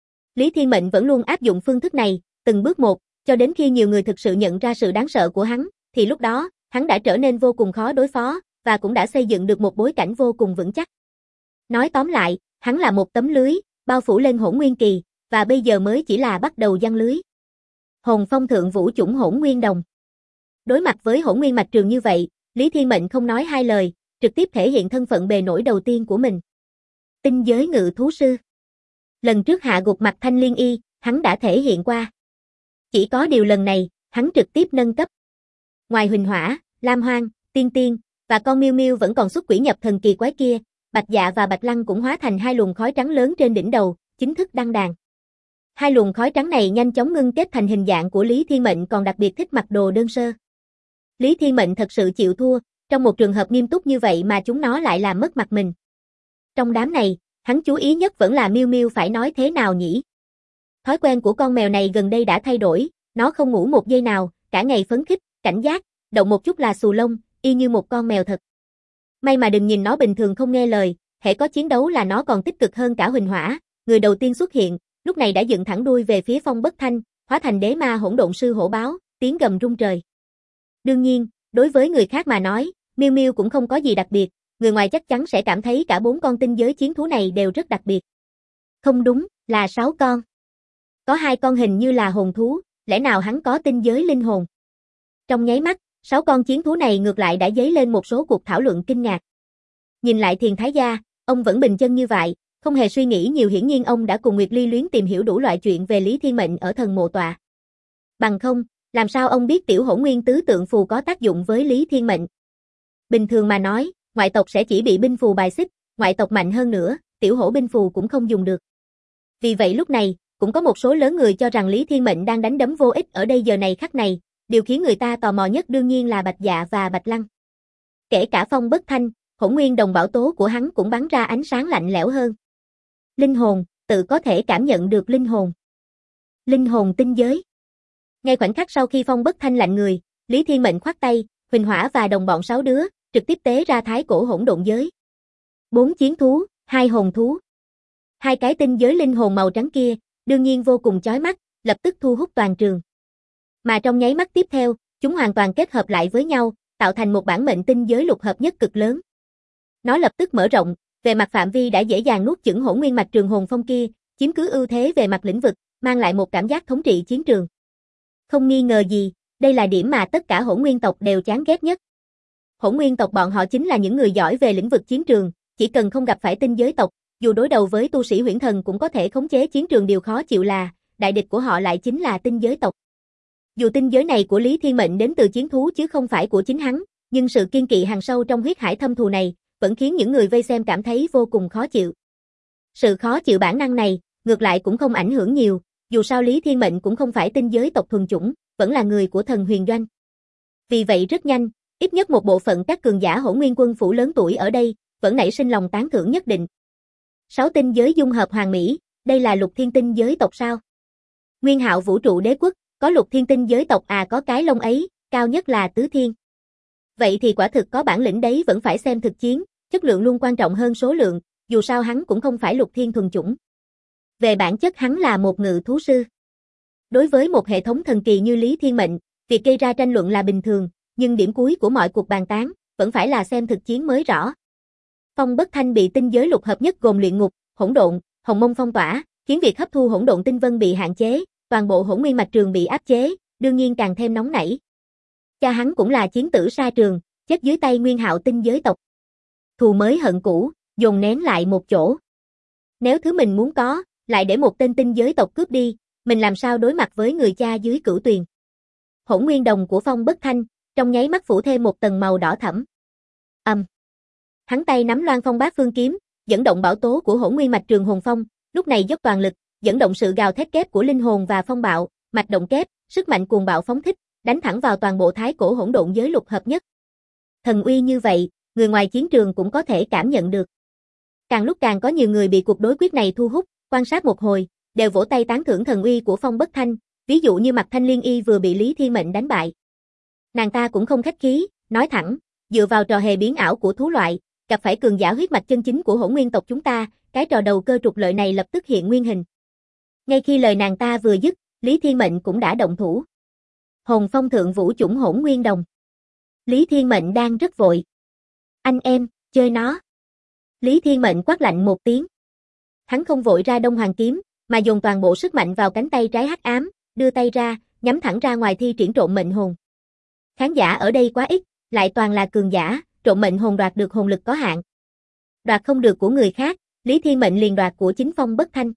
Lý Thiên Mệnh vẫn luôn áp dụng phương thức này, từng bước một, cho đến khi nhiều người thực sự nhận ra sự đáng sợ của hắn, thì lúc đó, hắn đã trở nên vô cùng khó đối phó, và cũng đã xây dựng được một bối cảnh vô cùng vững chắc. Nói tóm lại, hắn là một tấm lưới, bao phủ lên Hỗn Nguyên Kỳ, và bây giờ mới chỉ là bắt đầu giăng lưới. Hồn Phong thượng vũ chủng Hỗn Nguyên Đồng. Đối mặt với Hỗn Nguyên mạch trường như vậy, Lý Thiên Mệnh không nói hai lời, trực tiếp thể hiện thân phận bề nổi đầu tiên của mình. Tinh giới ngự thú sư. Lần trước hạ gục mặt Thanh Liên Y, hắn đã thể hiện qua. Chỉ có điều lần này, hắn trực tiếp nâng cấp. Ngoài Huỳnh Hỏa, Lam Hoang, Tiên Tiên, và con Miêu Miêu vẫn còn xuất quỷ nhập thần kỳ quái kia, Bạch Dạ và Bạch Lăng cũng hóa thành hai luồng khói trắng lớn trên đỉnh đầu, chính thức đăng đàn. Hai luồng khói trắng này nhanh chóng ngưng kết thành hình dạng của Lý Thiên Mệnh, còn đặc biệt thích mặc đồ đơn sơ. Lý Thiên Mệnh thật sự chịu thua, trong một trường hợp nghiêm túc như vậy mà chúng nó lại làm mất mặt mình. Trong đám này, hắn chú ý nhất vẫn là Miêu Miêu, phải nói thế nào nhỉ? Thói quen của con mèo này gần đây đã thay đổi, nó không ngủ một giây nào, cả ngày phấn khích, cảnh giác, động một chút là xù lông, y như một con mèo thật. May mà đừng nhìn nó bình thường không nghe lời, hễ có chiến đấu là nó còn tích cực hơn cả Huỳnh Hỏa, người đầu tiên xuất hiện, lúc này đã dựng thẳng đuôi về phía Phong Bất Thanh, hóa thành đế ma hỗn độn sư hổ báo, tiếng gầm rung trời. Đương nhiên, đối với người khác mà nói, Miêu Miêu cũng không có gì đặc biệt, người ngoài chắc chắn sẽ cảm thấy cả 4 con tinh giới chiến thú này đều rất đặc biệt. Không đúng, là 6 con. Có 2 con hình như là hồn thú, lẽ nào hắn có tinh giới linh hồn? Trong nháy mắt, 6 con chiến thú này ngược lại đã dấy lên một số cuộc thảo luận kinh ngạc. Nhìn lại Thiền Thái gia, ông vẫn bình chân như vậy, không hề suy nghĩ nhiều, hiển nhiên ông đã cùng Nguyệt Ly Luyến tìm hiểu đủ loại chuyện về Lý Thiên Mệnh ở thần mộ tọa. Bằng không, làm sao ông biết tiểu Hỗn Nguyên tứ tượng phù có tác dụng với Lý Thiên Mệnh? Bình thường mà nói, ngoại tộc sẽ chỉ bị binh phù bài xích, ngoại tộc mạnh hơn nữa, tiểu hổ binh phù cũng không dùng được. Vì vậy lúc này, cũng có một số lớn người cho rằng Lý Thiên Mệnh đang đánh đấm vô ích ở đây giờ này khắc này, điều khiến người ta tò mò nhất đương nhiên là Bạch Dạ và Bạch Lăng. Kể cả Phong Bất Thanh, Hỗn Nguyên đồng bảo tố của hắn cũng bắn ra ánh sáng lạnh lẽo hơn. Linh hồn, tự có thể cảm nhận được linh hồn. Linh hồn tinh giới. Ngay khoảnh khắc sau khi Phong Bất Thanh lạnh người, Lý Thiên Mệnh khoát tay, Huỳnh Hỏa và đồng bọn 6 đứa, trực tiếp tế ra thái cổ hỗn độn giới. 4 chiến thú, 2 hồn thú. 2 cái tinh giới linh hồn màu trắng kia, đương nhiên vô cùng chói mắt, lập tức thu hút toàn trường. Mà trong nháy mắt tiếp theo, chúng hoàn toàn kết hợp lại với nhau, tạo thành một bản mệnh tinh giới lục hợp nhất cực lớn. Nó lập tức mở rộng, về mặt phạm vi đã dễ dàng nuốt chửng Hỗn Nguyên mạch trường hồn phong kia, chiếm cứ ưu thế về mặt lĩnh vực, mang lại một cảm giác thống trị chiến trường. Không nghi ngờ gì, đây là điểm mà tất cả Hỗn Nguyên tộc đều chán ghét nhất. Hỗn Nguyên tộc bọn họ chính là những người giỏi về lĩnh vực chiến trường, chỉ cần không gặp phải tinh giới tộc, dù đối đầu với tu sĩ huyễn thần cũng có thể khống chế chiến trường, điều khó chịu là đại địch của họ lại chính là tinh giới tộc. Dù tinh giới này của Lý Thiên Mệnh đến từ chiến thú chứ không phải của chính hắn, nhưng sự kiên kỵ hằn sâu trong huyết hải thâm thù này, vẫn khiến những người vây xem cảm thấy vô cùng khó chịu. Sự khó chịu bản năng này, ngược lại cũng không ảnh hưởng nhiều, dù sao Lý Thiên Mệnh cũng không phải tinh giới tộc thuần chủng, vẫn là người của thần huyền doanh. Vì vậy rất nhanh, ít nhất một bộ phận các cường giả Hỗn Nguyên Quân phủ lớn tuổi ở đây, vẫn nảy sinh lòng tán thưởng nhất định. 6 tinh giới dung hợp hoàn mỹ, đây là Lục Thiên tinh giới tộc sao? Nguyên Hạo vũ trụ đế quốc, có Lục Thiên tinh giới tộc à, có cái lông ấy, cao nhất là tứ thiên. Vậy thì quả thực có bản lĩnh đấy, vẫn phải xem thực chiến, chất lượng luôn quan trọng hơn số lượng, dù sao hắn cũng không phải Lục Thiên thuần chủng. Về bản chất hắn là một ngự thú sư. Đối với một hệ thống thần kỳ như Lý Thiên Mệnh, việc gây ra tranh luận là bình thường, nhưng điểm cuối của mọi cuộc bàn tán vẫn phải là xem thực chiến mới rõ. Phong Bất Thanh bị tinh giới lục hợp nhất gồm luyện ngục, hỗn độn, hồng mông phong tỏa, khiến việc hấp thu hỗn độn tinh vân bị hạn chế, toàn bộ hỗn nguyên mạch trường bị áp chế, đương nhiên càng thêm nóng nảy. Cha hắn cũng là chiến tử sa trường, chết dưới tay Nguyên Hạo tinh giới tộc. Thù mới hận cũ, dồn nén lại một chỗ. Nếu thứ mình muốn có, lại để một tên tinh giới tộc cướp đi, mình làm sao đối mặt với người cha dưới cửu tuyền. Hỗn nguyên đồng của Phong Bất Thanh, trong nháy mắt phủ thêm một tầng màu đỏ thẫm. Hắn tay nắm Loan Phong Bát Phương kiếm, dẫn động bảo tố của Hỗn Nguyên mạch trường hồn phong, lúc này dốc toàn lực, dẫn động sự gào thét kép của linh hồn và phong bạo, mạch động kép, sức mạnh cuồng bạo phóng thích, đánh thẳng vào toàn bộ thái cổ hỗn độn giới lục hợp nhất. Thần uy như vậy, người ngoài chiến trường cũng có thể cảm nhận được. Càng lúc càng có nhiều người bị cuộc đối quyết này thu hút, quan sát một hồi, đều vỗ tay tán thưởng thần uy của Phong Bất Thanh, ví dụ như Mạc Thanh Liên Y vừa bị Lý Thiên Mệnh đánh bại. Nàng ta cũng không khách khí, nói thẳng, dựa vào trò hề biến ảo của thú loại, gặp phải cường giả huyết mạch chân chính của Hỗn Nguyên tộc chúng ta, cái trò đầu cơ trục lợi này lập tức hiện nguyên hình. Ngay khi lời nàng ta vừa dứt, Lý Thiên Mệnh cũng đã động thủ. Hồn phong thượng vũ chủng Hỗn Nguyên đồng. Lý Thiên Mệnh đang rất vội. Anh em, chơi nó. Lý Thiên Mệnh quát lạnh một tiếng. Hắn không vội ra Đông Hoàng kiếm, mà dồn toàn bộ sức mạnh vào cánh tay trái hắc ám, đưa tay ra, nhắm thẳng ra ngoài thi triển trộm mệnh hồn. Khán giả ở đây quá ít, lại toàn là cường giả, trộm mệnh hồn đoạt được hồn lực có hạn. Đoạt không được của người khác, Lý Thiên Mệnh liền đoạt của chính Phong Bất Thanh.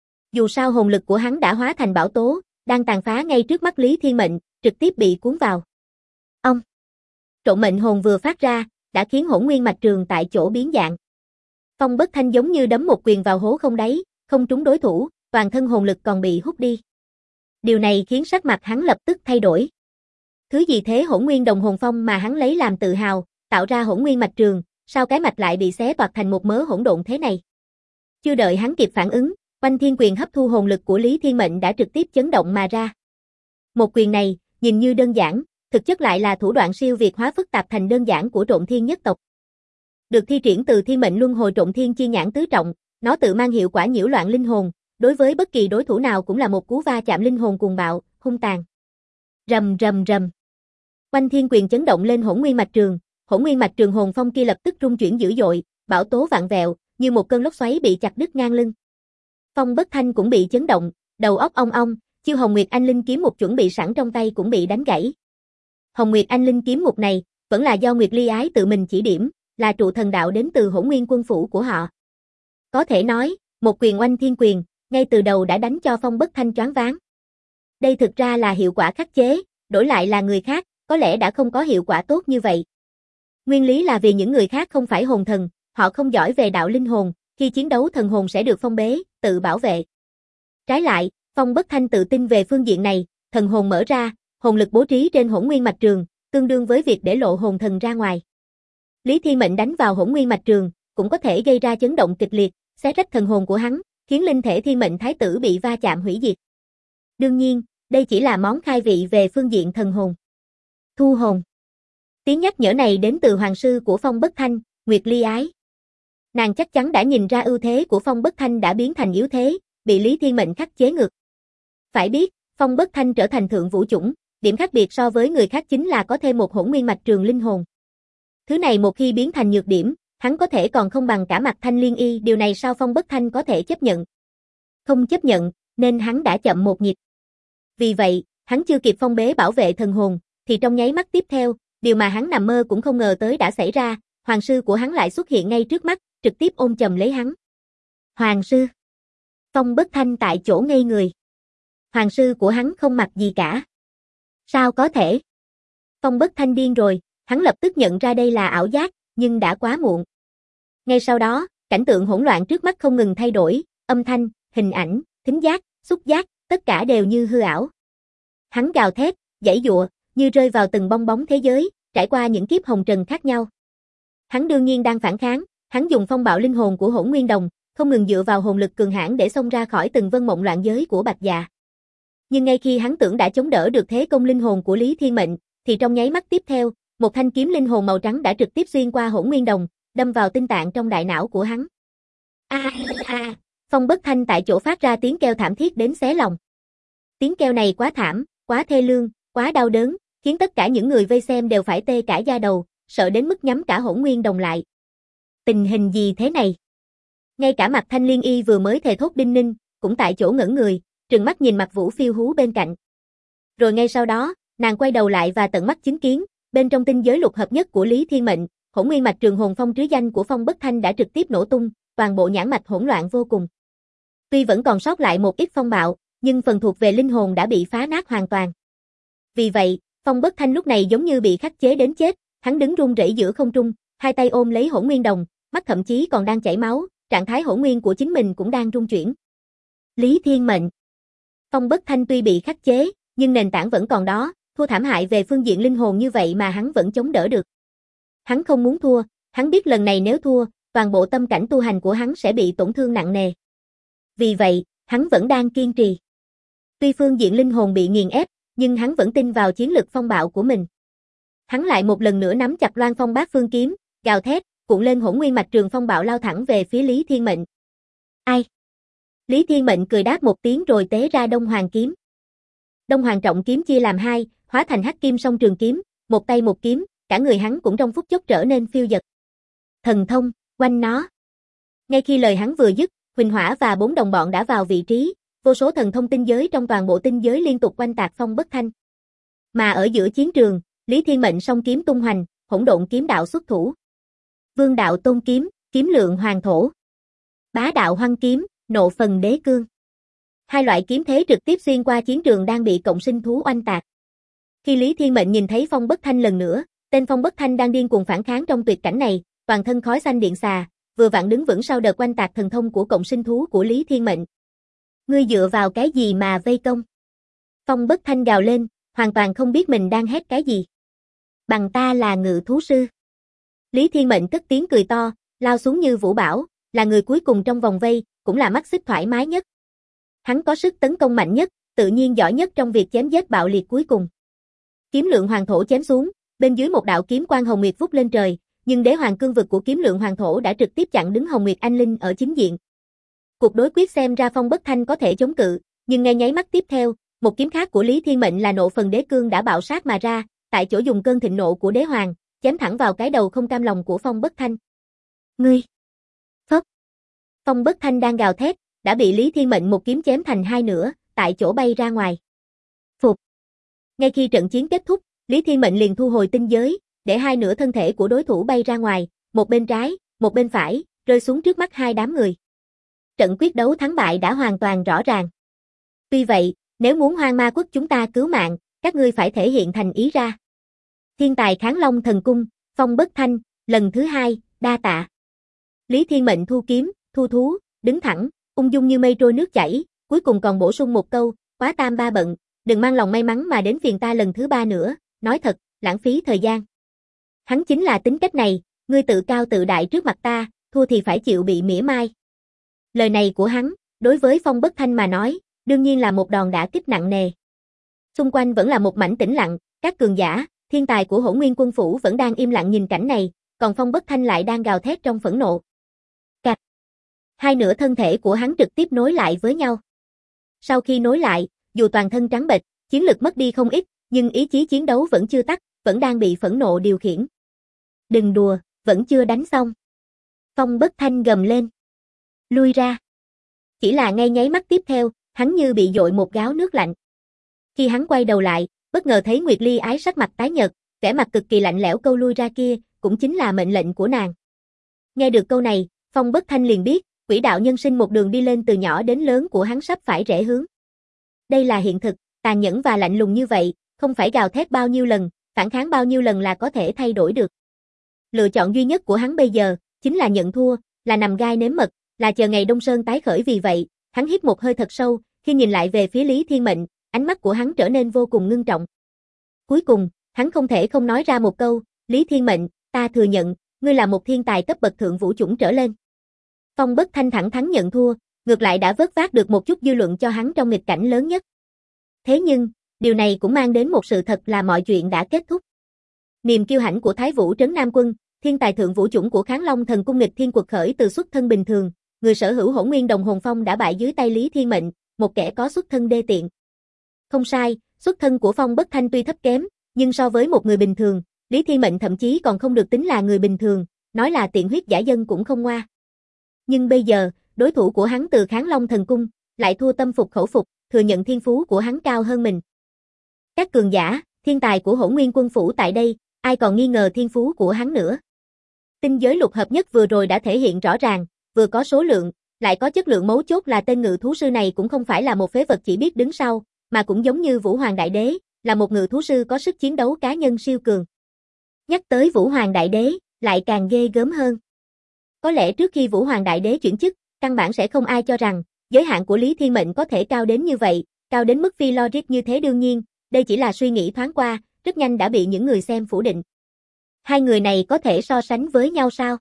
Dù sao hồn lực của hắn đã hóa thành bão tố, đang tàn phá ngay trước mắt Lý Thiên Mệnh, trực tiếp bị cuốn vào. Ông! Trộm mệnh hồn vừa phát ra, đã khiến Hỗn Nguyên mạch trường tại chỗ biến dạng. Phong Bất Thanh giống như đấm một quyền vào hố không đáy, không trúng đối thủ, toàn thân hồn lực còn bị hút đi. Điều này khiến sắc mặt hắn lập tức thay đổi. Thứ gì thế Hỗn Nguyên đồng hồn phong mà hắn lấy làm tự hào, tạo ra Hỗn Nguyên mạch trường, sao cái mạch lại bị xé toạc thành một mớ hỗn độn thế này? Chưa đợi hắn kịp phản ứng, Oanh Thiên quyền hấp thu hồn lực của Lý Thiên Mệnh đã trực tiếp chấn động mà ra. Một quyền này, nhìn như đơn giản, thực chất lại là thủ đoạn siêu việt hóa phức tạp thành đơn giản của Trộm Thiên nhất tộc. Được thi triển từ Thiên Mệnh Luân Hồi Trộm Thiên chi nhãn tứ trọng, nó tự mang hiệu quả nhiễu loạn linh hồn, đối với bất kỳ đối thủ nào cũng là một cú va chạm linh hồn cuồng bạo, hung tàn. Rầm rầm rầm. Oanh Thiên quyền chấn động lên Hỗn Nguyên mạch trường, Hỗn Nguyên mạch trường hồn phong kia lập tức rung chuyển dữ dội, bão tố vạn vẹo, như một cơn lốc xoáy bị chặt đứt ngang lưng. Phong Bất Thanh cũng bị chấn động, đầu óc ong ong, chiêu Hồng Nguyệt Anh Linh kiếm một chuẩn bị sẵn trong tay cũng bị đánh gãy. Hồng Nguyệt Anh Linh kiếm một này, vẫn là do Nguyệt Ly Ái tự mình chỉ điểm, là trụ thần đạo đến từ Hỗn Nguyên quân phủ của họ. Có thể nói, một quyền Oanh Thiên quyền, ngay từ đầu đã đánh cho Phong Bất Thanh choáng váng. Đây thực ra là hiệu quả khắc chế, đổi lại là người khác, có lẽ đã không có hiệu quả tốt như vậy. Nguyên lý là vì những người khác không phải hồn thần, họ không giỏi về đạo linh hồn, khi chiến đấu thần hồn sẽ được phong bế, tự bảo vệ. Trái lại, Phong Bất Thanh tự tin về phương diện này, thần hồn mở ra, hồn lực bố trí trên Hỗn Nguyên mạch trường, tương đương với việc để lộ hồn thần ra ngoài. Lý Thiên Mệnh đánh vào Hỗn Nguyên mạch trường, cũng có thể gây ra chấn động kịch liệt, xé rách thần hồn của hắn, khiến linh thể Thiên Mệnh Thái tử bị va chạm hủy diệt. Đương nhiên, đây chỉ là món khai vị về phương diện thần hồn. Thu hồn. Tiếng nhắc nhở này đến từ hoàng sư của Phong Bất Thanh, Nguyệt Ly Ái. Nàng chắc chắn đã nhìn ra ưu thế của Phong Bất Thanh đã biến thành yếu thế, bị Lý Thiên Mệnh khắc chế ngược. Phải biết, Phong Bất Thanh trở thành thượng vũ chủng, điểm khác biệt so với người khác chính là có thêm một Hỗn Nguyên mạch trường linh hồn. Thứ này một khi biến thành nhược điểm, hắn có thể còn không bằng cả Mạc Thanh Liên Y, điều này sao Phong Bất Thanh có thể chấp nhận? Không chấp nhận, nên hắn đã chậm một nhịp. Vì vậy, hắn chưa kịp phong bế bảo vệ thần hồn, thì trong nháy mắt tiếp theo, điều mà hắn nằm mơ cũng không ngờ tới đã xảy ra, hoàng sư của hắn lại xuất hiện ngay trước mắt, trực tiếp ôm chầm lấy hắn. Hoàng sư. Phong Bất Thanh tại chỗ ngây người. Hoàng sư của hắn không mặc gì cả. Sao có thể? Phong Bất Thanh điên rồi, hắn lập tức nhận ra đây là ảo giác, nhưng đã quá muộn. Ngay sau đó, cảnh tượng hỗn loạn trước mắt không ngừng thay đổi, âm thanh, hình ảnh, thính giác, xúc giác, tất cả đều như hư ảo. Hắn gào thét, giãy giụa, như rơi vào từng bong bóng thế giới, trải qua những kiếp hồng trần khác nhau. Hắn đương nhiên đang phản kháng, hắn dùng phong bạo linh hồn của Hỗn Nguyên Đồng, không ngừng dựa vào hồn lực cường hãn để xông ra khỏi từng vân mộng loạn giới của Bạch Dạ. Nhưng ngay khi hắn tưởng đã chống đỡ được thế công linh hồn của Lý Thiên Mệnh, thì trong nháy mắt tiếp theo, một thanh kiếm linh hồn màu trắng đã trực tiếp xuyên qua Hỗn Nguyên Đồng, đâm vào tinh tạng trong đại não của hắn. Phong Bất Thanh tại chỗ phát ra tiếng kêu thảm thiết đến xé lòng. Tiếng kêu này quá thảm, quá thê lương, quá đau đớn, khiến tất cả những người vây xem đều phải tê cả da đầu, sợ đến mức nhắm cả Hỗn Nguyên Đồng lại. Tình hình gì thế này? Ngay cả mặt Thanh Liên Y vừa mới thề thốt đinh ninh, cũng tại chỗ ngẩn người, trừng mắt nhìn mặt Vũ Phiêu Hú bên cạnh. Rồi ngay sau đó, nàng quay đầu lại và tận mắt chứng kiến, bên trong tinh giới lục hợp nhất của Lý Thiên Mệnh, Hỗn Nguyên mạch Trường Hồn Phong trứ danh của Phong Bất Thanh đã trực tiếp nổ tung, toàn bộ nhãn mạch hỗn loạn vô cùng. Tuy vẫn còn sót lại một ít phong bạo, nhưng phần thuộc về linh hồn đã bị phá nát hoàn toàn. Vì vậy, Phong Bất Thanh lúc này giống như bị khắc chế đến chết, hắn đứng run rẩy giữa không trung, hai tay ôm lấy Hỗn Nguyên Đồng, mắt thậm chí còn đang chảy máu, trạng thái hỗn nguyên của chính mình cũng đang rung chuyển. Lý Thiên Mệnh. Phong Bất Thanh tuy bị khắc chế, nhưng nền tảng vẫn còn đó, thua thảm hại về phương diện linh hồn như vậy mà hắn vẫn chống đỡ được. Hắn không muốn thua, hắn biết lần này nếu thua, toàn bộ tâm cảnh tu hành của hắn sẽ bị tổn thương nặng nề. Vì vậy, hắn vẫn đang kiên trì. Tuy phương diện linh hồn bị nghiền ép, nhưng hắn vẫn tin vào chiến lực phong bạo của mình. Hắn lại một lần nữa nắm chặt Loan Phong Bát Phương kiếm, gào thét, cuộn lên Hỗn Nguyên mạch Trường Phong bạo lao thẳng về phía Lý Thiên Mệnh. Ai? Lý Thiên Mệnh cười đáp một tiếng rồi tế ra Đông Hoàng kiếm. Đông Hoàng trọng kiếm chia làm hai, hóa thành hắc kim song trường kiếm, một tay một kiếm, cả người hắn cũng trong phút chốc trở nên phiêu dật. Thần thông, quanh nó. Ngay khi lời hắn vừa dứt, Huỳnh Hỏa và 4 đồng bọn đã vào vị trí, vô số thần thông tinh giới trong toàn bộ tinh giới liên tục quanh tạc Phong Bất Thanh. Mà ở giữa chiến trường, Lý Thiên Mệnh song kiếm tung hoành, hỗn độn kiếm đạo xuất thủ. Vương đạo tôn kiếm, kiếm lượng hoàng thổ. Bá đạo hoăng kiếm, nộ phần đế cương. Hai loại kiếm thế trực tiếp xuyên qua chiến trường đang bị cộng sinh thú oanh tạc. Khi Lý Thiên Mệnh nhìn thấy Phong Bất Thanh lần nữa, tên Phong Bất Thanh đang điên cuồng phản kháng trong tuyệt cảnh này, toàn thân khói xanh điện xà, vừa vặn đứng vững sau đợt oanh tạc thần thông của cộng sinh thú của Lý Thiên Mệnh. Ngươi dựa vào cái gì mà vây công? Phong Bất Thanh gào lên, hoàn toàn không biết mình đang hét cái gì. Bằng ta là ngự thú sư. Lý Thiên Mệnh cất tiếng cười to, lao xuống như vũ bão, là người cuối cùng trong vòng vây, cũng là mắt xích thoải mái nhất. Hắn có sức tấn công mạnh nhất, tự nhiên giỏi nhất trong việc chém giết bạo liệt cuối cùng. Kiếm lượng hoàng thổ chém xuống, bên dưới một đạo kiếm quang hồng nguyệt vút lên trời, nhưng đế hoàng cương vực của kiếm lượng hoàng thổ đã trực tiếp chặn đứng Hồng Nguyệt Anh Linh ở chính diện. Cuộc đối quyết xem ra Phong Bất Thanh có thể chống cự, nhưng ngay nháy mắt tiếp theo, một kiếm khác của Lý Thiên Mệnh là nộ phần đế cương đã bạo sát mà ra, tại chỗ dùng cơn thịnh nộ của đế hoàng, chém thẳng vào cái đầu không cam lòng của Phong Bất Thanh. Ngươi! Phốc! Phong Bất Thanh đang gào thét, đã bị Lý Thiên Mệnh một kiếm chém thành hai nửa, tại chỗ bay ra ngoài. Phục! Ngay khi trận chiến kết thúc, Lý Thiên Mệnh liền thu hồi tinh giới, để hai nửa thân thể của đối thủ bay ra ngoài, một bên trái, một bên phải, rơi xuống trước mắt hai đám người. Trận quyết đấu thắng bại đã hoàn toàn rõ ràng. Tuy vậy, nếu muốn Hoang Ma Quốc chúng ta cứu mạng, các ngươi phải thể hiện thành ý ra. Thiên tài Kháng Long Thần Cung, Phong Bất Thanh, lần thứ hai, đa tạ. Lý Thiên Mệnh thu kiếm, thu thú, đứng thẳng, ung dung như mây trôi nước chảy, cuối cùng còn bổ sung một câu, quá tam ba bận, đừng mang lòng may mắn mà đến phiền ta lần thứ ba nữa, nói thật, lãng phí thời gian. Hắn chính là tính cách này, ngươi tự cao tự đại trước mặt ta, thua thì phải chịu bị mỉa mai. Lời này của hắn, đối với Phong Bất Thanh mà nói, đương nhiên là một đòn đả kích nặng nề. Xung quanh vẫn là một mảnh tĩnh lặng, các cường giả, thiên tài của Hỗn Nguyên Quân Phủ vẫn đang im lặng nhìn cảnh này, còn Phong Bất Thanh lại đang gào thét trong phẫn nộ. Cạch. Hai nửa thân thể của hắn trực tiếp nối lại với nhau. Sau khi nối lại, dù toàn thân trắng bệch, chiến lực mất đi không ít, nhưng ý chí chiến đấu vẫn chưa tắt, vẫn đang bị phẫn nộ điều khiển. Đừng đùa, vẫn chưa đánh xong. Phong Bất Thanh gầm lên. Lui ra. Chỉ là ngay nháy mắt tiếp theo, hắn như bị dội một gáo nước lạnh. Khi hắn quay đầu lại, bất ngờ thấy Nguyệt Ly Ái sắc mặt tái nhợt, vẻ mặt cực kỳ lạnh lẽo câu lui ra kia, cũng chính là mệnh lệnh của nàng. Nghe được câu này, Phong Bất Thanh liền biết, quỹ đạo nhân sinh một đường đi lên từ nhỏ đến lớn của hắn sắp phải rẽ hướng. Đây là hiện thực, tàn nhẫn và lạnh lùng như vậy, không phải gào thét bao nhiêu lần, phản kháng bao nhiêu lần là có thể thay đổi được. Lựa chọn duy nhất của hắn bây giờ, chính là nhận thua, là nằm gai nếm mật, là chờ ngày Đông Sơn tái khởi. Vì vậy, hắn hít một hơi thật sâu, khi nhìn lại về phía Lý Thiên Mệnh, ánh mắt của hắn trở nên vô cùng ngưng trọng. Cuối cùng, hắn không thể không nói ra một câu, Lý Thiên Mệnh, ta thừa nhận, ngươi là một thiên tài cấp bậc thượng vũ chủng trở lên. Phong Bất Thanh thẳng thắn nhận thua, ngược lại đã vớt vát được một chút dư luận cho hắn trong nghịch cảnh lớn nhất. Thế nhưng, điều này cũng mang đến một sự thật là mọi chuyện đã kết thúc. Niềm kiêu hãnh của Thái Vũ Trấn Nam Quân, thiên tài thượng vũ chủng của Kháng Long Thần Cung nghịch thiên quật khởi từ xuất thân bình thường, người sở hữu Hỗn Nguyên Đồng Hồn Phong đã bại dưới tay Lý Thiên Mệnh, một kẻ có xuất thân đê tiện. Không sai, xuất thân của Phong Bất Thanh tuy thấp kém, nhưng so với một người bình thường, Lý Thiên Mệnh thậm chí còn không được tính là người bình thường, nói là tiện huyết giả dân cũng không ngoa. Nhưng bây giờ, đối thủ của hắn từ Kháng Long Thần Cung, lại thua tâm phục khẩu phục, thừa nhận thiên phú của hắn cao hơn mình. Các cường giả, thiên tài của Hỗn Nguyên Quân Phủ tại đây, ai còn nghi ngờ thiên phú của hắn nữa. Tinh giới lục hợp nhất vừa rồi đã thể hiện rõ ràng, vừa có số lượng, lại có chất lượng. Mấu chốt là tên ngự thú sư này cũng không phải là một phế vật chỉ biết đứng sau, mà cũng giống như Vũ Hoàng Đại Đế, là một ngự thú sư có sức chiến đấu cá nhân siêu cường. Nhắc tới Vũ Hoàng Đại Đế, lại càng ghê gớm hơn. Có lẽ trước khi Vũ Hoàng Đại Đế chuyển chức, căn bản sẽ không ai cho rằng, giới hạn của Lý Thiên Mệnh có thể cao đến như vậy, cao đến mức phi logic như thế. Đương nhiên, đây chỉ là suy nghĩ thoáng qua, rất nhanh đã bị những người xem phủ định. Hai người này có thể so sánh với nhau sao?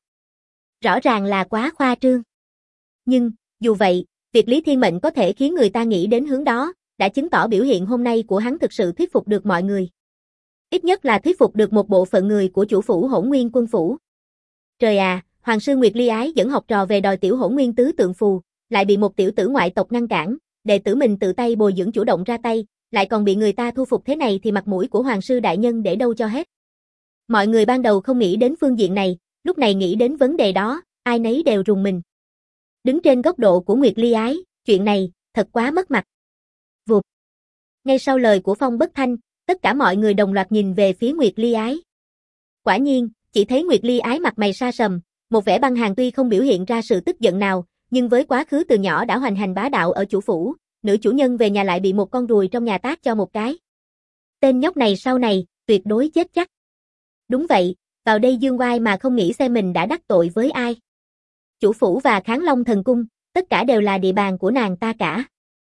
Rõ ràng là quá khoa trương. Nhưng, dù vậy, việc Lý Thiên Mệnh có thể khiến người ta nghĩ đến hướng đó, đã chứng tỏ biểu hiện hôm nay của hắn thực sự thuyết phục được mọi người. Ít nhất là thuyết phục được một bộ phận người của chủ phủ Hỗn Nguyên Quân Phủ. Trời à, Hoàng sư Nguyệt Ly Ái dẫn học trò về đòi tiểu Hỗn Nguyên tứ tượng phù, lại bị một tiểu tử ngoại tộc ngăn cản, đệ tử mình tự tay bồi dưỡng chủ động ra tay, lại còn bị người ta thu phục thế này thì mặt mũi của Hoàng sư đại nhân để đâu cho hết. Mọi người ban đầu không nghĩ đến phương diện này, lúc này nghĩ đến vấn đề đó, ai nấy đều rùng mình. Đứng trên góc độ của Nguyệt Ly Ái, chuyện này, thật quá mất mặt. Vụt. Ngay sau lời của Phong Bất Thanh, tất cả mọi người đồng loạt nhìn về phía Nguyệt Ly Ái. Quả nhiên, chỉ thấy Nguyệt Ly Ái mặt mày sa sầm, một vẻ băng hàn, tuy không biểu hiện ra sự tức giận nào, nhưng với quá khứ từ nhỏ đã hoành hành bá đạo ở chủ phủ, nữ chủ nhân về nhà lại bị một con ruồi trong nhà tát cho một cái. Tên nhóc này sau này, tuyệt đối chết chắc. Đúng vậy, vào đây dương oai mà không nghĩ xem mình đã đắc tội với ai. Chủ phủ và Kháng Long Thần Cung, tất cả đều là địa bàn của nàng ta cả.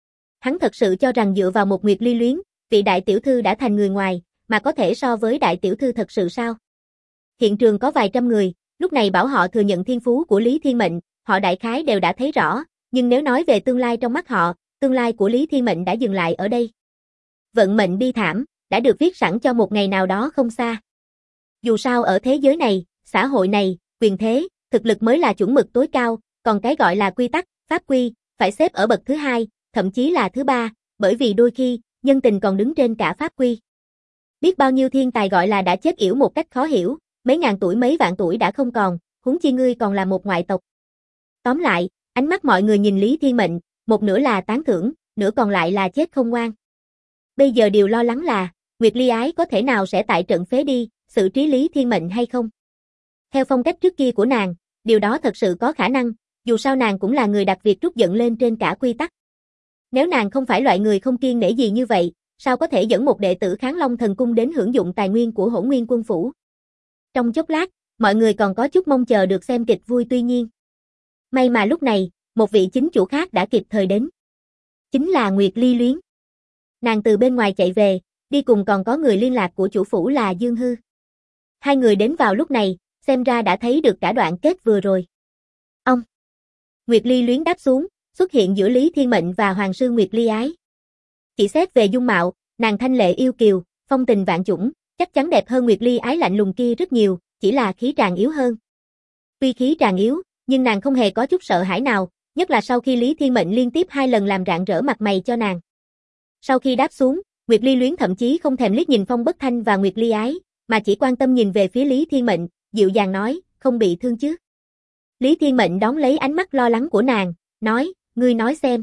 Hắn thật sự cho rằng dựa vào một Nguyệt Ly Luyến, vị đại tiểu thư đã thành người ngoài, mà có thể so với đại tiểu thư thật sự sao? Hiện trường có vài trăm người, lúc này bảo họ thừa nhận thiên phú của Lý Thiên Mệnh, họ đại khái đều đã thấy rõ, nhưng nếu nói về tương lai trong mắt họ, tương lai của Lý Thiên Mệnh đã dừng lại ở đây. Vận mệnh bi thảm, đã được viết sẵn cho một ngày nào đó không xa. Dù sao ở thế giới này, xã hội này, quyền thế, thực lực mới là chuẩn mực tối cao, còn cái gọi là quy tắc, pháp quy, phải xếp ở bậc thứ hai, thậm chí là thứ ba, bởi vì đôi khi, nhân tình còn đứng trên cả pháp quy. Biết bao nhiêu thiên tài gọi là đã chết yểu một cách khó hiểu, mấy ngàn tuổi mấy vạn tuổi đã không còn, huống chi ngươi còn là một ngoại tộc. Tóm lại, ánh mắt mọi người nhìn Lý Thiên Mệnh, một nửa là tán thưởng, nửa còn lại là chết không ngoan. Bây giờ điều lo lắng là, Nguyệt Ly Ái có thể nào sẽ tại trận phế đi, xử trí Lý Thiên Mệnh hay không? Theo phong cách trước kia của nàng, điều đó thật sự có khả năng, dù sao nàng cũng là người đặt việc trút giận lên trên cả quy tắc. Nếu nàng không phải loại người không kiêng nể gì như vậy, sao có thể dẫn một đệ tử Kháng Long Thần Cung đến hưởng dụng tài nguyên của Hỗn Nguyên Quân Phủ? Trong chốc lát, mọi người còn có chút mong chờ được xem kịch vui, tuy nhiên. May mà lúc này, một vị chính chủ khác đã kịp thời đến. Chính là Nguyệt Ly Luyến. Nàng từ bên ngoài chạy về, đi cùng còn có người liên lạc của chủ phủ là Dương Hư. Hai người đến vào lúc này, xem ra đã thấy được cả đoạn kết vừa rồi. Ông! Nguyệt Ly Luyến đáp xuống, xuất hiện giữa Lý Thiên Mệnh và Hoàng sư Nguyệt Ly Ái. Chỉ xét về dung mạo, nàng thanh lệ yêu kiều, phong tình vạn chủng, chắc chắn đẹp hơn Nguyệt Ly Ái lạnh lùng kia rất nhiều, chỉ là khí tràng yếu hơn. Tuy khí tràng yếu, nhưng nàng không hề có chút sợ hãi nào, nhất là sau khi Lý Thiên Mệnh liên tiếp 2 lần làm rạng rỡ mặt mày cho nàng. Sau khi đáp xuống, Nguyệt Ly Luyến thậm chí không thèm liếc nhìn Phong Bất Thanh và Nguyệt Ly Ái, mà chỉ quan tâm nhìn về phía Lý Thiên Mệnh, dịu dàng nói, không bị thương chứ? Lý Thiên Mệnh đón lấy ánh mắt lo lắng của nàng, nói, ngươi nói xem.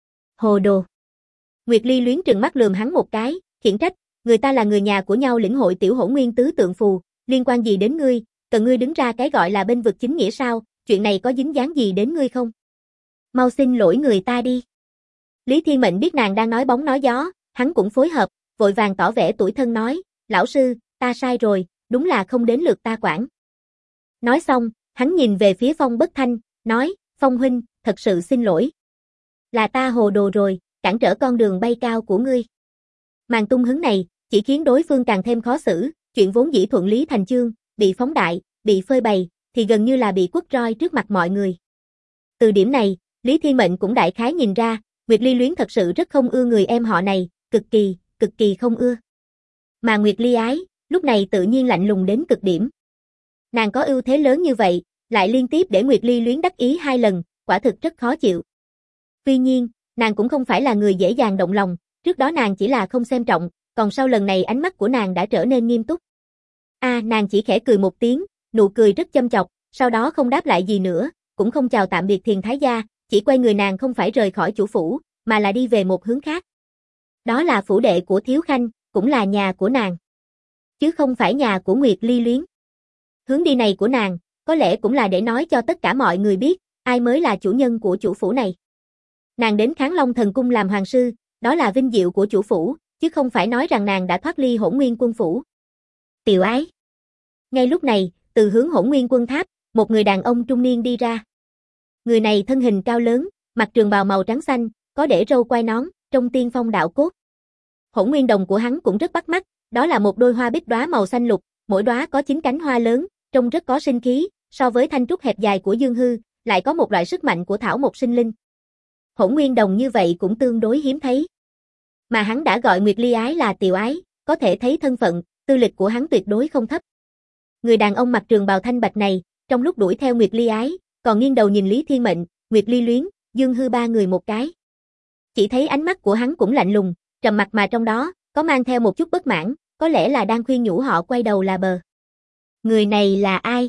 Hồ đồ. Nguyệt Ly Luyến trừng mắt lườm hắn một cái, khiển trách, người ta là người nhà của nhau lĩnh hội tiểu Hỗn Nguyên tứ tượng phù, liên quan gì đến ngươi, cần ngươi đứng ra cái gọi là bên vực chính nghĩa sao, chuyện này có dính dáng gì đến ngươi không? Mau xin lỗi người ta đi. Lý Thiên Mệnh biết nàng đang nói bóng nói gió, hắn cũng phối hợp, vội vàng tỏ vẻ tủi thân nói, lão sư, ta sai rồi, đúng là không đến lượt ta quản. Nói xong, hắn nhìn về phía Phong Bất Thanh, nói, Phong huynh, thật sự xin lỗi. Là ta hồ đồ rồi, cản trở con đường bay cao của ngươi. Màn tung hứng này, chỉ khiến đối phương càng thêm khó xử, chuyện vốn dĩ thuận lý thành chương, bị phóng đại, bị phơi bày, thì gần như là bị quất roi trước mặt mọi người. Từ điểm này, Lý Thiên Mệnh cũng đại khái nhìn ra, Nguyệt Ly Luyến thật sự rất không ưa người em họ này, cực kỳ không ưa. Mà Nguyệt Ly Ái, lúc này tự nhiên lạnh lùng đến cực điểm. Nàng có ưu thế lớn như vậy, lại liên tiếp để Nguyệt Ly Luyến đắc ý 2 lần, quả thực rất khó chịu. Tuy nhiên, nàng cũng không phải là người dễ dàng động lòng, trước đó nàng chỉ là không xem trọng, còn sau lần này ánh mắt của nàng đã trở nên nghiêm túc. Nàng chỉ khẽ cười một tiếng, nụ cười rất châm chọc, sau đó không đáp lại gì nữa, cũng không chào tạm biệt Thiền Thái gia, chỉ quay người nàng không phải rời khỏi chủ phủ, mà là đi về một hướng khác. Đó là phủ đệ của Thiếu Khanh, cũng là nhà của nàng, chứ không phải nhà của Nguyệt Ly Luyến. Hướng đi này của nàng, có lẽ cũng là để nói cho tất cả mọi người biết, ai mới là chủ nhân của chủ phủ này. Nàng đến Kháng Long Thần Cung làm hoàng sư, đó là vinh diệu của chủ phủ, chứ không phải nói rằng nàng đã thoát ly Hỗn Nguyên Quân phủ. Tiểu Ái. Ngay lúc này, từ hướng Hỗn Nguyên Quân tháp, một người đàn ông trung niên đi ra. Người này thân hình cao lớn, mặc trường bào màu trắng xanh, có để râu quai nón, trông tiên phong đạo cốt. Hỗn Nguyên đồng của hắn cũng rất bắt mắt, đó là một đôi hoa bích đóa màu xanh lục, mỗi đóa có 9 cánh hoa lớn, trông rất có sinh khí, so với thanh trúc hẹp dài của Dương Hư, lại có một loại sức mạnh của thảo mộc sinh linh. Hỗn Nguyên đồng như vậy cũng tương đối hiếm thấy. Mà hắn đã gọi Nguyệt Ly Ái là Tiểu Ái, có thể thấy thân phận, tư lịch của hắn tuyệt đối không thấp. Người đàn ông mặc trường bào thanh bạch này, trong lúc đuổi theo Nguyệt Ly Ái, còn nghiêng đầu nhìn Lý Thiên Mệnh, Nguyệt Ly Luyến, Dương Hư 3 người một cái. Chỉ thấy ánh mắt của hắn cũng lạnh lùng, trầm mặc mà trong đó, có mang theo một chút bất mãn, có lẽ là đang khuyên nhủ họ quay đầu là bờ. Người này là ai?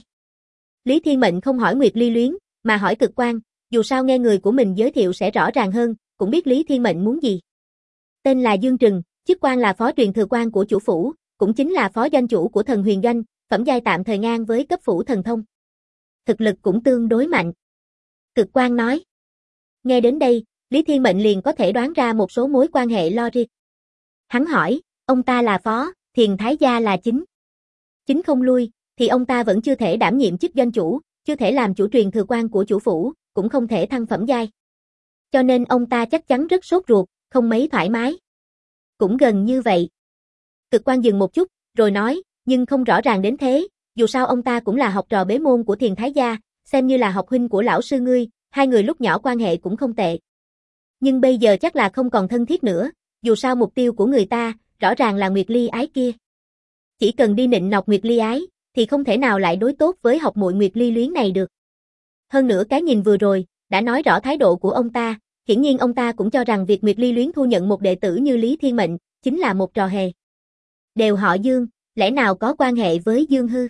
Lý Thiên Mệnh không hỏi Nguyệt Ly Luyến, mà hỏi Cực Quang, dù sao nghe người của mình giới thiệu sẽ rõ ràng hơn, cũng biết Lý Thiên Mệnh muốn gì. Tên là Dương Trừng, chức quan là phó truyền thừa quan của chủ phủ, cũng chính là phó doanh chủ của Thần Huyền Doanh, phẩm giai tạm thời ngang với cấp phủ thần thông. Thực lực cũng tương đối mạnh. Cực Quang nói. Nghe đến đây, Lý Thiên Mệnh liền có thể đoán ra một số mối quan hệ logic. Hắn hỏi, ông ta là phó, Thiền Thái gia là chính. Chính không lui, thì ông ta vẫn chưa thể đảm nhiệm chức doanh chủ, chưa thể làm chủ truyền thừa quan của chủ phủ, cũng không thể thăng phẩm giai. Cho nên ông ta chắc chắn rất sốt ruột, không mấy thoải mái. Cũng gần như vậy. Cực Quang dừng một chút, rồi nói, nhưng không rõ ràng đến thế, dù sao ông ta cũng là học trò bế môn của Thiền Thái gia, xem như là học huynh của lão sư ngươi, hai người lúc nhỏ quan hệ cũng không tệ. Nhưng bây giờ chắc là không còn thân thiết nữa, dù sao mục tiêu của người ta, rõ ràng là Nguyệt Ly Ái kia. Chỉ cần đi nịnh nọt Nguyệt Ly Ái, thì không thể nào lại đối tốt với học muội Nguyệt Ly Luyến này được. Hơn nữa cái nhìn vừa rồi, đã nói rõ thái độ của ông ta, hiển nhiên ông ta cũng cho rằng việc Nguyệt Ly Luyến thu nhận một đệ tử như Lý Thiên Mệnh, chính là một trò hề. Đều họ Dương, lẽ nào có quan hệ với Dương Hư?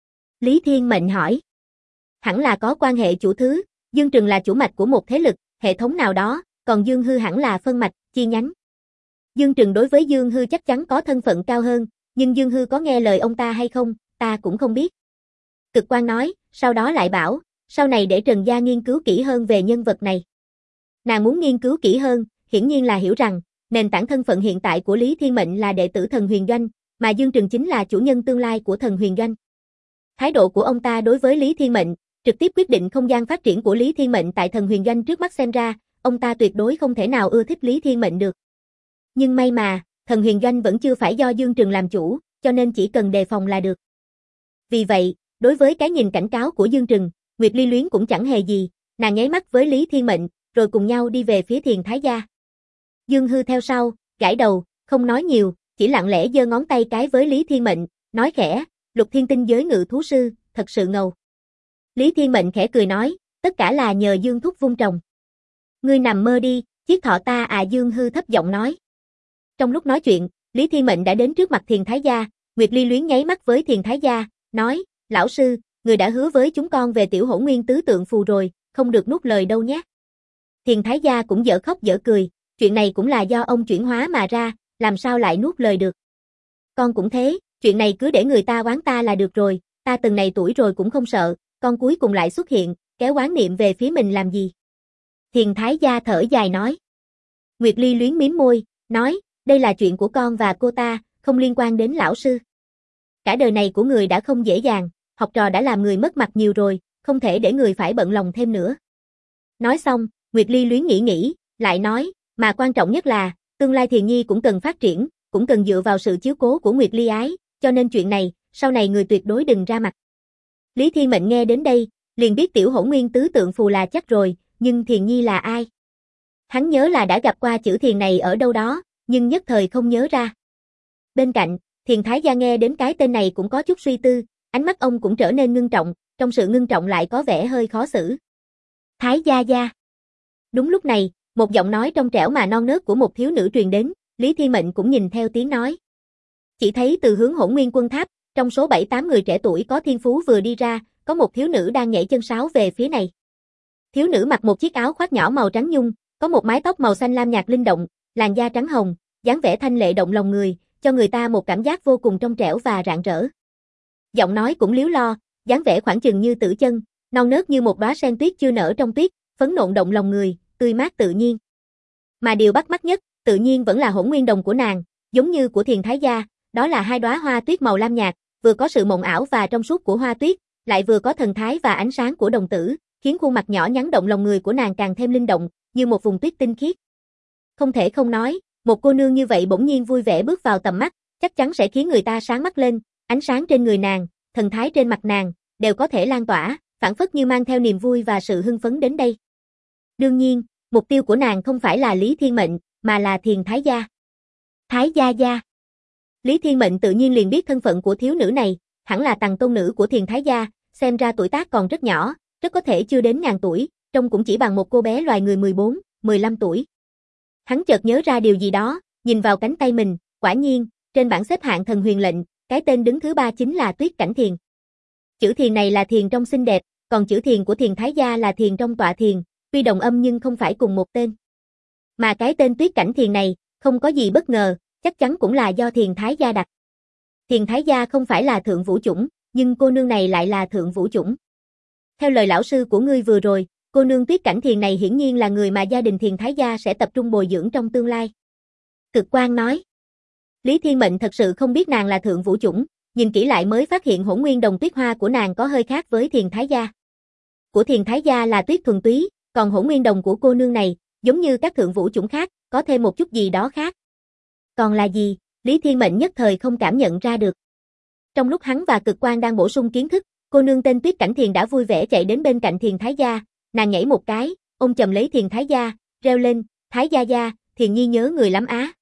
Lý Thiên Mệnh hỏi. Hẳn là có quan hệ chủ thứ, Dương Trừng là chủ mạch của một thế lực, hệ thống nào đó, còn Dương Hư hẳn là phân mạch, chi nhánh. Dương Trừng đối với Dương Hư chắc chắn có thân phận cao hơn, nhưng Dương Hư có nghe lời ông ta hay không, ta cũng không biết. Cực Quang nói, sau đó lại bảo, sau này để Trần Gia nghiên cứu kỹ hơn về nhân vật này. Nàng muốn nghiên cứu kỹ hơn, hiển nhiên là hiểu rằng, nền tảng thân phận hiện tại của Lý Thiên Mệnh là đệ tử Thần Huyền Doanh, mà Dương Trừng chính là chủ nhân tương lai của Thần Huyền Doanh. Thái độ của ông ta đối với Lý Thiên Mệnh, trực tiếp quyết định không gian phát triển của Lý Thiên Mệnh tại Thần Huyền Doanh trước mắt xem ra, ông ta tuyệt đối không thể nào ưa thích Lý Thiên Mệnh được. Nhưng may mà, Thần Huyền Doanh vẫn chưa phải do Dương Trừng làm chủ, cho nên chỉ cần đề phòng là được. Vì vậy, đối với cái nhìn cảnh cáo của Dương Trừng, Nguyệt Ly Luyến cũng chẳng hề gì, nàng nháy mắt với Lý Thiên Mệnh, rồi cùng nhau đi về phía Thiền Thái gia. Dương Hư theo sau, gãi đầu, không nói nhiều, chỉ lặng lẽ giơ ngón tay cái với Lý Thiên Mệnh, nói khẽ, Lục Thiên Tinh giới ngự thú sư, thật sự ngầu. Lý Thiên Mệnh khẽ cười nói, tất cả là nhờ Dương thúc vung trồng. Ngươi nằm mơ đi, chiếc thọ ta à, Dương Hư thấp giọng nói. Trong lúc nói chuyện, Lý Thiên Mệnh đã đến trước mặt Thiền Thái gia, Nguyệt Ly Luyến nháy mắt với Thiền Thái gia, nói, lão sư, người đã hứa với chúng con về tiểu Hỗn Nguyên tứ tượng phù rồi, không được nuốt lời đâu nhé. Thiền Thái gia cũng dở khóc dở cười, chuyện này cũng là do ông chuyển hóa mà ra, làm sao lại nuốt lời được. Con cũng thế, chuyện này cứ để người ta oán ta là được rồi, ta từng này tuổi rồi cũng không sợ, con cuối cùng lại xuất hiện, kéo oán niệm về phía mình làm gì. Thiền Thái gia thở dài nói. Nguyệt Ly Luyến mím môi, nói, Đây là chuyện của con và cô ta, không liên quan đến lão sư. Cả đời này của người đã không dễ dàng, học trò đã làm người mất mặt nhiều rồi, không thể để người phải bận lòng thêm nữa. Nói xong, Nguyệt Ly Luyến nghĩ, lại nói, mà quan trọng nhất là, tương lai Thiền Nhi cũng cần phát triển, cũng cần dựa vào sự chiếu cố của Nguyệt Ly Ái, cho nên chuyện này, sau này người tuyệt đối đừng ra mặt. Lý Thiên Mệnh nghe đến đây, liền biết tiểu hỗn nguyên tứ tượng phù là chắc rồi, nhưng Thiền Nhi là ai? Hắn nhớ là đã gặp qua chữ Thiền này ở đâu đó, nhưng nhất thời không nhớ ra. Bên cạnh, Thiền Thái Gia nghe đến cái tên này cũng có chút suy tư, ánh mắt ông cũng trở nên ngưng trọng, trong sự ngưng trọng lại có vẻ hơi khó xử. Thái Gia Gia. Đúng lúc này, một giọng nói trong trẻo mà non nớt của một thiếu nữ truyền đến, Lý Thiên Mệnh cũng nhìn theo tiếng nói. Chỉ thấy từ hướng Hỗn Nguyên Quân Tháp, trong số 7-8 người trẻ tuổi có thiên phú vừa đi ra, có một thiếu nữ đang nhảy chân sáo về phía này. Thiếu nữ mặc một chiếc áo khoác nhỏ màu trắng nhung, có một mái tóc màu xanh lam nhạt linh động, làn da trắng hồng, dáng vẻ thanh lệ động lòng người, cho người ta một cảm giác vô cùng trong trẻo và rạng rỡ. Giọng nói cũng líu lo, dáng vẻ khoảng chừng như tử chân, non nớt như một đóa sen tuyết chưa nở trong tuyết, phấn nộn động lòng người, tươi mát tự nhiên. Mà điều bắt mắt nhất, tự nhiên vẫn là hỗn nguyên đồng của nàng, giống như của Thiền Thái Gia, đó là hai đóa hoa tuyết màu lam nhạt, vừa có sự mộng ảo và trong suốt của hoa tuyết, lại vừa có thần thái và ánh sáng của đồng tử, khiến khuôn mặt nhỏ nhắn động lòng người của nàng càng thêm linh động, như một vùng tuyết tinh khiết. Không thể không nói, một cô nương như vậy bỗng nhiên vui vẻ bước vào tầm mắt, chắc chắn sẽ khiến người ta sáng mắt lên, ánh sáng trên người nàng, thần thái trên mặt nàng, đều có thể lan tỏa, phảng phất như mang theo niềm vui và sự hưng phấn đến đây. Đương nhiên, mục tiêu của nàng không phải là Lý Thiên Mệnh, mà là Thiền Thái Gia. Thái Gia Gia. Lý Thiên Mệnh tự nhiên liền biết thân phận của thiếu nữ này, hẳn là tầng tôn nữ của Thiền Thái Gia, xem ra tuổi tác còn rất nhỏ, rất có thể chưa đến ngàn tuổi, trông cũng chỉ bằng một cô bé loài người 14, 15 tuổi. Hắn chợt nhớ ra điều gì đó, nhìn vào cánh tay mình, quả nhiên, trên bảng xếp hạng thần huyền lệnh, cái tên đứng thứ 3 chính là Tuyết Cảnh Thiền. Chữ Thiền này là thiền trong xinh đẹp, còn chữ Thiền của Thiền Thái Gia là thiền trong tọa thiền, tuy đồng âm nhưng không phải cùng một tên. Mà cái tên Tuyết Cảnh Thiền này, không có gì bất ngờ, chắc chắn cũng là do Thiền Thái Gia đặt. Thiền Thái Gia không phải là thượng vũ chủng, nhưng cô nương này lại là thượng vũ chủng. Theo lời lão sư của ngươi vừa rồi, cô nương Tuyết Cảnh Thiền này hiển nhiên là người mà gia đình Thiền Thái Gia sẽ tập trung bồi dưỡng trong tương lai. Cực Quang nói. Lý Thiên Mệnh thật sự không biết nàng là thượng vũ chủng, nhìn kỹ lại mới phát hiện hỗn nguyên đồng tuyết hoa của nàng có hơi khác với Thiền Thái Gia. Của Thiền Thái Gia là tuyết thuần túy, còn hỗn nguyên đồng của cô nương này, giống như các thượng vũ chủng khác, có thêm một chút gì đó khác. Còn là gì, Lý Thiên Mệnh nhất thời không cảm nhận ra được. Trong lúc hắn và Cực Quang đang bổ sung kiến thức, cô nương tên Tuyết Cảnh Thiền đã vui vẻ chạy đến bên cạnh Thiền Thái Gia, nàng nhảy một cái, ôm chầm lấy Thiền Thái Gia, reo lên, Thái Gia Gia, Thiền Nhi nhớ người lắm á.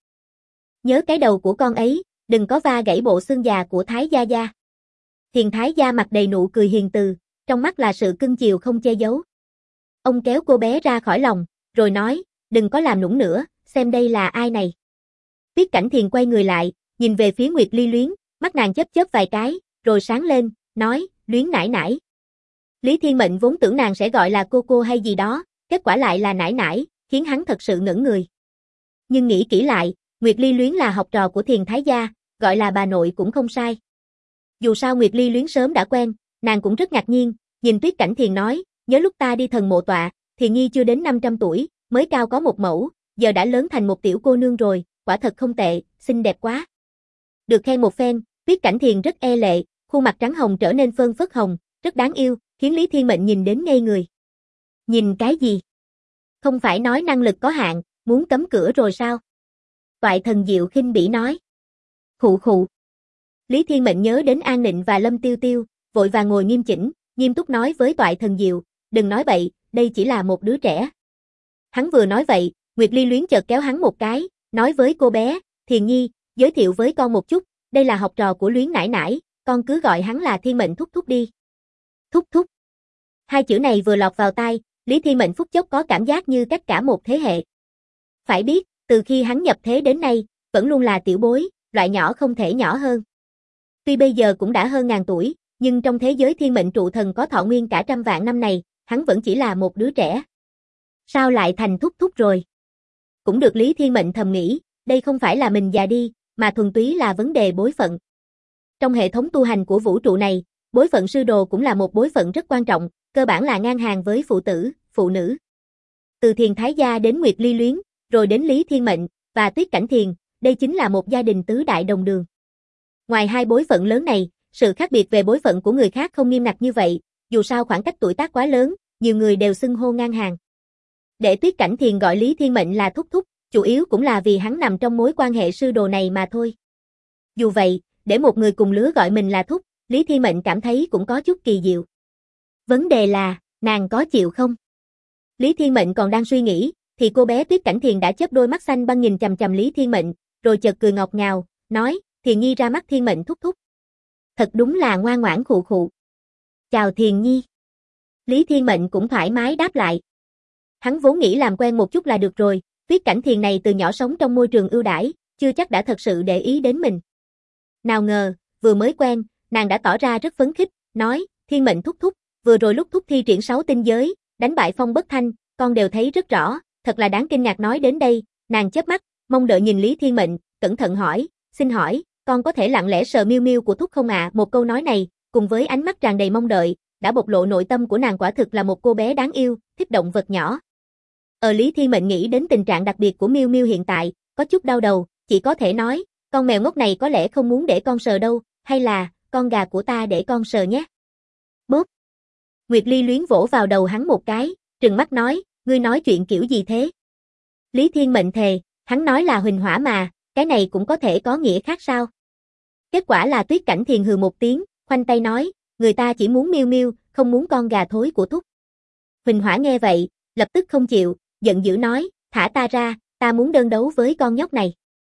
Nhớ cái đầu của con ấy, đừng có va gãy bộ xương già của Thái Gia Gia. Thiền Thái Gia mặt đầy nụ cười hiền từ, trong mắt là sự cưng chiều không che giấu. Ông kéo cô bé ra khỏi lòng, rồi nói, đừng có làm nũng nữa, xem đây là ai này. Tuyết Cảnh Thiền quay người lại, nhìn về phía Nguyệt Ly Luyến, mắt nàng chớp chớp vài cái, rồi sáng lên, nói, Luyến nãi nãi. Lý Thiên Mệnh vốn tưởng nàng sẽ gọi là cô hay gì đó, kết quả lại là nãi nãi, khiến hắn thật sự ngẩn người. Nhưng nghĩ kỹ lại, Nguyệt Ly Luyến là học trò của Thiền Thái Gia, gọi là bà nội cũng không sai. Dù sao Nguyệt Ly Luyến sớm đã quen, nàng cũng rất ngạc nhiên, nhìn Tuyết Cảnh Thiền nói, nhớ lúc ta đi thần mộ tọa, Thiền Nhi chưa đến 500 tuổi, mới cao có một mẫu, giờ đã lớn thành một tiểu cô nương rồi, quả thật không tệ, xinh đẹp quá. Được khen một phen, Tuyết Cảnh Thiền rất e lệ, khuôn mặt trắng hồng trở nên phơn phớt hồng, rất đáng yêu, khiến Lý Thiên Mệnh nhìn đến ngây người. Nhìn cái gì? Không phải nói năng lực có hạn, muốn cấm cửa rồi sao? Toại Thần Diệu khinh bỉ nói. Khụ khụ. Lý Thiên Mệnh nhớ đến An Nịnh và Lâm Tiêu Tiêu, vội vàng ngồi nghiêm chỉnh, nghiêm túc nói với Toại Thần Diệu, đừng nói bậy, đây chỉ là một đứa trẻ. Hắn vừa nói vậy, Nguyệt Ly Luyến chợt kéo hắn một cái, nói với cô bé, Thiền Nhi, giới thiệu với con một chút, đây là học trò của Luyến nãi nãi, con cứ gọi hắn là Thiên Mệnh thúc thúc đi. Thúc thúc. Hai chữ này vừa lọt vào tai, Lý Thiên Mệnh phút chốc có cảm giác như cách cả một thế hệ. Phải biết, từ khi hắn nhập thế đến nay, vẫn luôn là tiểu bối, loại nhỏ không thể nhỏ hơn. Tuy bây giờ cũng đã hơn ngàn tuổi, nhưng trong thế giới thiên mệnh trụ thần có thọ nguyên cả trăm vạn năm này, hắn vẫn chỉ là một đứa trẻ. Sao lại thành thúc thúc rồi? Cũng được Lý Thiên Mệnh thầm nghĩ, đây không phải là mình già đi, mà thuần túy là vấn đề bối phận. Trong hệ thống tu hành của vũ trụ này, bối phận sư đồ cũng là một bối phận rất quan trọng, cơ bản là ngang hàng với phụ tử, phụ nữ. Từ Thiền Thái Gia đến Nguyệt Ly Luyến, rồi đến Lý Thiên Mệnh, và Tuyết Cảnh Thiền, đây chính là một gia đình tứ đại đồng đường. Ngoài hai bối phận lớn này, sự khác biệt về bối phận của người khác không nghiêm ngặt như vậy, dù sao khoảng cách tuổi tác quá lớn, nhiều người đều xưng hô ngang hàng. Để Tuyết Cảnh Thiền gọi Lý Thiên Mệnh là thúc thúc, chủ yếu cũng là vì hắn nằm trong mối quan hệ sư đồ này mà thôi. Dù vậy, để một người cùng lứa gọi mình là thúc, Lý Thiên Mệnh cảm thấy cũng có chút kỳ diệu. Vấn đề là, nàng có chịu không? Lý Thiên Mệnh còn đang suy nghĩ, thì cô bé Tuyết Cảnh Thiền đã chớp đôi mắt xanh băng nhìn chằm chằm Lý Thiên Mệnh, rồi chợt cười ngọt ngào, nói, Thiền Nhi ra mắt Thiên Mệnh thúc thúc. Thật đúng là ngoan ngoãn khụ khụ. Chào Thiền Nhi. Lý Thiên Mệnh cũng thoải mái đáp lại. Hắn vốn nghĩ làm quen một chút là được rồi, Tuyết Cảnh Thiền này từ nhỏ sống trong môi trường ưu đãi, chưa chắc đã thật sự để ý đến mình. Nào ngờ, vừa mới quen, nàng đã tỏ ra rất phấn khích, nói, Thiên Mệnh thúc thúc, vừa rồi lúc thúc thi triển 6 tinh giới, đánh bại Phong Bất Thanh, con đều thấy rất rõ, thật là đáng kinh ngạc. Nói đến đây, nàng chớp mắt, mong đợi nhìn Lý Thiên Mệnh, cẩn thận hỏi, xin hỏi, con có thể lặng lẽ sờ miêu miêu của thúc không ạ? Một câu nói này, cùng với ánh mắt tràn đầy mong đợi, đã bộc lộ nội tâm của nàng quả thực là một cô bé đáng yêu, thích động vật nhỏ. Lý Thiên Mệnh nghĩ đến tình trạng đặc biệt của miêu miêu hiện tại, có chút đau đầu, chỉ có thể nói, con mèo ngốc này có lẽ không muốn để con sờ đâu, hay là, con gà của ta để con sờ nhé. Bốp. Nguyệt Ly luyến vỗ vào đầu hắn một cái, trừng mắt nói, ngươi nói chuyện kiểu gì thế? Lý Thiên Mệnh thề, hắn nói là huỳnh hỏa mà, cái này cũng có thể có nghĩa khác sao? Kết quả là Tuyết Cảnh Thiền hừ một tiếng, khoanh tay nói, người ta chỉ muốn miêu miêu, không muốn con gà thối của thúc. Huỳnh hỏa nghe vậy, lập tức không chịu, giận dữ nói, thả ta ra, ta muốn đơn đấu với con nhóc này.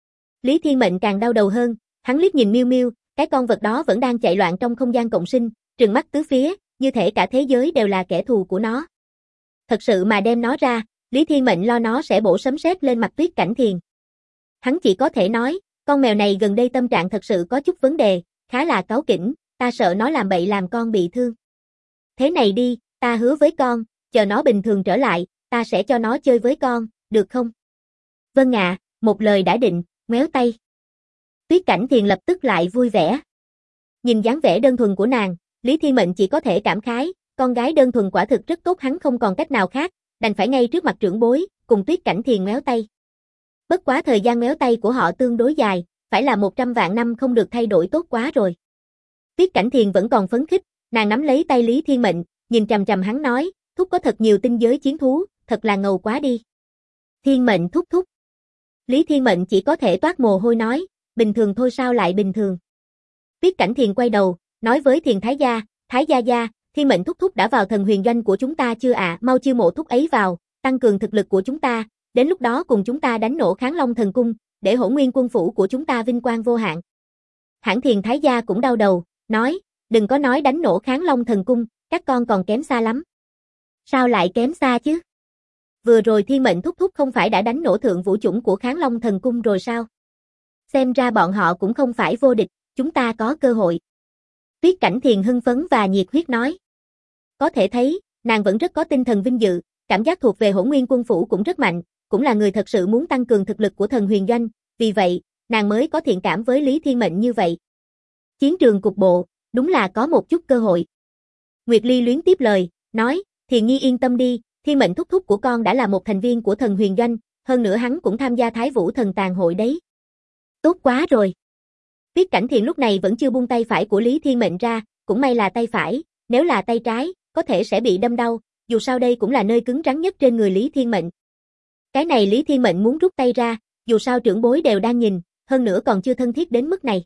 Lý Thiên Mệnh càng đau đầu hơn, hắn liếc nhìn miêu miêu, cái con vật đó vẫn đang chạy loạn trong không gian cộng sinh, trừng mắt tứ phía, như thể cả thế giới đều là kẻ thù của nó. Thật sự mà đem nó ra, Lý Thiên Mệnh lo nó sẽ bổ sấm sét lên mặt Tuyết Cảnh Thiền. Hắn chỉ có thể nói, con mèo này gần đây tâm trạng thật sự có chút vấn đề, khá là cáu kỉnh, ta sợ nó làm bậy làm con bị thương. Thế này đi, ta hứa với con, chờ nó bình thường trở lại, ta sẽ cho nó chơi với con, được không? Vâng ạ, một lời đã định, ngoéo tay. Tuyết Cảnh Thiền lập tức lại vui vẻ. Nhìn dáng vẻ đơn thuần của nàng, Lý Thiên Mệnh chỉ có thể cảm khái, con gái đơn thuần quả thực rất tốt, hắn không còn cách nào khác, đành phải ngay trước mặt trưởng bối, cùng Tuyết Cảnh Thiền ngoéo tay. Bất quá thời gian ngoéo tay của họ tương đối dài, phải là 100 vạn năm không được thay đổi tốt quá rồi. Tuyết Cảnh Thiền vẫn còn phấn khích, nàng nắm lấy tay Lý Thiên Mệnh, nhìn chằm chằm hắn nói, thúc có thật nhiều tinh giới chiến thú, thật là ngầu quá đi. Thiên Mệnh thúc thúc. Lý Thiên Mệnh chỉ có thể toát mồ hôi nói, bình thường thôi sao lại bình thường. Tuyết Cảnh Thiền quay đầu, nói với Thiền Thái gia, Thiên Mệnh thúc thúc đã vào thần huyền doanh của chúng ta chưa ạ? Mau chiêu mộ thúc ấy vào, tăng cường thực lực của chúng ta, đến lúc đó cùng chúng ta đánh nổ Kháng Long thần cung, để Hỗn Nguyên quân phủ của chúng ta vinh quang vô hạn. Hãn Thiền Thái gia cũng đau đầu, nói, đừng có nói đánh nổ Kháng Long thần cung, các con còn kém xa lắm. Sao lại kém xa chứ? Vừa rồi Thiên Mệnh thúc thúc không phải đã đánh nổ thượng vũ chủng của Kháng Long thần cung rồi sao? Xem ra bọn họ cũng không phải vô địch, chúng ta có cơ hội. Tuyết Cảnh Thiền hưng phấn và nhiệt huyết nói. Có thể thấy, nàng vẫn rất có tinh thần vinh dự, cảm giác thuộc về Hỗn Nguyên quân phủ cũng rất mạnh, cũng là người thật sự muốn tăng cường thực lực của thần huyền doanh, vì vậy, nàng mới có thiện cảm với Lý Thiên Mệnh như vậy. Chiến trường cục bộ, đúng là có một chút cơ hội. Nguyệt Ly luyến tiếp lời, nói, Thiền Nhi yên tâm đi, Thiên Mệnh thúc thúc của con đã là một thành viên của thần huyền doanh, hơn nữa hắn cũng tham gia Thái Vũ thần tàn hội đấy. Tốt quá rồi. Tuyết Cảnh Thiền lúc này vẫn chưa buông tay phải của Lý Thiên Mệnh ra, cũng may là tay phải, nếu là tay trái, có thể sẽ bị đâm đau, dù sao đây cũng là nơi cứng rắn nhất trên người Lý Thiên Mệnh. Cái này Lý Thiên Mệnh muốn rút tay ra, dù sao trưởng bối đều đang nhìn, hơn nữa còn chưa thân thiết đến mức này.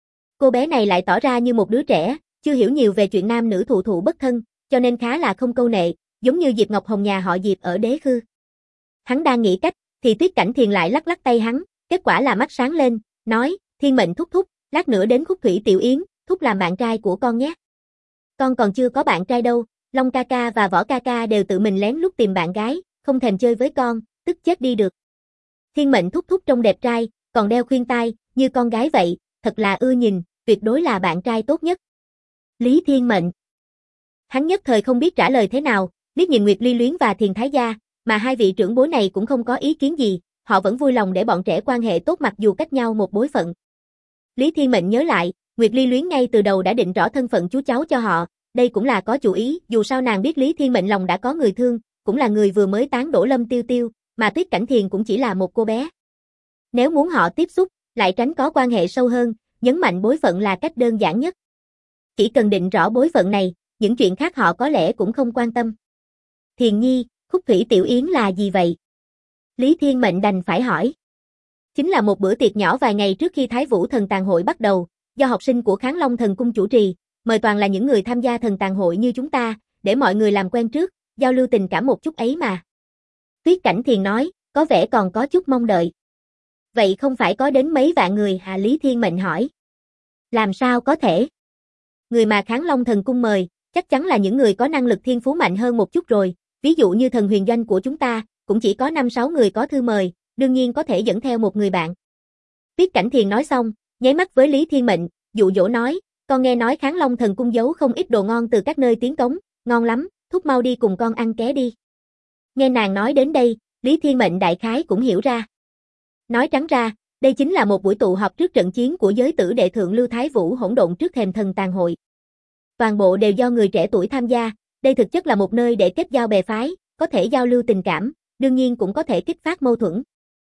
Cô bé này lại tỏ ra như một đứa trẻ, chưa hiểu nhiều về chuyện nam nữ thụ thụ bất thân, cho nên khá là không câu nệ, giống như Diệp Ngọc Hồng nhà họ Diệp ở Đế Khư. Hắn đang nghĩ cách, thì Tuyết Cảnh Thiền lại lắc lắc tay hắn, kết quả là mắt sáng lên, nói, Thiên Mệnh thúc thúc, lát nữa đến Khúc Thủy Tiểu Yến, thúc làm bạn trai của con nhé. Con còn chưa có bạn trai đâu, Long ca ca và Võ ca ca đều tự mình lén lút tìm bạn gái, không thèm chơi với con, tức chết đi được. Thiên Mệnh thúc thúc trông đẹp trai, còn đeo khuyên tai, như con gái vậy, thật là ưa nhìn, tuyệt đối là bạn trai tốt nhất. Lý Thiên Mệnh. Hắn nhất thời không biết trả lời thế nào, liếc nhìn Nguyệt Ly luyến và Thiền Thái gia, mà hai vị trưởng bối này cũng không có ý kiến gì, họ vẫn vui lòng để bọn trẻ quan hệ tốt mặc dù cách nhau một bối phận. Lý Thiên Mệnh nhớ lại, Nguyệt Ly luyến ngay từ đầu đã định rõ thân phận chú cháu cho họ, đây cũng là có chủ ý, dù sao nàng biết Lý Thiên Mệnh lòng đã có người thương, cũng là người vừa mới tán đổ Lâm Tiêu Tiêu, mà Tuyết Cảnh Thiền cũng chỉ là một cô bé. Nếu muốn họ tiếp xúc, lại tránh có quan hệ sâu hơn, nhấn mạnh bối phận là cách đơn giản nhất. Chỉ cần định rõ bối phận này, những chuyện khác họ có lẽ cũng không quan tâm. Thiền nhi, khúc thủy tiểu yến là gì vậy? Lý Thiên Mệnh đành phải hỏi. Chính là một bữa tiệc nhỏ vài ngày trước khi Thái Vũ Thần Tàn Hội bắt đầu, do học sinh của Kháng Long Thần Cung chủ trì, mời toàn là những người tham gia Thần Tàn Hội như chúng ta, để mọi người làm quen trước, giao lưu tình cảm một chút ấy mà. Tuyết Cảnh Thiền nói, có vẻ còn có chút mong đợi. Vậy không phải có đến mấy vạn người hả? Lý Thiên Mệnh hỏi. Làm sao có thể? Người mà Kháng Long Thần Cung mời, chắc chắn là những người có năng lực thiên phú mạnh hơn một chút rồi, ví dụ như Thần Huyền Doanh của chúng ta, cũng chỉ có 5-6 người có thư mời, đương nhiên có thể dẫn theo một người bạn. Tuyết Cảnh Thiền nói xong, nháy mắt với Lý Thiên Mệnh, dụ dỗ nói, con nghe nói Kháng Long Thần Cung giấu không ít đồ ngon từ các nơi tiến cống, ngon lắm, thúc mau đi cùng con ăn ké đi. Nghe nàng nói đến đây, Lý Thiên Mệnh đại khái cũng hiểu ra. Nói trắng ra, đây chính là một buổi tụ họp trước trận chiến của giới tử đệ thượng lưu Thái Vũ hỗn độn trước thềm Thần Tàn Hội. Toàn bộ đều do người trẻ tuổi tham gia, đây thực chất là một nơi để kết giao bè phái, có thể giao lưu tình cảm, đương nhiên cũng có thể kích phát mâu thuẫn.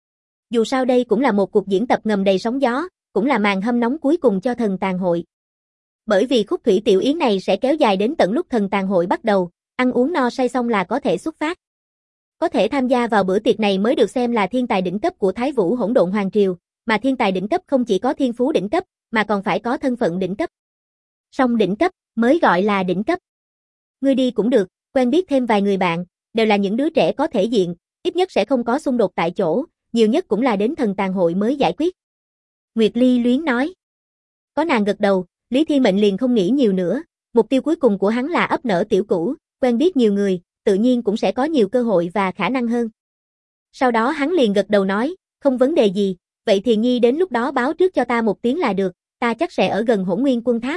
Dù sao đây cũng là một cuộc diễn tập ngầm đầy sóng gió, cũng là màn hâm nóng cuối cùng cho Thần Tàn Hội. Bởi vì khúc thủy tiểu yến này sẽ kéo dài đến tận lúc Thần Tàn Hội bắt đầu, ăn uống no say xong là có thể xuất phát. Có thể tham gia vào bữa tiệc này mới được xem là thiên tài đỉnh cấp của Thái Vũ hỗn độn hoàng triều, mà thiên tài đỉnh cấp không chỉ có thiên phú đỉnh cấp, mà còn phải có thân phận đỉnh cấp. Song đỉnh cấp mới gọi là đỉnh cấp. Ngươi đi cũng được, quen biết thêm vài người bạn, đều là những đứa trẻ có thể diện, ít nhất sẽ không có xung đột tại chỗ, nhiều nhất cũng là đến Thần Tàn Hội mới giải quyết. Nguyệt Ly Luyến nói. Có nàng gật đầu, Lý Thiên Mệnh liền không nghĩ nhiều nữa, mục tiêu cuối cùng của hắn là ấp nở tiểu cửu, quen biết nhiều người, tự nhiên cũng sẽ có nhiều cơ hội và khả năng hơn. Sau đó hắn liền gật đầu nói, không vấn đề gì, vậy Thiền nhi đến lúc đó báo trước cho ta một tiếng là được, ta chắc sẽ ở gần Hỗn Nguyên Quân Tháp.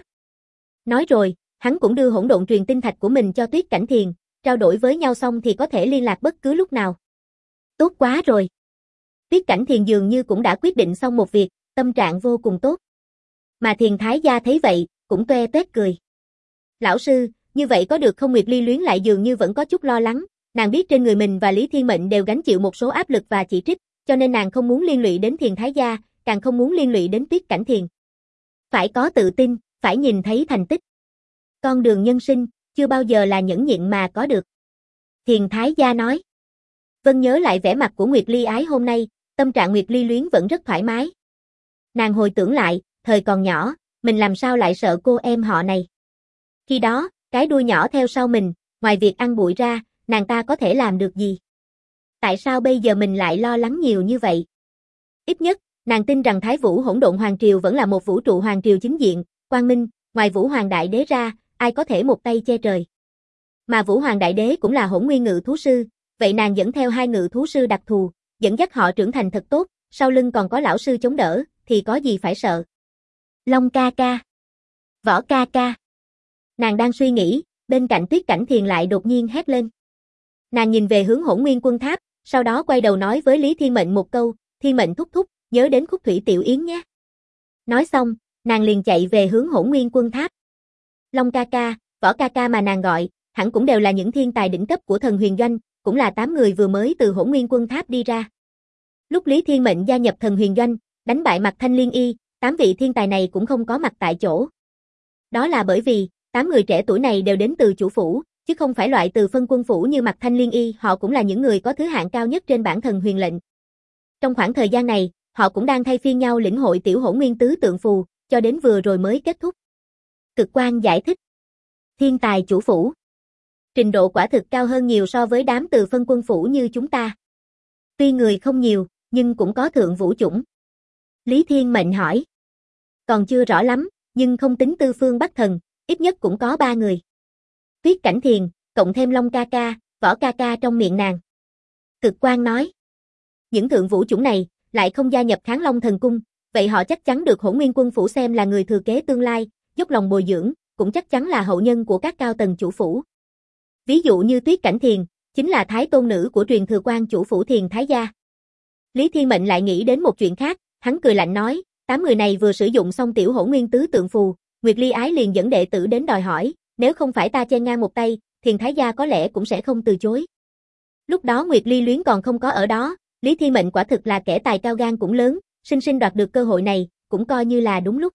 Nói rồi, hắn cũng đưa hỗn độn truyền tinh thạch của mình cho Tuyết Cảnh Thiền, trao đổi với nhau xong thì có thể liên lạc bất cứ lúc nào. Tốt quá rồi. Tuyết Cảnh Thiền dường như cũng đã quyết định xong một việc, tâm trạng vô cùng tốt. Mà Thiền Thái gia thấy vậy, cũng toe toét cười. Lão sư, như vậy có được không? Nguyệt Ly Luyến lại dường như vẫn có chút lo lắng, nàng biết trên người mình và Lý Thiên Mệnh đều gánh chịu một số áp lực và chỉ trích, cho nên nàng không muốn liên lụy đến Thiền Thái gia, càng không muốn liên lụy đến Tuyết Cảnh Thiền. Phải có tự tin, phải nhìn thấy thành tích. Con đường nhân sinh, chưa bao giờ là nhẫn nhịn mà có được. Thiền Thái gia nói. Vân nhớ lại vẻ mặt của Nguyệt Ly Ái hôm nay, tâm trạng Nguyệt Ly Luyến vẫn rất thoải mái. Nàng hồi tưởng lại, thời còn nhỏ, mình làm sao lại sợ cô em họ này. Khi đó, cái đuôi nhỏ theo sau mình, ngoài việc ăn bụi ra, nàng ta có thể làm được gì? Tại sao bây giờ mình lại lo lắng nhiều như vậy? Ít nhất, nàng tin rằng Thái Vũ hỗn độn hoàng triều vẫn là một vũ trụ hoàng triều chính diện, quang minh, ngoài Vũ Hoàng Đại Đế ra, ai có thể một tay che trời. Mà Vũ Hoàng Đại Đế cũng là Hỗn Nguyên Ngự Thú Sư, vậy nàng dẫn theo 2 ngự thú sư đặc thù, dẫn dắt họ trưởng thành thật tốt, sau lưng còn có lão sư chống đỡ, thì có gì phải sợ. Long ca ca. Võ ca ca. Nàng đang suy nghĩ, bên cạnh Tuyết Cảnh Thiền lại đột nhiên hét lên. Nàng nhìn về hướng Hỗn Nguyên Quân Tháp, sau đó quay đầu nói với Lý Thiên Mệnh một câu, Thiên Mệnh thúc thúc, nhớ đến khúc thủy tiểu yến nhé. Nói xong, nàng liền chạy về hướng Hỗn Nguyên Quân Tháp. Long ca ca, Võ ca ca mà nàng gọi, hẳn cũng đều là những thiên tài đỉnh cấp của Thần Huyền Doanh, cũng là 8 người vừa mới từ Hỗn Nguyên Quân Tháp đi ra. Lúc Lý Thiên Mệnh gia nhập Thần Huyền Doanh, đánh bại Mạc Thanh Liên Y, 8 vị thiên tài này cũng không có mặt tại chỗ. Đó là bởi vì, 8 người trẻ tuổi này đều đến từ chủ phủ, chứ không phải loại từ phân quân phủ như Mạc Thanh Liên Y, họ cũng là những người có thứ hạng cao nhất trên bảng Thần Huyền lệnh. Trong khoảng thời gian này, họ cũng đang thay phiên nhau lĩnh hội tiểu Hỗn Nguyên tứ tượng phù, cho đến vừa rồi mới kết thúc. Cực Quang giải thích. Thiên tài chủ phủ. Trình độ quả thực cao hơn nhiều so với đám từ phân quân phủ như chúng ta. Tuy người không nhiều, nhưng cũng có thượng vũ chủng. Lý Thiên Mệnh hỏi. Còn chưa rõ lắm, nhưng không tính Tư Phương Bắc Thần, ít nhất cũng có 3 người. Tuyết Cảnh Thiền, cộng thêm Long ca ca, Võ ca ca trong miệng nàng. Cực Quang nói. Những thượng vũ chủng này, lại không gia nhập Kháng Long Thần Cung, vậy họ chắc chắn được Hỗn Nguyên Quân Phủ xem là người thừa kế tương lai, dốc lòng bồi dưỡng, cũng chắc chắn là hậu nhân của các cao tầng chủ phủ. Ví dụ như Tuyết Cảnh Thiền, chính là thái tôn nữ của truyền thừa quan chủ phủ Thiền Thái gia. Lý Thiên Mệnh lại nghĩ đến một chuyện khác, hắn cười lạnh nói, 8 người này vừa sử dụng xong tiểu Hỗn Nguyên tứ tượng phù, Nguyệt Ly Ái liền dẫn đệ tử đến đòi hỏi, nếu không phải ta chen ngang một tay, Thiền Thái gia có lẽ cũng sẽ không từ chối. Lúc đó Nguyệt Ly Luyến còn không có ở đó, Lý Thiên Mệnh quả thực là kẻ tài cao gan cũng lớn, sinh sinh đoạt được cơ hội này, cũng coi như là đúng lúc.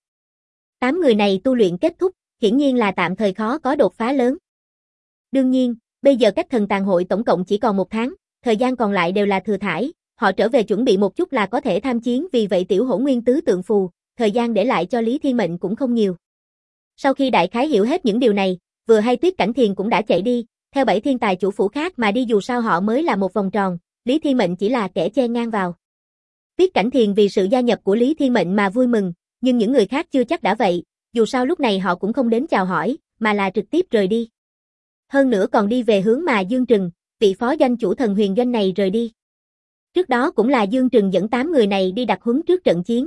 8 người này tu luyện kết thúc, hiển nhiên là tạm thời khó có đột phá lớn. Đương nhiên, bây giờ cách thần tàng hội tổng cộng chỉ còn 1 tháng, thời gian còn lại đều là thừa thãi, họ trở về chuẩn bị một chút là có thể tham chiến, vì vậy tiểu hổ nguyên tứ tượng phù, thời gian để lại cho Lý Thiên Mệnh cũng không nhiều. Sau khi đại khái hiểu hết những điều này, vừa hay Tuyết Cảnh Thiền cũng đã chạy đi, theo 7 thiên tài chủ phủ khác mà đi, dù sao họ mới là một vòng tròn, Lý Thiên Mệnh chỉ là kẻ chen ngang vào. Tuyết Cảnh Thiền vì sự gia nhập của Lý Thiên Mệnh mà vui mừng, nhưng những người khác chưa chắc đã vậy, dù sao lúc này họ cũng không đến chào hỏi, mà là trực tiếp rời đi. Hơn nữa còn đi về hướng mà Dương Trừng, vị phó doanh chủ Thần Huyền Doanh này rời đi. Trước đó cũng là Dương Trừng dẫn 8 người này đi đặt huấn trước trận chiến.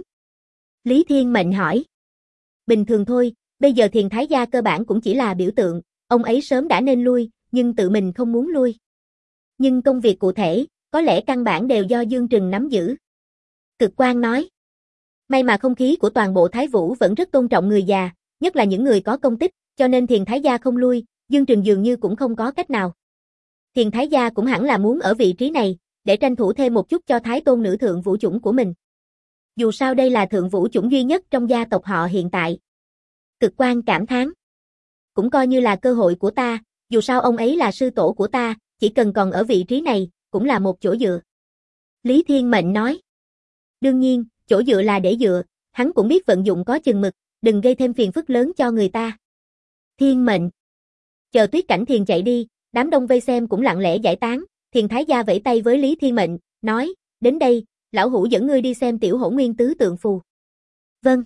Lý Thiên Mệnh hỏi. Bình thường thôi, bây giờ Thiền Thái gia cơ bản cũng chỉ là biểu tượng, ông ấy sớm đã nên lui, nhưng tự mình không muốn lui. Nhưng công việc cụ thể, có lẽ căn bản đều do Dương Trừng nắm giữ. Cực Quang nói. May mà không khí của toàn bộ Thái Vũ vẫn rất tôn trọng người già, nhất là những người có công tích, cho nên Thiền Thái gia không lui, Dương Trừng dường như cũng không có cách nào. Thiền Thái gia cũng hẳn là muốn ở vị trí này, để tranh thủ thêm một chút cho Thái Tôn nữ thượng vũ chủng của mình. Dù sao đây là thượng vũ chủng duy nhất trong gia tộc họ hiện tại. Cực Quang cảm thán. Cũng coi như là cơ hội của ta, dù sao ông ấy là sư tổ của ta, chỉ cần còn ở vị trí này, cũng là một chỗ dựa. Lý Thiên Mệnh nói. Đương nhiên, chỗ dựa là để dựa, hắn cũng biết vận dụng có chừng mực, đừng gây thêm phiền phức lớn cho người ta. Thiên Mệnh. Chờ Tuyết Cảnh Thiền chạy đi, đám đông vây xem cũng lặng lẽ giải tán, Thiền Thái gia vẫy tay với Lý Thiên Mệnh, nói, đến đây, lão hủ dẫn ngươi đi xem tiểu hổ nguyên tứ tượng phù. Vâng.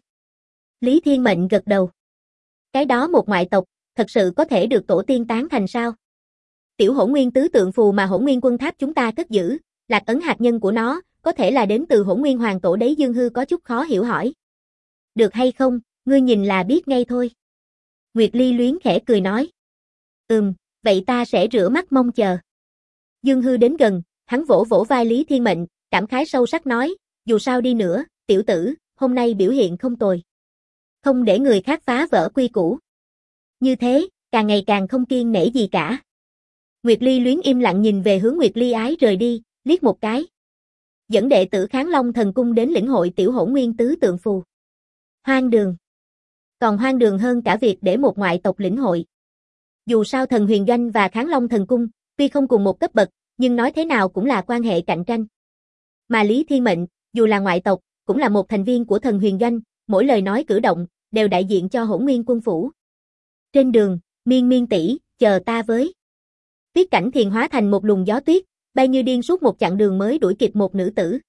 Lý Thiên Mệnh gật đầu. Cái đó một ngoại tộc, thật sự có thể được tổ tiên tán thành sao? Tiểu hổ nguyên tứ tượng phù mà hổ nguyên quân tháp chúng ta cất giữ, lạc ấn hạt nhân của nó, có thể là đến từ hổ nguyên hoàng tổ đấy. Dương Hư có chút khó hiểu hỏi. Được hay không, ngươi nhìn là biết ngay thôi. Nguyệt Ly luyến khẽ cười nói. Vậy ta sẽ rửa mắt mong chờ. Dương Hư đến gần, hắn vỗ vỗ vai Lý Thiên Mệnh, cảm khái sâu sắc nói, dù sao đi nữa, tiểu tử, hôm nay biểu hiện không tồi. Không để người khác phá vỡ quy củ. Như thế, càng ngày càng không kiêng nể gì cả. Nguyệt Ly luyến im lặng nhìn về hướng Nguyệt Ly ái rời đi, liếc một cái. Dẫn đệ tử Kháng Long Thần Cung đến lĩnh hội tiểu hổ nguyên tứ tượng phù. Hoang đường. Còn hoang đường hơn cả việc để một ngoại tộc lĩnh hội. Dù sao Thần Huyền Doanh và Kháng Long Thần Cung, tuy không cùng một cấp bậc, nhưng nói thế nào cũng là quan hệ cạnh tranh. Mà Lý Thiên Mệnh, dù là ngoại tộc, cũng là một thành viên của Thần Huyền Doanh, mỗi lời nói cử động, đều đại diện cho Hỗn Nguyên quân phủ. Trên đường, Miên Miên tỷ, chờ ta với. Tuyết Cảnh Thiền hóa thành một luồng gió tuyết, bay như điên suốt một chặng đường mới đuổi kịp một nữ tử.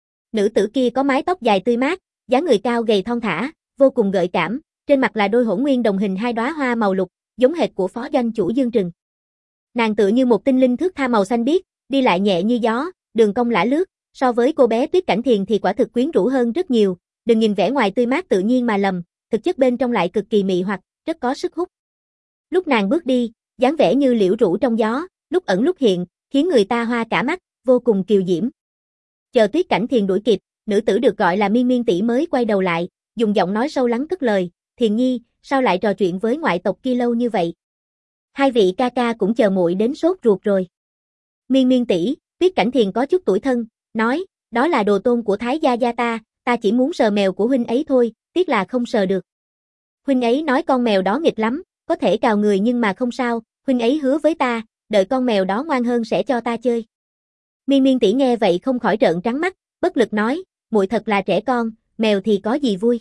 Nữ tử kia có mái tóc dài tươi mát, dáng người cao gầy thon thả, vô cùng gợi cảm, trên mặt là đôi hỗn nguyên đồng hình 2 đóa hoa màu lục, giống hệt của phó doanh chủ Dương Trừng. Nàng tựa như một tinh linh thước tha màu xanh biếc, đi lại nhẹ như gió, đường cong lả lướt, so với cô bé Tuyết Cảnh Thiền thì quả thực quyến rũ hơn rất nhiều, đừng nhìn vẻ ngoài tươi mát tự nhiên mà lầm, thực chất bên trong lại cực kỳ mị hoặc, rất có sức hút. Lúc nàng bước đi, dáng vẻ như liễu rũ trong gió, lúc ẩn lúc hiện, khiến người ta hoa cả mắt, vô cùng kiều diễm. Chờ Tuyết Cảnh Thiền đuổi kịp, nữ tử được gọi là Miên Miên tỷ mới quay đầu lại, dùng giọng nói sâu lắng cất lời, "Thiền nhi, sao lại trò chuyện với ngoại tộc kia lâu như vậy? Hai vị ca ca cũng chờ muội đến sốt ruột rồi." Miên Miên tỷ, Tuyết Cảnh Thiền có chút tủi thân, nói, "Đó là đồ tôn của Thái gia gia ta chỉ muốn sờ mèo của huynh ấy thôi, tiếc là không sờ được. Huynh ấy nói con mèo đó nghịch lắm, có thể cào người nhưng mà không sao, huynh ấy hứa với ta, đợi con mèo đó ngoan hơn sẽ cho ta chơi." Miên Miên tỷ nghe vậy không khỏi trợn trắng mắt, bất lực nói, "Muội thật là trẻ con, mèo thì có gì vui.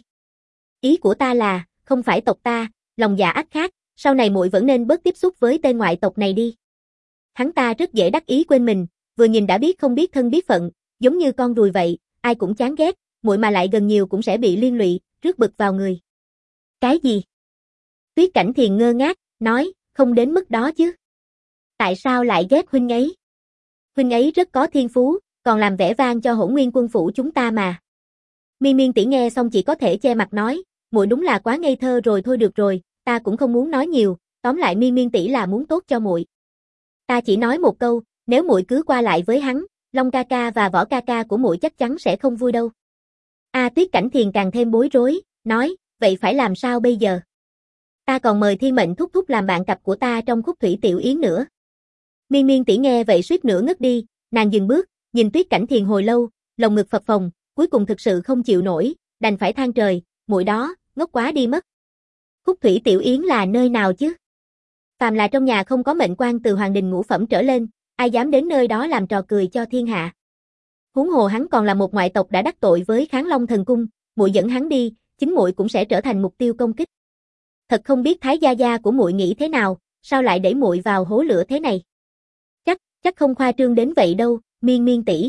Ý của ta là, không phải tộc ta, lòng dạ ác khác, sau này muội vẫn nên bớt tiếp xúc với tên ngoại tộc này đi. Hắn ta rất dễ đắc ý quên mình, vừa nhìn đã biết không biết thân biết phận, giống như con ruồi vậy, ai cũng chán ghét, muội mà lại gần nhiều cũng sẽ bị liên lụy, rước bực vào người." Cái gì? Tuyết Cảnh Thiền ngơ ngác, nói, "Không đến mức đó chứ. Tại sao lại ghét huynh ấy? Huynh ấy rất có thiên phú, còn làm vẻ vang cho Hỗn Nguyên quân phủ chúng ta mà." Miên Miên tỷ nghe xong chỉ có thể che mặt nói, "Muội đúng là quá ngây thơ rồi, thôi được rồi, ta cũng không muốn nói nhiều, tóm lại Miên Miên tỷ là muốn tốt cho muội. Ta chỉ nói một câu, nếu muội cứ qua lại với hắn, Long ca ca và Võ ca ca của muội chắc chắn sẽ không vui đâu." Tuyết Cảnh Thiền càng thêm bối rối, nói, "Vậy phải làm sao bây giờ? Ta còn mời Thiên Mệnh thúc thúc làm bạn cặp của ta trong Khúc Thủy Tiểu Yến nữa." Miên Miên tỷ nghe vậy suýt nữa ngất đi, nàng dừng bước, Nhìn Tuyết Cảnh Thiền hồi lâu, lồng ngực phập phồng, cuối cùng thực sự không chịu nổi, đành phải than trời, muội đó, ngốc quá đi mất. Khúc Thủy Tiểu Yến là nơi nào chứ? Phàm là trong nhà không có mệnh quan từ hoàng đình ngũ phẩm trở lên, ai dám đến nơi đó làm trò cười cho thiên hạ. Huống hồ hắn còn là một ngoại tộc đã đắc tội với Kháng Long Thần Cung, muội dẫn hắn đi, chính muội cũng sẽ trở thành mục tiêu công kích. Thật không biết Thái gia gia của muội nghĩ thế nào, sao lại đẩy muội vào hố lửa thế này? Chắc không khoa trương đến vậy đâu, Miên Miên tỷ.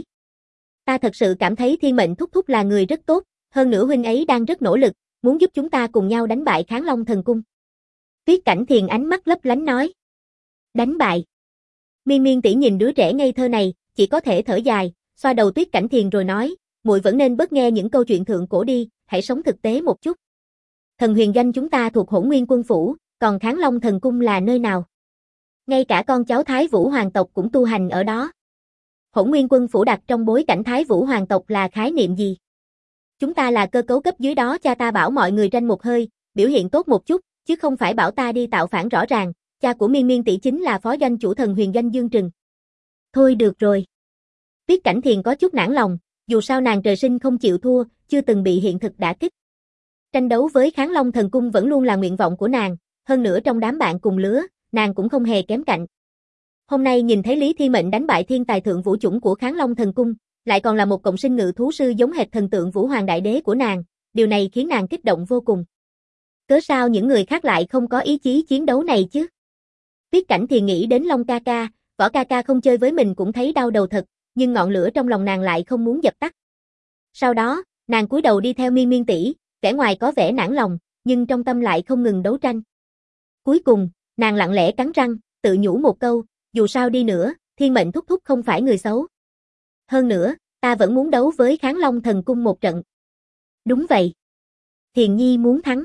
Ta thật sự cảm thấy Thiên Mệnh thúc thúc là người rất tốt, hơn nữa huynh ấy đang rất nỗ lực, muốn giúp chúng ta cùng nhau đánh bại Kháng Long Thần Cung. Tuyết Cảnh Thiền ánh mắt lấp lánh nói. Đánh bại. Miên Miên tỷ nhìn đứa trẻ ngây thơ này, chỉ có thể thở dài, xoa đầu Tuyết Cảnh Thiền rồi nói, muội vẫn nên bớt nghe những câu chuyện thượng cổ đi, hãy sống thực tế một chút. Thần huyền doanh chúng ta thuộc Hỗn Nguyên Quân phủ, còn Kháng Long Thần Cung là nơi nào? Ngay cả con cháu Thái Vũ hoàng tộc cũng tu hành ở đó. Hỗn Nguyên Quân phủ đặt trong bối cảnh Thái Vũ hoàng tộc là khái niệm gì? Chúng ta là cơ cấu cấp dưới đó, cha ta bảo mọi người tranh một hơi, biểu hiện tốt một chút, chứ không phải bảo ta đi tạo phản rõ ràng, cha của Miên Miên tỷ chính là phó doanh chủ thần huyền doanh Dương Trừng. Thôi được rồi. Tuyết Cảnh Thiền có chút nản lòng, dù sao nàng trời sinh không chịu thua, chưa từng bị hiện thực đả kích. Tranh đấu với Kháng Long Thần Cung vẫn luôn là nguyện vọng của nàng, hơn nữa trong đám bạn cùng lứa, nàng cũng không hề kém cạnh. Hôm nay nhìn thấy Lý Thiên Mệnh đánh bại thiên tài thượng vũ chủng của Kháng Long Thần Cung, lại còn là một cộng sinh ngự thú sư giống hệt thần tượng Vũ Hoàng Đại Đế của nàng, điều này khiến nàng kích động vô cùng. Cớ sao những người khác lại không có ý chí chiến đấu này chứ? Tuyết Cảnh thì nghĩ đến Long ca ca, Võ ca ca không chơi với mình cũng thấy đau đầu thật, nhưng ngọn lửa trong lòng nàng lại không muốn dập tắt. Sau đó, nàng cúi đầu đi theo Miên Miên tỷ, vẻ ngoài có vẻ nản lòng, nhưng trong tâm lại không ngừng đấu tranh. Cuối cùng, nàng lặng lẽ cắn răng, tự nhủ một câu, dù sao đi nữa, Thiên Mệnh thúc thúc không phải người xấu. Hơn nữa, ta vẫn muốn đấu với Kháng Long Thần Cung một trận. Đúng vậy. Thiền Nhi muốn thắng.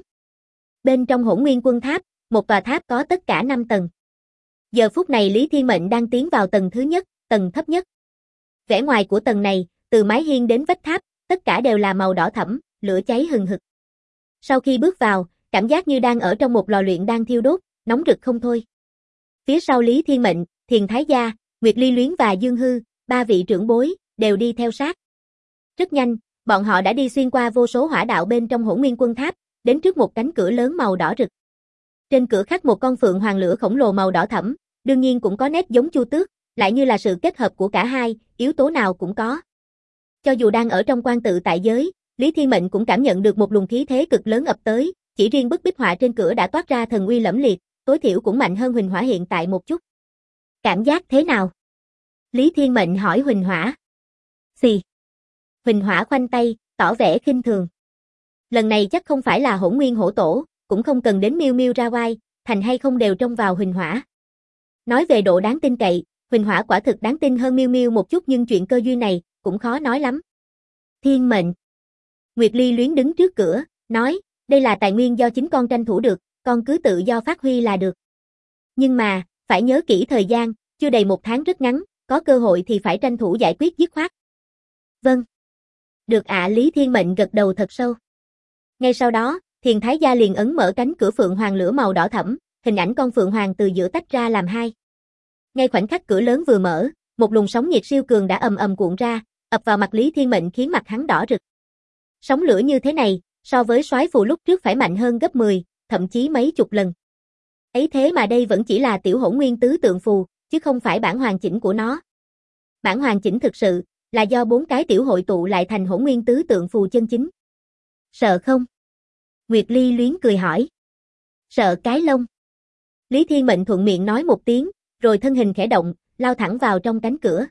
Bên trong Hỗn Nguyên Quân Tháp, một tòa tháp có tất cả 5 tầng. Giờ phút này Lý Thiên Mệnh đang tiến vào tầng thứ nhất, tầng thấp nhất. Vẻ ngoài của tầng này, từ mái hiên đến vách tháp, tất cả đều là màu đỏ thẫm, lửa cháy hừng hực. Sau khi bước vào, cảm giác như đang ở trong một lò luyện đang thiêu đốt, nóng rực không thôi. Phía sau Lý Thiên Mệnh, Thiền Thái Gia, Nguyệt Ly Luyến và Dương Hư, 3 vị trưởng bối, đều đi theo sát. Rất nhanh, bọn họ đã đi xuyên qua vô số hỏa đạo bên trong Hỗn Nguyên Quân Tháp, đến trước một cánh cửa lớn màu đỏ rực. Trên cửa khắc một con phượng hoàng lửa khổng lồ màu đỏ thẫm, đương nhiên cũng có nét giống Chu Tước, lại như là sự kết hợp của cả hai, yếu tố nào cũng có. Cho dù đang ở trong quan tự tại giới, Lý Thiên Mệnh cũng cảm nhận được một luồng khí thế cực lớn ập tới, chỉ riêng bức bích họa trên cửa đã toát ra thần uy lẫm liệt, tối thiểu cũng mạnh hơn Huỳnh Hỏa hiện tại một chút. Cảm giác thế nào? Lý Thiên Mệnh hỏi Huỳnh Hỏa. Xì. Huỳnh Hỏa khoanh tay, tỏ vẻ khinh thường. Lần này chắc không phải là Hỗn Nguyên Hổ Tổ, cũng không cần đến Miêu Miêu ra oai, thành hay không đều trông vào Huỳnh Hỏa. Nói về độ đáng tin cậy, Huỳnh Hỏa quả thực đáng tin hơn Miêu Miêu một chút, nhưng chuyện cơ duyên này cũng khó nói lắm. Thiên Mệnh. Nguyệt Ly Luyến đứng trước cửa, nói, đây là tài nguyên do chính con tranh thủ được, con cứ tự do phát huy là được. Nhưng mà, phải nhớ kỹ thời gian, chưa đầy 1 tháng rất ngắn, có cơ hội thì phải tranh thủ giải quyết dứt khoát. Vâng. Được ạ. Lý Thiên Mệnh gật đầu thật sâu. Ngay sau đó, Thiền Thái Gia liền ấn mở cánh cửa phượng hoàng lửa màu đỏ thẫm, hình ảnh con phượng hoàng từ giữa tách ra làm hai. Ngay khoảnh khắc cửa lớn vừa mở, một luồng sóng nhiệt siêu cường đã ầm ầm cuộn ra, ập vào mặt Lý Thiên Mệnh khiến mặt hắn đỏ rực. Sóng lửa như thế này, so với soái phù lúc trước phải mạnh hơn gấp 10, thậm chí mấy chục lần. Ấy thế mà đây vẫn chỉ là tiểu Hỗn Nguyên tứ tượng phù, chứ không phải bản hoàn chỉnh của nó. Bản hoàn chỉnh thực sự là do 4 cái tiểu hội tụ lại thành Hỗn Nguyên tứ tượng phù chân chính. Sợ không? Nguyệt Ly Luyến cười hỏi. Sợ cái lông. Lý Thiên Mệnh thuận miệng nói một tiếng, rồi thân hình khẽ động, lao thẳng vào trong cánh cửa.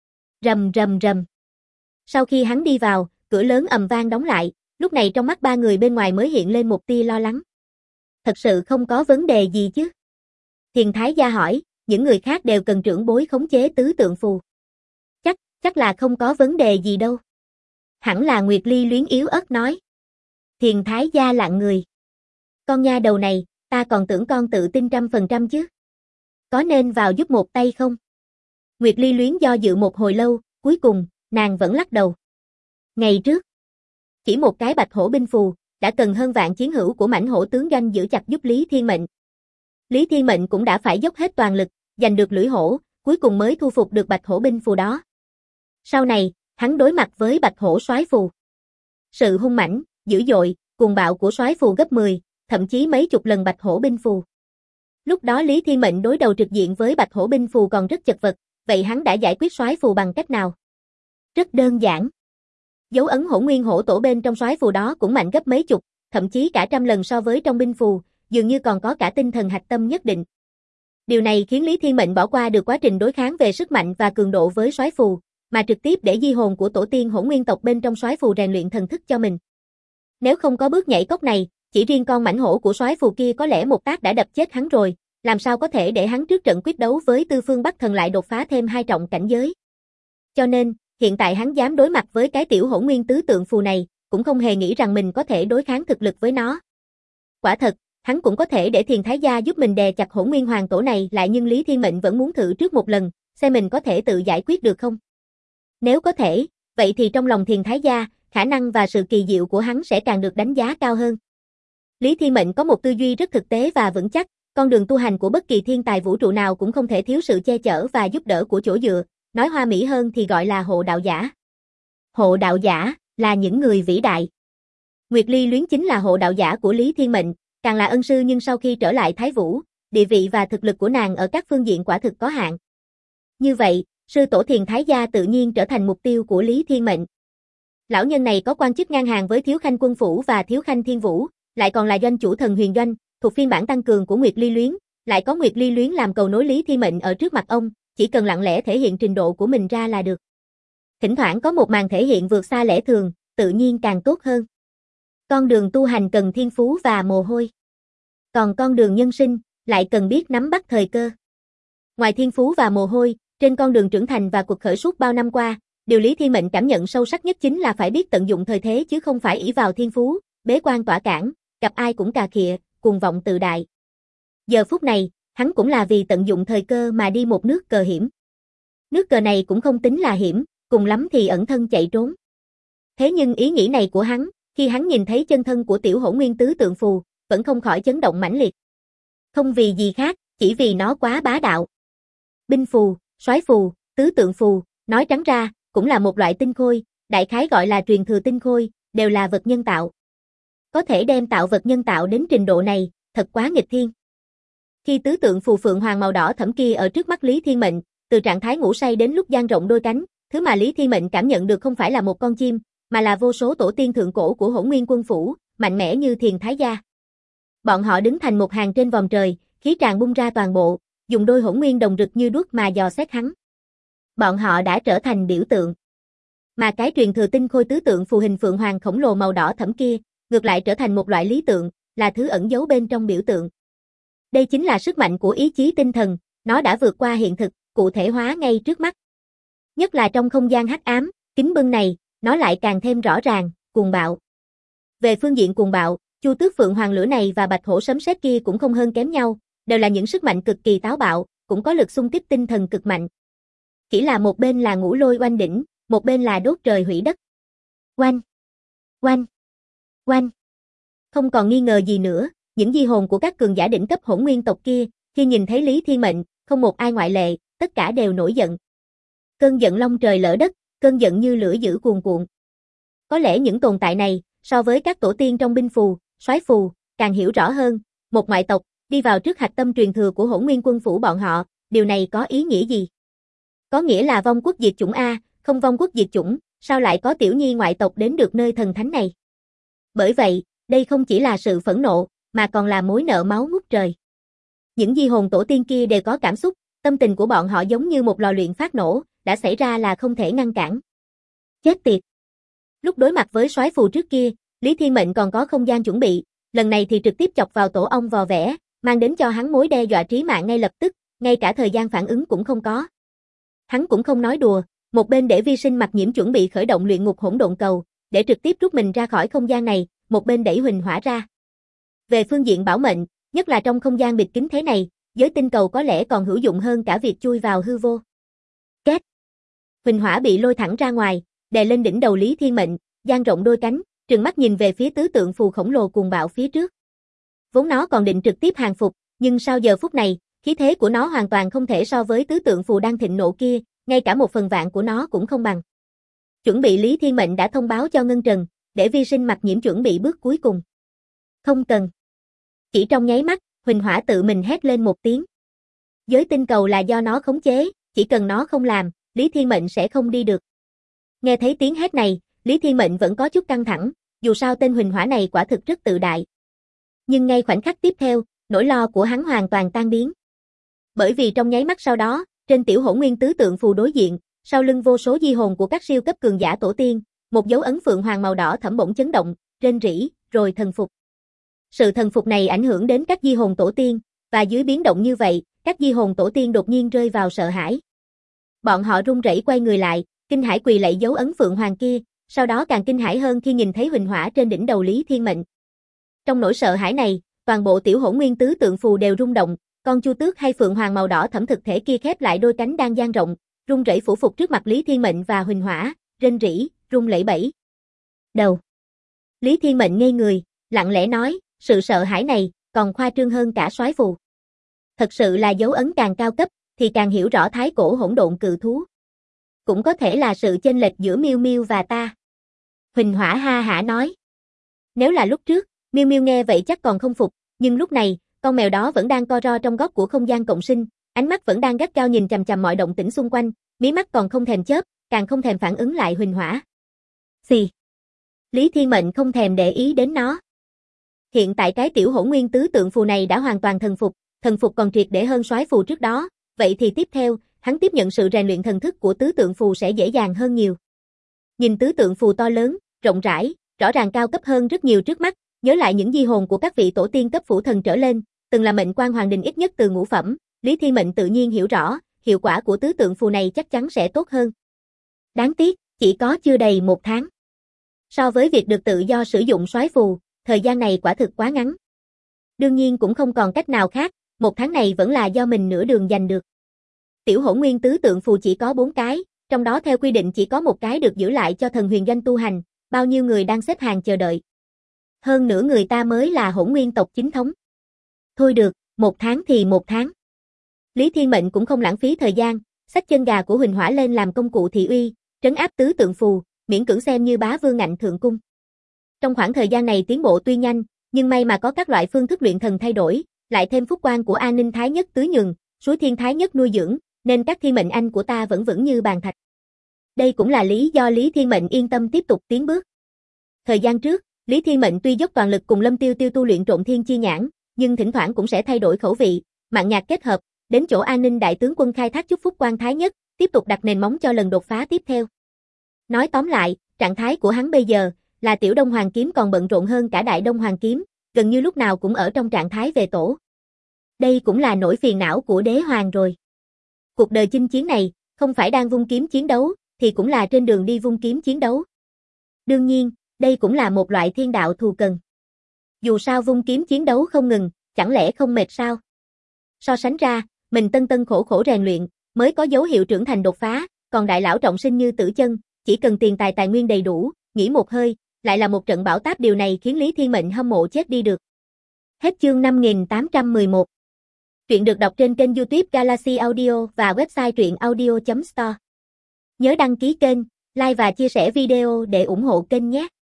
Rầm rầm rầm. Sau khi hắn đi vào, cửa lớn ầm vang đóng lại, lúc này trong mắt 3 người bên ngoài mới hiện lên một tia lo lắng. Thật sự không có vấn đề gì chứ? Thiền Thái Gia hỏi, những người khác đều cần trưởng bối khống chế tứ tượng phù. Chắc là không có vấn đề gì đâu. Hẳn là Nguyệt Ly Luyến yếu ớt nói. Thiền Thái Gia lặng người. Con nha đầu này, ta còn tưởng con tự tin 100% chứ. Có nên vào giúp một tay không? Nguyệt Ly Luyến do dự một hồi lâu, cuối cùng, nàng vẫn lắc đầu. Ngày trước, chỉ một cái bạch hổ binh phù, đã cần hơn vạn chiến hữu của mãnh hổ tướng doanh giữ chặt giúp Lý Thiên Mệnh. Lý Thiên Mệnh cũng đã phải dốc hết toàn lực, giành được lưỡi hổ, cuối cùng mới thu phục được bạch hổ binh phù đó. Sau này, hắn đối mặt với Bạch Hổ soái phù. Sự hung mãnh, dữ dội, cuồng bạo của soái phù gấp 10, thậm chí mấy chục lần Bạch Hổ binh phù. Lúc đó Lý Thiên Mệnh đối đầu trực diện với Bạch Hổ binh phù còn rất chật vật, vậy hắn đã giải quyết soái phù bằng cách nào? Rất đơn giản. Dấu ấn Hỗn Nguyên Hổ Tổ bên trong soái phù đó cũng mạnh gấp mấy chục, thậm chí cả trăm lần so với trong binh phù, dường như còn có cả tinh thần hạch tâm nhất định. Điều này khiến Lý Thiên Mệnh bỏ qua được quá trình đối kháng về sức mạnh và cường độ với soái phù, mà trực tiếp để di hồn của tổ tiên Hỗn Nguyên tộc bên trong soái phù rèn luyện thần thức cho mình. Nếu không có bước nhảy cốc này, chỉ riêng con mãnh hổ của soái phù kia có lẽ một tác đã đập chết hắn rồi, làm sao có thể để hắn trước trận quyết đấu với Tư Phương Bắc Thần lại đột phá thêm 2 trọng cảnh giới. Cho nên, hiện tại hắn dám đối mặt với cái tiểu Hỗn Nguyên tứ tượng phù này, cũng không hề nghĩ rằng mình có thể đối kháng thực lực với nó. Quả thật, hắn cũng có thể để Thiền Thái Gia giúp mình đè chặt Hỗn Nguyên Hoàng Tổ này lại, nhưng Lý Thiên Mệnh vẫn muốn thử trước một lần, xem mình có thể tự giải quyết được không. Nếu có thể, vậy thì trong lòng Thiền Thái Gia, khả năng và sự kỳ diệu của hắn sẽ càng được đánh giá cao hơn. Lý Thiên Mệnh có một tư duy rất thực tế và vững chắc, con đường tu hành của bất kỳ thiên tài vũ trụ nào cũng không thể thiếu sự che chở và giúp đỡ của chỗ dựa, nói hoa mỹ hơn thì gọi là hộ đạo giả. Hộ đạo giả là những người vĩ đại. Nguyệt Ly Luyến chính là hộ đạo giả của Lý Thiên Mệnh, càng là ân sư, nhưng sau khi trở lại Thái Vũ, địa vị và thực lực của nàng ở các phương diện quả thực có hạn. Như vậy, sư tổ Thiền Thái Gia tự nhiên trở thành mục tiêu của Lý Thiên Mệnh. Lão nhân này có quan chức ngang hàng với Thiếu Khanh Quân Phủ và Thiếu Khanh Thiên Vũ, lại còn là doanh chủ Thần Huyền Doanh, thuộc phiên bản tăng cường của Nguyệt Ly Luyến, lại có Nguyệt Ly Luyến làm cầu nối Lý Thiên Mệnh ở trước mặt ông, chỉ cần lặng lẽ thể hiện trình độ của mình ra là được. Thỉnh thoảng có một màn thể hiện vượt xa lẽ thường, tự nhiên càng tốt hơn. Con đường tu hành cần thiên phú và mồ hôi. Còn con đường nhân sinh, lại cần biết nắm bắt thời cơ. Ngoài thiên phú và mồ hôi, trên con đường trưởng thành và cuộc khởi suốt bao năm qua, điều Lý Thiên Mệnh cảm nhận sâu sắc nhất chính là phải biết tận dụng thời thế chứ không phải ỷ vào thiên phú, bế quan tỏa cản, gặp ai cũng cà khịa, cuồng vọng tự đại. Giờ phút này, hắn cũng là vì tận dụng thời cơ mà đi một nước cờ hiểm. Nước cờ này cũng không tính là hiểm, cùng lắm thì ẩn thân chạy trốn. Thế nhưng ý nghĩ này của hắn, khi hắn nhìn thấy chân thân của tiểu Hỗn Nguyên tứ tượng phù, vẫn không khỏi chấn động mãnh liệt. Không vì gì khác, chỉ vì nó quá bá đạo. Binh phù, soái phù, tứ tượng phù, nói trắng ra, cũng là một loại tinh khôi, đại khái gọi là truyền thừa tinh khôi, đều là vật nhân tạo. Có thể đem tạo vật nhân tạo đến trình độ này, thật quá nghịch thiên. Khi tứ tượng phù phượng hoàng màu đỏ thẫm kia ở trước mắt Lý Thiên Mệnh, từ trạng thái ngủ say đến lúc dang rộng đôi cánh, thứ mà Lý Thiên Mệnh cảm nhận được không phải là một con chim, mà là vô số tổ tiên thượng cổ của Hỗn Nguyên Quân Phủ, mạnh mẽ như Thiền Thái Gia. Bọn họ đứng thành một hàng trên vòm trời, khí tràng bung ra toàn bộ, dùng đôi hỗn nguyên đồng rực như đuốc mà dò xét hắn. Bọn họ đã trở thành biểu tượng. Mà cái truyền thừa tinh khôi tứ tượng phù hình phượng hoàng khổng lồ màu đỏ thẫm kia, ngược lại trở thành một loại lý tượng, là thứ ẩn giấu bên trong biểu tượng. Đây chính là sức mạnh của ý chí tinh thần, nó đã vượt qua hiện thực, cụ thể hóa ngay trước mắt. Nhất là trong không gian hắc ám, kính bưng này, nó lại càng thêm rõ ràng, cuồng bạo. Về phương diện cuồng bạo, Chu Tước Phượng Hoàng lửa này và Bạch Hổ sấm sét kia cũng không hơn kém nhau, đều là những sức mạnh cực kỳ táo bạo, cũng có lực xung kích tinh thần cực mạnh. Chỉ là một bên là ngũ lôi oanh đỉnh, một bên là đốt trời hủy đất. Oanh, oanh, oanh. Không còn nghi ngờ gì nữa, những di hồn của các cường giả đỉnh cấp Hỗn Nguyên tộc kia, khi nhìn thấy Lý Thiên Mệnh, không một ai ngoại lệ, tất cả đều nổi giận. Cơn giận long trời lở đất, cơn giận như lửa dữ cuồn cuộn. Có lẽ những tồn tại này, so với các tổ tiên trong binh phù, soái phù, càng hiểu rõ hơn, một ngoại tộc, đi vào trước hạch tâm truyền thừa của Hỗn Nguyên Quân Phủ bọn họ, điều này có ý nghĩa gì? Có nghĩa là vong quốc diệt chủng A, không vong quốc diệt chủng, sao lại có tiểu nhi ngoại tộc đến được nơi thần thánh này? Bởi vậy, đây không chỉ là sự phẫn nộ, mà còn là mối nợ máu ngút trời. Những di hồn tổ tiên kia đều có cảm xúc, tâm tình của bọn họ giống như một lò luyện phát nổ, đã xảy ra là không thể ngăn cản. Chết tiệt! Lúc đối mặt với soái phù trước kia, Lý Thiên Mệnh còn có không gian chuẩn bị, lần này thì trực tiếp chọc vào tổ ong vò vẽ, mang đến cho hắn mối đe dọa trí mạng ngay lập tức, ngay cả thời gian phản ứng cũng không có. Hắn cũng không nói đùa, một bên để Vi Sinh Mặc Nhiễm chuẩn bị khởi động luyện ngục hỗn độn cầu, để trực tiếp rút mình ra khỏi không gian này, một bên đẩy huỳnh hỏa ra. Về phương diện bảo mệnh, nhất là trong không gian bịt kín thế này, giới tinh cầu có lẽ còn hữu dụng hơn cả việc chui vào hư vô. Két. Huỳnh hỏa bị lôi thẳng ra ngoài, đè lên đỉnh đầu Lý Thiên Mệnh, dang rộng đôi cánh, trừng mắt nhìn về phía tứ tượng phù khổng lồ cuồng bạo phía trước. Vốn nó còn định trực tiếp hàng phục, nhưng sau giờ phút này, khí thế của nó hoàn toàn không thể so với tứ tượng phù đang thịnh nộ kia, ngay cả một phần vạn của nó cũng không bằng. Chuẩn bị Lý Thiên Mệnh đã thông báo cho Ngân Trần, để vi sinh mặc nhiễm chuẩn bị bước cuối cùng. Không cần. Chỉ trong nháy mắt, Huỳnh Hỏa tự mình hét lên một tiếng. Giới tinh cầu là do nó khống chế, chỉ cần nó không làm, Lý Thiên Mệnh sẽ không đi được. Nghe thấy tiếng hét này, Lý Thiên Mệnh vẫn có chút căng thẳng, dù sao tên Huỳnh Hỏa này quả thực rất tự đại. Nhưng ngay khoảnh khắc tiếp theo, nỗi lo của hắn hoàn toàn tan biến. Bởi vì trong nháy mắt sau đó, trên tiểu hỗn nguyên tứ tượng phù đối diện, sau lưng vô số di hồn của các siêu cấp cường giả tổ tiên, một dấu ấn phượng hoàng màu đỏ thẫm bỗng chấn động, rên rỉ, rồi thần phục. Sự thần phục này ảnh hưởng đến các di hồn tổ tiên, và dưới biến động như vậy, các di hồn tổ tiên đột nhiên rơi vào sợ hãi. Bọn họ run rẩy quay người lại, kinh hãi quỳ lạy dấu ấn phượng hoàng kia, sau đó càng kinh hãi hơn khi nhìn thấy Huỳnh Hỏa trên đỉnh đầu Lý Thiên Mệnh. Trong nỗi sợ hãi này, toàn bộ tiểu hỗn nguyên tứ tượng phù đều rung động, con chu tước hay phượng hoàng màu đỏ thẫm thực thể kia khép lại đôi cánh đang dang rộng, run rẩy phủ phục trước mặt Lý Thiên Mệnh và Huỳnh Hỏa, rên rỉ, run lẩy bẩy. Đầu. Lý Thiên Mệnh ngây người, lặng lẽ nói, sự sợ hãi này còn khoa trương hơn cả soái phù. Thật sự là dấu ấn càng cao cấp thì càng hiểu rõ thái cổ hỗn độn cự thú. Cũng có thể là sự chênh lệch giữa Miêu Miêu và ta. Huỳnh Hỏa ha hả nói. Nếu là lúc trước, Miêu Miêu nghe vậy chắc còn không phục, nhưng lúc này, con mèo đó vẫn đang co ro trong góc của không gian cộng sinh, ánh mắt vẫn đang gắt gao nhìn chằm chằm mọi động tĩnh xung quanh, mí mắt còn không thèm chớp, càng không thèm phản ứng lại Huỳnh Hỏa. Xì. Lý Thiên Mệnh không thèm để ý đến nó. Hiện tại cái tiểu hỗn nguyên tứ tượng phù này đã hoàn toàn thần phục còn triệt để hơn soái phù trước đó, vậy thì tiếp theo, hắn tiếp nhận sự rèn luyện thần thức của tứ tượng phù sẽ dễ dàng hơn nhiều. Nhìn tứ tượng phù to lớn, rộng rãi, rõ ràng cao cấp hơn rất nhiều trước mắt, nhớ lại những di hồn của các vị tổ tiên cấp phủ thần trở lên, từng là mệnh quan hoàng đình ít nhất từ ngũ phẩm, Lý Thiên Mệnh tự nhiên hiểu rõ, hiệu quả của tứ tượng phù này chắc chắn sẽ tốt hơn. Đáng tiếc, chỉ có chưa đầy 1 tháng. So với việc được tự do sử dụng soái phù, thời gian này quả thực quá ngắn. Đương nhiên cũng không còn cách nào khác, 1 tháng này vẫn là do mình nửa đường giành được. Tiểu hỗn nguyên tứ tượng phù chỉ có 4 cái, trong đó theo quy định chỉ có 1 cái được giữ lại cho thần huyền doanh tu hành, bao nhiêu người đang xếp hàng chờ đợi. Hơn nữa người ta mới là hỗn nguyên tộc chính thống. Thôi được, 1 tháng thì 1 tháng. Lý Thiên Mệnh cũng không lãng phí thời gian, xách chân gà của Huỳnh Hỏa lên làm công cụ thị uy, trấn áp tứ tượng phù, miễn cưỡng xem như bá vương ngạnh thượng cung. Trong khoảng thời gian này tiến bộ tuy nhanh, nhưng may mà có các loại phương thức luyện thần thay đổi, lại thêm phúc quan của An Ninh Thái Nhất tứ nhường, suối Thiên Thái Nhất nuôi dưỡng, nên các thiên mệnh anh của ta vẫn vững như bàn thạch. Đây cũng là lý do Lý Thiên Mệnh yên tâm tiếp tục tiến bước. Thời gian trước, Lý Thiên Mệnh tuy dốc toàn lực cùng Lâm Tiêu Tiêu tu luyện Trộn Thiên Chi Nhãn, nhưng thỉnh thoảng cũng sẽ thay đổi khẩu vị, mạn nhạt kết hợp, đến chỗ An Ninh đại tướng quân khai thác chúc phúc quan Thái Nhất, tiếp tục đặt nền móng cho lần đột phá tiếp theo. Nói tóm lại, trạng thái của hắn bây giờ là Tiểu Đông Hoàng Kiếm còn bận rộn hơn cả Đại Đông Hoàng Kiếm, gần như lúc nào cũng ở trong trạng thái về tổ. Đây cũng là nỗi phiền não của đế hoàng rồi. Cuộc đời chinh chiến này, không phải đang vung kiếm chiến đấu, thì cũng là trên đường đi vung kiếm chiến đấu. Đương nhiên, đây cũng là một loại thiên đạo thù cần. Dù sao vung kiếm chiến đấu không ngừng, chẳng lẽ không mệt sao? So sánh ra, mình tân khổ khổ rèn luyện, mới có dấu hiệu trưởng thành đột phá, còn đại lão trọng sinh như Tử Chân, chỉ cần tiền tài nguyên đầy đủ, nghỉ một hơi, lại là một trận bão táp, điều này khiến Lý Thiên Mệnh hâm mộ chết đi được. Hết chương 5811. Truyện được đọc trên kênh YouTube Galaxy Audio và website truyệnaudio.store. Nhớ đăng ký kênh, like và chia sẻ video để ủng hộ kênh nhé.